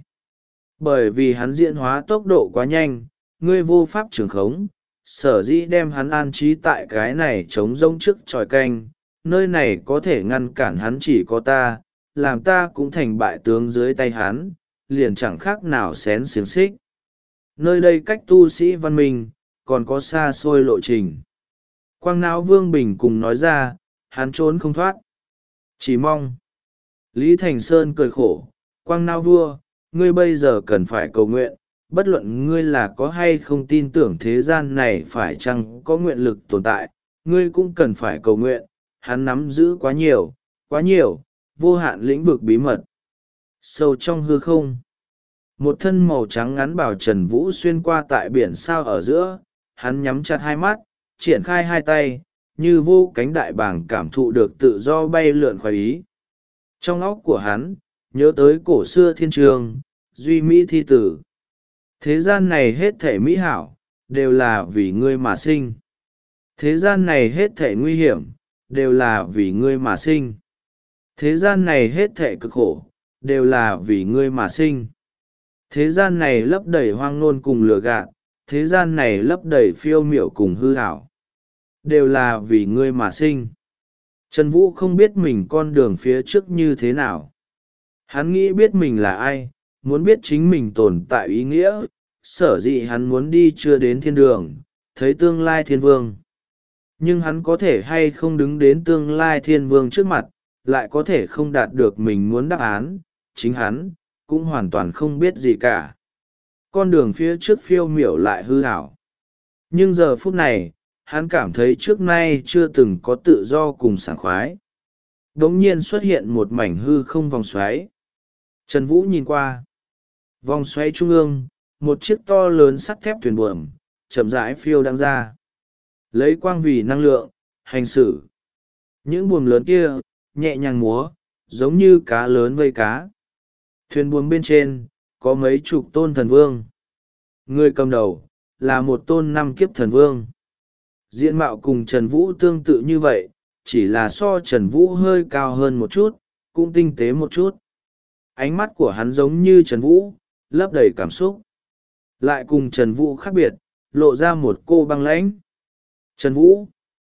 Bởi vì hắn diễn hóa tốc độ quá nhanh, ngươi vô pháp trường khống, sở dĩ đem hắn an trí tại cái này trống rỗng trước tròi canh, nơi này có thể ngăn cản hắn chỉ có ta, làm ta cũng thành bại tướng dưới tay hắn, liền chẳng khác nào xén xiềng xích. Nơi đây cách tu sĩ văn minh, còn có xa xôi lộ trình. Quang Não Vương bình cùng nói ra, hắn trốn không thoát. Chỉ mong. Lý Thành Sơn cười khổ, Quang Não Vua, ngươi bây giờ cần phải cầu nguyện, bất luận ngươi là có hay không tin tưởng thế gian này phải chăng có nguyện lực tồn tại, ngươi cũng cần phải cầu nguyện, hắn nắm giữ quá nhiều, vô hạn lĩnh vực bí mật. Sâu trong hư không, một thân màu trắng ngắn bảo Trần Vũ xuyên qua tại biển sao ở giữa, hắn nhắm chặt hai mắt, triển khai hai tay, như vô cánh đại bàng cảm thụ được tự do bay lượn khoái ý. Trong óc của hắn, nhớ tới cổ xưa thiên trường, duy mỹ thi tử. Thế gian này hết thể mỹ hảo, đều là vì ngươi mà sinh. Thế gian này hết thể nguy hiểm, đều là vì ngươi mà sinh. Thế gian này hết thể cực khổ, đều là vì ngươi mà sinh. Thế gian này lấp đầy hoang nôn cùng lừa gạt, thế gian này lấp đầy phiêu miểu cùng hư ảo, đều là vì ngươi mà sinh. Trần Vũ không biết mình con đường phía trước như thế nào. Hắn nghĩ biết mình là ai, muốn biết chính mình tồn tại ý nghĩa, sở dĩ hắn muốn đi chưa đến thiên đường, thấy tương lai thiên vương. Nhưng hắn có thể hay không đứng đến tương lai thiên vương trước mặt, lại có thể không đạt được mình muốn đáp án, chính hắn cũng hoàn toàn không biết gì cả. Con đường phía trước phiêu miểu lại hư ảo. Nhưng giờ phút này, hắn cảm thấy trước nay chưa từng có tự do cùng sảng khoái. Đống nhiên xuất hiện một mảnh hư không vòng xoáy. Trần Vũ nhìn qua. Vòng xoáy trung ương, một chiếc to lớn sắt thép thuyền buồm, chậm rãi phiêu đang ra. Lấy quang vì năng lượng, hành xử. Những buồm lớn kia, nhẹ nhàng múa, giống như cá lớn vây cá. Thuyền buồm bên trên, có mấy chục tôn thần vương. Người cầm đầu, là một tôn 5 kiếp thần vương. Diện mạo cùng Trần Vũ tương tự như vậy, chỉ là so Trần Vũ hơi cao hơn một chút, cũng tinh tế một chút. Ánh mắt của hắn giống như Trần Vũ, lấp đầy cảm xúc. Lại cùng Trần Vũ khác biệt, lộ ra một cô băng lãnh. Trần Vũ.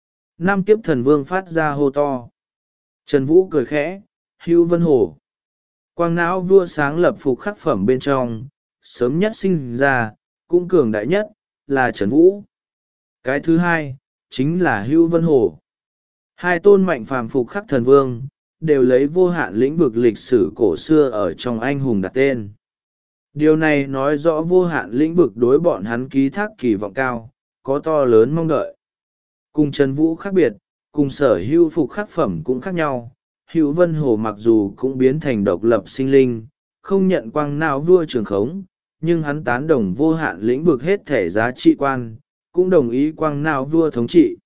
5 kiếp thần vương phát ra hô to. Trần Vũ cười khẽ, Hưu Vân Hồ. Quang Não Vua sáng lập phục khắc phẩm bên trong, sớm nhất sinh ra, cũng cường đại nhất, là Trần Vũ. Cái thứ hai, chính là Hưu Vân Hồ. Hai tôn mạnh phàm phục khắc thần vương, đều lấy vô hạn lĩnh vực lịch sử cổ xưa ở trong anh hùng đặt tên. Điều này nói rõ vô hạn lĩnh vực đối bọn hắn ký thác kỳ vọng cao, có to lớn mong đợi. Cùng Trần Vũ khác biệt, cùng sở hữu phục khắc phẩm cũng khác nhau. Hữu Vân Hồ mặc dù cũng biến thành độc lập sinh linh, không nhận Quang Não Vua trường khống, nhưng hắn tán đồng vô hạn lĩnh vực hết thể giá trị quan, cũng đồng ý Quang Não Vua thống trị.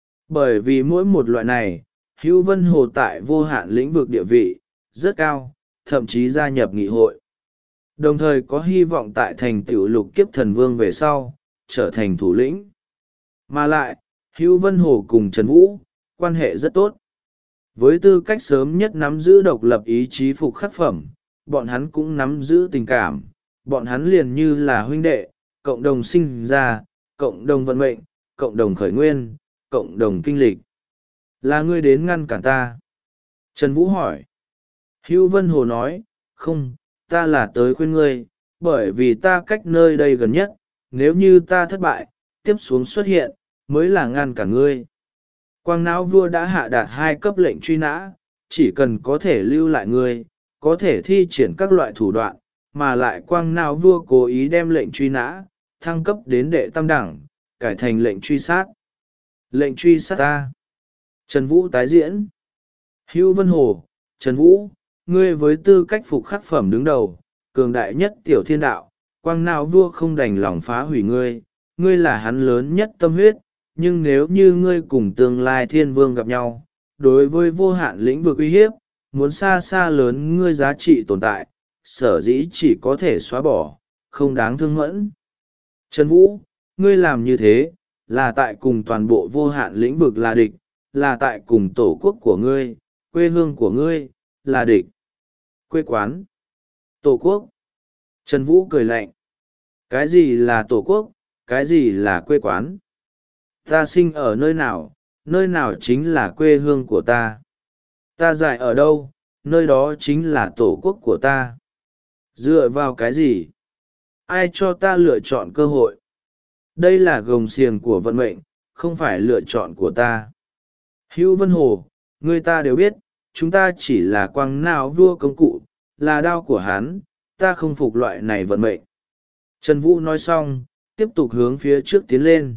Bởi vì mỗi một loại này, Hữu Vân Hồ tại vô hạn lĩnh vực địa vị, rất cao, thậm chí gia nhập nghị hội. Đồng thời có hy vọng tại thành tựu lục kiếp thần vương về sau, trở thành thủ lĩnh. Mà lại, Hữu Vân Hồ cùng Trần Vũ, quan hệ rất tốt. Với tư cách sớm nhất nắm giữ độc lập ý chí phục khắc phẩm, bọn hắn cũng nắm giữ tình cảm, bọn hắn liền như là huynh đệ, cộng đồng sinh ra, cộng đồng vận mệnh, cộng đồng khởi nguyên, cộng đồng kinh lịch. Là ngươi đến ngăn cản ta? Trần Vũ hỏi. Hữu Vân Hồ nói, không, ta là tới khuyên ngươi, bởi vì ta cách nơi đây gần nhất, nếu như ta thất bại, tiếp xuống xuất hiện, mới là ngăn cản ngươi. Quang Não Vua đã hạ đạt 2 cấp lệnh truy nã, chỉ cần có thể lưu lại ngươi, có thể thi triển các loại thủ đoạn, mà lại Quang Não Vua cố ý đem lệnh truy nã, thăng cấp đến đệ tam đẳng, cải thành lệnh truy sát. Lệnh truy sát ta. Trần Vũ tái diễn. Hữu Vân Hồ, Trần Vũ, ngươi với tư cách phục khắc phẩm đứng đầu, cường đại nhất tiểu thiên đạo, Quang Não Vua không đành lòng phá hủy ngươi, ngươi là hắn lớn nhất tâm huyết, nhưng nếu như ngươi cùng tương lai thiên vương gặp nhau, đối với vô hạn lĩnh vực uy hiếp, muốn xa xa lớn ngươi giá trị tồn tại, sở dĩ chỉ có thể xóa bỏ, không đáng thương mẫn. Trần Vũ, ngươi làm như thế, là tại cùng toàn bộ vô hạn lĩnh vực là địch, là tại cùng tổ quốc của ngươi, quê hương của ngươi, là địch. Quê quán. Tổ quốc. Trần Vũ cười lạnh. Cái gì là tổ quốc, cái gì là quê quán? Ta sinh ở nơi nào chính là quê hương của ta. Ta dạy ở đâu, nơi đó chính là tổ quốc của ta. Dựa vào cái gì? Ai cho ta lựa chọn cơ hội? Đây là gồng xiềng của vận mệnh, không phải lựa chọn của ta. Hữu Vân Hồ, người ta đều biết, chúng ta chỉ là Quang Não Vua công cụ, là đao của hắn, ta không phục loại này vận mệnh. Trần Vũ nói xong, tiếp tục hướng phía trước tiến lên.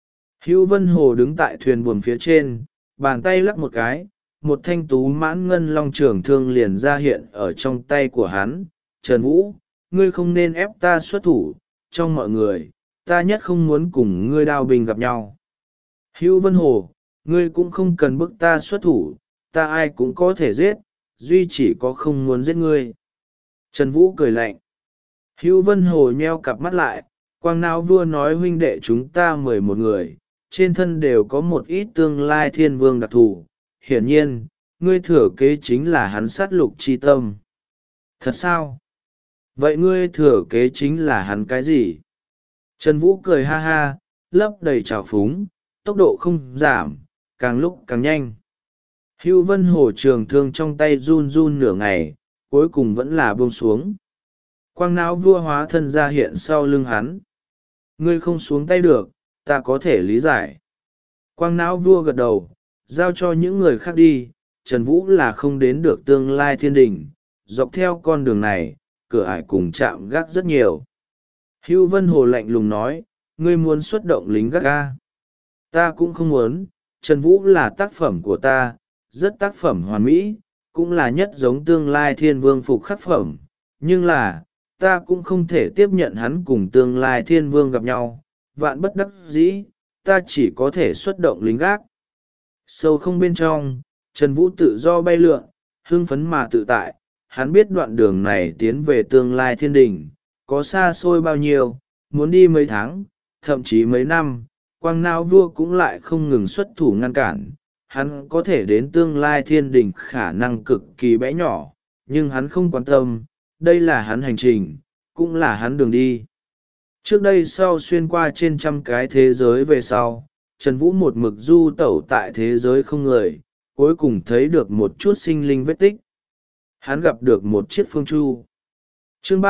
Hữu Vân Hồ đứng tại thuyền buồm phía trên, bàn tay lắc một cái, một thanh tú mãn ngân long trường thương liền ra hiện ở trong tay của hắn. Trần Vũ, ngươi không nên ép ta xuất thủ, trong mọi người, ta nhất không muốn cùng ngươi đao binh gặp nhau. Hữu Vân Hồ, ngươi cũng không cần bức ta xuất thủ, ta ai cũng có thể giết, duy chỉ có không muốn giết ngươi. Trần Vũ cười lạnh. Hữu Vân Hồ nheo cặp mắt lại, Quang Não Vua nói huynh đệ chúng ta 11 người, trên thân đều có một ít tương lai thiên vương đặc thù. Hiển nhiên, ngươi thừa kế chính là hắn sát lục chi tâm. Thật sao? Vậy ngươi thừa kế chính là hắn cái gì? Trần Vũ cười ha ha, lấp đầy trào phúng, tốc độ không giảm, càng lúc càng nhanh. Hữu Vân Hồ trường thương trong tay run run nửa ngày, cuối cùng vẫn là buông xuống. Quang Não Vua hóa thân ra hiện sau lưng hắn. Ngươi không xuống tay được, ta có thể lý giải. Quang Não Vua gật đầu, giao cho những người khác đi, Trần Vũ là không đến được tương lai thiên đình, dọc theo con đường này, cửa ải cùng chạm gác rất nhiều. Hữu Vân Hồ lạnh lùng nói, ngươi muốn xuất động lính gác ga. Ta cũng không muốn, Trần Vũ là tác phẩm của ta, rất tác phẩm hoàn mỹ, cũng là nhất giống tương lai thiên vương phục khắc phẩm, nhưng là, ta cũng không thể tiếp nhận hắn cùng tương lai thiên vương gặp nhau, vạn bất đắc dĩ, ta chỉ có thể xuất động lính gác. Sâu không bên trong, Trần Vũ tự do bay lượn, hưng phấn mà tự tại, hắn biết đoạn đường này tiến về tương lai thiên đình, có xa xôi bao nhiêu, muốn đi mấy tháng, thậm chí mấy năm, Quang Não Vua cũng lại không ngừng xuất thủ ngăn cản. Hắn có thể đến tương lai thiên đình khả năng cực kỳ bé nhỏ, nhưng hắn không quan tâm, đây là hắn hành trình, cũng là hắn đường đi. Trước đây sau xuyên qua trên trăm cái thế giới về sau, Trần Vũ một mực du tẩu tại thế giới không người, cuối cùng thấy được một chút sinh linh vết tích. Hắn gặp được một chiếc phương chu. Chương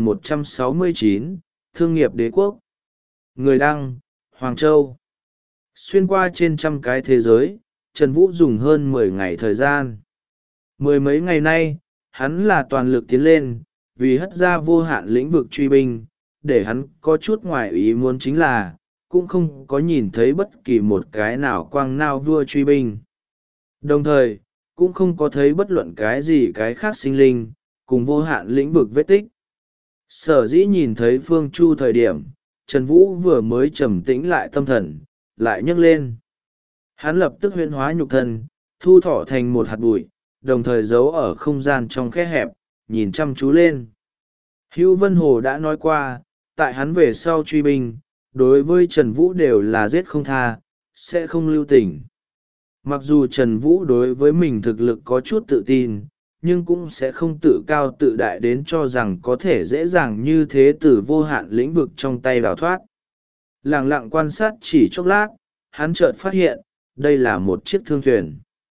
3169, Thương nghiệp đế quốc. Người đăng, Hoàng Châu. Xuyên qua trên trăm cái thế giới, Trần Vũ dùng hơn 10 ngày thời gian. Mười mấy ngày nay, hắn là toàn lực tiến lên, vì hất ra vô hạn lĩnh vực truy binh, để hắn có chút ngoài ý muốn chính là, cũng không có nhìn thấy bất kỳ một cái nào Quang Não Vua truy binh. Đồng thời, cũng không có thấy bất luận cái gì cái khác sinh linh, cùng vô hạn lĩnh vực vết tích. Sở dĩ nhìn thấy Phương Chu thời điểm, Trần Vũ vừa mới trầm tĩnh lại tâm thần, lại nhấc lên. Hắn lập tức huyễn hóa nhục thân, thu thọ thành một hạt bụi, đồng thời giấu ở không gian trong khe hẹp, nhìn chăm chú lên. Hữu Vân Hồ đã nói qua, tại hắn về sau truy binh, đối với Trần Vũ đều là giết không tha, sẽ không lưu tình. Mặc dù Trần Vũ đối với mình thực lực có chút tự tin, nhưng cũng sẽ không tự cao tự đại đến cho rằng có thể dễ dàng như thế từ vô hạn lĩnh vực trong tay đào thoát. Lặng lặng quan sát chỉ chốc lát, hắn chợt phát hiện, đây là một chiếc thương thuyền.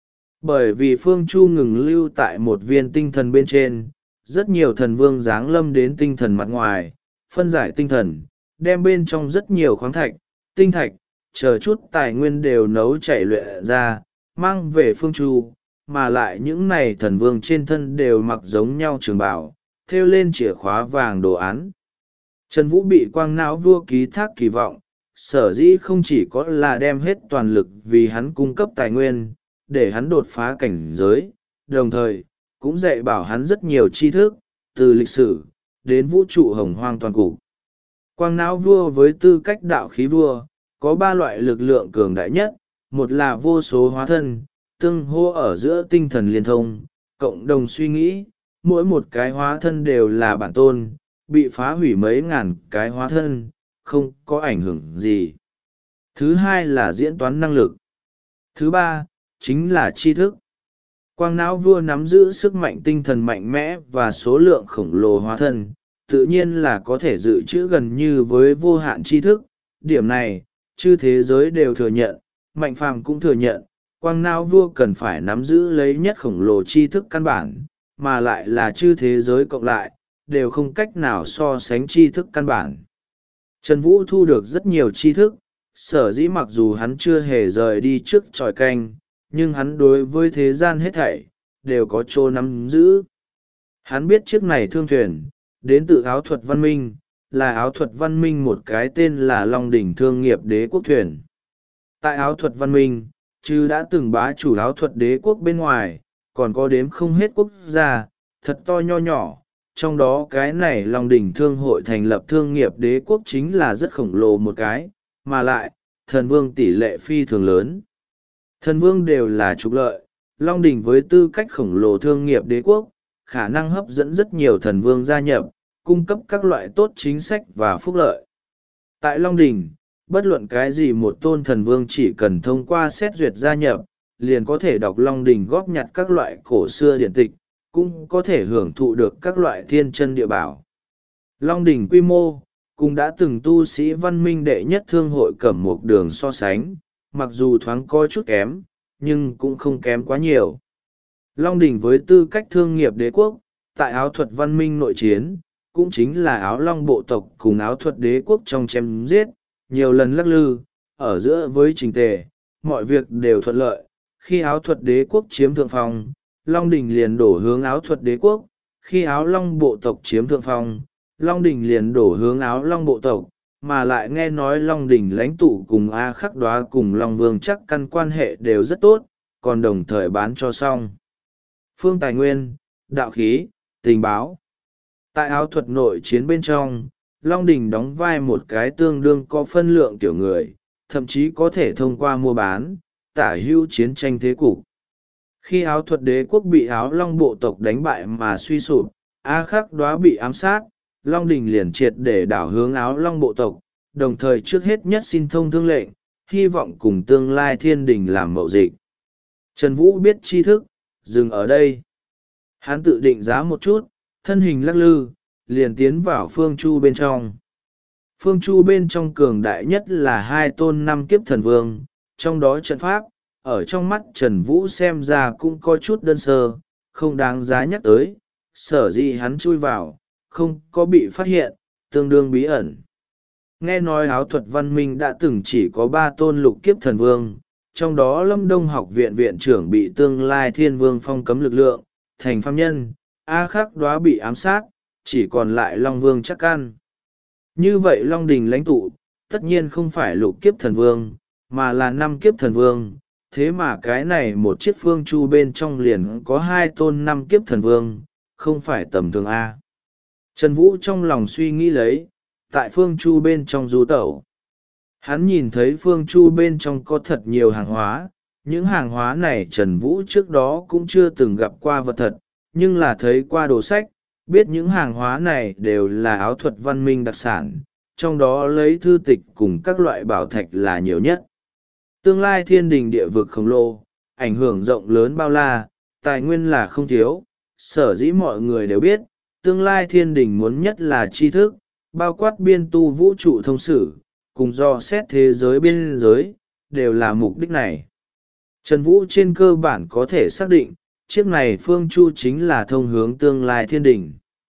Bởi vì Phương Chu ngừng lưu tại một viên tinh thần bên trên, rất nhiều thần vương giáng lâm đến tinh thần mặt ngoài, phân giải tinh thần, đem bên trong rất nhiều khoáng thạch, tinh thạch, chờ chút tài nguyên đều nấu chảy luyện ra, mang về Phương Chu, mà lại những này thần vương trên thân đều mặc giống nhau trường bào, thêu lên chìa khóa vàng đồ án. Trần Vũ bị quang não vua ký thác kỳ vọng, sở dĩ không chỉ có là đem hết toàn lực vì hắn cung cấp tài nguyên, để hắn đột phá cảnh giới, đồng thời, cũng dạy bảo hắn rất nhiều tri thức, từ lịch sử, đến vũ trụ hồng hoang toàn cục. Quang não vua với tư cách đạo khí vua, có ba loại lực lượng cường đại nhất, một là vô số hóa thân, tương hô ở giữa tinh thần liên thông, cộng đồng suy nghĩ, mỗi một cái hóa thân đều là bản tôn, bị phá hủy mấy ngàn cái hóa thân, không có ảnh hưởng gì. Thứ hai là diễn toán năng lực. Thứ ba, chính là tri thức. Quang não vua nắm giữ sức mạnh tinh thần mạnh mẽ và số lượng khổng lồ hóa thân, tự nhiên là có thể dự trữ gần như với vô hạn tri thức. Điểm này, chư thế giới đều thừa nhận, Mạnh Phàm cũng thừa nhận, quang não vua cần phải nắm giữ lấy nhất khổng lồ tri thức căn bản, mà lại là chư thế giới cộng lại, đều không cách nào so sánh tri thức căn bản. Trần Vũ thu được rất nhiều tri thức, sở dĩ mặc dù hắn chưa hề rời đi trước tròi canh, nhưng hắn đối với thế gian hết thảy, đều có chỗ nắm giữ. Hắn biết chiếc này thương thuyền, đến từ áo thuật văn minh, là áo thuật văn minh một cái tên là Long Đỉnh Thương nghiệp đế quốc thuyền. Tại áo thuật văn minh, chứ đã từng bá chủ áo thuật đế quốc bên ngoài, còn có đếm không hết quốc gia, thật to nho nhỏ. Trong đó cái này Long Đỉnh Thương hội thành lập thương nghiệp đế quốc chính là rất khổng lồ một cái, mà lại, thần vương tỷ lệ phi thường lớn. Thần vương đều là trục lợi, Long Đỉnh với tư cách khổng lồ thương nghiệp đế quốc, khả năng hấp dẫn rất nhiều thần vương gia nhập, cung cấp các loại tốt chính sách và phúc lợi. Tại Long Đỉnh, bất luận cái gì một tôn thần vương chỉ cần thông qua xét duyệt gia nhập, liền có thể đọc Long Đỉnh góp nhặt các loại cổ xưa điển tịch, cũng có thể hưởng thụ được các loại thiên chân địa bảo. Long Đỉnh quy mô, cũng đã từng tu sĩ văn minh đệ nhất thương hội Cẩm Mục Đường so sánh, mặc dù thoáng có chút kém, nhưng cũng không kém quá nhiều. Long Đỉnh với tư cách thương nghiệp đế quốc, tại áo thuật văn minh nội chiến, cũng chính là áo long bộ tộc cùng áo thuật đế quốc trong chém giết, nhiều lần lắc lư, ở giữa với trình tề, mọi việc đều thuận lợi. Khi áo thuật đế quốc chiếm thượng phong, Long Đỉnh liền đổ hướng áo thuật đế quốc, khi áo long bộ tộc chiếm thượng phong, Long Đỉnh liền đổ hướng áo long bộ tộc, mà lại nghe nói Long Đỉnh lãnh tụ cùng A Khắc Đoá cùng Long Vương chắc căn quan hệ đều rất tốt, còn đồng thời bán cho xong phương tài nguyên, đạo khí, tình báo. Tại áo thuật nội chiến bên trong, Long Đỉnh đóng vai một cái tương đương có phân lượng tiểu người, thậm chí có thể thông qua mua bán, tả hữu chiến tranh thế cục. Khi áo thuật đế quốc bị áo long bộ tộc đánh bại mà suy sụp, A Khắc Đoá bị ám sát, Long Đỉnh liền triệt để đảo hướng áo long bộ tộc, đồng thời trước hết nhất xin thông thương lệnh, hy vọng cùng tương lai thiên đình làm mậu dịch. Trần Vũ biết tri thức, dừng ở đây. Hắn tự định giá một chút, thân hình lắc lư, liền tiến vào phương chu bên trong. Phương chu bên trong cường đại nhất là hai tôn năm kiếp thần vương, trong đó trận pháp, ở trong mắt Trần Vũ xem ra cũng có chút đơn sơ, không đáng giá nhắc tới, sở dĩ hắn chui vào, không có bị phát hiện, tương đương bí ẩn. Nghe nói áo thuật văn minh đã từng chỉ có 3 tôn lục kiếp thần vương, trong đó Lâm Đông học viện viện trưởng bị tương lai thiên vương phong cấm lực lượng, thành phàm nhân, A Khắc Đoá bị ám sát, chỉ còn lại Long Vương chắc căn. Như vậy Long Đỉnh lãnh tụ, tất nhiên không phải lục kiếp thần vương, mà là 5 kiếp thần vương. Thế mà cái này một chiếc phương chu bên trong liền có 2 tôn 5 kiếp thần vương, không phải tầm thường A. Trần Vũ trong lòng suy nghĩ lấy, tại phương chu bên trong du tẩu. Hắn nhìn thấy phương chu bên trong có thật nhiều hàng hóa, những hàng hóa này Trần Vũ trước đó cũng chưa từng gặp qua vật thật, nhưng là thấy qua đồ sách, biết những hàng hóa này đều là áo thuật văn minh đặc sản, trong đó lấy thư tịch cùng các loại bảo thạch là nhiều nhất. Tương lai thiên đình địa vực khổng lồ, ảnh hưởng rộng lớn bao la, tài nguyên là không thiếu, sở dĩ mọi người đều biết, tương lai thiên đình muốn nhất là tri thức, bao quát biên tu vũ trụ thông sử, cùng do xét thế giới biên giới, đều là mục đích này. Trần Vũ trên cơ bản có thể xác định, chiếc này phương chu chính là thông hướng tương lai thiên đình.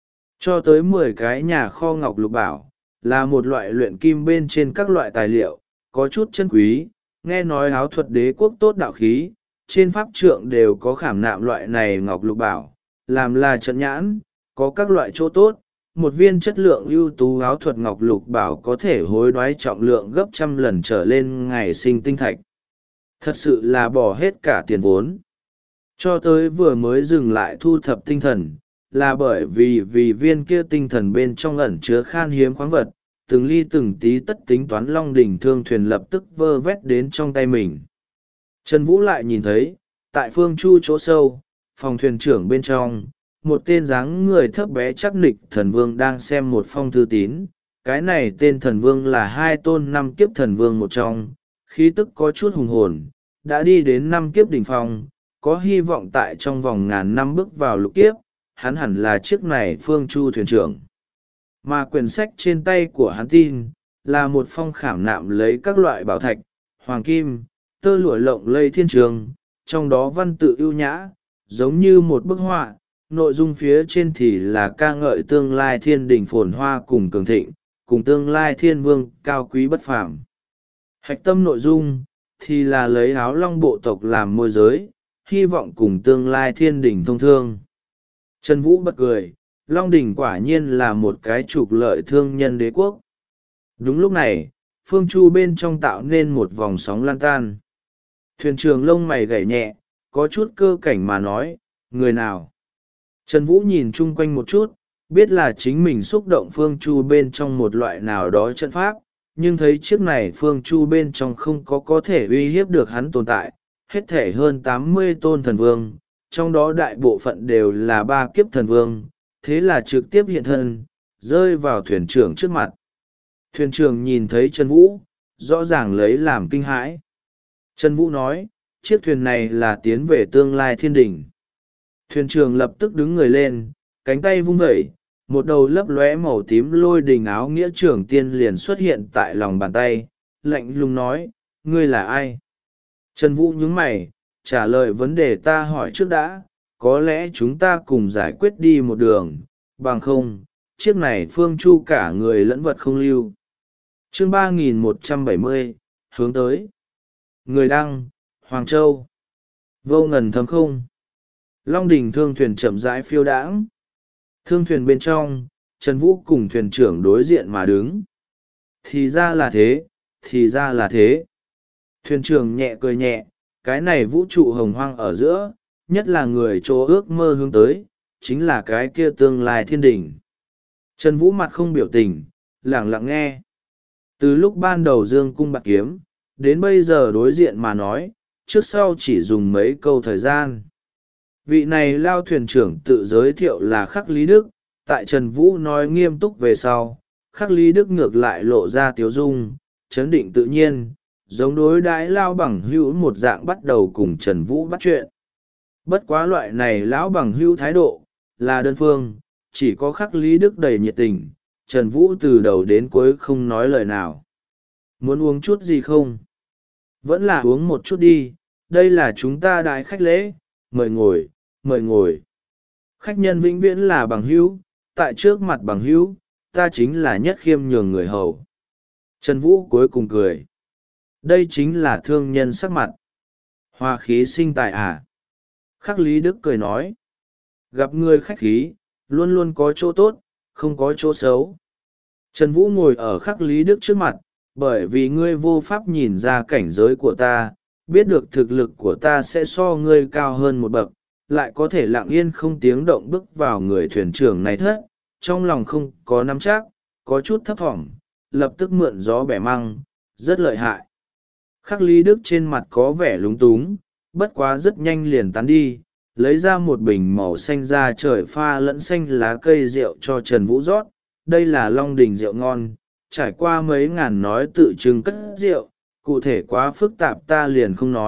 Cho tới 10 cái nhà kho ngọc lục bảo, là một loại luyện kim bên trên các loại tài liệu, có chút chân quý, nghe nói áo thuật đế quốc tốt đạo khí, trên pháp trượng đều có khảm nạm loại này ngọc lục bảo, làm là trận nhãn, có các loại chỗ tốt. Một viên chất lượng ưu tú áo thuật ngọc lục bảo có thể hối đoái trọng lượng gấp 100 lần trở lên ngày sinh tinh thạch. Thật sự là bỏ hết cả tiền vốn. Cho tới vừa mới dừng lại thu thập tinh thần, là bởi vì viên kia tinh thần bên trong ẩn chứa khan hiếm khoáng vật, từng ly từng tí tất tính toán Long Đỉnh Thương Thuyền lập tức vơ vét đến trong tay mình. Trần Vũ lại nhìn thấy, tại phương chu chỗ sâu, phòng thuyền trưởng bên trong, một tên dáng người thấp bé chắc nịch thần vương đang xem một phong thư tín. Cái này tên thần vương là 2 tôn 5 kiếp thần vương một trong, khí tức có chút hùng hồn, đã đi đến 5 kiếp đỉnh phong, có hy vọng tại trong vòng ngàn năm bước vào lục kiếp, hắn hẳn là chiếc này phương chu thuyền trưởng. Mà quyển sách trên tay của hắn tin, là một phong khảm nạm lấy các loại bảo thạch, hoàng kim, tơ lụa lộng lây thiên trường, trong đó văn tự ưu nhã, giống như một bức họa, nội dung phía trên thì là ca ngợi tương lai thiên đình phồn hoa cùng cường thịnh, cùng tương lai thiên vương cao quý bất phàm. Hạch tâm nội dung, thì là lấy áo long bộ tộc làm môi giới, hy vọng cùng tương lai thiên đình thông thương. Trần Vũ bật cười, Long Đỉnh quả nhiên là một cái trục lợi thương nhân đế quốc. Đúng lúc này, phương chu bên trong tạo nên một vòng sóng lan tan. Thuyền trưởng lông mày gảy nhẹ, có chút cơ cảnh mà nói, người nào? Trần Vũ nhìn chung quanh một chút, biết là chính mình xúc động phương chu bên trong một loại nào đó trận pháp, nhưng thấy chiếc này phương chu bên trong không có thể uy hiếp được hắn tồn tại, hết thể hơn 80 tôn thần vương, trong đó đại bộ phận đều là 3 kiếp thần vương, thế là trực tiếp hiện thân, rơi vào thuyền trưởng trước mặt. Thuyền trưởng nhìn thấy Trần Vũ, rõ ràng lấy làm kinh hãi. Trần Vũ nói, chiếc thuyền này là tiến về tương lai thiên đình. Thuyền trưởng lập tức đứng người lên, cánh tay vung vẩy, một đầu lấp lóe màu tím lôi đình áo nghĩa trưởng tiên liền xuất hiện tại lòng bàn tay, lạnh lùng nói, ngươi là ai? Trần Vũ nhướng mày, trả lời vấn đề ta hỏi trước đã, có lẽ chúng ta cùng giải quyết đi một đường, bằng không, chiếc này phương chu cả người lẫn vật không lưu. Chương 3170, hướng tới. Người đăng, Hoàng Châu. Vô ngần thấm không. Long Đỉnh Thương Thuyền chậm rãi phiêu đãng. Thương thuyền bên trong, Trần Vũ cùng thuyền trưởng đối diện mà đứng. Thì ra là thế, thì ra là thế. Thuyền trưởng nhẹ cười nhẹ, cái này vũ trụ hồng hoang ở giữa, nhất là người chỗ ước mơ hướng tới, chính là cái kia tương lai thiên đỉnh. Trần Vũ mặt không biểu tình, lặng lặng nghe. Từ lúc ban đầu dương cung bạc kiếm, đến bây giờ đối diện mà nói, trước sau chỉ dùng mấy câu thời gian. Vị này lao thuyền trưởng tự giới thiệu là Khắc Lý Đức, tại Trần Vũ nói nghiêm túc về sau, Khắc Lý Đức ngược lại lộ ra tiếu dung, chấn định tự nhiên, giống đối đãi lao bằng hữu một dạng bắt đầu cùng Trần Vũ bắt chuyện. Bất quá loại này lão bằng hữu thái độ, là đơn phương, chỉ có Khắc Lý Đức đầy nhiệt tình, Trần Vũ từ đầu đến cuối không nói lời nào. Muốn uống chút gì không? Vẫn là uống một chút đi, đây là chúng ta đại khách lễ, mời ngồi, mời ngồi. Khách nhân vĩnh viễn là bằng hữu, tại trước mặt bằng hữu, ta chính là nhất khiêm nhường người hầu. Trần Vũ cuối cùng cười. Đây chính là thương nhân sắc mặt. Hoa khí sinh tài à? Khắc Lý Đức cười nói. Gặp người khách khí, luôn luôn có chỗ tốt, không có chỗ xấu. Trần Vũ ngồi ở Khắc Lý Đức trước mặt, bởi vì ngươi vô pháp nhìn ra cảnh giới của ta, biết được thực lực của ta sẽ so ngươi cao hơn một bậc, lại có thể lặng yên không tiếng động bước vào người thuyền trưởng này thất, trong lòng không có nắm chắc, có chút thấp thỏm, lập tức mượn gió bẻ măng, rất lợi hại. Khắc Lý Đức trên mặt có vẻ lúng túng, bất quá rất nhanh liền tán đi, lấy ra một bình màu xanh da trời pha lẫn xanh lá cây rượu cho Trần Vũ rót, đây là Long Đỉnh rượu ngon, trải qua mấy ngàn nói tự trưng cất rượu, cụ thể quá phức tạp ta liền không nói,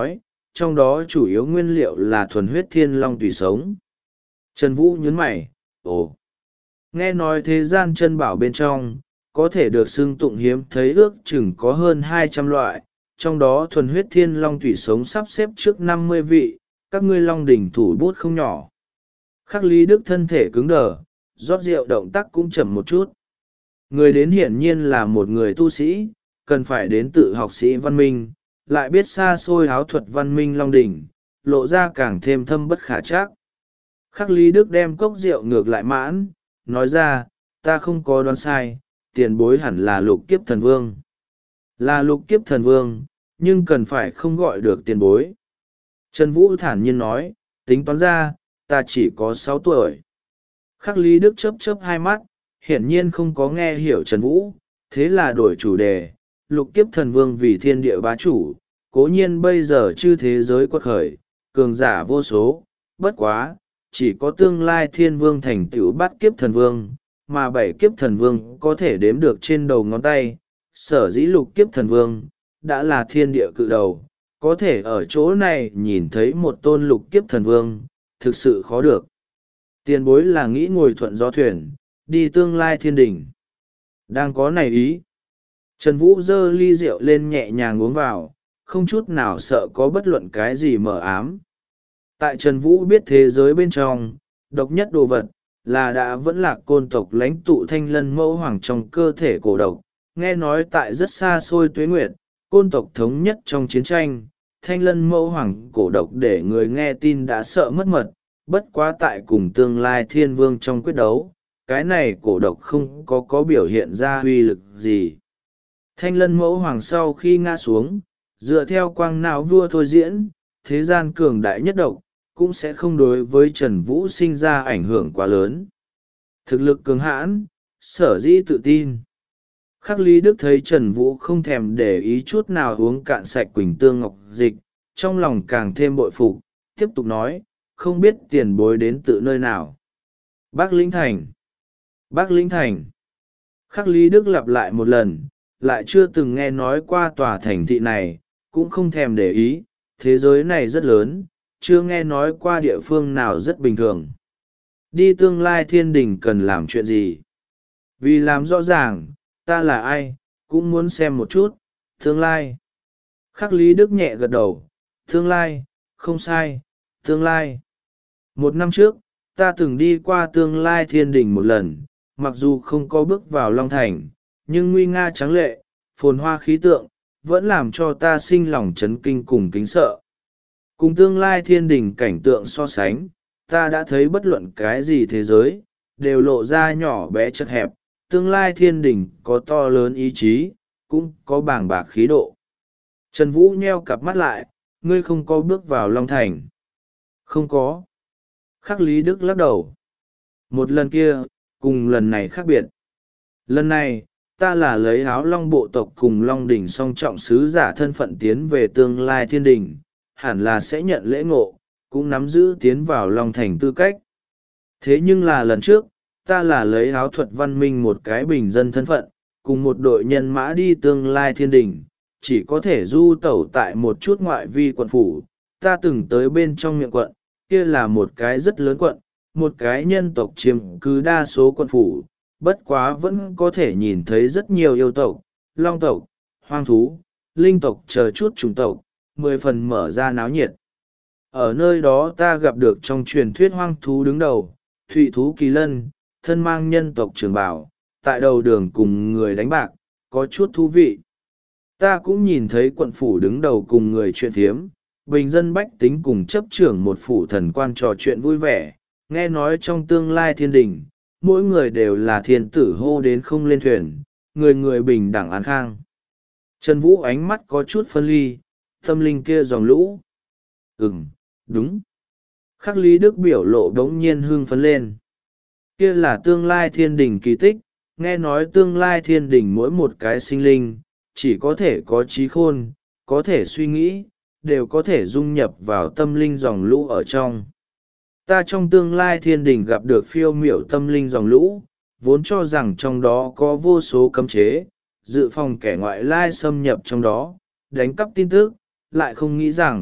trong đó chủ yếu nguyên liệu là thuần huyết thiên long tùy sống. Trần Vũ nhớn mày, ồ, nghe nói thế gian chân bảo bên trong, có thể được xưng tụng hiếm thấy ước chừng có hơn 200 loại, trong đó thuần huyết thiên long thủy sống sắp xếp trước 50 vị, các ngươi long đỉnh thủ bút không nhỏ. Khắc Lý Đức thân thể cứng đờ, rót rượu động tác cũng chậm một chút. Người đến hiển nhiên là một người tu sĩ, cần phải đến tự học sĩ văn minh, lại biết xa xôi áo thuật văn minh long đỉnh, lộ ra càng thêm thâm bất khả trắc. Khắc Lý Đức đem cốc rượu ngược lại mãn, nói ra, ta không có đoán sai, tiền bối hẳn là lục kiếp thần vương. Là lục kiếp thần vương, nhưng cần phải không gọi được tiền bối. Trần Vũ thản nhiên nói, tính toán ra, ta chỉ có 6 tuổi. Khắc Lý Đức chớp chớp hai mắt, hiển nhiên không có nghe hiểu Trần Vũ, thế là đổi chủ đề, lục kiếp thần vương vì thiên địa bá chủ, cố nhiên bây giờ chư thế giới quật khởi, cường giả vô số, bất quá, chỉ có tương lai thiên vương thành tựu bát kiếp thần vương, mà 7 kiếp thần vương có thể đếm được trên đầu ngón tay, sở dĩ lục kiếp thần vương, đã là thiên địa cự đầu, có thể ở chỗ này nhìn thấy một tôn lục kiếp thần vương, thực sự khó được. Tiền bối là nghĩ ngồi thuận gió thuyền, đi tương lai thiên đỉnh. Đang có này ý. Trần Vũ giơ ly rượu lên nhẹ nhàng uống vào, không chút nào sợ có bất luận cái gì mờ ám. Tại Trần Vũ biết thế giới bên trong, độc nhất đồ vật, là đã vẫn là côn tộc lãnh tụ thanh lân mẫu hoàng trong cơ thể cổ độc. Nghe nói tại rất xa xôi tuế nguyệt, côn tộc thống nhất trong chiến tranh, thanh lân mẫu hoàng cổ độc để người nghe tin đã sợ mất mật, bất quá tại cùng tương lai thiên vương trong quyết đấu, cái này cổ độc không có biểu hiện ra uy lực gì. Thanh lân mẫu hoàng sau khi ngã xuống, dựa theo quang não vua thôi diễn, thế gian cường đại nhất độc, cũng sẽ không đối với Trần Vũ sinh ra ảnh hưởng quá lớn. Thực lực cường hãn, sở dĩ tự tin. Khắc Lý Đức thấy Trần Vũ không thèm để ý chút nào uống cạn sạch quỳnh tương ngọc dịch, trong lòng càng thêm bội phục, tiếp tục nói, không biết tiền bối đến từ nơi nào. Bắc Lĩnh Thành. Bắc Lĩnh Thành. Khắc Lý Đức lặp lại một lần, lại chưa từng nghe nói qua tòa thành thị này, cũng không thèm để ý, thế giới này rất lớn, chưa nghe nói qua địa phương nào rất bình thường. Đi tương lai thiên đình cần làm chuyện gì? Vì làm rõ ràng, ta là ai, cũng muốn xem một chút, tương lai. Khắc Lý Đức nhẹ gật đầu, tương lai, không sai, tương lai. 1 năm trước, ta từng đi qua tương lai thiên đình một lần, mặc dù không có bước vào Long Thành, nhưng nguy nga tráng lệ, phồn hoa khí tượng, vẫn làm cho ta sinh lòng chấn kinh cùng kính sợ. Cùng tương lai thiên đình cảnh tượng so sánh, ta đã thấy bất luận cái gì thế giới, đều lộ ra nhỏ bé chật hẹp, tương lai thiên đình có to lớn ý chí, cũng có bàng bạc khí độ. Trần Vũ nheo cặp mắt lại, ngươi không có bước vào Long Thành. Không có. Khắc Lý Đức lắc đầu. Một lần kia, cùng lần này khác biệt. Lần này, ta là lấy áo long bộ tộc cùng long đỉnh song trọng sứ giả thân phận tiến về tương lai thiên đình, hẳn là sẽ nhận lễ ngộ, cũng nắm giữ tiến vào Long Thành tư cách. Thế nhưng là lần trước, ta là lấy áo thuật văn minh một cái bình dân thân phận, cùng một đội nhân mã đi tương lai thiên đình, chỉ có thể du tẩu tại một chút ngoại vi quận phủ. Ta từng tới bên trong miệng quận, kia là một cái rất lớn quận, một cái nhân tộc chiếm cứ đa số quận phủ, bất quá vẫn có thể nhìn thấy rất nhiều yêu tộc, long tộc, hoang thú, linh tộc chờ chút chủng tộc, 10 phần mở ra náo nhiệt. Ở nơi đó ta gặp được trong truyền thuyết hoang thú đứng đầu, thụy thú kỳ lân, thân mang nhân tộc trường bảo, tại đầu đường cùng người đánh bạc, có chút thú vị. Ta cũng nhìn thấy quận phủ đứng đầu cùng người chuyện thiếm, bình dân bách tính cùng chấp trưởng một phủ thần quan trò chuyện vui vẻ, nghe nói trong tương lai thiên đình, mỗi người đều là thiên tử hô đến không lên thuyền, người người bình đẳng an khang. Trần Vũ ánh mắt có chút phân ly, tâm linh kia dòng lũ. Đúng. Khắc Lý Đức biểu lộ đống nhiên hưng phấn lên. Kia là tương lai thiên đình kỳ tích, nghe nói tương lai thiên đình mỗi một cái sinh linh, chỉ có thể có trí khôn, có thể suy nghĩ, đều có thể dung nhập vào tâm linh dòng lũ ở trong. Ta trong tương lai thiên đình gặp được phiêu miểu tâm linh dòng lũ, vốn cho rằng trong đó có vô số cấm chế, dự phòng kẻ ngoại lai xâm nhập trong đó, đánh cắp tin tức, lại không nghĩ rằng,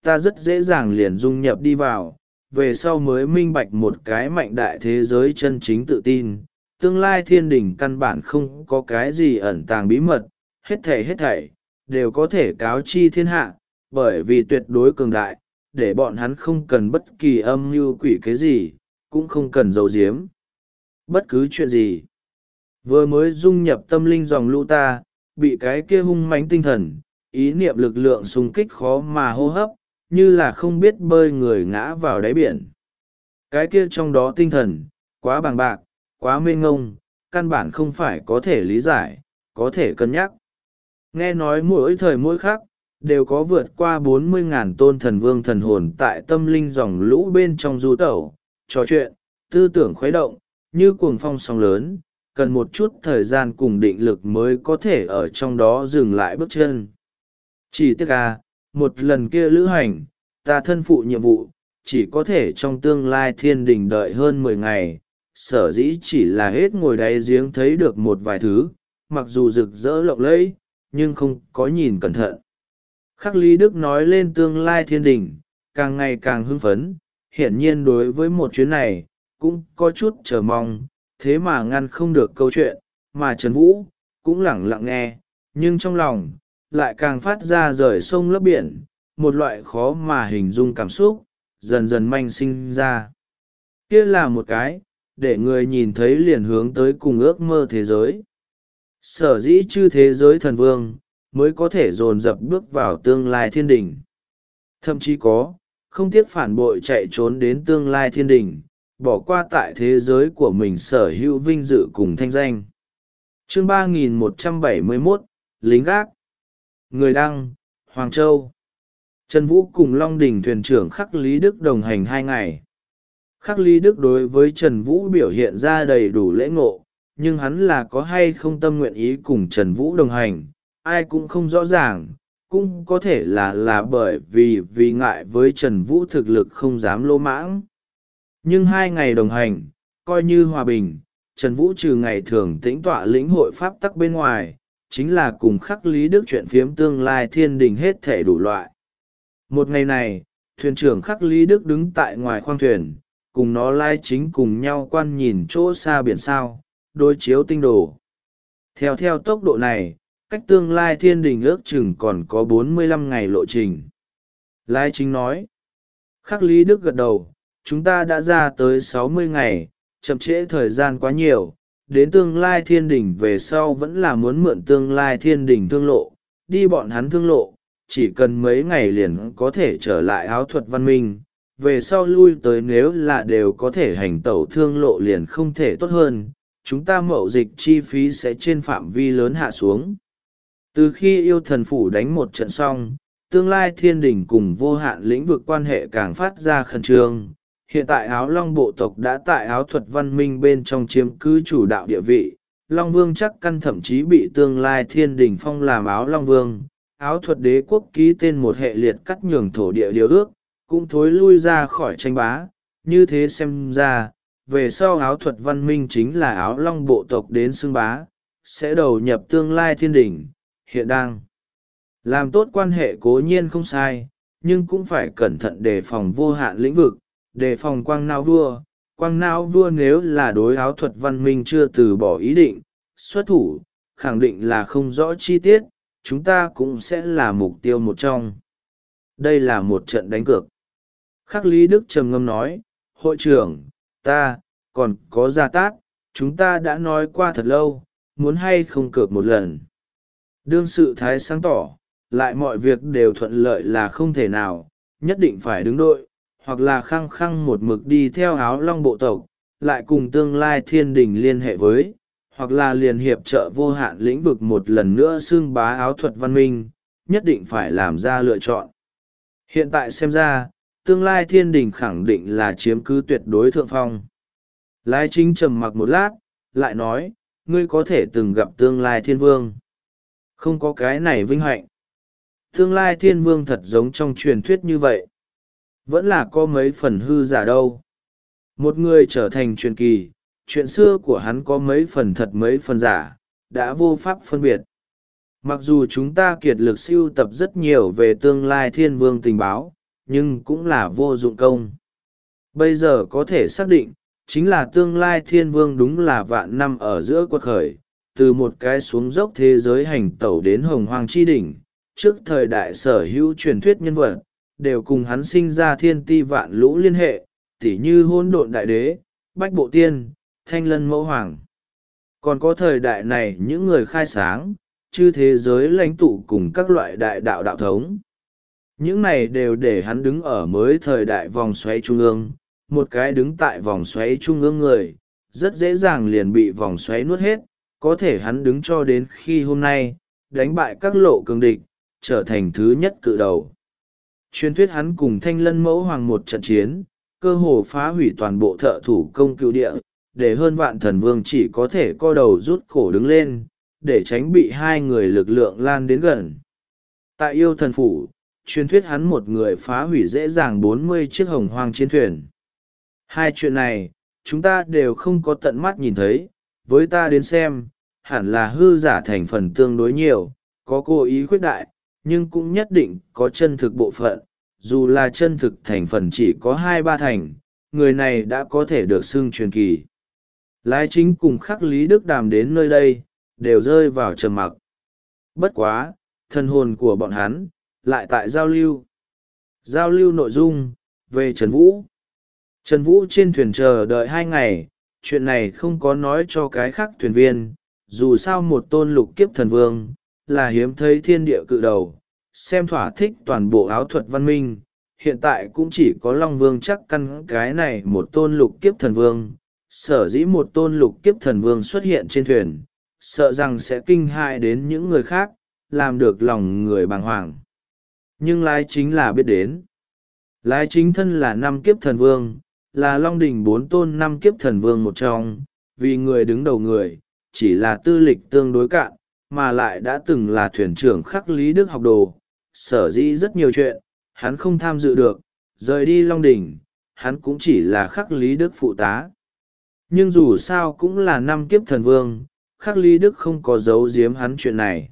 ta rất dễ dàng liền dung nhập đi vào, về sau mới minh bạch một cái mạnh đại thế giới chân chính tự tin. Tương lai thiên đình căn bản không có cái gì ẩn tàng bí mật, hết thảy đều có thể cáo chi thiên hạ, bởi vì tuyệt đối cường đại, để bọn hắn không cần bất kỳ âm mưu quỷ kế gì, cũng không cần giấu giếm bất cứ chuyện gì. Vừa mới dung nhập tâm linh dòng lũ ta, bị cái kia hung mãnh tinh thần, ý niệm lực lượng xung kích khó mà hô hấp, như là không biết bơi người ngã vào đáy biển. Cái kia trong đó tinh thần, quá bàng bạc, quá mênh ngông, căn bản không phải có thể lý giải, có thể cân nhắc. Nghe nói mỗi thời mỗi khắc, đều có vượt qua 40.000 tôn thần vương thần hồn tại tâm linh dòng lũ bên trong du tẩu, trò chuyện, tư tưởng khuấy động, như cuồng phong sóng lớn, cần một chút thời gian cùng định lực mới có thể ở trong đó dừng lại bước chân. Chỉ tiếc một lần kia lữ hành, ta thân phụ nhiệm vụ, chỉ có thể trong tương lai thiên đình đợi hơn 10 ngày, sở dĩ chỉ là hết ngồi đáy giếng thấy được một vài thứ, mặc dù rực rỡ lộng lẫy, nhưng không có nhìn cẩn thận. Khắc Lý Đức nói lên tương lai thiên đình, càng ngày càng hưng phấn, hiển nhiên đối với một chuyến này, cũng có chút chờ mong, thế mà ngăn không được câu chuyện, mà Trần Vũ, cũng lẳng lặng nghe, nhưng trong lòng, lại càng phát ra rời sông lấp biển, một loại khó mà hình dung cảm xúc, dần dần manh sinh ra. Kia là một cái, để người nhìn thấy liền hướng tới cùng ước mơ thế giới. Sở dĩ chư thế giới thần vương, mới có thể dồn dập bước vào tương lai thiên đình. Thậm chí có, không tiếc phản bội chạy trốn đến tương lai thiên đình, bỏ qua tại thế giới của mình sở hữu vinh dự cùng thanh danh. Chương 3171, lính gác. Người đăng, Hoàng Châu. Trần Vũ cùng Long Đình thuyền trưởng Khắc Lý Đức đồng hành 2 ngày. Khắc Lý Đức đối với Trần Vũ biểu hiện ra đầy đủ lễ ngộ, nhưng hắn là có hay không tâm nguyện ý cùng Trần Vũ đồng hành, ai cũng không rõ ràng, cũng có thể là bởi vì ngại với Trần Vũ thực lực không dám lỗ mãng. Nhưng 2 ngày đồng hành, coi như hòa bình, Trần Vũ trừ ngày thường tĩnh tọa lĩnh hội pháp tắc bên ngoài, chính là cùng Khắc Lý Đức chuyện phiếm tương lai thiên đình hết thể đủ loại. Một ngày này, thuyền trưởng Khắc Lý Đức đứng tại ngoài khoang thuyền, cùng nó lai chính cùng nhau quan nhìn chỗ xa biển sao, đối chiếu tinh đồ. Theo tốc độ này, cách tương lai thiên đình ước chừng còn có 45 ngày lộ trình. Lai chính nói. Khắc Lý Đức gật đầu, chúng ta đã ra tới 60 ngày, chậm trễ thời gian quá nhiều, đến tương lai thiên đình về sau vẫn là muốn mượn tương lai thiên đình thương lộ, đi bọn hắn thương lộ, chỉ cần mấy ngày liền có thể trở lại áo thuật văn minh, về sau lui tới nếu là đều có thể hành tẩu thương lộ liền không thể tốt hơn, chúng ta mậu dịch chi phí sẽ trên phạm vi lớn hạ xuống. Từ khi yêu thần phủ đánh một trận xong, tương lai thiên đình cùng vô hạn lĩnh vực quan hệ càng phát ra khẩn trương. Hiện tại áo long bộ tộc đã tại áo thuật văn minh bên trong chiếm cứ chủ đạo địa vị, Long Vương chắc căn thậm chí bị tương lai thiên đình phong làm áo Long Vương. Áo thuật đế quốc ký tên một hệ liệt cắt nhường thổ địa điều ước, cũng thối lui ra khỏi tranh bá. Như thế xem ra, về sau áo thuật văn minh chính là áo long bộ tộc đến xưng bá, sẽ đầu nhập tương lai thiên đình, hiện đang. Làm tốt quan hệ cố nhiên không sai, nhưng cũng phải cẩn thận đề phòng vô hạn lĩnh vực, đề phòng quang não vua. Quang não vua nếu là đối áo thuật văn minh chưa từ bỏ ý định, xuất thủ, khẳng định là không rõ chi tiết, chúng ta cũng sẽ là mục tiêu một trong. Đây là một trận đánh cược. Khắc Lý Đức trầm ngâm nói, hội trưởng, ta, còn có Gia Tát, chúng ta đã nói qua thật lâu, muốn hay không cược một lần. Đương sự thái sáng tỏ, lại mọi việc đều thuận lợi là không thể nào, nhất định phải đứng đội, hoặc là khăng khăng một mực đi theo áo long bộ tộc, lại cùng tương lai thiên đình liên hệ với, hoặc là liền hiệp trợ vô hạn lĩnh vực một lần nữa xưng bá áo thuật văn minh, nhất định phải làm ra lựa chọn. Hiện tại xem ra, tương lai thiên đình khẳng định là chiếm cứ tuyệt đối thượng phong. Lai chính trầm mặc một lát, lại nói, ngươi có thể từng gặp tương lai thiên vương. Không có cái này vinh hạnh. Tương lai thiên vương thật giống trong truyền thuyết như vậy. Vẫn là có mấy phần hư giả đâu. Một người trở thành truyền kỳ, chuyện xưa của hắn có mấy phần thật mấy phần giả, đã vô pháp phân biệt. Mặc dù chúng ta kiệt lực sưu tập rất nhiều về tương lai thiên vương tình báo, nhưng cũng là vô dụng công. Bây giờ có thể xác định, chính là tương lai thiên vương đúng là vạn năm ở giữa quật khởi, từ một cái xuống dốc thế giới hành tẩu đến hồng hoang chi đỉnh, trước thời đại sở hữu truyền thuyết nhân vật, đều cùng hắn sinh ra thiên ti vạn lũ liên hệ, tỉ như hôn độn đại đế, bách bộ tiên, thanh lân mẫu hoàng. Còn có thời đại này những người khai sáng, chư thế giới lãnh tụ cùng các loại đại đạo đạo thống. Những này đều để hắn đứng ở mới thời đại vòng xoáy trung ương, một cái đứng tại vòng xoáy trung ương người, rất dễ dàng liền bị vòng xoáy nuốt hết, có thể hắn đứng cho đến khi hôm nay, đánh bại các lộ cường địch, trở thành thứ nhất cự đầu. Truyền thuyết hắn cùng thanh lân mẫu hoàng một trận chiến, cơ hồ phá hủy toàn bộ thợ thủ công cựu địa, để hơn vạn thần vương chỉ có thể co đầu rút cổ đứng lên, để tránh bị hai người lực lượng lan đến gần. Tại yêu thần phủ, truyền thuyết hắn một người phá hủy dễ dàng 40 chiếc hồng hoang chiến thuyền. Hai chuyện này, chúng ta đều không có tận mắt nhìn thấy, với ta đến xem, hẳn là hư giả thành phần tương đối nhiều, có cố ý khuyết đại, nhưng cũng nhất định có chân thực bộ phận, dù là chân thực thành phần chỉ có 2-3 thành, người này đã có thể được xưng truyền kỳ. Lái chính cùng Khắc Lý Đức Đàm đến nơi đây, đều rơi vào trầm mặc. Bất quá, thần hồn của bọn hắn, lại tại giao lưu. Giao lưu nội dung, về Trần Vũ. Trần Vũ trên thuyền chờ đợi 2 ngày, chuyện này không có nói cho cái khác thuyền viên, dù sao một tôn lục kiếp thần vương, là hiếm thấy thiên địa cự đầu, xem thỏa thích toàn bộ áo thuật văn minh, hiện tại cũng chỉ có Long Vương chắc căn cái này một tôn lục kiếp thần vương, sở dĩ một tôn lục kiếp thần vương xuất hiện trên thuyền, sợ rằng sẽ kinh hại đến những người khác, làm được lòng người bàng hoàng. Nhưng Lái Chính là biết đến. Lái Chính thân là 5 kiếp thần vương, là Long Đỉnh 4 tôn 5 kiếp thần vương một trong, vì người đứng đầu người, chỉ là tư lịch tương đối cạn, mà lại đã từng là thuyền trưởng Khắc Lý Đức học đồ, sở dĩ rất nhiều chuyện, hắn không tham dự được, rời đi Long Đỉnh, hắn cũng chỉ là Khắc Lý Đức phụ tá. Nhưng dù sao cũng là 5 kiếp thần vương, Khắc Lý Đức không có giấu giếm hắn chuyện này.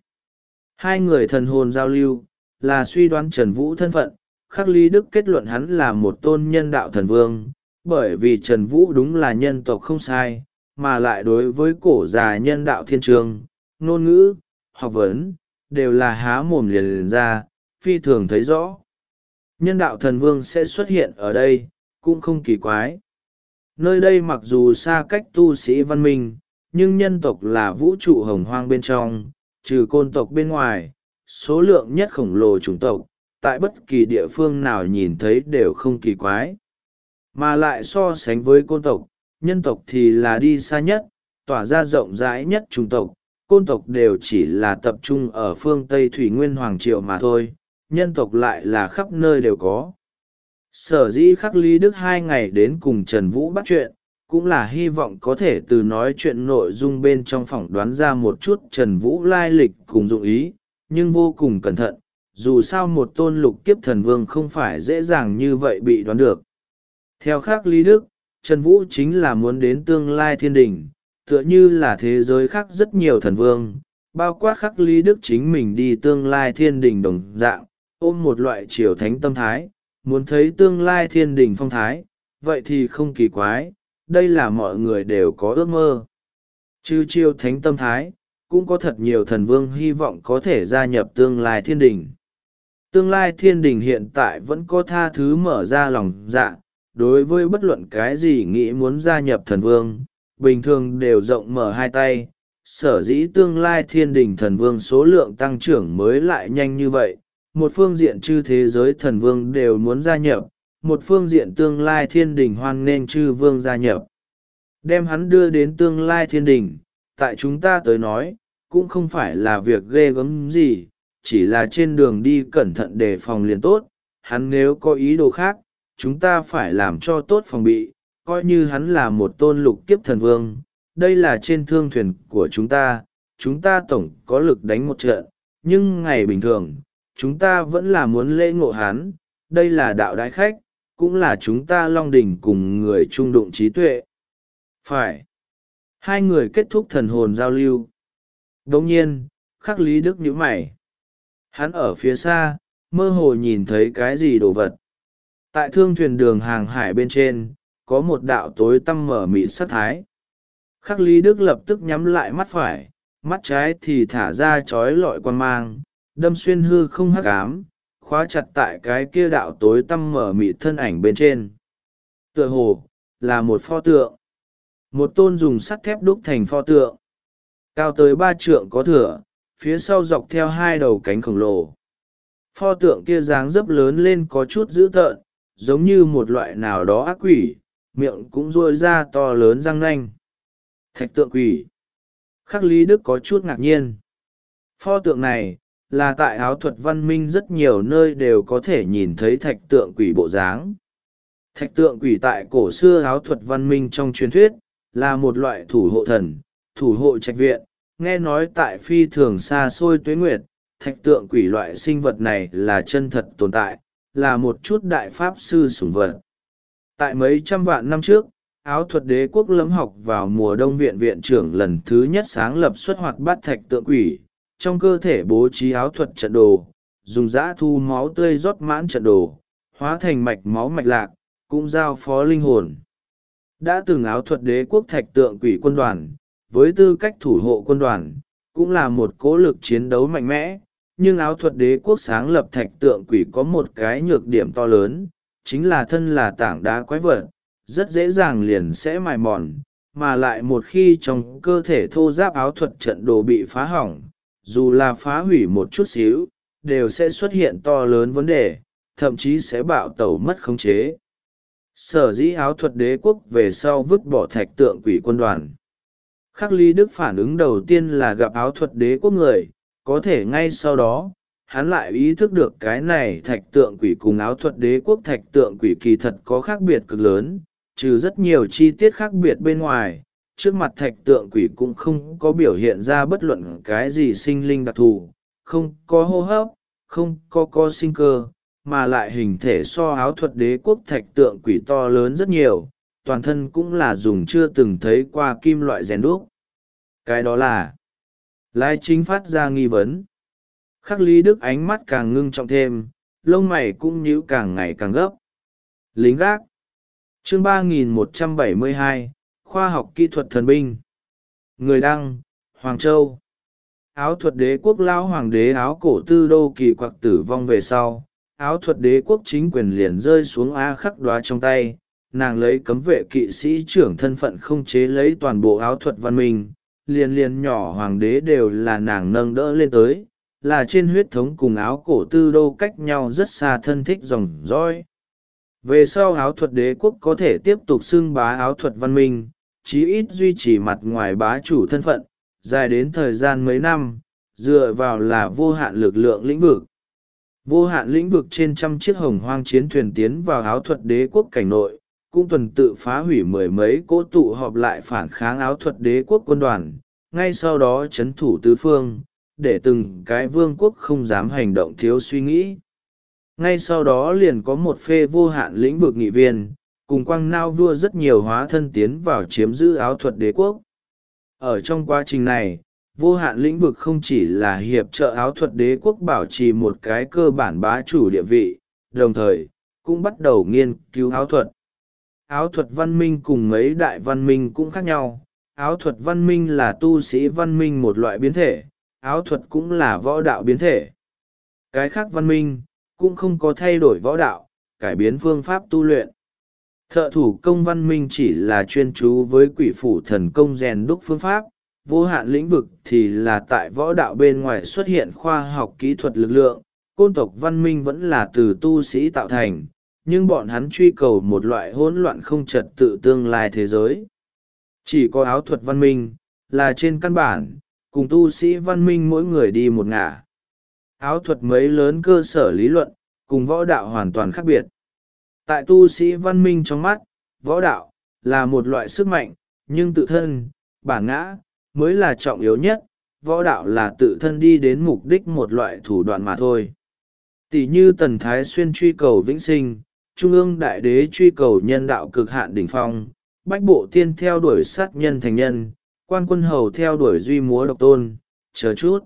Hai người thần hồn giao lưu, là suy đoán Trần Vũ thân phận, Khắc Lý Đức kết luận hắn là một tôn nhân đạo thần vương, bởi vì Trần Vũ đúng là nhân tộc không sai, mà lại đối với cổ già nhân đạo thiên trường, ngôn ngữ, học vấn, đều là há mồm liền ra, phi thường thấy rõ. Nhân đạo thần vương sẽ xuất hiện ở đây, cũng không kỳ quái. Nơi đây mặc dù xa cách tu sĩ văn minh, nhưng nhân tộc là vũ trụ hồng hoang bên trong, trừ côn tộc bên ngoài, số lượng nhất khổng lồ chủng tộc, tại bất kỳ địa phương nào nhìn thấy đều không kỳ quái. Mà lại so sánh với côn tộc, nhân tộc thì là đi xa nhất, tỏa ra rộng rãi nhất chủng tộc, côn tộc đều chỉ là tập trung ở phương Tây Thủy Nguyên Hoàng Triều mà thôi, nhân tộc lại là khắp nơi đều có. Sở dĩ Khắc Lý Đức 2 ngày đến cùng Trần Vũ bắt chuyện, cũng là hy vọng có thể từ nói chuyện nội dung bên trong phỏng đoán ra một chút Trần Vũ lai lịch cùng dụng ý, nhưng vô cùng cẩn thận, dù sao một tôn lục kiếp thần vương không phải dễ dàng như vậy bị đoán được. Theo Khắc Lý Đức, Trần Vũ chính là muốn đến tương lai thiên đình, tựa như là thế giới khác rất nhiều thần vương, bao quát Khắc Lý Đức chính mình đi tương lai thiên đình đồng dạng, ôm một loại triều thánh tâm thái, muốn thấy tương lai thiên đình phong thái, vậy thì không kỳ quái, đây là mọi người đều có ước mơ. Trừ triều thánh tâm thái, cũng có thật nhiều thần vương hy vọng có thể gia nhập tương lai thiên đình. Tương lai thiên đình hiện tại vẫn có tha thứ mở ra lòng dạ, đối với bất luận cái gì nghĩ muốn gia nhập thần vương, bình thường đều rộng mở hai tay, sở dĩ tương lai thiên đình thần vương số lượng tăng trưởng mới lại nhanh như vậy. Một phương diện chư thế giới thần vương đều muốn gia nhập, một phương diện tương lai thiên đình hoan nghênh chư vương gia nhập. Đem hắn đưa đến tương lai thiên đình, tại chúng ta tới nói, cũng không phải là việc ghê gớm gì, chỉ là trên đường đi cẩn thận đề phòng liền tốt. Hắn nếu có ý đồ khác, chúng ta phải làm cho tốt phòng bị, coi như hắn là một tôn lục kiếp thần vương. Đây là trên thương thuyền của chúng ta tổng có lực đánh một trận, nhưng ngày bình thường, chúng ta vẫn là muốn lễ ngộ hắn, đây là đạo đại khách, cũng là chúng ta Long Đỉnh cùng người trung đụng trí tuệ. Phải. Hai người kết thúc thần hồn giao lưu. Đồng nhiên, Khắc Lý Đức nhíu mày. Hắn ở phía xa, mơ hồ nhìn thấy cái gì đồ vật. Tại thương thuyền đường hàng hải bên trên, có một đạo tối tăm mở mịt sắc thái. Khắc Lý Đức lập tức nhắm lại mắt phải, mắt trái thì thả ra chói lọi quan mang, đâm xuyên hư không hắc ám, khóa chặt tại cái kia đạo tối tăm mở mịt thân ảnh bên trên. Tựa hồ là một pho tượng, một tôn dùng sắt thép đúc thành pho tượng, cao tới 3 trượng có thửa, phía sau dọc theo 2 đầu cánh khổng lồ. Pho tượng kia dáng dấp lớn lên có chút dữ tợn, giống như một loại nào đó ác quỷ, miệng cũng ruôi ra to lớn răng nanh. Thạch tượng quỷ. Khắc Lý Đức có chút ngạc nhiên. Pho tượng này là tại áo thuật văn minh rất nhiều nơi đều có thể nhìn thấy thạch tượng quỷ bộ dáng. Thạch tượng quỷ tại cổ xưa áo thuật văn minh trong truyền thuyết là một loại thủ hộ thần, thủ hộ trạch viện. Nghe nói tại phi thường xa xôi tuế nguyệt, thạch tượng quỷ loại sinh vật này là chân thật tồn tại, là một chút đại pháp sư sủng vật. Tại mấy trăm vạn năm trước, áo thuật đế quốc lâm học vào mùa đông viện viện trưởng lần thứ nhất sáng lập xuất hoạt bát thạch tượng quỷ, trong cơ thể bố trí áo thuật trận đồ, dùng dã thu máu tươi rót mãn trận đồ, hóa thành mạch máu mạch lạc, cũng giao phó linh hồn. Đã từng áo thuật đế quốc thạch tượng quỷ quân đoàn, với tư cách thủ hộ quân đoàn, cũng là một cố lực chiến đấu mạnh mẽ, nhưng áo thuật đế quốc sáng lập thạch tượng quỷ có một cái nhược điểm to lớn, chính là thân là tảng đá quái vật, rất dễ dàng liền sẽ mài mòn, mà lại một khi trong cơ thể thô giáp áo thuật trận đồ bị phá hỏng, dù là phá hủy một chút xíu, đều sẽ xuất hiện to lớn vấn đề, thậm chí sẽ bạo tẩu mất khống chế. Sở dĩ áo thuật đế quốc về sau vứt bỏ thạch tượng quỷ quân đoàn. Khắc Lý Đức phản ứng đầu tiên là gặp áo thuật đế quốc người, có thể ngay sau đó, hắn lại ý thức được cái này thạch tượng quỷ cùng áo thuật đế quốc thạch tượng quỷ kỳ thật có khác biệt cực lớn, trừ rất nhiều chi tiết khác biệt bên ngoài, trước mặt thạch tượng quỷ cũng không có biểu hiện ra bất luận cái gì sinh linh đặc thù, không có hô hấp, không có sinh cơ, mà lại hình thể so áo thuật đế quốc thạch tượng quỷ to lớn rất nhiều, toàn thân cũng là dùng chưa từng thấy qua kim loại rèn đúc. Cái đó là Lai Chính phát ra nghi vấn. Khắc Lý Đức ánh mắt càng ngưng trọng thêm, lông mày cũng nhíu càng ngày càng gấp. Lính gác. Chương 3172, Khoa học kỹ thuật thần binh. Người đăng, Hoàng Châu. Áo thuật đế quốc lão hoàng đế áo cổ tư đô kỳ quặc tử vong về sau, áo thuật đế quốc chính quyền liền rơi xuống A Khắc Đoá trong tay, nàng lấy cấm vệ kỵ sĩ trưởng thân phận không chế lấy toàn bộ áo thuật văn minh, liền nhỏ hoàng đế đều là nàng nâng đỡ lên tới, là trên huyết thống cùng áo cổ tư đô cách nhau rất xa thân thích dòng dõi. Về sau áo thuật đế quốc có thể tiếp tục xưng bá áo thuật văn minh, chí ít duy trì mặt ngoài bá chủ thân phận, dài đến thời gian mấy năm, dựa vào là vô hạn lực lượng lĩnh vực. Vô hạn lĩnh vực trên trăm chiếc hồng hoang chiến thuyền tiến vào áo thuật đế quốc cảnh nội, cũng tuần tự phá hủy mười mấy cỗ tụ họp lại phản kháng áo thuật đế quốc quân đoàn, ngay sau đó chấn thủ tứ phương, để từng cái vương quốc không dám hành động thiếu suy nghĩ. Ngay sau đó liền có một phê vô hạn lĩnh vực nghị viên, cùng quang nao vua rất nhiều hóa thân tiến vào chiếm giữ áo thuật đế quốc. Ở trong quá trình này, vô hạn lĩnh vực không chỉ là hiệp trợ áo thuật đế quốc bảo trì một cái cơ bản bá chủ địa vị, đồng thời, cũng bắt đầu nghiên cứu áo thuật. Áo thuật văn minh cùng mấy đại văn minh cũng khác nhau, áo thuật văn minh là tu sĩ văn minh một loại biến thể, áo thuật cũng là võ đạo biến thể. Cái khác văn minh, cũng không có thay đổi võ đạo, cải biến phương pháp tu luyện. Thợ thủ công văn minh chỉ là chuyên chú với quỷ phủ thần công rèn đúc phương pháp, vô hạn lĩnh vực thì là tại võ đạo bên ngoài xuất hiện khoa học kỹ thuật lực lượng. Côn tộc văn minh vẫn là từ tu sĩ tạo thành, nhưng bọn hắn truy cầu một loại hỗn loạn không trật tự tương lai thế giới. Chỉ có áo thuật văn minh, là trên căn bản, cùng tu sĩ văn minh mỗi người đi một ngả. Áo thuật mấy lớn cơ sở lý luận, cùng võ đạo hoàn toàn khác biệt. Tại tu sĩ văn minh trong mắt, võ đạo là một loại sức mạnh, nhưng tự thân, bản ngã, mới là trọng yếu nhất. Võ đạo là tự thân đi đến mục đích một loại thủ đoạn mà thôi. Tỷ như Tần Thái Xuyên truy cầu vĩnh sinh, Trung ương Đại Đế truy cầu nhân đạo cực hạn đỉnh phong, Bách Bộ Tiên theo đuổi sát nhân thành nhân, Quan Quân Hầu theo đuổi duy múa độc tôn, chờ chút.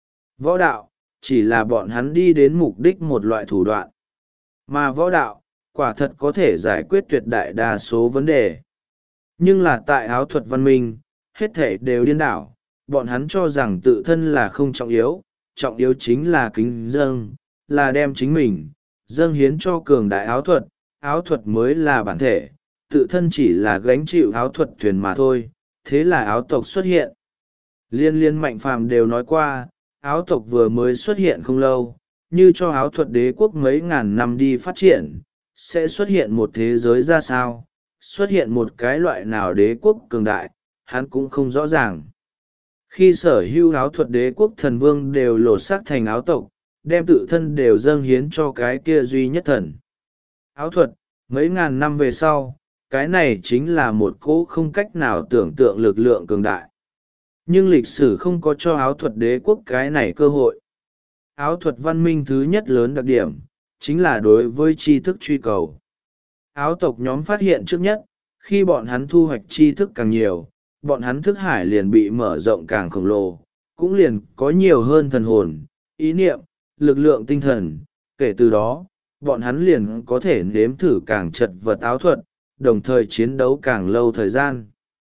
Võ đạo, chỉ là bọn hắn đi đến mục đích một loại thủ đoạn. Mà võ đạo, quả thật có thể giải quyết tuyệt đại đa số vấn đề. Nhưng là tại áo thuật văn minh, hết thể đều điên đảo, bọn hắn cho rằng tự thân là không trọng yếu chính là kính dâng, là đem chính mình, dâng hiến cho cường đại áo thuật mới là bản thể, tự thân chỉ là gánh chịu áo thuật thuyền mà thôi, thế là áo tộc xuất hiện. Liên liên mạnh phàm đều nói qua, áo tộc vừa mới xuất hiện không lâu, như cho áo thuật đế quốc mấy ngàn năm đi phát triển, sẽ xuất hiện một thế giới ra sao, xuất hiện một cái loại nào đế quốc cường đại, hắn cũng không rõ ràng. Khi sở hữu áo thuật đế quốc thần vương đều lột xác thành áo tộc, đem tự thân đều dâng hiến cho cái kia duy nhất thần. Áo thuật, mấy ngàn năm về sau, cái này chính là một cỗ không cách nào tưởng tượng lực lượng cường đại. Nhưng lịch sử không có cho áo thuật đế quốc cái này cơ hội. Áo thuật văn minh thứ nhất lớn đặc điểm, chính là đối với tri thức truy cầu. Áo tộc nhóm phát hiện trước nhất, khi bọn hắn thu hoạch tri thức càng nhiều, bọn hắn thức hải liền bị mở rộng càng khổng lồ, cũng liền có nhiều hơn thần hồn, ý niệm, lực lượng tinh thần. Kể từ đó, bọn hắn liền có thể nếm thử càng chật vật áo thuật, đồng thời chiến đấu càng lâu thời gian.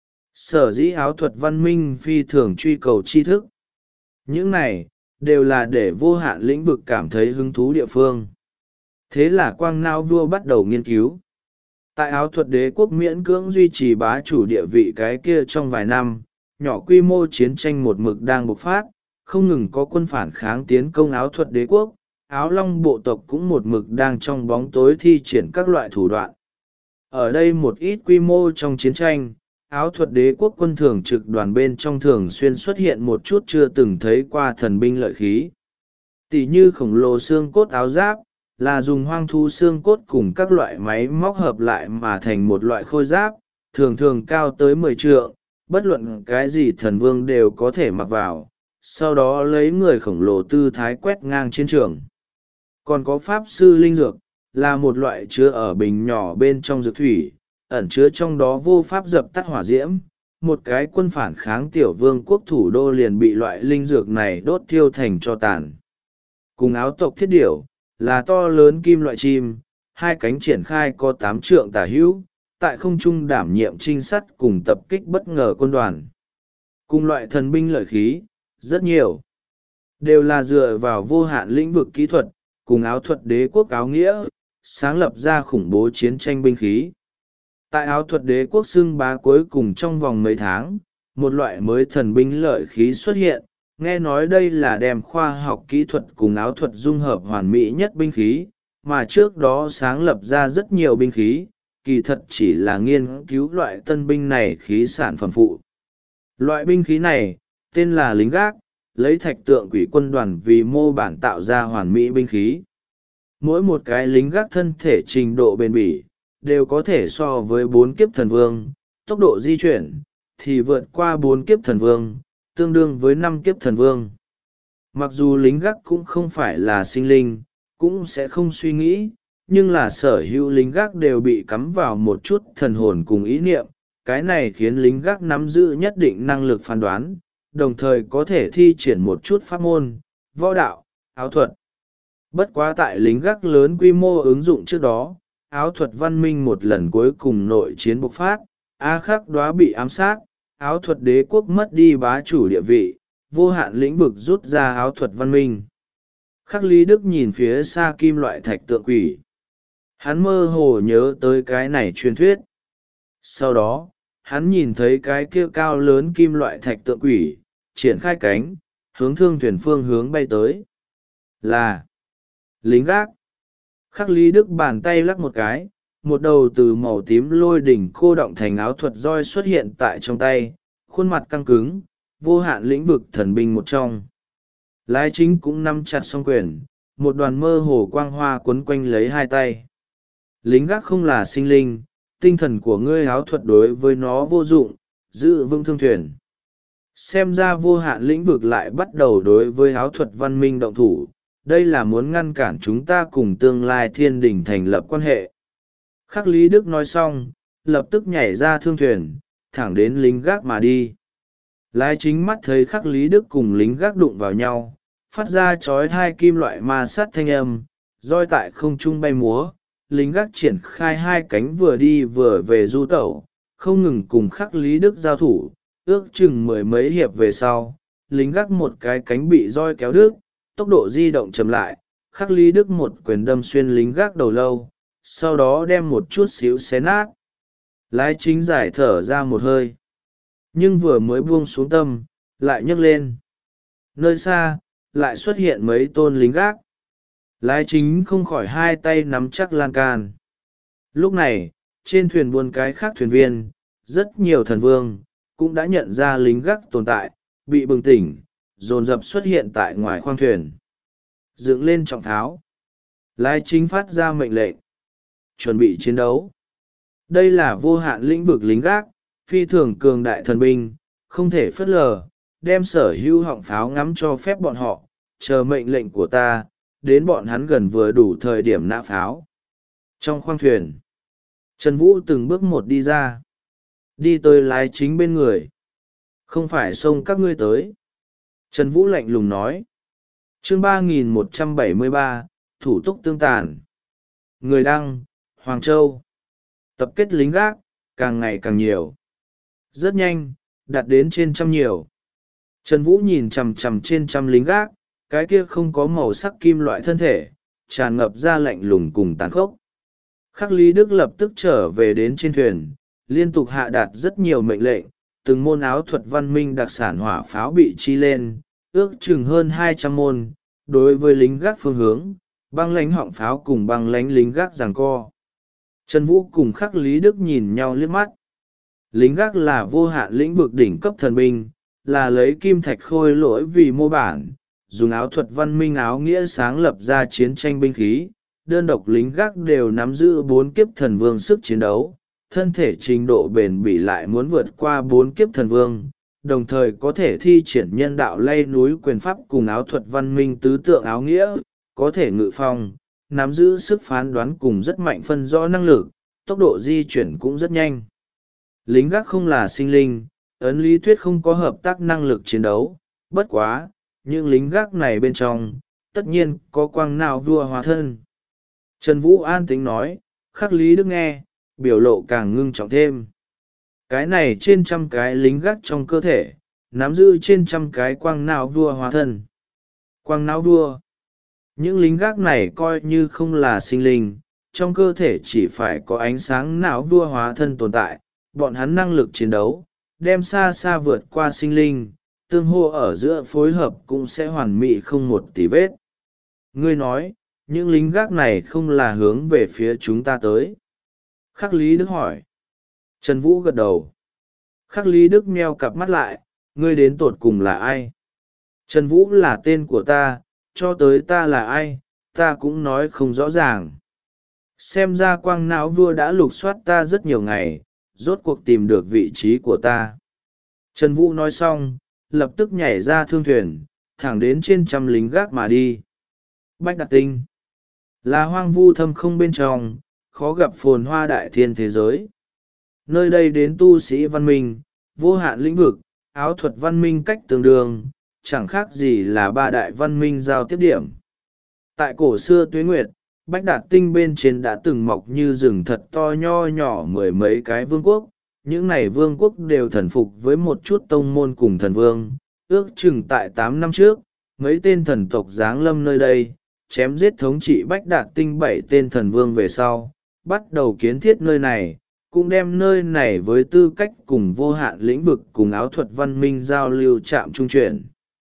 Sở dĩ áo thuật văn minh phi thường truy cầu tri thức. Những này, đều là để vô hạn lĩnh vực cảm thấy hứng thú địa phương. Thế là Quang Nao vua bắt đầu nghiên cứu. Tại áo thuật đế quốc miễn cưỡng duy trì bá chủ địa vị cái kia trong vài năm, nhỏ quy mô chiến tranh một mực đang bộc phát, không ngừng có quân phản kháng tiến công áo thuật đế quốc, áo long bộ tộc cũng một mực đang trong bóng tối thi triển các loại thủ đoạn. Ở đây một ít quy mô trong chiến tranh, áo thuật đế quốc quân thường trực đoàn bên trong thường xuyên xuất hiện một chút chưa từng thấy qua thần binh lợi khí. Tỷ như khổng lồ xương cốt áo giáp, là dùng hoang thú xương cốt cùng các loại máy móc hợp lại mà thành một loại khôi giáp, thường thường cao tới 10 trượng, bất luận cái gì thần vương đều có thể mặc vào, sau đó lấy người khổng lồ tư thái quét ngang chiến trường. Còn có pháp sư linh dược, là một loại chứa ở bình nhỏ bên trong dược thủy, ẩn chứa trong đó vô pháp dập tắt hỏa diễm. Một cái quân phản kháng tiểu vương quốc thủ đô liền bị loại linh dược này đốt thiêu thành tro tàn. Cùng áo tộc thiết điểu, là to lớn kim loại chim, hai cánh triển khai có 8 trượng tả hữu, tại không trung đảm nhiệm trinh sát cùng tập kích bất ngờ quân đoàn. Cùng loại thần binh lợi khí, rất nhiều, đều là dựa vào vô hạn lĩnh vực kỹ thuật, cùng áo thuật đế quốc áo nghĩa, sáng lập ra khủng bố chiến tranh binh khí. Tại áo thuật đế quốc xưng bá cuối cùng trong vòng mấy tháng, một loại mới thần binh lợi khí xuất hiện, nghe nói đây là đem khoa học kỹ thuật cùng áo thuật dung hợp hoàn mỹ nhất binh khí, mà trước đó sáng lập ra rất nhiều binh khí, kỳ thật chỉ là nghiên cứu loại tân binh này khí sản phẩm phụ. Loại binh khí này, tên là lính gác, lấy thạch tượng quỷ quân đoàn vì mô bản tạo ra hoàn mỹ binh khí. Mỗi một cái lính gác thân thể trình độ bền bỉ, đều có thể so với 4 kiếp thần vương, tốc độ di chuyển, thì vượt qua 4 kiếp thần vương, tương đương với 5 kiếp thần vương. Mặc dù lính gác cũng không phải là sinh linh, cũng sẽ không suy nghĩ, nhưng là sở hữu lính gác đều bị cắm vào một chút thần hồn cùng ý niệm, cái này khiến lính gác nắm giữ nhất định năng lực phán đoán, đồng thời có thể thi triển một chút pháp môn, võ đạo, áo thuật. Bất quá tại lính gác lớn quy mô ứng dụng trước đó, áo thuật văn minh một lần cuối cùng nội chiến bộc phát, A Khắc Đoá bị ám sát, áo thuật đế quốc mất đi bá chủ địa vị, vô hạn lĩnh vực rút ra áo thuật văn minh. Khắc Lý Đức nhìn phía xa kim loại thạch tượng quỷ. Hắn mơ hồ nhớ tới cái này truyền thuyết. Sau đó, hắn nhìn thấy cái kia cao lớn kim loại thạch tượng quỷ, triển khai cánh, hướng thương thuyền phương hướng bay tới. Là lính gác. Khắc Lý Đức bàn tay lắc một cái, một đầu từ màu tím lôi đỉnh cô động thành áo thuật roi xuất hiện tại trong tay, khuôn mặt căng cứng, vô hạn lĩnh vực thần binh một trong. Lái chính cũng nắm chặt song quyền, một đoàn mơ hồ quang hoa quấn quanh lấy hai tay. Lính gác không là sinh linh, tinh thần của ngươi áo thuật đối với nó vô dụng, giữ vững thương thuyền. Xem ra vô hạn lĩnh vực lại bắt đầu đối với áo thuật văn minh động thủ, đây là muốn ngăn cản chúng ta cùng tương lai thiên đình thành lập quan hệ. Khắc Lý Đức nói xong, lập tức nhảy ra thương thuyền, thẳng đến lính gác mà đi. Lái chính mắt thấy Khắc Lý Đức cùng lính gác đụng vào nhau, phát ra chói hai kim loại ma sát thanh âm, roi tại không trung bay múa, lính gác triển khai hai cánh vừa đi vừa về du tẩu, không ngừng cùng khắc Lý Đức giao thủ, ước chừng mười mấy hiệp về sau, lính gác một cái cánh bị roi kéo đứt, tốc độ di động chậm lại, khắc Lý Đức một quyền đâm xuyên lính gác đầu lâu, sau đó đem một chút xíu xé nát. Lái chính giải thở ra một hơi, nhưng vừa mới buông xuống tâm, lại nhấc lên. Nơi xa, lại xuất hiện mấy tôn lính gác. Lái chính không khỏi hai tay nắm chắc lan can. Lúc này, trên thuyền buôn cái khác thuyền viên, rất nhiều thần vương, cũng đã nhận ra lính gác tồn tại, bị bừng tỉnh, dồn dập xuất hiện tại ngoài khoang thuyền. Dựng lên trọng tháo. Lái chính phát ra mệnh lệnh. Chuẩn bị chiến đấu. Đây là vô hạn lĩnh vực lính gác, phi thường cường đại thần binh, không thể phớt lờ, đem sở hữu họng pháo ngắm cho phép bọn họ, chờ mệnh lệnh của ta, đến bọn hắn gần vừa đủ thời điểm nã pháo. Trong khoang thuyền, Trần Vũ từng bước một đi ra, đi tới lái chính bên người. Không phải xông các ngươi tới. Trần Vũ lạnh lùng nói. Chương 3173, thủ túc tương tàn. Người đăng, Hoàng Châu. Tập kết lính gác, càng ngày càng nhiều. Rất nhanh, đạt đến trên trăm nhiều. Trần Vũ nhìn chằm chằm trên trăm lính gác, cái kia không có màu sắc kim loại thân thể, tràn ngập ra lạnh lùng cùng tàn khốc. Khắc Lý Đức lập tức trở về đến trên thuyền, liên tục hạ đạt rất nhiều mệnh lệnh, từng môn áo thuật văn minh đặc sản hỏa pháo bị chi lên, ước chừng hơn 200 môn, đối với lính gác phương hướng, băng lánh họng pháo cùng băng lánh lính gác giằng co. Trần Vũ cùng Khắc Lý Đức nhìn nhau liếc mắt. Lính gác là vô hạn lĩnh vực đỉnh cấp thần binh, là lấy kim thạch khôi lỗi vì mô bản, dùng áo thuật văn minh áo nghĩa sáng lập ra chiến tranh binh khí. Đơn độc lính gác đều nắm giữ 4 kiếp thần vương sức chiến đấu, thân thể trình độ bền bỉ lại muốn vượt qua 4 kiếp thần vương, đồng thời có thể thi triển nhân đạo lay núi quyền pháp cùng áo thuật văn minh tứ tượng áo nghĩa, có thể ngự phong, nắm giữ sức phán đoán cùng rất mạnh phân rõ năng lực, tốc độ di chuyển cũng rất nhanh. Lính gác không là sinh linh, ấn lý thuyết không có hợp tác năng lực chiến đấu, bất quá, những lính gác này bên trong, tất nhiên có quang nào vua hóa thân. Trần Vũ an tính nói, Khắc Lý Đức nghe, biểu lộ càng ngưng trọng thêm. Cái này trên trăm cái lính gác trong cơ thể, nắm giữ trên trăm cái quang não vua hóa thân. Quang não vua. Những lính gác này coi như không là sinh linh, trong cơ thể chỉ phải có ánh sáng não vua hóa thân tồn tại, bọn hắn năng lực chiến đấu, đem xa xa vượt qua sinh linh, tương hô ở giữa phối hợp cũng sẽ hoàn mỹ không một tì vết. Ngươi nói, những lính gác này không là hướng về phía chúng ta tới. Khắc Lý Đức hỏi. Trần Vũ gật đầu. Khắc Lý Đức meo cặp mắt lại, ngươi đến tột cùng là ai? Trần Vũ là tên của ta, cho tới ta là ai, ta cũng nói không rõ ràng. Xem ra quang não vua đã lục soát ta rất nhiều ngày, rốt cuộc tìm được vị trí của ta. Trần Vũ nói xong, lập tức nhảy ra thương thuyền, thẳng đến trên trăm lính gác mà đi. Bách Đạt Tinh là hoang vu thâm không bên trong, khó gặp phồn hoa đại thiên thế giới. Nơi đây đến tu sĩ văn minh, vô hạn lĩnh vực, áo thuật văn minh cách tương đương, chẳng khác gì là ba đại văn minh giao tiếp điểm. Tại cổ xưa tuế nguyệt, Bách Đạt Tinh bên trên đã từng mọc như rừng thật to nho nhỏ mười mấy cái vương quốc. Những này vương quốc đều thần phục với một chút tông môn cùng thần vương. Ước chừng tại 8 năm trước, mấy tên thần tộc giáng lâm nơi đây, chém giết thống trị Bách Đạt Tinh 7 tên thần vương về sau, bắt đầu kiến thiết nơi này, cũng đem nơi này với tư cách cùng vô hạn lĩnh vực cùng áo thuật văn minh giao lưu trạm trung chuyển.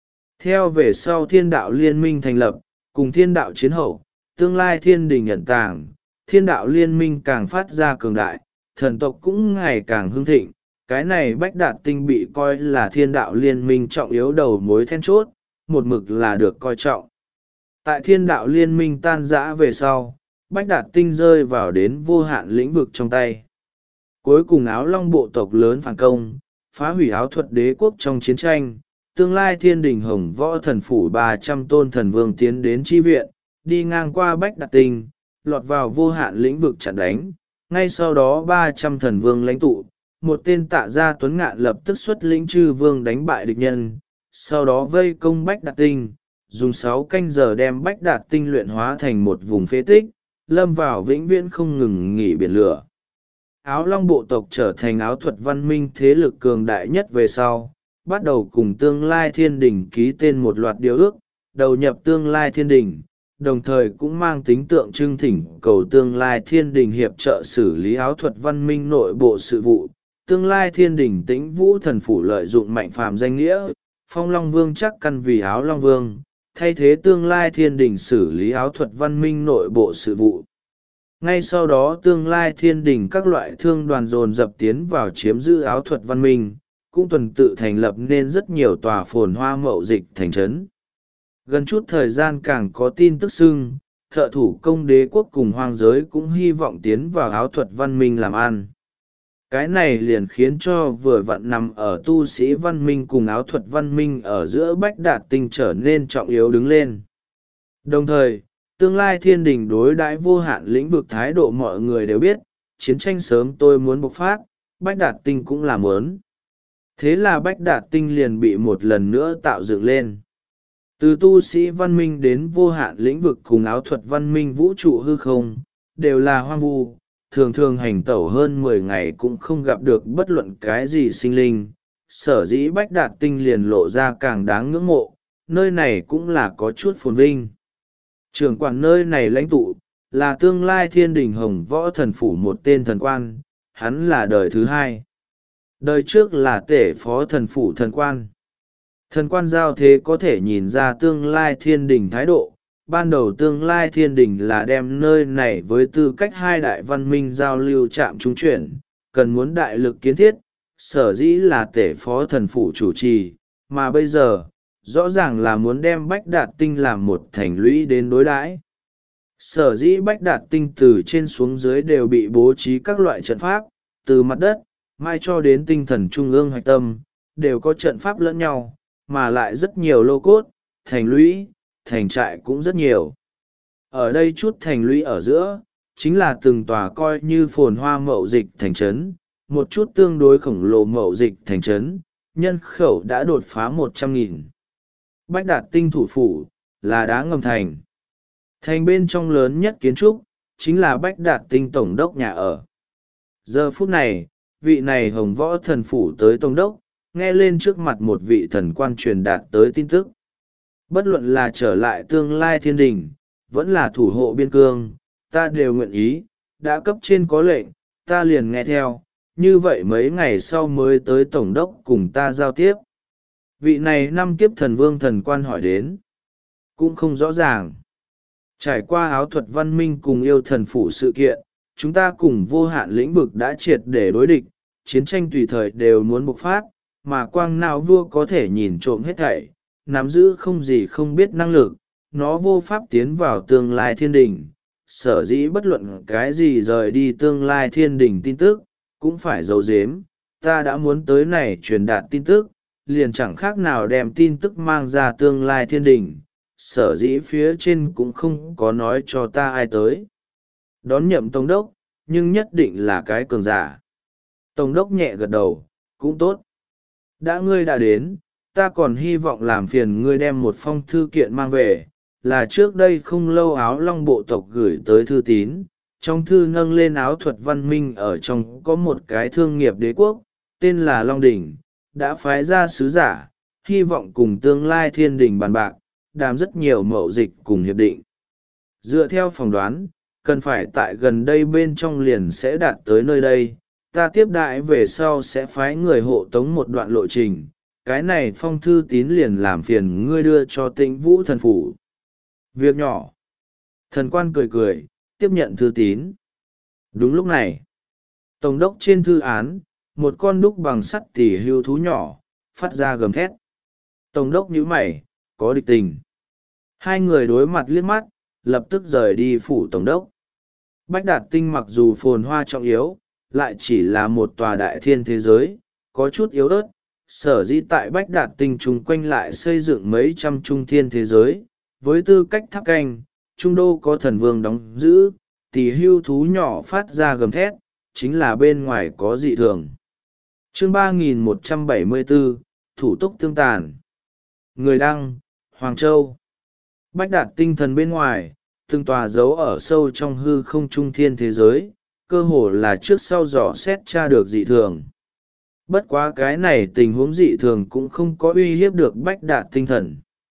Theo về sau thiên đạo liên minh thành lập, cùng thiên đạo chiến hậu, tương lai thiên đình nhận tàng, thiên đạo liên minh càng phát ra cường đại, thần tộc cũng ngày càng hưng thịnh. Cái này Bách Đạt Tinh bị coi là thiên đạo liên minh trọng yếu đầu mối then chốt, một mực là được coi trọng. Tại thiên đạo liên minh tan rã về sau, Bách Đạt Tinh rơi vào đến vô hạn lĩnh vực trong tay. Cuối cùng áo long bộ tộc lớn phản công, phá hủy áo thuật đế quốc trong chiến tranh, tương lai thiên đình hồng võ thần phủ 300 tôn thần vương tiến đến chi viện, đi ngang qua Bách Đạt Tinh, lọt vào vô hạn lĩnh vực chặn đánh. Ngay sau đó 300 thần vương lãnh tụ, một tên Tạ Gia Tuấn Ngạn lập tức xuất lĩnh chư vương đánh bại địch nhân, sau đó vây công Bách Đạt Tinh, dùng 6 canh giờ đem Bách Đạt Tinh luyện hóa thành một vùng phế tích, lâm vào vĩnh viễn không ngừng nghỉ biển lửa. Áo Long bộ tộc trở thành áo thuật văn minh thế lực cường đại nhất về sau, bắt đầu cùng Tương Lai Thiên Đình ký tên một loạt điều ước, đầu nhập Tương Lai Thiên Đình, đồng thời cũng mang tính tượng trưng thỉnh cầu Tương Lai Thiên Đình hiệp trợ xử lý áo thuật văn minh nội bộ sự vụ. Tương Lai Thiên Đình Tĩnh Vũ Thần Phủ lợi dụng mạnh phàm danh nghĩa, phong Long Vương chắc căn vì áo Long Vương, thay thế Tương Lai Thiên Đình xử lý áo thuật văn minh nội bộ sự vụ. Ngay sau đó Tương Lai Thiên Đình các loại thương đoàn dồn dập tiến vào chiếm giữ áo thuật văn minh, cũng tuần tự thành lập nên rất nhiều tòa phồn hoa mậu dịch thành trấn. Gần chút thời gian càng có tin tức xưng, thợ thủ công đế quốc cùng hoang giới cũng hy vọng tiến vào áo thuật văn minh làm ăn. Cái này liền khiến cho vừa vặn nằm ở tu sĩ văn minh cùng áo thuật văn minh ở giữa Bách Đạt Tinh trở nên trọng yếu đứng lên. Đồng thời, Tương Lai Thiên Đình đối đãi vô hạn lĩnh vực thái độ mọi người đều biết, chiến tranh sớm tôi muốn bộc phát, Bách Đạt Tinh cũng làm muốn. Thế là Bách Đạt Tinh liền bị một lần nữa tạo dựng lên. Từ tu sĩ văn minh đến vô hạn lĩnh vực cùng áo thuật văn minh vũ trụ hư không, đều là hoang vu, thường thường hành tẩu hơn 10 ngày cũng không gặp được bất luận cái gì sinh linh. Sở dĩ Bách Đạt Tinh liền lộ ra càng đáng ngưỡng mộ, nơi này cũng là có chút phồn vinh. Trưởng quản nơi này lãnh tụ, là Tương Lai Thiên Đình Hồng Võ Thần Phủ một tên thần quan, hắn là đời thứ hai. Đời trước là tể phó thần phủ thần quan. Thần quan giao thế có thể nhìn ra Tương Lai Thiên Đình thái độ. Ban đầu Tương Lai Thiên Đình là đem nơi này với tư cách hai đại văn minh giao lưu chạm trung chuyển, cần muốn đại lực kiến thiết, sở dĩ là tể phó thần phủ chủ trì, mà bây giờ, rõ ràng là muốn đem Bách Đạt Tinh làm một thành lũy đến đối đãi. Sở dĩ Bách Đạt Tinh từ trên xuống dưới đều bị bố trí các loại trận pháp, từ mặt đất, mai cho đến tinh thần trung ương hạch tâm, đều có trận pháp lẫn nhau, mà lại rất nhiều lô cốt, thành lũy, thành trại cũng rất nhiều. Ở đây chút thành lũy ở giữa, chính là từng tòa coi như phồn hoa mậu dịch thành trấn, một chút tương đối khổng lồ mậu dịch thành trấn, nhân khẩu đã đột phá 100.000. Bách Đạt Tinh thủ phủ, là đá ngầm thành. Thành bên trong lớn nhất kiến trúc, chính là Bách Đạt Tinh tổng đốc nhà ở. Giờ phút này, vị này Hồng Võ Thần Phủ tới tổng đốc, nghe lên trước mặt một vị thần quan truyền đạt tới tin tức. Bất luận là trở lại Tương Lai Thiên Đình, vẫn là thủ hộ biên cương, ta đều nguyện ý, đã cấp trên có lệnh, ta liền nghe theo, như vậy mấy ngày sau mới tới tổng đốc cùng ta giao tiếp. Vị này năm kiếp thần vương thần quan hỏi đến, cũng không rõ ràng. Trải qua áo thuật văn minh cùng yêu thần phủ sự kiện, chúng ta cùng vô hạn lĩnh vực đã triệt để đối địch, chiến tranh tùy thời đều muốn bộc phát, mà quang nào vua có thể nhìn trộm hết thảy, nắm giữ không gì không biết năng lực, nó vô pháp tiến vào Tương Lai Thiên Đình. Sở dĩ bất luận cái gì rời đi Tương Lai Thiên Đình tin tức, cũng phải giấu giếm. Ta đã muốn tới này truyền đạt tin tức, liền chẳng khác nào đem tin tức mang ra Tương Lai Thiên Đình. Sở dĩ phía trên cũng không có nói cho ta ai tới. Đón nhậm tổng đốc, nhưng nhất định là cái cường giả. Tổng đốc nhẹ gật đầu, cũng tốt. Đã ngươi đã đến, ta còn hy vọng làm phiền ngươi đem một phong thư kiện mang về, là trước đây không lâu Áo Long bộ tộc gửi tới thư tín. Trong thư nâng lên áo thuật văn minh ở trong có một cái thương nghiệp đế quốc, tên là Long Đỉnh, đã phái ra sứ giả, hy vọng cùng Tương Lai Thiên Đình bàn bạc, đàm rất nhiều mậu dịch cùng hiệp định. Dựa theo phỏng đoán, cần phải tại gần đây bên trong liền sẽ đạt tới nơi đây, ta tiếp đại về sau sẽ phái người hộ tống một đoạn lộ trình, cái này phong thư tín liền làm phiền ngươi đưa cho Tĩnh Vũ Thần Phủ. Việc nhỏ. Thần quan cười cười, tiếp nhận thư tín. Đúng lúc này, tổng đốc trên thư án, một con đúc bằng sắt tỉ hưu thú nhỏ, phát ra gầm thét. Tổng đốc nhíu mày, có địch tình. Hai người đối mặt liếc mắt, lập tức rời đi phủ tổng đốc. Bách Đạt Tinh mặc dù phồn hoa trọng yếu, lại chỉ là một tòa đại thiên thế giới, có chút yếu ớt. Sở dĩ tại Bách Đạt Tinh chung quanh lại xây dựng mấy trăm trung thiên thế giới, với tư cách tháp canh, trung đô có thần vương đóng giữ, tỉ hưu thú nhỏ phát ra gầm thét, chính là bên ngoài có dị thường. Chương 3174, Thủ túc tương tàn. Người đăng, Hoàng Châu. Bách Đạt Tinh thần bên ngoài, từng tòa dấu ở sâu trong hư không trung thiên thế giới, cơ hồ là trước sau dò xét tra được dị thường. Bất quá cái này tình huống dị thường cũng không có uy hiếp được Bách Đạt tinh thần.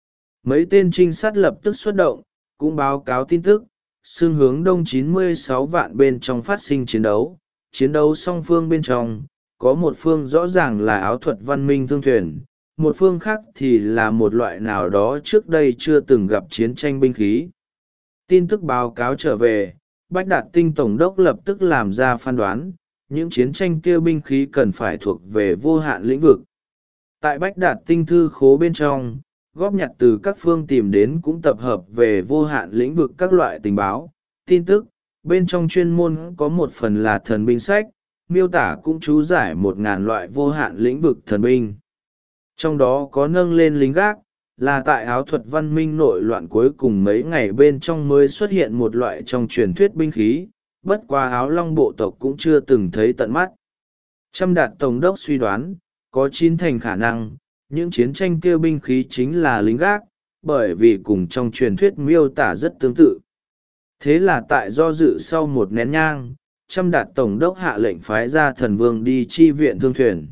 Mấy tên trinh sát lập tức xuất động, cũng báo cáo tin tức, xương hướng đông 96 vạn bên trong phát sinh chiến đấu song phương bên trong, có một phương rõ ràng là áo thuật văn minh thương thuyền, một phương khác thì là một loại nào đó trước đây chưa từng gặp chiến tranh binh khí. Tin tức báo cáo trở về, Bách Đạt Tinh Tổng đốc lập tức làm ra phán đoán, những chiến tranh kia binh khí cần phải thuộc về vô hạn lĩnh vực. Tại Bách Đạt Tinh thư khố bên trong, góp nhặt từ các phương tìm đến cũng tập hợp về vô hạn lĩnh vực các loại tình báo, tin tức, bên trong chuyên môn có một phần là thần binh sách, miêu tả cũng chú giải 1.000 loại vô hạn lĩnh vực thần binh. Trong đó có nâng lên lính gác, là tại áo thuật văn minh nội loạn cuối cùng mấy ngày bên trong mới xuất hiện một loại trong truyền thuyết binh khí, bất qua áo long bộ tộc cũng chưa từng thấy tận mắt. Trăm Đạt Tổng đốc suy đoán, có 9 thành khả năng, những chiến tranh kia binh khí chính là lính gác, bởi vì cùng trong truyền thuyết miêu tả rất tương tự. Thế là tại do dự sau một nén nhang, Trăm Đạt Tổng đốc hạ lệnh phái ra thần vương đi chi viện thương thuyền.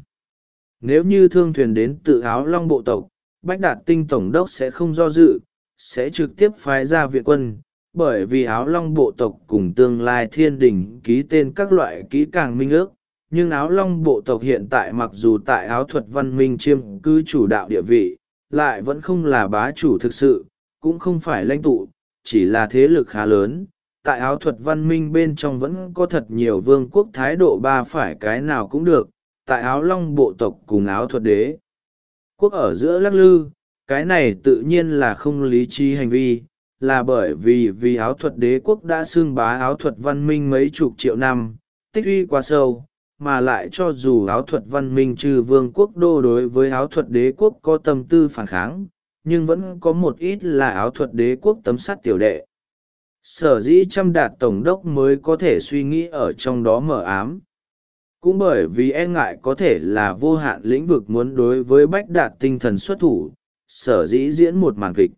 Nếu như thương thuyền đến tự áo long bộ tộc, Bách Đạt Tinh Tổng đốc sẽ không do dự, sẽ trực tiếp phái ra viện quân, bởi vì áo long bộ tộc cùng tương lai thiên đình ký tên các loại kỹ càng minh ước. Nhưng áo long bộ tộc hiện tại mặc dù tại áo thuật văn minh chiêm cư chủ đạo địa vị, lại vẫn không là bá chủ thực sự, cũng không phải lãnh tụ, chỉ là thế lực khá lớn. Tại áo thuật văn minh bên trong vẫn có thật nhiều vương quốc thái độ ba phải cái nào cũng được, tại áo long bộ tộc cùng áo thuật đế quốc ở giữa lắc lư, cái này tự nhiên là không lý trí hành vi, là bởi vì áo thuật đế quốc đã xưng bá áo thuật văn minh mấy chục triệu năm, tích uy quá sâu, mà lại cho dù áo thuật văn minh trừ vương quốc đô đối với áo thuật đế quốc có tâm tư phản kháng, nhưng vẫn có một ít là áo thuật đế quốc tấm sắt tiểu đệ. Sở dĩ Trăm Đạt Tổng đốc mới có thể suy nghĩ ở trong đó mờ ám. Cũng bởi vì e ngại có thể là vô hạn lĩnh vực muốn đối với Bách Đạt tinh thần xuất thủ, sở dĩ diễn một màn kịch.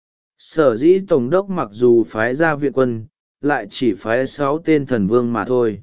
Sở dĩ Tổng đốc mặc dù phái ra viện quân, lại chỉ phái 6 tên thần vương mà thôi.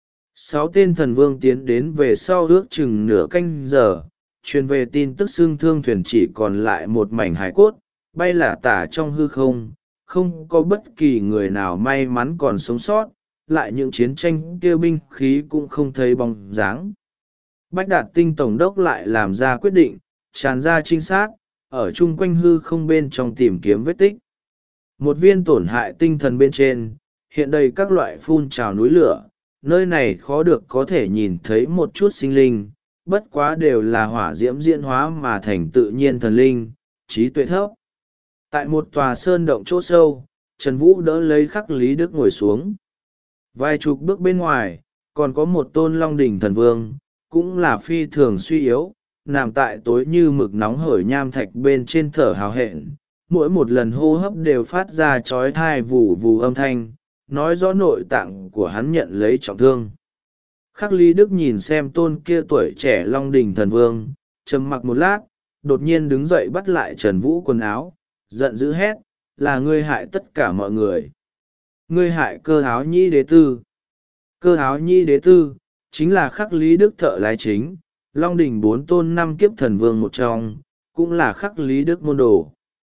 6 tên thần vương tiến đến về sau ước chừng nửa canh giờ, truyền về tin tức xương thương thuyền chỉ còn lại một mảnh hải cốt, bay lả tả trong hư không, không có bất kỳ người nào may mắn còn sống sót, lại những chiến tranh kia binh khí cũng không thấy bóng dáng. Bách Đạt Tinh Tổng đốc lại làm ra quyết định, tràn ra trinh sát, ở chung quanh hư không bên trong tìm kiếm vết tích. Một viên tổn hại tinh thần bên trên, hiện đầy các loại phun trào núi lửa, nơi này khó được có thể nhìn thấy một chút sinh linh, bất quá đều là hỏa diễm diễn hóa mà thành tự nhiên thần linh, trí tuệ thấp. Tại một tòa sơn động chỗ sâu, Trần Vũ đỡ lấy Khắc Lý Đức ngồi xuống. Vài chục bước bên ngoài, còn có một tôn Long Đỉnh thần vương, cũng là phi thường suy yếu, nằm tại tối như mực nóng hổi nham thạch bên trên thở hào hẹn. Mỗi một lần hô hấp đều phát ra chói tai vù vù âm thanh, nói rõ nội tạng của hắn nhận lấy trọng thương. Khắc Lý Đức nhìn xem tôn kia tuổi trẻ Long Đỉnh thần vương, trầm mặc một lát, đột nhiên đứng dậy bắt lại Trần Vũ quần áo, giận dữ hét, là ngươi hại tất cả mọi người. Ngươi hại Cơ Áo Nhĩ Đế Tư. Cơ Áo Nhĩ Đế Tư, chính là Khắc Lý Đức thợ lái chính, Long Đỉnh 4 tôn 5 kiếp thần vương một trong, cũng là Khắc Lý Đức môn đồ.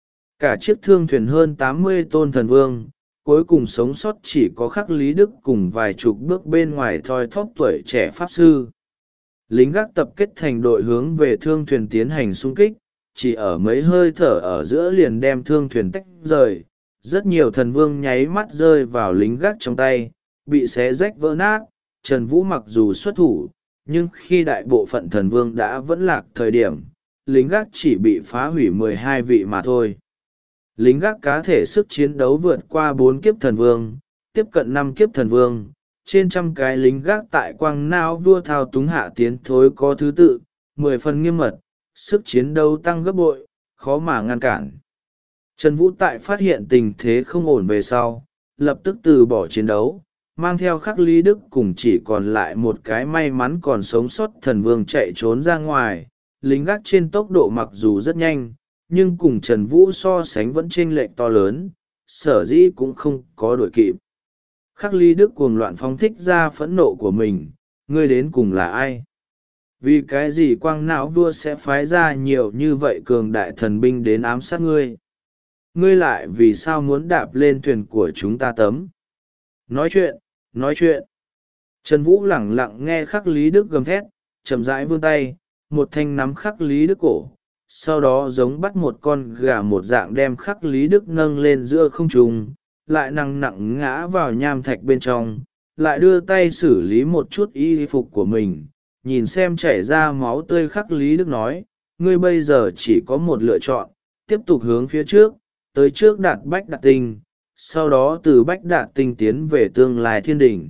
Cả chiếc thương thuyền hơn 80 tôn thần vương, cuối cùng sống sót chỉ có Khắc Lý Đức cùng vài chục bước bên ngoài thoi thóp tuổi trẻ pháp sư. Lính gác tập kết thành đội hướng về thương thuyền tiến hành xung kích, chỉ ở mấy hơi thở ở giữa liền đem thương thuyền tách rời. Rất nhiều thần vương nháy mắt rơi vào lính gác trong tay, bị xé rách vỡ nát. Trần Vũ mặc dù xuất thủ, nhưng khi đại bộ phận thần vương đã vẫn lạc thời điểm, lính gác chỉ bị phá hủy 12 vị mà thôi. Lính gác cá thể sức chiến đấu vượt qua 4 kiếp thần vương, tiếp cận 5 kiếp thần vương, trên trăm cái lính gác tại quang não vua thao túng hạ tiến thối có thứ tự, 10 phần nghiêm mật, sức chiến đấu tăng gấp bội, khó mà ngăn cản. Trần Vũ tại phát hiện tình thế không ổn về sau, lập tức từ bỏ chiến đấu, mang theo Khắc Lý Đức cùng chỉ còn lại một cái may mắn còn sống sót thần vương chạy trốn ra ngoài. Lính gác trên tốc độ mặc dù rất nhanh, nhưng cùng Trần Vũ so sánh vẫn chênh lệch to lớn, sở dĩ cũng không có đuổi kịp. Khắc Lý Đức cuồng loạn phóng thích ra phẫn nộ của mình. Ngươi đến cùng là ai? Vì cái gì Quang Não Vua sẽ phái ra nhiều như vậy cường đại thần binh đến ám sát ngươi? Ngươi lại vì sao muốn đạp lên thuyền của chúng ta tấm? Nói chuyện, nói chuyện. Trần Vũ lẳng lặng nghe Khắc Lý Đức gầm thét, chậm rãi vươn tay, một thanh nắm Khắc Lý Đức cổ, sau đó giống bắt một con gà một dạng đem Khắc Lý Đức nâng lên giữa không trung, lại nặng nặng ngã vào nham thạch bên trong, lại đưa tay xử lý một chút y phục của mình, nhìn xem chảy ra máu tươi. Khắc Lý Đức nói, ngươi bây giờ chỉ có một lựa chọn, tiếp tục hướng phía trước, tới trước đạt Bách Đạt Tinh, sau đó từ Bách Đạt Tinh tiến về tương lai thiên đỉnh.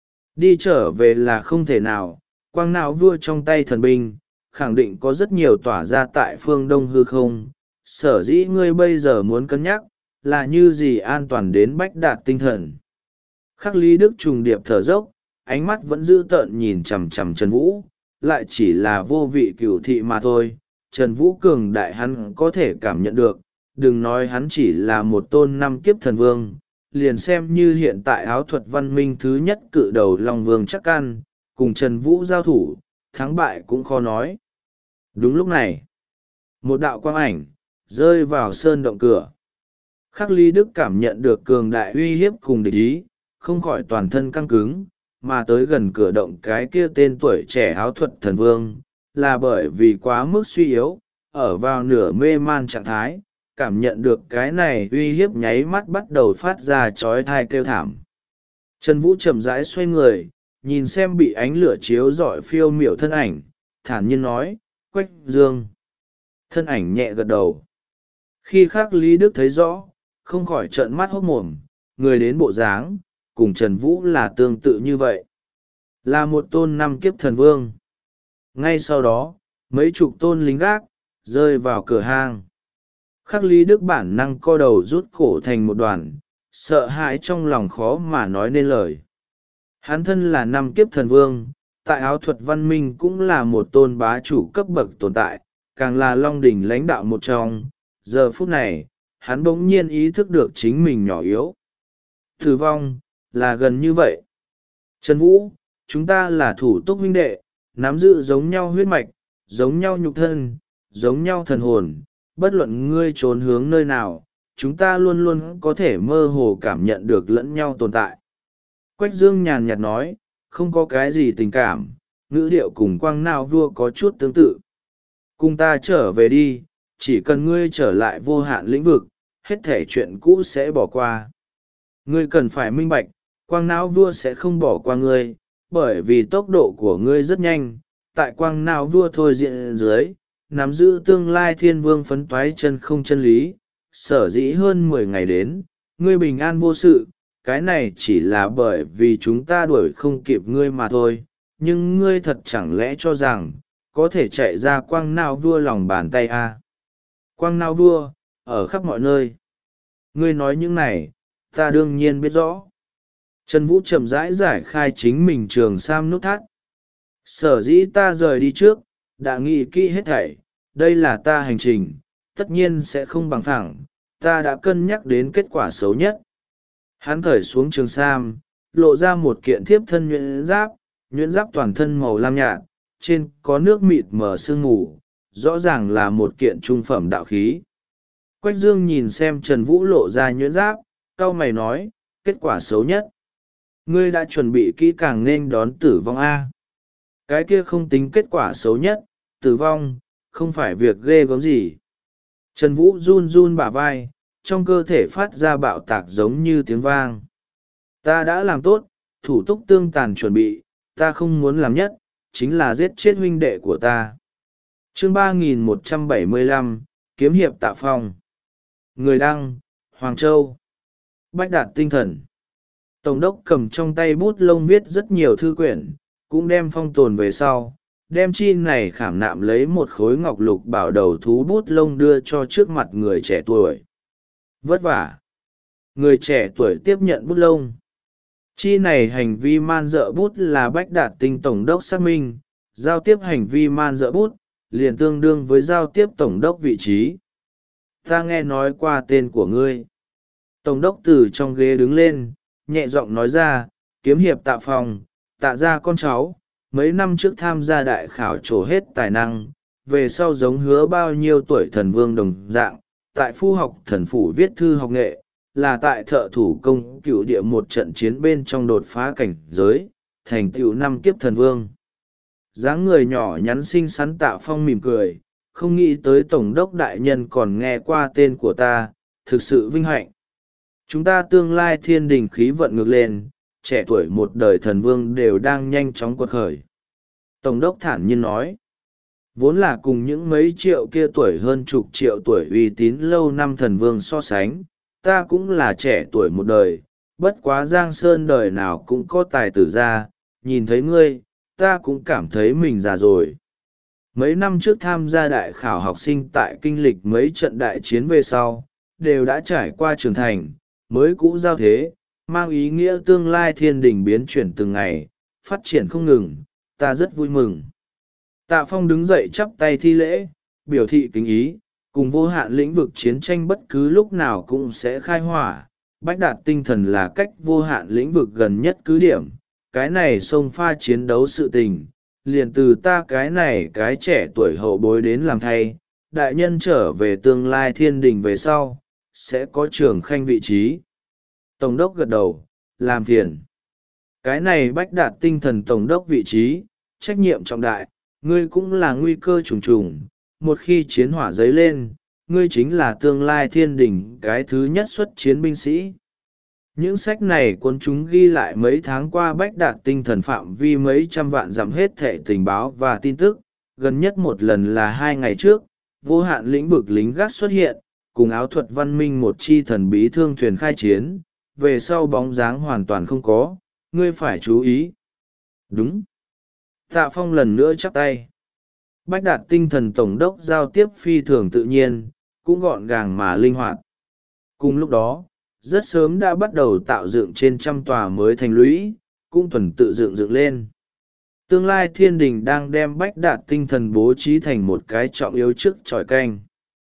Đi trở về là không thể nào. Quang Não Vua trong tay thần binh, khẳng định có rất nhiều tỏa ra tại phương đông hư không. Sở dĩ ngươi bây giờ muốn cân nhắc, là như gì an toàn đến Bách Đạt Tinh thần. Khắc Lý Đức trùng điệp thở dốc, ánh mắt vẫn dữ tợn nhìn chằm chằm Trần Vũ, lại chỉ là vô vị cửu thị mà thôi. Trần Vũ cường đại hắn có thể cảm nhận được, đừng nói hắn chỉ là một tôn năm kiếp thần vương, liền xem như hiện tại áo thuật văn minh thứ nhất cự đầu Long Vương Chắc Căn, cùng Trần Vũ giao thủ, thắng bại cũng khó nói. Đúng lúc này, một đạo quang ảnh rơi vào sơn động cửa. Khắc Lý Đức cảm nhận được cường đại uy hiếp cùng địch ý, không khỏi toàn thân căng cứng, mà tới gần cửa động cái kia tên tuổi trẻ áo thuật thần vương, là bởi vì quá mức suy yếu, ở vào nửa mê man trạng thái, cảm nhận được cái này uy hiếp nháy mắt bắt đầu phát ra chói tai kêu thảm. Trần Vũ chậm rãi xoay người, nhìn xem bị ánh lửa chiếu rọi phiêu miểu thân ảnh, thản nhiên nói, Quách Dương. Thân ảnh nhẹ gật đầu. Khi Khắc Lý Đức thấy rõ, không khỏi trợn mắt hốt mồm, người đến bộ dáng, cùng Trần Vũ là tương tự như vậy. Là một tôn năm kiếp thần vương. Ngay sau đó, mấy chục tôn lính gác, rơi vào cửa hang. Khắc Lý Đức bản năng co đầu rút cổ thành một đoàn, sợ hãi trong lòng khó mà nói nên lời. Hắn thân là năm kiếp thần vương, tại áo thuật văn minh cũng là một tôn bá chủ cấp bậc tồn tại, càng là Long Đỉnh lãnh đạo một trong. Giờ phút này, hắn bỗng nhiên ý thức được chính mình nhỏ yếu. Tử vong, là gần như vậy. Trần Vũ, chúng ta là thủ túc huynh đệ, nắm giữ giống nhau huyết mạch, giống nhau nhục thân, giống nhau thần hồn, bất luận ngươi trốn hướng nơi nào, chúng ta luôn luôn có thể mơ hồ cảm nhận được lẫn nhau tồn tại. Quách Dương nhàn nhạt nói, không có cái gì tình cảm, ngữ điệu cùng Quang Não Vua có chút tương tự. Cùng ta trở về đi, chỉ cần ngươi trở lại vô hạn lĩnh vực, hết thể chuyện cũ sẽ bỏ qua. Ngươi cần phải minh bạch, Quang Não Vua sẽ không bỏ qua ngươi, bởi vì tốc độ của ngươi rất nhanh, tại Quang Não Vua thôi diện dưới, nắm giữ tương lai thiên vương phấn toái chân không chân lý, sở dĩ hơn 10 ngày đến, ngươi bình an vô sự, cái này chỉ là bởi vì chúng ta đuổi không kịp ngươi mà thôi, nhưng ngươi thật chẳng lẽ cho rằng, có thể chạy ra Quang Não Vua lòng bàn tay à? Quang Não Vua, ở khắp mọi nơi. Ngươi nói những này, ta đương nhiên biết rõ. Trần Vũ chậm rãi giải khai chính mình trường sam nút thắt. Sở dĩ ta rời đi trước, đã nghĩ kỹ hết thảy, đây là ta hành trình, tất nhiên sẽ không bằng phẳng, ta đã cân nhắc đến kết quả xấu nhất. Hắn cởi xuống trường sam, lộ ra một kiện thiếp thân nhuyễn giáp toàn thân màu lam nhạt, trên có nước mịt mờ sương mù, rõ ràng là một kiện trung phẩm đạo khí. Quách Dương nhìn xem Trần Vũ lộ ra nhuyễn giáp, cau mày nói, kết quả xấu nhất. Ngươi đã chuẩn bị kỹ càng nên đón tử vong A. Cái kia không tính kết quả xấu nhất, tử vong, không phải việc ghê gớm gì. Trần Vũ run run bả vai, trong cơ thể phát ra bạo tạc giống như tiếng vang. Ta đã làm tốt, thủ tục tương tàn chuẩn bị, ta không muốn làm nhất, chính là giết chết huynh đệ của ta. Chương 3175, Kiếm hiệp Tạ Phong. Người đăng, Hoàng Châu. Bách Đạt Tinh Thần. Tổng đốc cầm trong tay bút lông viết rất nhiều thư quyển, cũng đem phong tồn về sau, đem chi này khảm nạm lấy một khối ngọc lục bảo đầu thú bút lông đưa cho trước mặt người trẻ tuổi. Vất vả. Người trẻ tuổi tiếp nhận bút lông. Chi này hành vi man dợ bút là Bách Đạt Tinh tổng đốc xác minh, giao tiếp hành vi man dợ bút, liền tương đương với giao tiếp tổng đốc vị trí. Ta nghe nói qua tên của ngươi. Tổng đốc từ trong ghế đứng lên, nhẹ giọng nói ra, kiếm hiệp Tạ Phong, Tạ gia con cháu, mấy năm trước tham gia đại khảo trổ hết tài năng, về sau giống hứa bao nhiêu tuổi thần vương đồng dạng, tại phu học thần phủ viết thư học nghệ, là tại thợ thủ công cựu địa một trận chiến bên trong đột phá cảnh giới, thành tựu năm kiếp thần vương. Dáng người nhỏ nhắn xinh xắn Tạ Phong mỉm cười, không nghĩ tới tổng đốc đại nhân còn nghe qua tên của ta, thực sự vinh hạnh. Chúng ta tương lai thiên đình khí vận ngược lên, trẻ tuổi một đời thần vương đều đang nhanh chóng quật khởi. Tổng đốc thản nhiên nói, vốn là cùng những mấy triệu kia tuổi hơn chục triệu tuổi uy tín lâu năm thần vương so sánh, ta cũng là trẻ tuổi một đời, bất quá Giang Sơn đời nào cũng có tài tử ra, nhìn thấy ngươi, ta cũng cảm thấy mình già rồi. Mấy năm trước tham gia đại khảo học sinh tại kinh lịch mấy trận đại chiến về sau, đều đã trải qua trưởng thành, mới cũ giao thế, mang ý nghĩa tương lai thiên đình biến chuyển từng ngày, phát triển không ngừng, ta rất vui mừng. Tạ Phong đứng dậy chắp tay thi lễ, biểu thị kính ý, cùng vô hạn lĩnh vực chiến tranh bất cứ lúc nào cũng sẽ khai hỏa, bách đạt tinh thần là cách vô hạn lĩnh vực gần nhất cứ điểm, cái này xông pha chiến đấu sự tình, liền từ ta cái này cái trẻ tuổi hậu bối đến làm thay, đại nhân trở về tương lai thiên đình về sau, sẽ có trưởng khanh vị trí. Tổng đốc gật đầu, làm phiền. Cái này bách đạt tinh thần tổng đốc vị trí, trách nhiệm trọng đại, ngươi cũng là nguy cơ trùng trùng, một khi chiến hỏa dấy lên, ngươi chính là tương lai thiên đình cái thứ nhất xuất chiến binh sĩ. Những sách này quân chúng ghi lại mấy tháng qua bách đạt tinh thần phạm vi mấy trăm vạn dặm hết thệ tình báo và tin tức, gần nhất một lần là 2 ngày trước, vô hạn lĩnh vực lính gác xuất hiện, cùng áo thuật văn minh một chi thần bí thương thuyền khai chiến, về sau bóng dáng hoàn toàn không có, ngươi phải chú ý. Đúng. Tạ Phong lần nữa chắp tay. Bách đạt tinh thần tổng đốc giao tiếp phi thường tự nhiên, cũng gọn gàng mà linh hoạt. Cùng lúc đó, rất sớm đã bắt đầu tạo dựng trên 100 tòa mới thành lũy, cũng tuần tự dựng lên. Tương lai thiên đình đang đem bách đạt tinh thần bố trí thành một cái trọng yếu trước chòi canh.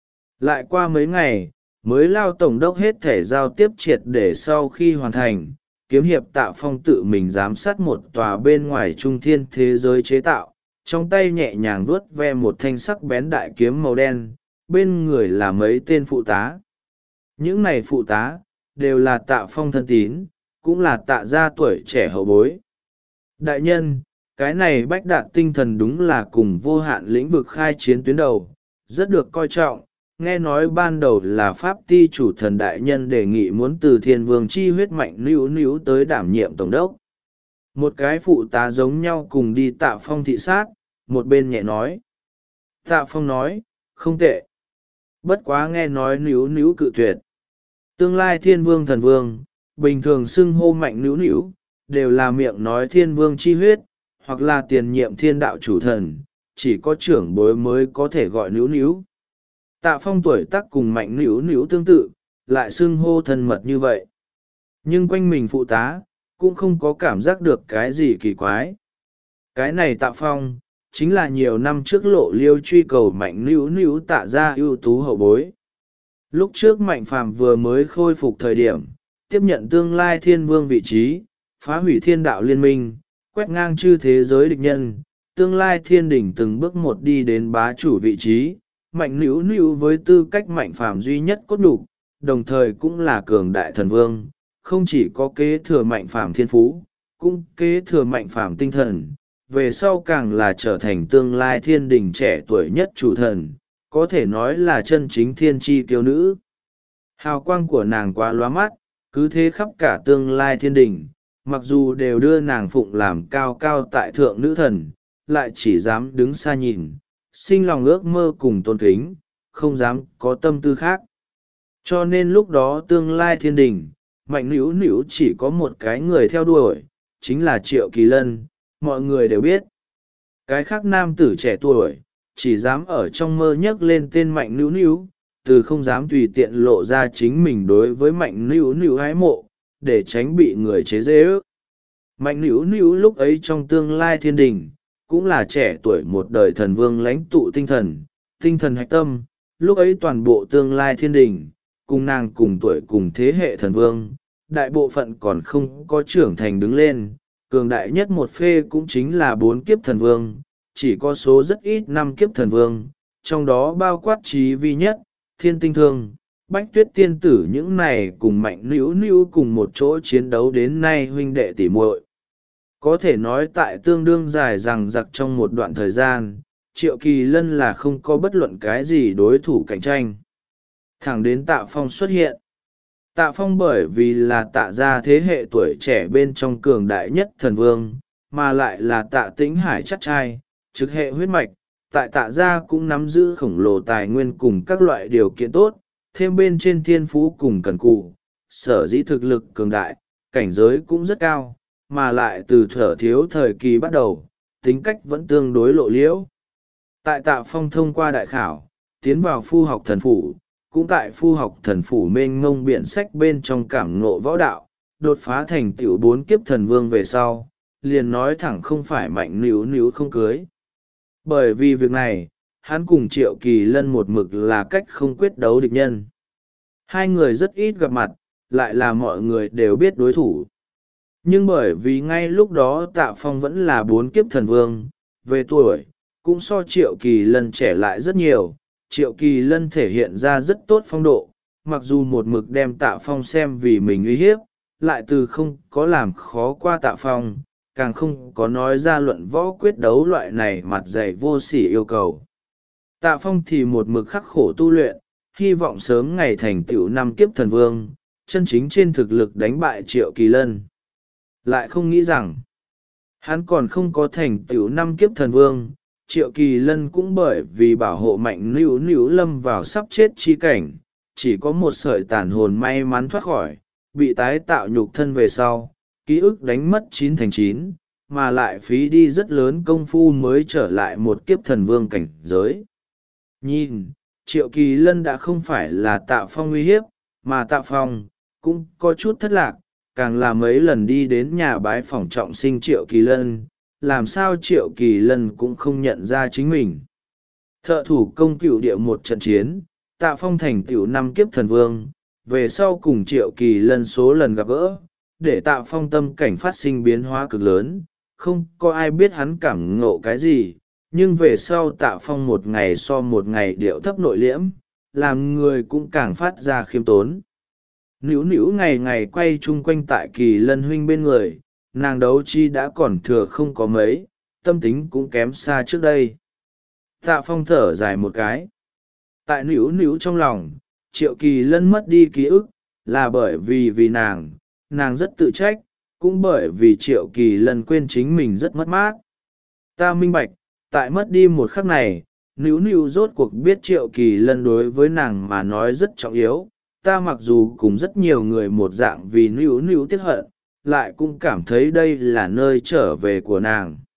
Lại qua mấy ngày, mới lao tổng đốc hết thể giao tiếp triệt để sau khi hoàn thành, kiếm hiệp Tạ Phong tự mình giám sát một tòa bên ngoài trung thiên thế giới chế tạo, trong tay nhẹ nhàng vuốt ve một thanh sắc bén đại kiếm màu đen, bên người là mấy tên phụ tá. Những này phụ tá, đều là Tạ Phong thân tín, cũng là Tạ gia tuổi trẻ hậu bối. Đại nhân, cái này bách đạt tinh thần đúng là cùng vô hạn lĩnh vực khai chiến tuyến đầu, rất được coi trọng. Nghe nói ban đầu là Pháp Ti chủ thần đại nhân đề nghị muốn từ thiên vương chi huyết mạnh níu níu tới đảm nhiệm tổng đốc. Một cái phụ tá giống nhau cùng đi Tạ Phong thị sát, một bên nhẹ nói. Tạ Phong nói, không tệ. Bất quá nghe nói níu níu cự tuyệt. Tương lai thiên vương thần vương, bình thường xưng hô mạnh níu níu, đều là miệng nói thiên vương chi huyết, hoặc là tiền nhiệm thiên đạo chủ thần, chỉ có trưởng bối mới có thể gọi níu níu. Tạ Phong tuổi tác cùng mạnh níu níu tương tự, lại xưng hô thân mật như vậy. Nhưng quanh mình phụ tá, cũng không có cảm giác được cái gì kỳ quái. Cái này Tạ Phong, chính là nhiều năm trước lộ liêu truy cầu mạnh níu níu Tạ gia ưu tú hậu bối. Lúc trước Mạnh Phàm vừa mới khôi phục thời điểm, tiếp nhận tương lai thiên vương vị trí, phá hủy thiên đạo liên minh, quét ngang chư thế giới địch nhân, tương lai thiên đỉnh từng bước một đi đến bá chủ vị trí. Mạnh níu níu với tư cách Mạnh Phàm duy nhất cốt đục, đồng thời cũng là cường đại thần vương, không chỉ có kế thừa Mạnh Phàm thiên phú, cũng kế thừa Mạnh Phàm tinh thần, về sau càng là trở thành tương lai thiên đình trẻ tuổi nhất chủ thần, có thể nói là chân chính thiên tri kiêu nữ. Hào quang của nàng quá lóa mắt, cứ thế khắp cả tương lai thiên đình, mặc dù đều đưa nàng phụng làm cao cao tại thượng nữ thần, lại chỉ dám đứng xa nhìn, sinh lòng ước mơ cùng tôn kính, không dám có tâm tư khác. Cho nên lúc đó tương lai thiên đình, mạnh nữu nữu chỉ có một cái người theo đuổi, chính là Triệu Kỳ Lân, mọi người đều biết. Cái khác nam tử trẻ tuổi, chỉ dám ở trong mơ nhắc lên tên mạnh nữu nữu, từ không dám tùy tiện lộ ra chính mình đối với mạnh nữu nữu ái mộ, để tránh bị người chế giễu ước. Mạnh nữu nữu lúc ấy trong tương lai thiên đình, cũng là trẻ tuổi một đời thần vương lãnh tụ tinh thần hạch tâm, lúc ấy toàn bộ tương lai thiên đình, cùng nàng cùng tuổi cùng thế hệ thần vương, đại bộ phận còn không có trưởng thành đứng lên, cường đại nhất một phê cũng chính là 4 kiếp thần vương, chỉ có số rất ít 5 kiếp thần vương, trong đó bao quát trí vi nhất, thiên tinh thương, bách tuyết tiên tử những này cùng mạnh nữu nữu cùng một chỗ chiến đấu đến nay huynh đệ tỉ muội. Có thể nói tại tương đương dài rằng giặc trong một đoạn thời gian, Triệu Kỳ Lân là không có bất luận cái gì đối thủ cạnh tranh. Thẳng đến Tạ Phong xuất hiện. Tạ Phong bởi vì là Tạ gia thế hệ tuổi trẻ bên trong cường đại nhất thần vương, mà lại là Tạ Tĩnh Hải chắc trai, trực hệ huyết mạch, tại Tạ gia cũng nắm giữ khổng lồ tài nguyên cùng các loại điều kiện tốt, thêm bên trên thiên phú cùng cần cù, sở dĩ thực lực cường đại, cảnh giới cũng rất cao, mà lại từ thở thiếu thời kỳ bắt đầu, tính cách vẫn tương đối lộ liễu. Tại Tạ Phong thông qua đại khảo, tiến vào phu học thần phủ, cũng tại phu học thần phủ mênh mông biện sách bên trong cảm ngộ võ đạo, đột phá thành tựu 4 kiếp thần vương về sau, liền nói thẳng không phải mạnh níu níu không cưới. Bởi vì việc này, hắn cùng Triệu Kỳ Lân một mực là cách không quyết đấu địch nhân. Hai người rất ít gặp mặt, lại là mọi người đều biết đối thủ. Nhưng bởi vì ngay lúc đó Tạ Phong vẫn là 4 kiếp thần vương, về tuổi, cũng so Triệu Kỳ Lân trẻ lại rất nhiều. Triệu Kỳ Lân thể hiện ra rất tốt phong độ, mặc dù một mực đem Tạ Phong xem vì mình uy hiếp, lại từ không có làm khó qua Tạ Phong, càng không có nói ra luận võ quyết đấu loại này mặt dày vô sỉ yêu cầu. Tạ Phong thì một mực khắc khổ tu luyện, hy vọng sớm ngày thành tựu 5 kiếp thần vương, chân chính trên thực lực đánh bại Triệu Kỳ Lân. Lại không nghĩ rằng, hắn còn không có thành tựu 5 kiếp thần vương, Triệu Kỳ Lân cũng bởi vì bảo hộ mạnh nữu nữu lâm vào sắp chết chi cảnh, chỉ có một sợi tàn hồn may mắn thoát khỏi, bị tái tạo nhục thân về sau, ký ức đánh mất 9/9, mà lại phí đi rất lớn công phu mới trở lại một kiếp thần vương cảnh giới. Nhìn, Triệu Kỳ Lân đã không phải là Tạ Phong uy hiếp, mà Tạ Phong cũng có chút thất lạc, càng là mấy lần đi đến nhà bái phỏng trọng sinh Triệu Kỳ Lân, làm sao Triệu Kỳ Lân cũng không nhận ra chính mình. Thợ thủ công cựu địa một trận chiến, Tạ Phong thành tựu 5 kiếp thần vương, về sau cùng Triệu Kỳ Lân số lần gặp gỡ, để Tạ Phong tâm cảnh phát sinh biến hóa cực lớn, không có ai biết hắn cảm ngộ cái gì, nhưng về sau Tạ Phong một ngày so một ngày điệu thấp nội liễm, làm người cũng càng phát ra khiêm tốn. Nữu nữu ngày ngày quay chung quanh tại Kỳ Lân huynh bên người, nàng đấu chi đã còn thừa không có mấy, tâm tính cũng kém xa trước đây. Tạ Phong thở dài một cái. Tại nữu nữu trong lòng, Triệu Kỳ Lân mất đi ký ức, là bởi vì nàng rất tự trách, cũng bởi vì Triệu Kỳ Lân quên chính mình rất mất mát. Ta minh bạch, tại mất đi một khắc này, nữu nữu rốt cuộc biết Triệu Kỳ Lân đối với nàng mà nói rất trọng yếu. Ta mặc dù cùng rất nhiều người một dạng vì nữu nữu tiếc hận, lại cũng cảm thấy đây là nơi trở về của nàng.